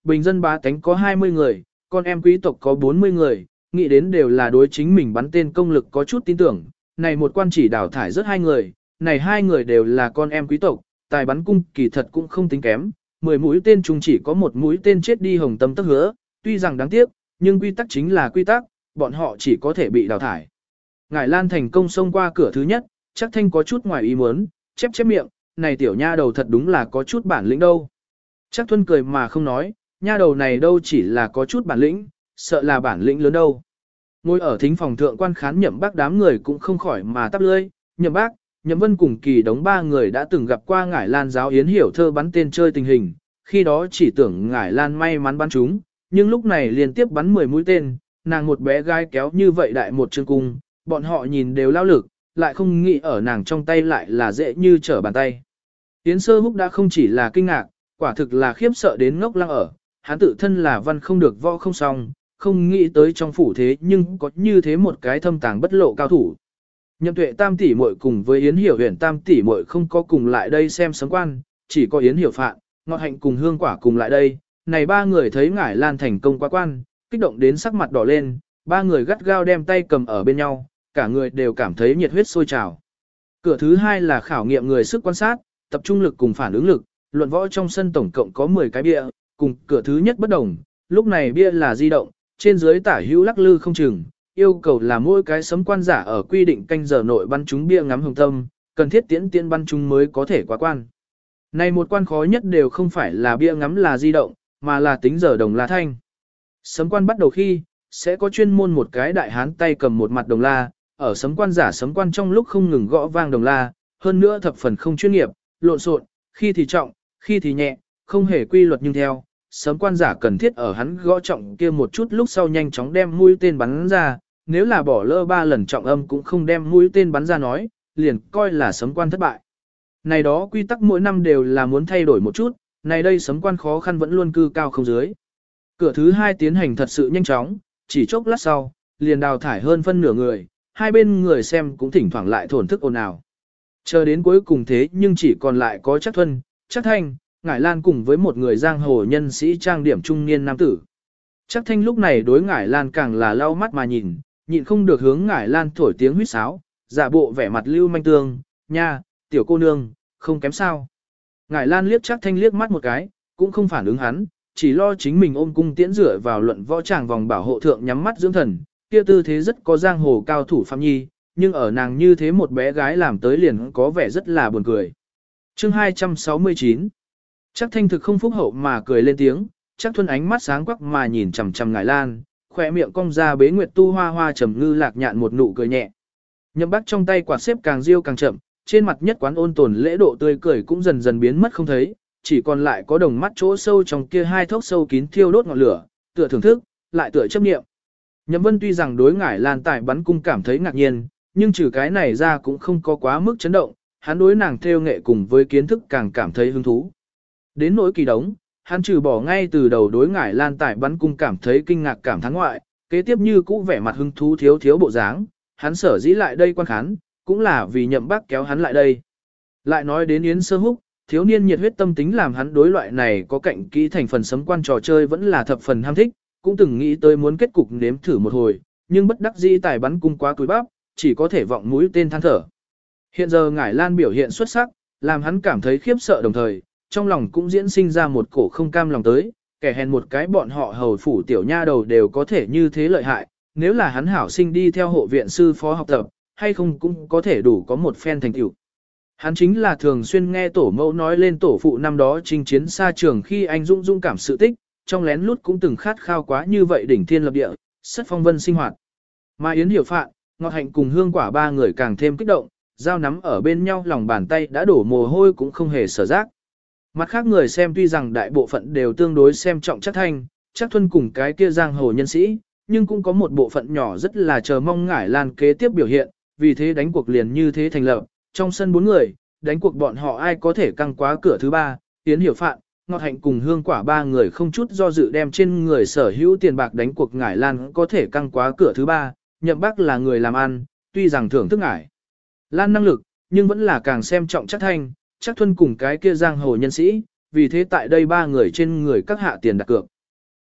bình dân bá tánh có hai mươi người, con em quý tộc có bốn mươi người, nghĩ đến đều là đối chính mình bắn tên công lực có chút tin tưởng. Này một quan chỉ đào thải rất hai người, này hai người đều là con em quý tộc, tài bắn cung kỳ thật cũng không tính kém, mười mũi tên chung chỉ có một mũi tên chết đi hồng tâm tắc hứa, tuy rằng đáng tiếc, nhưng quy tắc chính là quy tắc, bọn họ chỉ có thể bị đào thải. Ngải Lan thành công xông qua cửa thứ nhất, chắc Thanh có chút ngoài ý muốn, chép chép miệng, này tiểu nha đầu thật đúng là có chút bản lĩnh đâu. Chắc Thuân cười mà không nói, nha đầu này đâu chỉ là có chút bản lĩnh, sợ là bản lĩnh lớn đâu. Ngồi ở thính phòng thượng quan khán Nhậm Bác đám người cũng không khỏi mà tắp lưỡi, Nhậm Bác, Nhậm Vân cùng Kỳ Đống ba người đã từng gặp qua Ngải Lan giáo yến hiểu thơ bắn tên chơi tình hình, khi đó chỉ tưởng Ngải Lan may mắn bắn trúng, nhưng lúc này liên tiếp bắn mười mũi tên, nàng một bé gái kéo như vậy đại một chương cung, bọn họ nhìn đều lao lực, lại không nghĩ ở nàng trong tay lại là dễ như trở bàn tay. Yến Sơ Húc đã không chỉ là kinh ngạc, quả thực là khiếp sợ đến ngốc lăng ở, hắn tự thân là văn không được võ không xong, không nghĩ tới trong phủ thế nhưng có như thế một cái thâm tàng bất lộ cao thủ. Nhậm Tuệ tam tỷ muội cùng với Yến Hiểu Huyền tam tỷ muội không có cùng lại đây xem sấm quan, chỉ có Yến Hiểu Phạn, Ngọt Hạnh cùng Hương Quả cùng lại đây. Này ba người thấy Ngải Lan thành công qua quan, kích động đến sắc mặt đỏ lên, ba người gắt gao đem tay cầm ở bên nhau, cả người đều cảm thấy nhiệt huyết sôi trào. Cửa thứ hai là khảo nghiệm người sức quan sát, tập trung lực cùng phản ứng lực, luận võ trong sân tổng cộng có mười cái bia, cùng cửa thứ nhất bất đồng, lúc này bia là di động, trên dưới tả hữu lắc lư không chừng, yêu cầu là mỗi cái sấm quan giả ở quy định canh giờ nội bắn trúng bia ngắm hồng tâm, cần thiết tiễn tiễn bắn trúng mới có thể qua quan. Này một quan khó nhất đều không phải là bia ngắm là di động, mà là tính giờ đồng la thanh. Sấm quan bắt đầu khi, sẽ có chuyên môn một cái đại hán tay cầm một mặt đồng la, ở sấm quan giả sấm quan trong lúc không ngừng gõ vang đồng la, hơn nữa thập phần không chuyên nghiệp, lộn xộn, khi thì trọng, khi thì nhẹ, không hề quy luật nhưng theo. Sấm quan giả cần thiết ở hắn gõ trọng kia một chút lúc sau nhanh chóng đem mũi tên bắn ra, nếu là bỏ lỡ ba lần trọng âm cũng không đem mũi tên bắn ra nói, liền coi là sấm quan thất bại. Này đó quy tắc mỗi năm đều là muốn thay đổi một chút, này đây sấm quan khó khăn vẫn luôn cư cao không dưới. Cửa thứ hai tiến hành thật sự nhanh chóng, chỉ chốc lát sau, liền đào thải hơn phân nửa người, hai bên người xem cũng thỉnh thoảng lại thổn thức ồn ào. Chờ đến cuối cùng thế nhưng chỉ còn lại có Trác Thuân, Trác Thanh, Ngải Lan cùng với một người giang hồ nhân sĩ trang điểm trung niên nam tử. Trác Thanh lúc này đối Ngải Lan càng là lau mắt mà nhìn, nhịn không được hướng Ngải Lan thổi tiếng huýt sáo, giả bộ vẻ mặt lưu manh tương, nha, tiểu cô nương, không kém sao. Ngải Lan liếc Trác Thanh liếc mắt một cái, cũng không phản ứng hắn, chỉ lo chính mình ôm cung tiễn rửa vào luận võ tràng vòng bảo hộ thượng nhắm mắt dưỡng thần, kia tư thế rất có giang hồ cao thủ Phạm Nhi, nhưng ở nàng như thế một bé gái làm tới liền có vẻ rất là buồn cười. Chương hai trăm sáu mươi chín. Trác Thanh thực không phúc hậu mà cười lên tiếng, Trác Thuân ánh mắt sáng quắc mà nhìn chằm chằm Ngải Lan, khỏe miệng cong ra bế nguyệt tu hoa hoa trầm ngư lạc nhạn một nụ cười nhẹ. Nhậm Bắc trong tay quạt xếp càng riêu càng chậm, trên mặt nhất quán ôn tồn lễ độ tươi cười cũng dần dần biến mất không thấy, chỉ còn lại có đồng mắt chỗ sâu trong kia hai thốc sâu kín thiêu đốt ngọn lửa, tựa thưởng thức, lại tựa chấp niệm. Nhậm Vân tuy rằng đối Ngải Lan tài bắn cung cảm thấy ngạc nhiên, nhưng trừ cái này ra cũng không có quá mức chấn động, hắn đối nàng theo nghệ cùng với kiến thức càng cảm thấy hứng thú. Đến nỗi Kỳ Đống, hắn trừ bỏ ngay từ đầu đối Ngải Lan tài bắn cung cảm thấy kinh ngạc cảm thán ngoại, kế tiếp như cũ vẻ mặt hứng thú thiếu thiếu bộ dáng, hắn sở dĩ lại đây quan khán, cũng là vì Nhậm Bắc kéo hắn lại đây. Lại nói đến Yến Sơ Húc, thiếu niên nhiệt huyết tâm tính làm hắn đối loại này có cạnh kỹ thành phần sấm quan trò chơi vẫn là thập phần ham thích, cũng từng nghĩ tới muốn kết cục nếm thử một hồi, nhưng bất đắc dĩ tài bắn cung quá túi bắp, chỉ có thể vọng mũi tên than thở. Hiện giờ Ngải Lan biểu hiện xuất sắc, làm hắn cảm thấy khiếp sợ đồng thời, trong lòng cũng diễn sinh ra một cổ không cam lòng tới, kẻ hèn một cái bọn họ hầu phủ tiểu nha đầu đều có thể như thế lợi hại, nếu là hắn hảo sinh đi theo hộ viện sư phó học tập, hay không cũng có thể đủ có một phen thành tựu. Hắn chính là thường xuyên nghe tổ mẫu nói lên tổ phụ năm đó chinh chiến xa trường khi anh dũng dũng cảm sự tích, trong lén lút cũng từng khát khao quá như vậy đỉnh thiên lập địa, sất phong vân sinh hoạt. Mà Yến Hiểu Phạn, Ngọt Hạnh cùng Hương Quả ba người càng thêm kích động, dao nắm ở bên nhau lòng bàn tay đã đổ mồ hôi cũng không hề sở giác. Mặt khác người xem tuy rằng đại bộ phận đều tương đối xem trọng Trác Thanh, Trác Thuân cùng cái kia giang hồ nhân sĩ, nhưng cũng có một bộ phận nhỏ rất là chờ mong Ngải Lan kế tiếp biểu hiện, vì thế đánh cuộc liền như thế thành lập, trong sân bốn người, đánh cuộc bọn họ ai có thể căng quá cửa thứ ba, Yến Hiểu Phạn, Ngọt Hạnh cùng Hương Quả ba người không chút do dự đem trên người sở hữu tiền bạc đánh cuộc Ngải Lan có thể căng quá cửa thứ ba, Nhậm Bắc là người làm ăn, tuy rằng thưởng thức Ngải Lan năng lực, nhưng vẫn là càng xem trọng Trác Thanh, Trác Thuân cùng cái kia giang hồ nhân sĩ, vì thế tại đây ba người trên người các hạ tiền đặt cược.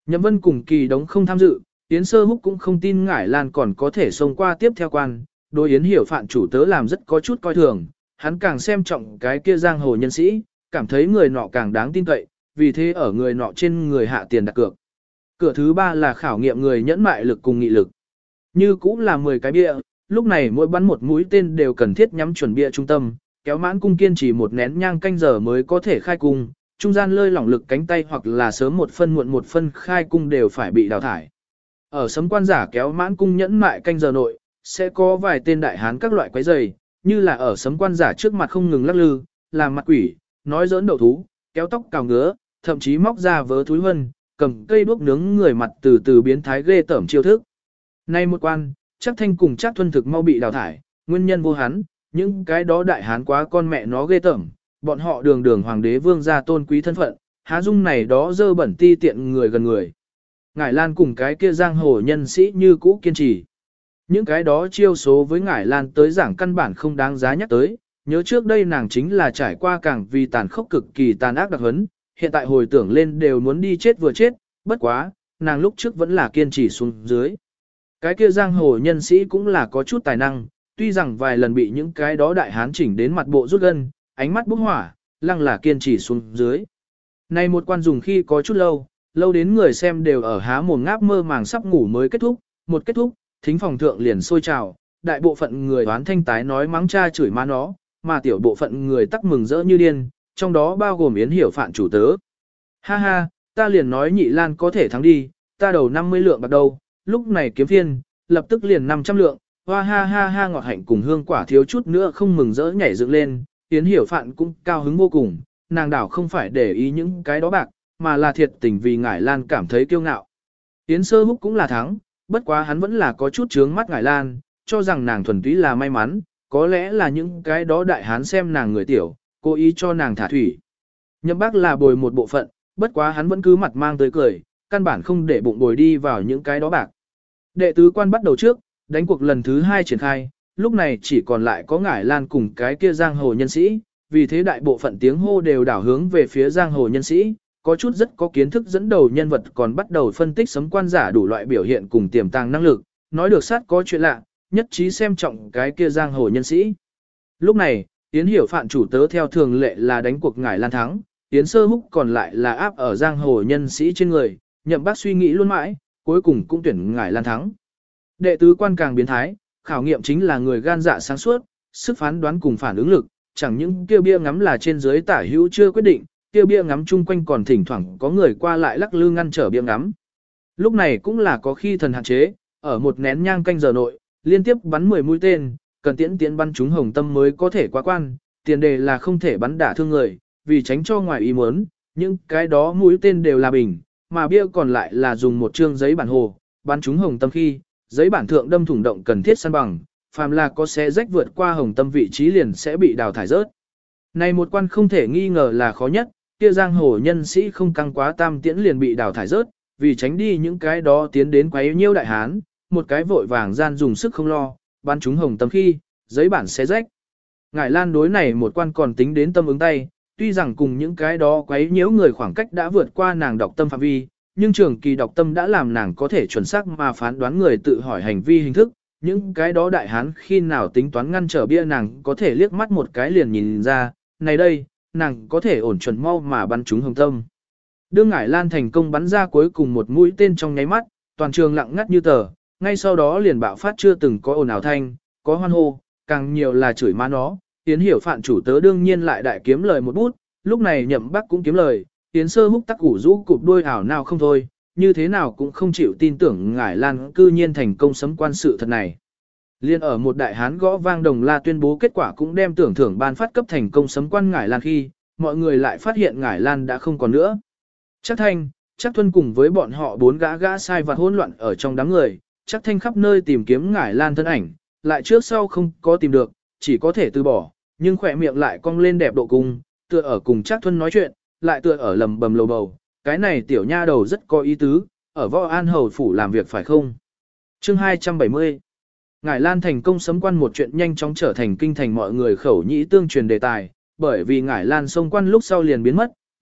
Nhậm Vân cùng Kỳ Đống không tham dự, Yến Sơ Húc cũng không tin Ngải Lan còn có thể xông qua tiếp theo quan, đối Yến Hiểu Phạn chủ tớ làm rất có chút coi thường, hắn càng xem trọng cái kia giang hồ nhân sĩ, cảm thấy người nọ càng đáng tin cậy, vì thế ở người nọ trên người hạ tiền đặt cược. Cửa thứ ba là khảo nghiệm người nhẫn mại lực cùng nghị lực. Như cũng là mười cái bia, lúc này mỗi bắn một mũi tên đều cần thiết nhắm chuẩn bia trung tâm, kéo mãn cung kiên trì một nén nhang canh giờ mới có thể khai cung, trung gian lơi lỏng lực cánh tay hoặc là sớm một phân muộn một phân khai cung đều phải bị đào thải. Ở sấm quan giả kéo mãn cung nhẫn mại canh giờ nội, sẽ có vài tên đại hán các loại quái giày, như là ở sấm quan giả trước mặt không ngừng lắc lư, làm mặt quỷ, nói giỡn đậu thú, kéo tóc cào ngứa, thậm chí móc ra vớ thúi hân, cầm cây đuốc nướng người mặt từ từ biến thái ghê tởm chiêu thức. Nay một quan, chắc thanh cùng chắc thuần thực mau bị đào thải, nguyên nhân vô hắn, những cái đó đại hán quá con mẹ nó ghê tởm, bọn họ đường đường hoàng đế vương gia tôn quý thân phận, há dung này đó dơ bẩn ti tiện người gần người. Ngải Lan cùng cái kia giang hồ nhân sĩ như cũ kiên trì. Những cái đó chiêu số với Ngải Lan tới giảng căn bản không đáng giá nhắc tới, nhớ trước đây nàng chính là trải qua càng vì tàn khốc cực kỳ tàn ác đặc hấn, hiện tại hồi tưởng lên đều muốn đi chết vừa chết, bất quá, nàng lúc trước vẫn là kiên trì xuống dưới. Cái kia giang hồ nhân sĩ cũng là có chút tài năng, tuy rằng vài lần bị những cái đó đại hán chỉnh đến mặt bộ rút gân, ánh mắt bốc hỏa, lăng là kiên trì xuống dưới. Này một quan dùng khi có chút lâu, lâu đến người xem đều ở há mồm ngáp mơ màng sắp ngủ mới kết thúc, một kết thúc, thính phòng thượng liền sôi trào, đại bộ phận người đoán thanh tái nói mắng cha chửi má nó, mà tiểu bộ phận người tắc mừng rỡ như điên, trong đó bao gồm Yến Hiểu Phạn chủ tớ. Ha ha, ta liền nói Nhị Lan có thể thắng đi, ta đầu năm mươi lượng bạc đâu, lúc này kiếm phiên, lập tức liền năm trăm lượng, hoa ha ha ha ngọt hạnh cùng hương quả thiếu chút nữa không mừng rỡ nhảy dựng lên, Yến Hiểu Phạn cũng cao hứng vô cùng, nàng đảo không phải để ý những cái đó bạc, mà là thiệt tình vì Ngải Lan cảm thấy kiêu ngạo. Yến Sơ Húc cũng là thắng, bất quá hắn vẫn là có chút chướng mắt Ngải Lan, cho rằng nàng thuần túy là may mắn, có lẽ là những cái đó đại hán xem nàng người tiểu, cố ý cho nàng thả thủy. Nhậm Bác là bồi một bộ phận, bất quá hắn vẫn cứ mặt mang tới cười, căn bản không để bụng bồi đi vào những cái đó bạc. Đệ tứ quan bắt đầu trước, đánh cuộc lần thứ hai triển khai, lúc này chỉ còn lại có Ngải Lan cùng cái kia giang hồ nhân sĩ, vì thế đại bộ phận tiếng hô đều đảo hướng về phía giang hồ nhân sĩ, có chút rất có kiến thức dẫn đầu nhân vật còn bắt đầu phân tích sấm quan giả đủ loại biểu hiện cùng tiềm tàng năng lực, nói được sát có chuyện lạ, nhất trí xem trọng cái kia giang hồ nhân sĩ. Lúc này, Yến Hiểu Phạn chủ tớ theo thường lệ là đánh cuộc Ngải Lan thắng, Yến Sơ Húc còn lại là áp ở giang hồ nhân sĩ trên người, Nhậm Bác suy nghĩ luôn mãi, cuối cùng cũng tuyển Ngải Lan thắng. Đệ tứ quan càng biến thái, khảo nghiệm chính là người gan dạ sáng suốt, sức phán đoán cùng phản ứng lực, chẳng những kêu bia ngắm là trên dưới tả hữu chưa quyết định, kêu bia ngắm chung quanh còn thỉnh thoảng có người qua lại lắc lư ngăn trở bia ngắm. Lúc này cũng là có khi thần hạn chế, ở một nén nhang canh giờ nội, liên tiếp bắn mười mũi tên, cần tiễn tiễn bắn trúng hồng tâm mới có thể qua quan, tiền đề là không thể bắn đả thương người, vì tránh cho ngoài ý muốn, những cái đó mũi tên đều là bình, mà bia còn lại là dùng một trương giấy bản hồ, bắn trúng hồng tâm khi, giấy bản thượng đâm thủng động cần thiết săn bằng, phàm là có xé rách vượt qua hồng tâm vị trí liền sẽ bị đào thải rớt. Này một quan không thể nghi ngờ là khó nhất, kia giang hồ nhân sĩ không căng quá tam tiễn liền bị đào thải rớt, vì tránh đi những cái đó tiến đến quấy nhiêu đại hán, một cái vội vàng gian dùng sức không lo, bắn trúng hồng tâm khi, giấy bản xé rách. Ngải Lan đối này một quan còn tính đến tâm ứng tay, tuy rằng cùng những cái đó quấy nhiễu người khoảng cách đã vượt qua nàng đọc tâm phạm vi, nhưng trường kỳ đọc tâm đã làm nàng có thể chuẩn xác mà phán đoán người tự hỏi hành vi hình thức, những cái đó đại hán khi nào tính toán ngăn trở bia nàng có thể liếc mắt một cái liền nhìn ra, này đây, nàng có thể ổn chuẩn mau mà bắn trúng hồng tâm. Đương Ngải Lan thành công bắn ra cuối cùng một mũi tên trong nháy mắt, toàn trường lặng ngắt như tờ, ngay sau đó liền bạo phát chưa từng có ồn ào thanh, có hoan hô, càng nhiều là chửi má nó. Yến Hiểu Phạn chủ tớ đương nhiên lại đại kiếm lời một bút, lúc này Nhậm Bác cũng kiếm lời, Yến Sơ Húc tắc củ rũ cụp đôi ảo nào không thôi, như thế nào cũng không chịu tin tưởng Ngải Lan cư nhiên thành công sấm quan sự thật này. Liên ở một đại hán gõ vang đồng la tuyên bố kết quả cũng đem tưởng thưởng ban phát cấp thành công sấm quan Ngải Lan khi, mọi người lại phát hiện Ngải Lan đã không còn nữa. Chắc Thanh, Chắc Thuân cùng với bọn họ bốn gã gã sai vặt hỗn loạn ở trong đám người, Chắc Thanh khắp nơi tìm kiếm Ngải Lan thân ảnh, lại trước sau không có tìm được, chỉ có thể từ bỏ, nhưng khỏe miệng lại cong lên đẹp độ cung, tựa ở cùng Chắc Thuân nói chuyện, lại tựa ở lầm bầm lầu bầu, cái này tiểu nha đầu rất có ý tứ, ở Võ An Hầu phủ làm việc phải không? Chương hai trăm bảy mươi. Ngải Lan thành công sấm quan một chuyện nhanh chóng trở thành kinh thành mọi người khẩu nhĩ tương truyền đề tài, bởi vì Ngải Lan xông quan lúc sau liền biến mất,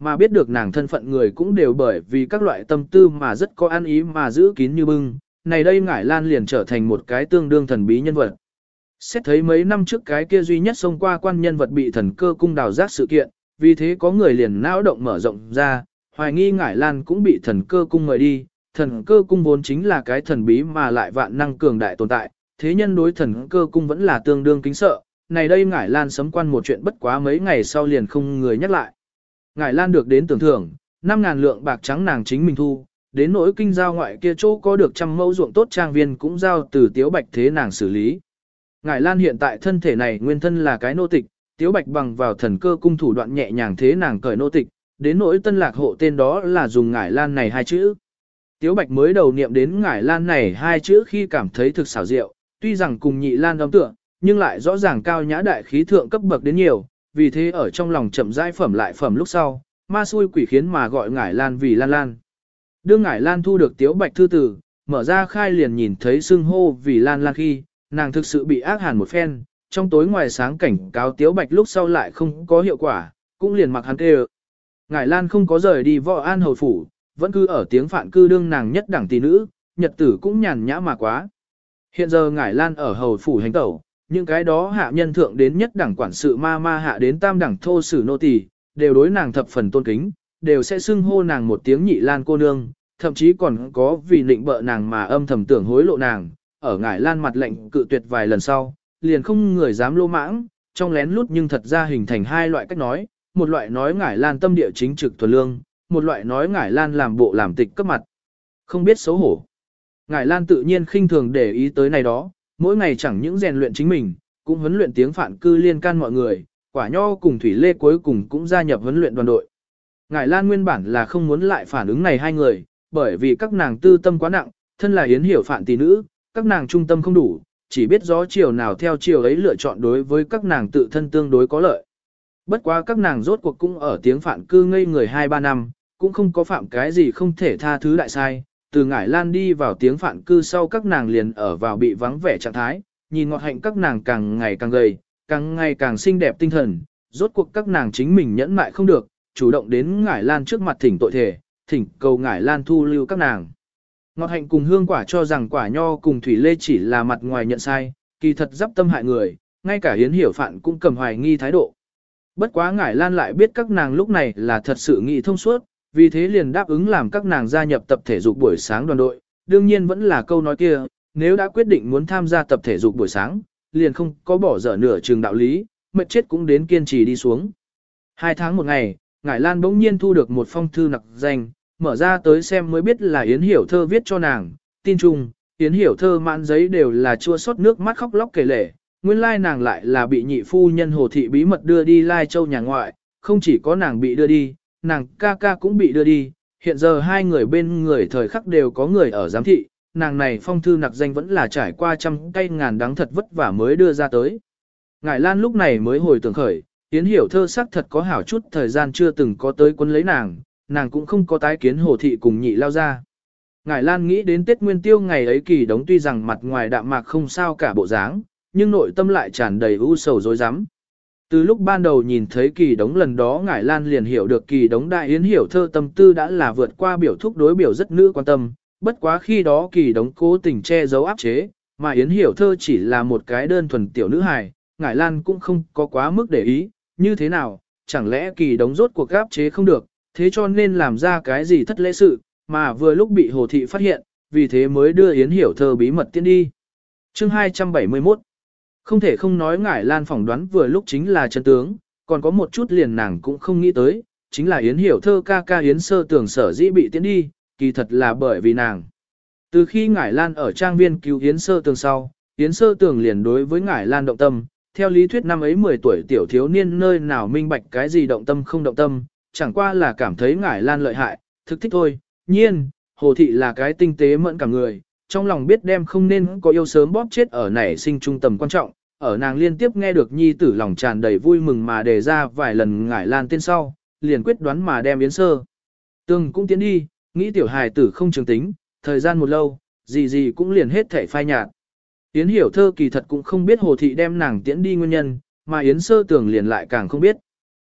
mà biết được nàng thân phận người cũng đều bởi vì các loại tâm tư mà rất có ăn ý mà giữ kín như bưng, này đây Ngải Lan liền trở thành một cái tương đương thần bí nhân vật. Xét thấy mấy năm trước cái kia duy nhất xông qua quan nhân vật bị thần cơ cung đào giác sự kiện, vì thế có người liền não động mở rộng ra, hoài nghi Ngải Lan cũng bị thần cơ cung mời đi. Thần cơ cung vốn chính là cái thần bí mà lại vạn năng cường đại tồn tại, thế nhân đối thần cơ cung vẫn là tương đương kính sợ. Này đây Ngải Lan sấm quan một chuyện bất quá mấy ngày sau liền không người nhắc lại. Ngải Lan được đến tưởng thưởng, năm ngàn lượng bạc trắng nàng chính mình thu, đến nỗi kinh giao ngoại kia chỗ có được trăm mẫu ruộng tốt trang viên cũng giao từ Tiếu Bạch thế nàng xử lý. Ngải Lan hiện tại thân thể này nguyên thân là cái nô tịch, Tiếu Bạch bằng vào thần cơ cung thủ đoạn nhẹ nhàng thế nàng cởi nô tịch, đến nỗi tân lạc hộ tên đó là dùng Ngải Lan này hai chữ. Tiếu Bạch mới đầu niệm đến Ngải Lan này hai chữ khi cảm thấy thực xảo diệu, tuy rằng cùng nhị Lan âm tựa, nhưng lại rõ ràng cao nhã đại khí thượng cấp bậc đến nhiều, vì thế ở trong lòng chậm rãi phẩm lại phẩm lúc sau, ma xui quỷ khiến mà gọi Ngải Lan vì Lan Lan. Đương Ngải Lan thu được Tiếu Bạch thư tử, mở ra khai liền nhìn thấy xưng hô vì Lan Lan khi, nàng thực sự bị ác hàn một phen, trong tối ngoài sáng cảnh cáo Tiếu Bạch lúc sau lại không có hiệu quả, cũng liền mặc hắn kêu. Ngải Lan không có rời đi Võ An hầu phủ, vẫn cứ ở tiếng phạn cư đương nàng nhất đẳng tỷ nữ, nhật tử cũng nhàn nhã mà quá. Hiện giờ Ngải Lan ở hầu phủ hành tẩu, những cái đó hạ nhân thượng đến nhất đẳng quản sự ma ma hạ đến tam đẳng thô sử nô tỳ, đều đối nàng thập phần tôn kính, đều sẽ xưng hô nàng một tiếng nhị Lan cô nương, thậm chí còn có vì định bợ nàng mà âm thầm tưởng hối lộ nàng, ở Ngải Lan mặt lệnh cự tuyệt vài lần sau, liền không người dám lô mãng, trong lén lút nhưng thật ra hình thành hai loại cách nói, một loại nói Ngải Lan tâm địa chính trực thuần lương, một loại nói Ngải Lan làm bộ làm tịch cấp mặt. Không biết xấu hổ. Ngải Lan tự nhiên khinh thường để ý tới này đó, mỗi ngày chẳng những rèn luyện chính mình, cũng huấn luyện tiếng phản cư liên can mọi người, Quả Nho cùng Thủy Lê cuối cùng cũng gia nhập huấn luyện đoàn đội. Ngải Lan nguyên bản là không muốn lại phản ứng này hai người, bởi vì các nàng tư tâm quá nặng, thân là Yến Hiểu phản tỷ nữ, các nàng trung tâm không đủ, chỉ biết gió chiều nào theo chiều ấy lựa chọn đối với các nàng tự thân tương đối có lợi. Bất quá các nàng rốt cuộc cũng ở tiếng phản cư ngây người hai ba năm, cũng không có phạm cái gì không thể tha thứ đại sai. Từ Ngải Lan đi vào tiếng phản cư sau các nàng liền ở vào bị vắng vẻ trạng thái, nhìn ngọt hạnh các nàng càng ngày càng gầy, càng ngày càng xinh đẹp tinh thần, rốt cuộc các nàng chính mình nhẫn mại không được, chủ động đến Ngải Lan trước mặt thỉnh tội thể, thỉnh cầu Ngải Lan thu lưu các nàng. Ngọt hạnh cùng hương quả cho rằng Quả Nho cùng Thủy Lê chỉ là mặt ngoài nhận sai, kỳ thật giáp tâm hại người, ngay cả Yến Hiểu Phạn cũng cầm hoài nghi thái độ. Bất quá Ngải Lan lại biết các nàng lúc này là thật sự nghĩ thông suốt, vì thế liền đáp ứng làm các nàng gia nhập tập thể dục buổi sáng đoàn đội, đương nhiên vẫn là câu nói kia, nếu đã quyết định muốn tham gia tập thể dục buổi sáng, liền không có bỏ dở nửa trường đạo lý, mệt chết cũng đến kiên trì đi xuống. Hai tháng một ngày, Ngải Lan bỗng nhiên thu được một phong thư nặc danh, mở ra tới xem mới biết là Yến Hiểu Thơ viết cho nàng, tin chung, Yến Hiểu Thơ mãn giấy đều là chua xót nước mắt khóc lóc kể lể, nguyên lai nàng lại là bị nhị phu nhân Hồ Thị bí mật đưa đi Lai Châu nhà ngoại, không chỉ có nàng bị đưa đi, nàng ca ca cũng bị đưa đi, hiện giờ hai người bên người thời khắc đều có người ở giám thị, nàng này phong thư nặc danh vẫn là trải qua trăm cây ngàn đắng thật vất vả mới đưa ra tới. Ngải Lan lúc này mới hồi tưởng khởi, Yến Hiểu Thơ sắc thật có hảo chút thời gian chưa từng có tới quân lấy nàng, nàng cũng không có tái kiến Hồ Thị cùng nhị lao ra. Ngải Lan nghĩ đến Tết Nguyên Tiêu ngày ấy Kỳ Đống tuy rằng mặt ngoài đạm mạc không sao cả bộ dáng, nhưng nội tâm lại tràn đầy u sầu rối rắm. Từ lúc ban đầu nhìn thấy Kỳ Đống lần đó Ngải Lan liền hiểu được Kỳ Đống đại Yến Hiểu Thơ tâm tư đã là vượt qua biểu thúc đối biểu rất nữ quan tâm, bất quá khi đó Kỳ Đống cố tình che giấu áp chế, mà Yến Hiểu Thơ chỉ là một cái đơn thuần tiểu nữ hài, Ngải Lan cũng không có quá mức để ý, như thế nào, chẳng lẽ Kỳ Đống rốt cuộc áp chế không được, thế cho nên làm ra cái gì thất lễ sự, mà vừa lúc bị Hồ Thị phát hiện, vì thế mới đưa Yến Hiểu Thơ bí mật tiến đi. Chương hai trăm bảy mươi mốt. Không thể không nói Ngải Lan phỏng đoán vừa lúc chính là chân tướng, còn có một chút liền nàng cũng không nghĩ tới, chính là Yến Hiểu Thơ ca ca Yến Sơ Tường sở dĩ bị tiến đi, kỳ thật là bởi vì nàng. Từ khi Ngải Lan ở trang viên cứu Yến Sơ Tường sau, Yến Sơ Tường liền đối với Ngải Lan động tâm, theo lý thuyết năm ấy mười tuổi tiểu thiếu niên nơi nào minh bạch cái gì động tâm không động tâm, chẳng qua là cảm thấy Ngải Lan lợi hại, thực thích thôi. Nhiên, Hồ Thị là cái tinh tế mẫn cả người, trong lòng biết đem không nên có yêu sớm bóp chết ở nảy sinh trung tầm quan trọng, ở nàng liên tiếp nghe được nhi tử lòng tràn đầy vui mừng mà đề ra vài lần Ngải Lan tên sau, liền quyết đoán mà đem Yến Sơ Tường cũng tiến đi, nghĩ tiểu hài tử không trường tính, thời gian một lâu, gì gì cũng liền hết thể phai nhạt. Yến Hiểu Thơ kỳ thật cũng không biết Hồ Thị đem nàng tiễn đi nguyên nhân, mà Yến Sơ Tường liền lại càng không biết.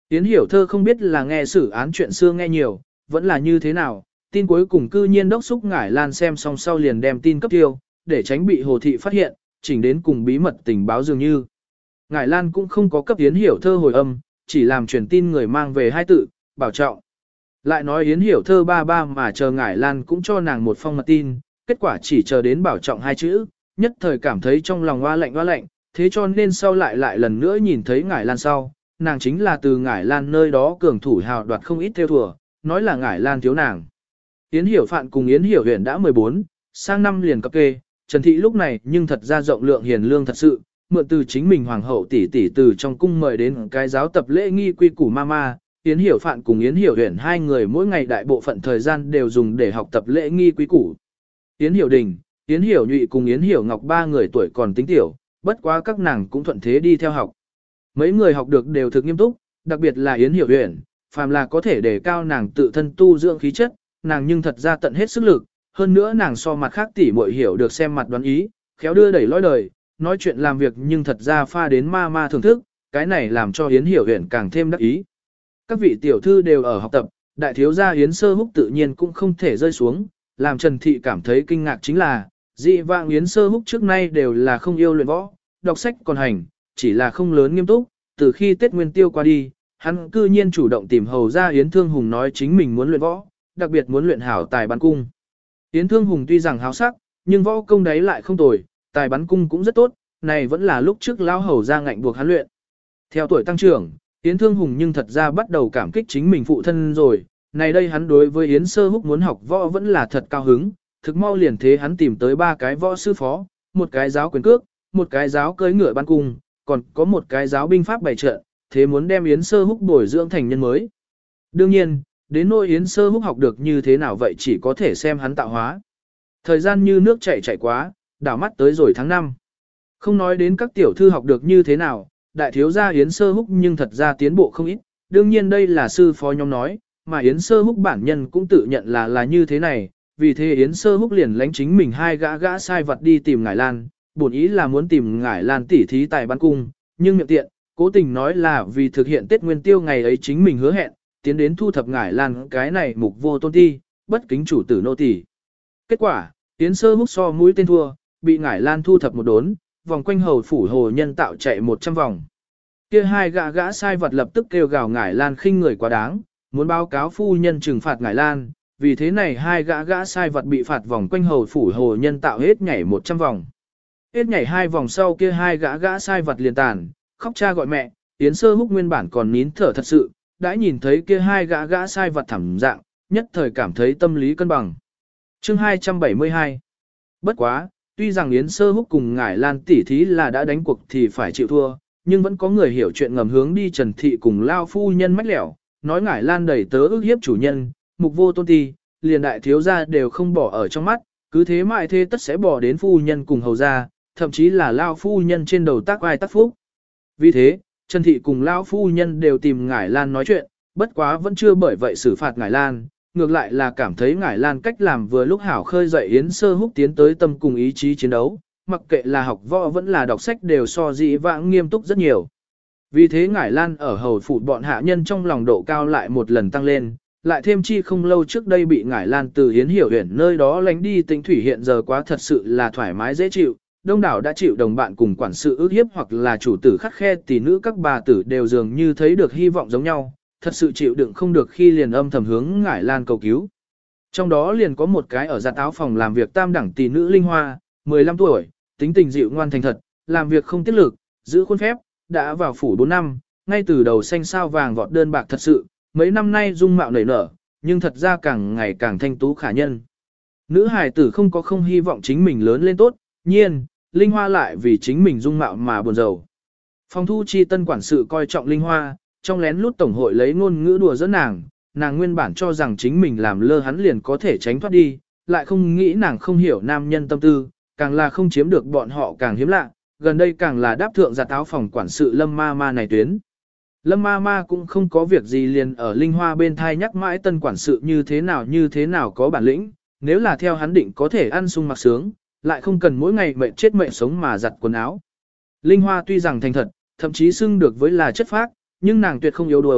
Yến Hiểu Thơ không biết là nghe xử án chuyện xưa nghe nhiều, vẫn là như thế nào, tin cuối cùng cư nhiên đốc xúc Ngải Lan xem xong sau liền đem tin cấp tiêu, để tránh bị Hồ Thị phát hiện, chỉnh đến cùng bí mật tình báo dường như. Ngải Lan cũng không có cấp Yến Hiểu Thơ hồi âm, chỉ làm truyền tin người mang về hai tự, bảo trọng. Lại nói Yến Hiểu Thơ ba ba mà chờ Ngải Lan cũng cho nàng một phong mật tin, kết quả chỉ chờ đến bảo trọng hai chữ, nhất thời cảm thấy trong lòng hoa lạnh hoa lạnh, thế cho nên sau lại lại lần nữa nhìn thấy Ngải Lan sau, nàng chính là từ Ngải Lan nơi đó cường thủ hào đoạt không ít theo thùa, nói là Ngải Lan thiếu nàng. Yến Hiểu Phạn cùng Yến Hiểu Huyền đã mười bốn, sang năm liền cập kê, Trần Thị lúc này nhưng thật ra rộng lượng hiền lương thật sự, mượn từ chính mình hoàng hậu tỷ tỷ từ trong cung mời đến cái giáo tập lễ nghi quy củ mama, Yến Hiểu Phạn cùng Yến Hiểu Huyền hai người mỗi ngày đại bộ phận thời gian đều dùng để học tập lễ nghi quy củ. Yến Hiểu Đình, Yến Hiểu Nhụy cùng Yến Hiểu Ngọc ba người tuổi còn tính tiểu, bất quá các nàng cũng thuận thế đi theo học. Mấy người học được đều thực nghiêm túc, đặc biệt là Yến Hiểu Huyền, phàm là có thể đề cao nàng tự thân tu dưỡng khí chất, nàng nhưng thật ra tận hết sức lực, hơn nữa nàng so mặt khác tỷ muội hiểu được xem mặt đoán ý, khéo đưa đẩy lối đời, nói chuyện làm việc nhưng thật ra pha đến ma ma thưởng thức, cái này làm cho Yến Hiểu Huyền càng thêm đắc ý. Các vị tiểu thư đều ở học tập, đại thiếu gia Yến Sơ Húc tự nhiên cũng không thể rơi xuống, làm Trần Thị cảm thấy kinh ngạc chính là, dị vãng Yến Sơ Húc trước nay đều là không yêu luyện võ, đọc sách còn hành, chỉ là không lớn nghiêm túc, từ khi Tết Nguyên Tiêu qua đi, hắn cư nhiên chủ động tìm hầu ra Yến Thương Hùng nói chính mình muốn luyện võ, đặc biệt muốn luyện hảo tài bắn cung. Yến Thương Hùng tuy rằng háo sắc, nhưng võ công đấy lại không tồi, tài bắn cung cũng rất tốt, này vẫn là lúc trước lão hầu ra ngạnh buộc hắn luyện. Theo tuổi tăng trưởng, Yến Thương Hùng nhưng thật ra bắt đầu cảm kích chính mình phụ thân rồi, này đây hắn đối với Yến Sơ Húc muốn học võ vẫn là thật cao hứng, thực mau liền thế hắn tìm tới ba cái võ sư phó, một cái giáo quyền cước, một cái giáo cưỡi ngựa bắn cung, còn có một cái giáo binh pháp bày trận, thế muốn đem Yến Sơ Húc bồi dưỡng thành nhân mới. Đương nhiên, đến nỗi Yến Sơ Húc học được như thế nào vậy chỉ có thể xem hắn tạo hóa. Thời gian như nước chảy chảy quá, đảo mắt tới rồi tháng năm. Không nói đến các tiểu thư học được như thế nào, đại thiếu gia Yến Sơ Húc nhưng thật ra tiến bộ không ít, đương nhiên đây là sư phó nhóm nói, mà Yến Sơ Húc bản nhân cũng tự nhận là là như thế này, vì thế Yến Sơ Húc liền lánh chính mình hai gã gã sai vật đi tìm Ngải Lan, bổn ý là muốn tìm Ngải Lan tỉ thí tài bắn cung, nhưng miệng tiện, cố tình nói là vì thực hiện Tết Nguyên Tiêu ngày ấy chính mình hứa hẹn, tiến đến thu thập Ngải Lan cái này mục vô tôn ti, bất kính chủ tử nô tỳ. Kết quả, Yến Sơ Húc so mũi tên thua, bị Ngải Lan thu thập một đốn, vòng quanh hầu phủ hồ nhân tạo chạy một trăm vòng. Kia hai gã gã sai vật lập tức kêu gào Ngải Lan khinh người quá đáng, muốn báo cáo phu nhân trừng phạt Ngải Lan, vì thế này hai gã gã sai vật bị phạt vòng quanh hầu phủ hồ nhân tạo hết nhảy một trăm vòng. Hết nhảy hai vòng sau kia hai gã gã sai vật liền tàn, khóc cha gọi mẹ, Yến Sơ Húc nguyên bản còn nín thở thật sự, đã nhìn thấy kia hai gã gã sai vật thảm dạng, nhất thời cảm thấy tâm lý cân bằng. Chương hai trăm bảy mươi hai. Bất quá, tuy rằng Yến Sơ Húc cùng Ngải Lan tỉ thí là đã đánh cuộc thì phải chịu thua, nhưng vẫn có người hiểu chuyện ngầm hướng đi Trần Thị cùng lao phu nhân mách lẻo, nói Ngải Lan đẩy tớ ước hiếp chủ nhân, mục vô tôn ti, liền đại thiếu gia đều không bỏ ở trong mắt, cứ thế mãi thế tất sẽ bỏ đến phu nhân cùng hầu gia, thậm chí là lao phu nhân trên đầu tác ai tác phúc. Vì thế, Trần Thị cùng lao phu nhân đều tìm Ngải Lan nói chuyện, bất quá vẫn chưa bởi vậy xử phạt Ngải Lan, ngược lại là cảm thấy Ngải Lan cách làm vừa lúc hảo khơi dậy Yến Sơ Húc tiến tới tâm cùng ý chí chiến đấu, mặc kệ là học võ vẫn là đọc sách đều so dĩ vãng nghiêm túc rất nhiều. Vì thế Ngải Lan ở hầu phủ bọn hạ nhân trong lòng độ cao lại một lần tăng lên, lại thêm chi không lâu trước đây bị Ngải Lan từ Yến Hiểu Uyển nơi đó lánh đi Tĩnh Thủy hiện giờ quá thật sự là thoải mái dễ chịu, đông đảo đã chịu đồng bạn cùng quản sự ước hiếp hoặc là chủ tử khắc khe tỷ nữ các bà tử đều dường như thấy được hy vọng giống nhau, thật sự chịu đựng không được khi liền âm thầm hướng Ngải Lan cầu cứu. Trong đó liền có một cái ở giặt áo phòng làm việc tam đẳng tỷ nữ Linh Hoa, mười lăm tuổi, tính tình dịu ngoan thành thật, làm việc không tiết lực, giữ khuôn phép, đã vào phủ bốn năm, ngay từ đầu xanh sao vàng vọt đơn bạc thật sự, mấy năm nay dung mạo nảy nở, nhưng thật ra càng ngày càng thanh tú khả nhân. Nữ hài tử không có không hy vọng chính mình lớn lên tốt, nhiên, Linh Hoa lại vì chính mình dung mạo mà buồn rầu. Phòng thu chi tân quản sự coi trọng Linh Hoa, trong lén lút tổng hội lấy ngôn ngữ đùa giỡn nàng, nàng nguyên bản cho rằng chính mình làm lơ hắn liền có thể tránh thoát đi, lại không nghĩ nàng không hiểu nam nhân tâm tư, càng là không chiếm được bọn họ càng hiếm lạ, gần đây càng là đáp thượng giặt áo phòng quản sự Lâm Ma Ma này tuyến. Lâm Ma Ma cũng không có việc gì liền ở Linh Hoa bên thai nhắc mãi tân quản sự như thế nào như thế nào có bản lĩnh, nếu là theo hắn định có thể ăn sung mặc sướng, lại không cần mỗi ngày mệt chết mệt sống mà giặt quần áo. Linh Hoa tuy rằng thành thật, thậm chí xưng được với là chất phác, nhưng nàng tuyệt không yếu đuối,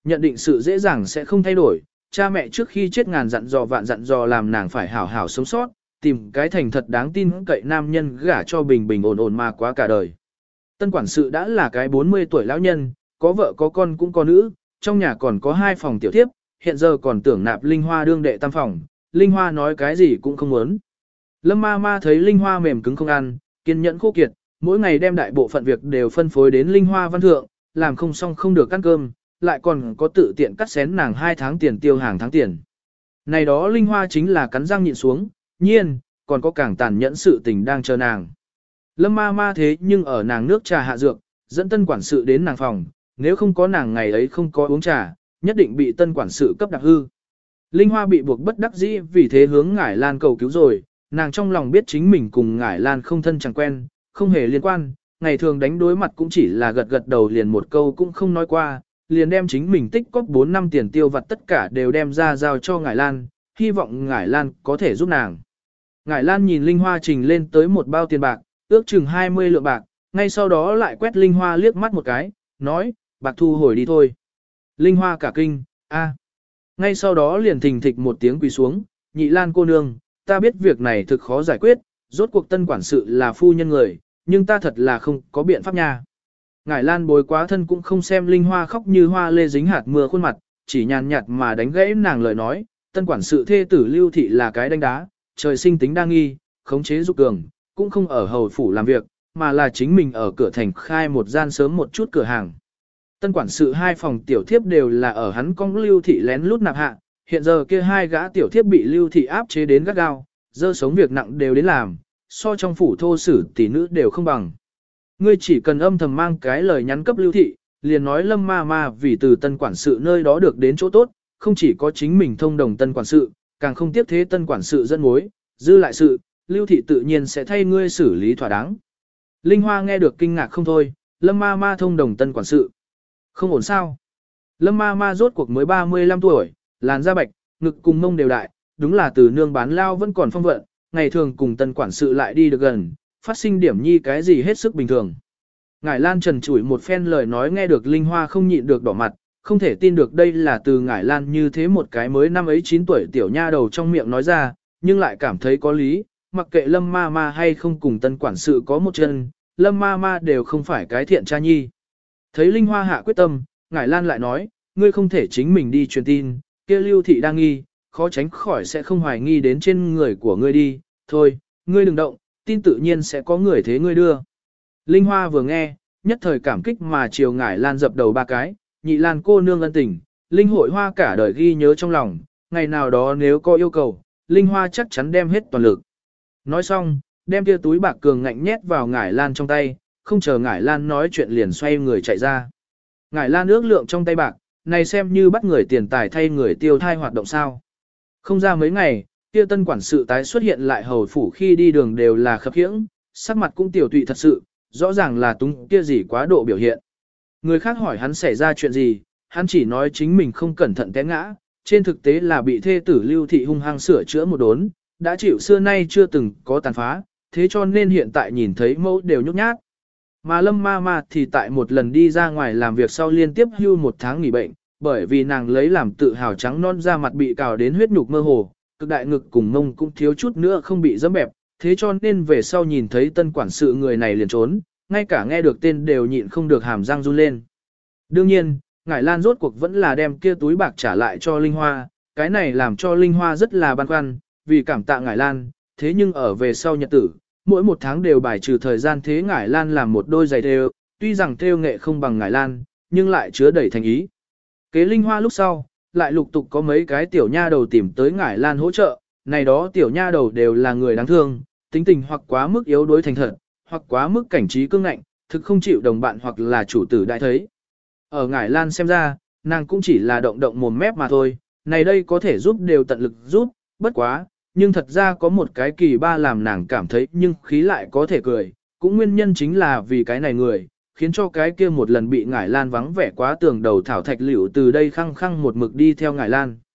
nhận định sự dễ dàng sẽ không thay đổi, cha mẹ trước khi chết ngàn dặn dò vạn dặn dò làm nàng phải hảo hảo sống sót, tìm cái thành thật đáng tin cậy nam nhân gả cho bình bình ổn ổn mà quá cả đời. Tân quản sự đã là cái bốn mươi tuổi lão nhân, có vợ có con cũng có nữ, trong nhà còn có hai phòng tiểu thiếp, hiện giờ còn tưởng nạp Linh Hoa đương đệ tam phòng, Linh Hoa nói cái gì cũng không muốn. Lâm ma ma thấy Linh Hoa mềm cứng không ăn, kiên nhẫn khô kiệt, mỗi ngày đem đại bộ phận việc đều phân phối đến Linh Hoa văn thượng, làm không xong không được ăn cơm, lại còn có tự tiện cắt xén nàng hai tháng tiền tiêu hàng tháng tiền. Này đó Linh Hoa chính là cắn răng nhịn xuống, nhiên, còn có càng tàn nhẫn sự tình đang chờ nàng. Lâm ma ma thế nhưng ở nàng nước trà hạ dược, dẫn tân quản sự đến nàng phòng, nếu không có nàng ngày ấy không có uống trà, nhất định bị tân quản sự cấp đặc hư. Linh Hoa bị buộc bất đắc dĩ vì thế hướng Ngải Lan cầu cứu rồi, nàng trong lòng biết chính mình cùng Ngải Lan không thân chẳng quen, không hề liên quan, ngày thường đánh đối mặt cũng chỉ là gật gật đầu liền một câu cũng không nói qua, liền đem chính mình tích cóp bốn năm tiền tiêu vặt tất cả đều đem ra giao cho Ngải Lan, hy vọng Ngải Lan có thể giúp nàng. Ngải Lan nhìn Linh Hoa trình lên tới một bao tiền bạc, ước chừng hai mươi lượng bạc, ngay sau đó lại quét Linh Hoa liếc mắt một cái, nói, bạc thu hồi đi thôi. Linh Hoa cả kinh, a. Ngay sau đó liền thình thịch một tiếng quỳ xuống, Nhị Lan cô nương, ta biết việc này thực khó giải quyết, rốt cuộc tân quản sự là phu nhân người, nhưng ta thật là không có biện pháp nha. Ngải Lan bối quá thân cũng không xem Linh Hoa khóc như hoa lê dính hạt mưa khuôn mặt, chỉ nhàn nhạt mà đánh gãy nàng lời nói, tân quản sự thê tử Lưu Thị là cái đánh đá, trời sinh tính đa nghi, khống chế dục cường, cũng không ở hầu phủ làm việc, mà là chính mình ở cửa thành khai một gian sớm một chút cửa hàng. Tân quản sự hai phòng tiểu thiếp đều là ở hắn con Lưu Thị lén lút nạp hạ, hiện giờ kia hai gã tiểu thiếp bị Lưu Thị áp chế đến gắt gao, dơ sống việc nặng đều đến làm, so trong phủ thô sử tỷ nữ đều không bằng. Ngươi chỉ cần âm thầm mang cái lời nhắn cấp Lưu Thị, liền nói Lâm ma ma vì từ tân quản sự nơi đó được đến chỗ tốt, không chỉ có chính mình thông đồng tân quản sự, càng không tiếp thế tân quản sự dẫn mối, dư lại sự, Lưu Thị tự nhiên sẽ thay ngươi xử lý thỏa đáng. Linh Hoa nghe được kinh ngạc không thôi, Lâm ma ma thông đồng tân quản sự. Không ổn sao? Lâm ma ma rốt cuộc mới ba mươi lăm tuổi, làn da bạch, ngực cùng mông đều đại, đúng là từ nương bán lao vẫn còn phong vận, ngày thường cùng tân quản sự lại đi được gần, phát sinh điểm nhi cái gì hết sức bình thường. Ngải Lan trần trụi một phen lời nói nghe được Linh Hoa không nhịn được đỏ mặt, không thể tin được đây là từ Ngải Lan như thế một cái mới năm ấy chín tuổi tiểu nha đầu trong miệng nói ra, nhưng lại cảm thấy có lý, mặc kệ Lâm ma ma hay không cùng tân quản sự có một chân, Lâm ma ma đều không phải cái thiện cha nhi. Thấy Linh Hoa hạ quyết tâm, Ngải Lan lại nói, ngươi không thể chính mình đi truyền tin, kia Lưu Thị đang nghi, khó tránh khỏi sẽ không hoài nghi đến trên người của ngươi đi, thôi, ngươi đừng động, tin tự nhiên sẽ có người thế ngươi đưa. Linh Hoa vừa nghe, nhất thời cảm kích mà chiều Ngải Lan dập đầu ba cái, Nhị Lan cô nương ân tình, Linh hội Hoa cả đời ghi nhớ trong lòng, ngày nào đó nếu có yêu cầu, Linh Hoa chắc chắn đem hết toàn lực. Nói xong, đem kia túi bạc cường ngạnh nhét vào Ngải Lan trong tay, không chờ Ngải Lan nói chuyện liền xoay người chạy ra. Ngải Lan ước lượng trong tay bạc, này xem như bắt người tiền tài thay người tiêu thai hoạt động sao. Không ra mấy ngày, kia tân quản sự tái xuất hiện lại hầu phủ khi đi đường đều là khập khiễng, sắc mặt cũng tiểu tụy thật sự, rõ ràng là túng kia gì quá độ biểu hiện. Người khác hỏi hắn xảy ra chuyện gì, hắn chỉ nói chính mình không cẩn thận té ngã, trên thực tế là bị thê tử Lưu Thị hung hăng sửa chữa một đốn, đã chịu xưa nay chưa từng có tàn phá, thế cho nên hiện tại nhìn thấy mẫu đều nhút nhát. Mà Lâm ma ma thì tại một lần đi ra ngoài làm việc sau liên tiếp hưu một tháng nghỉ bệnh, bởi vì nàng lấy làm tự hào trắng non da mặt bị cào đến huyết nhục mơ hồ, cực đại ngực cùng mông cũng thiếu chút nữa không bị dẫm bẹp, thế cho nên về sau nhìn thấy tân quản sự người này liền trốn, ngay cả nghe được tên đều nhịn không được hàm răng run lên. Đương nhiên, Ngải Lan rốt cuộc vẫn là đem kia túi bạc trả lại cho Linh Hoa, cái này làm cho Linh Hoa rất là băn khoăn, vì cảm tạ Ngải Lan, thế nhưng ở về sau nhật tử, mỗi một tháng đều bài trừ thời gian thế Ngải Lan làm một đôi giày thêu, tuy rằng thêu nghệ không bằng Ngải Lan, nhưng lại chứa đầy thành ý. Kế Linh Hoa lúc sau, lại lục tục có mấy cái tiểu nha đầu tìm tới Ngải Lan hỗ trợ, này đó tiểu nha đầu đều là người đáng thương, tính tình hoặc quá mức yếu đuối thành thật, hoặc quá mức cảnh trí cương ngạnh, thực không chịu đồng bạn hoặc là chủ tử đại thấy. Ở Ngải Lan xem ra, nàng cũng chỉ là động động mồm mép mà thôi, này đây có thể giúp đều tận lực giúp, bất quá, nhưng thật ra có một cái kỳ ba làm nàng cảm thấy nhưng khí lại có thể cười, cũng nguyên nhân chính là vì cái này người, khiến cho cái kia một lần bị Ngải Lan vắng vẻ quá tường đầu thảo thạch liễu từ đây khăng khăng một mực đi theo Ngải Lan.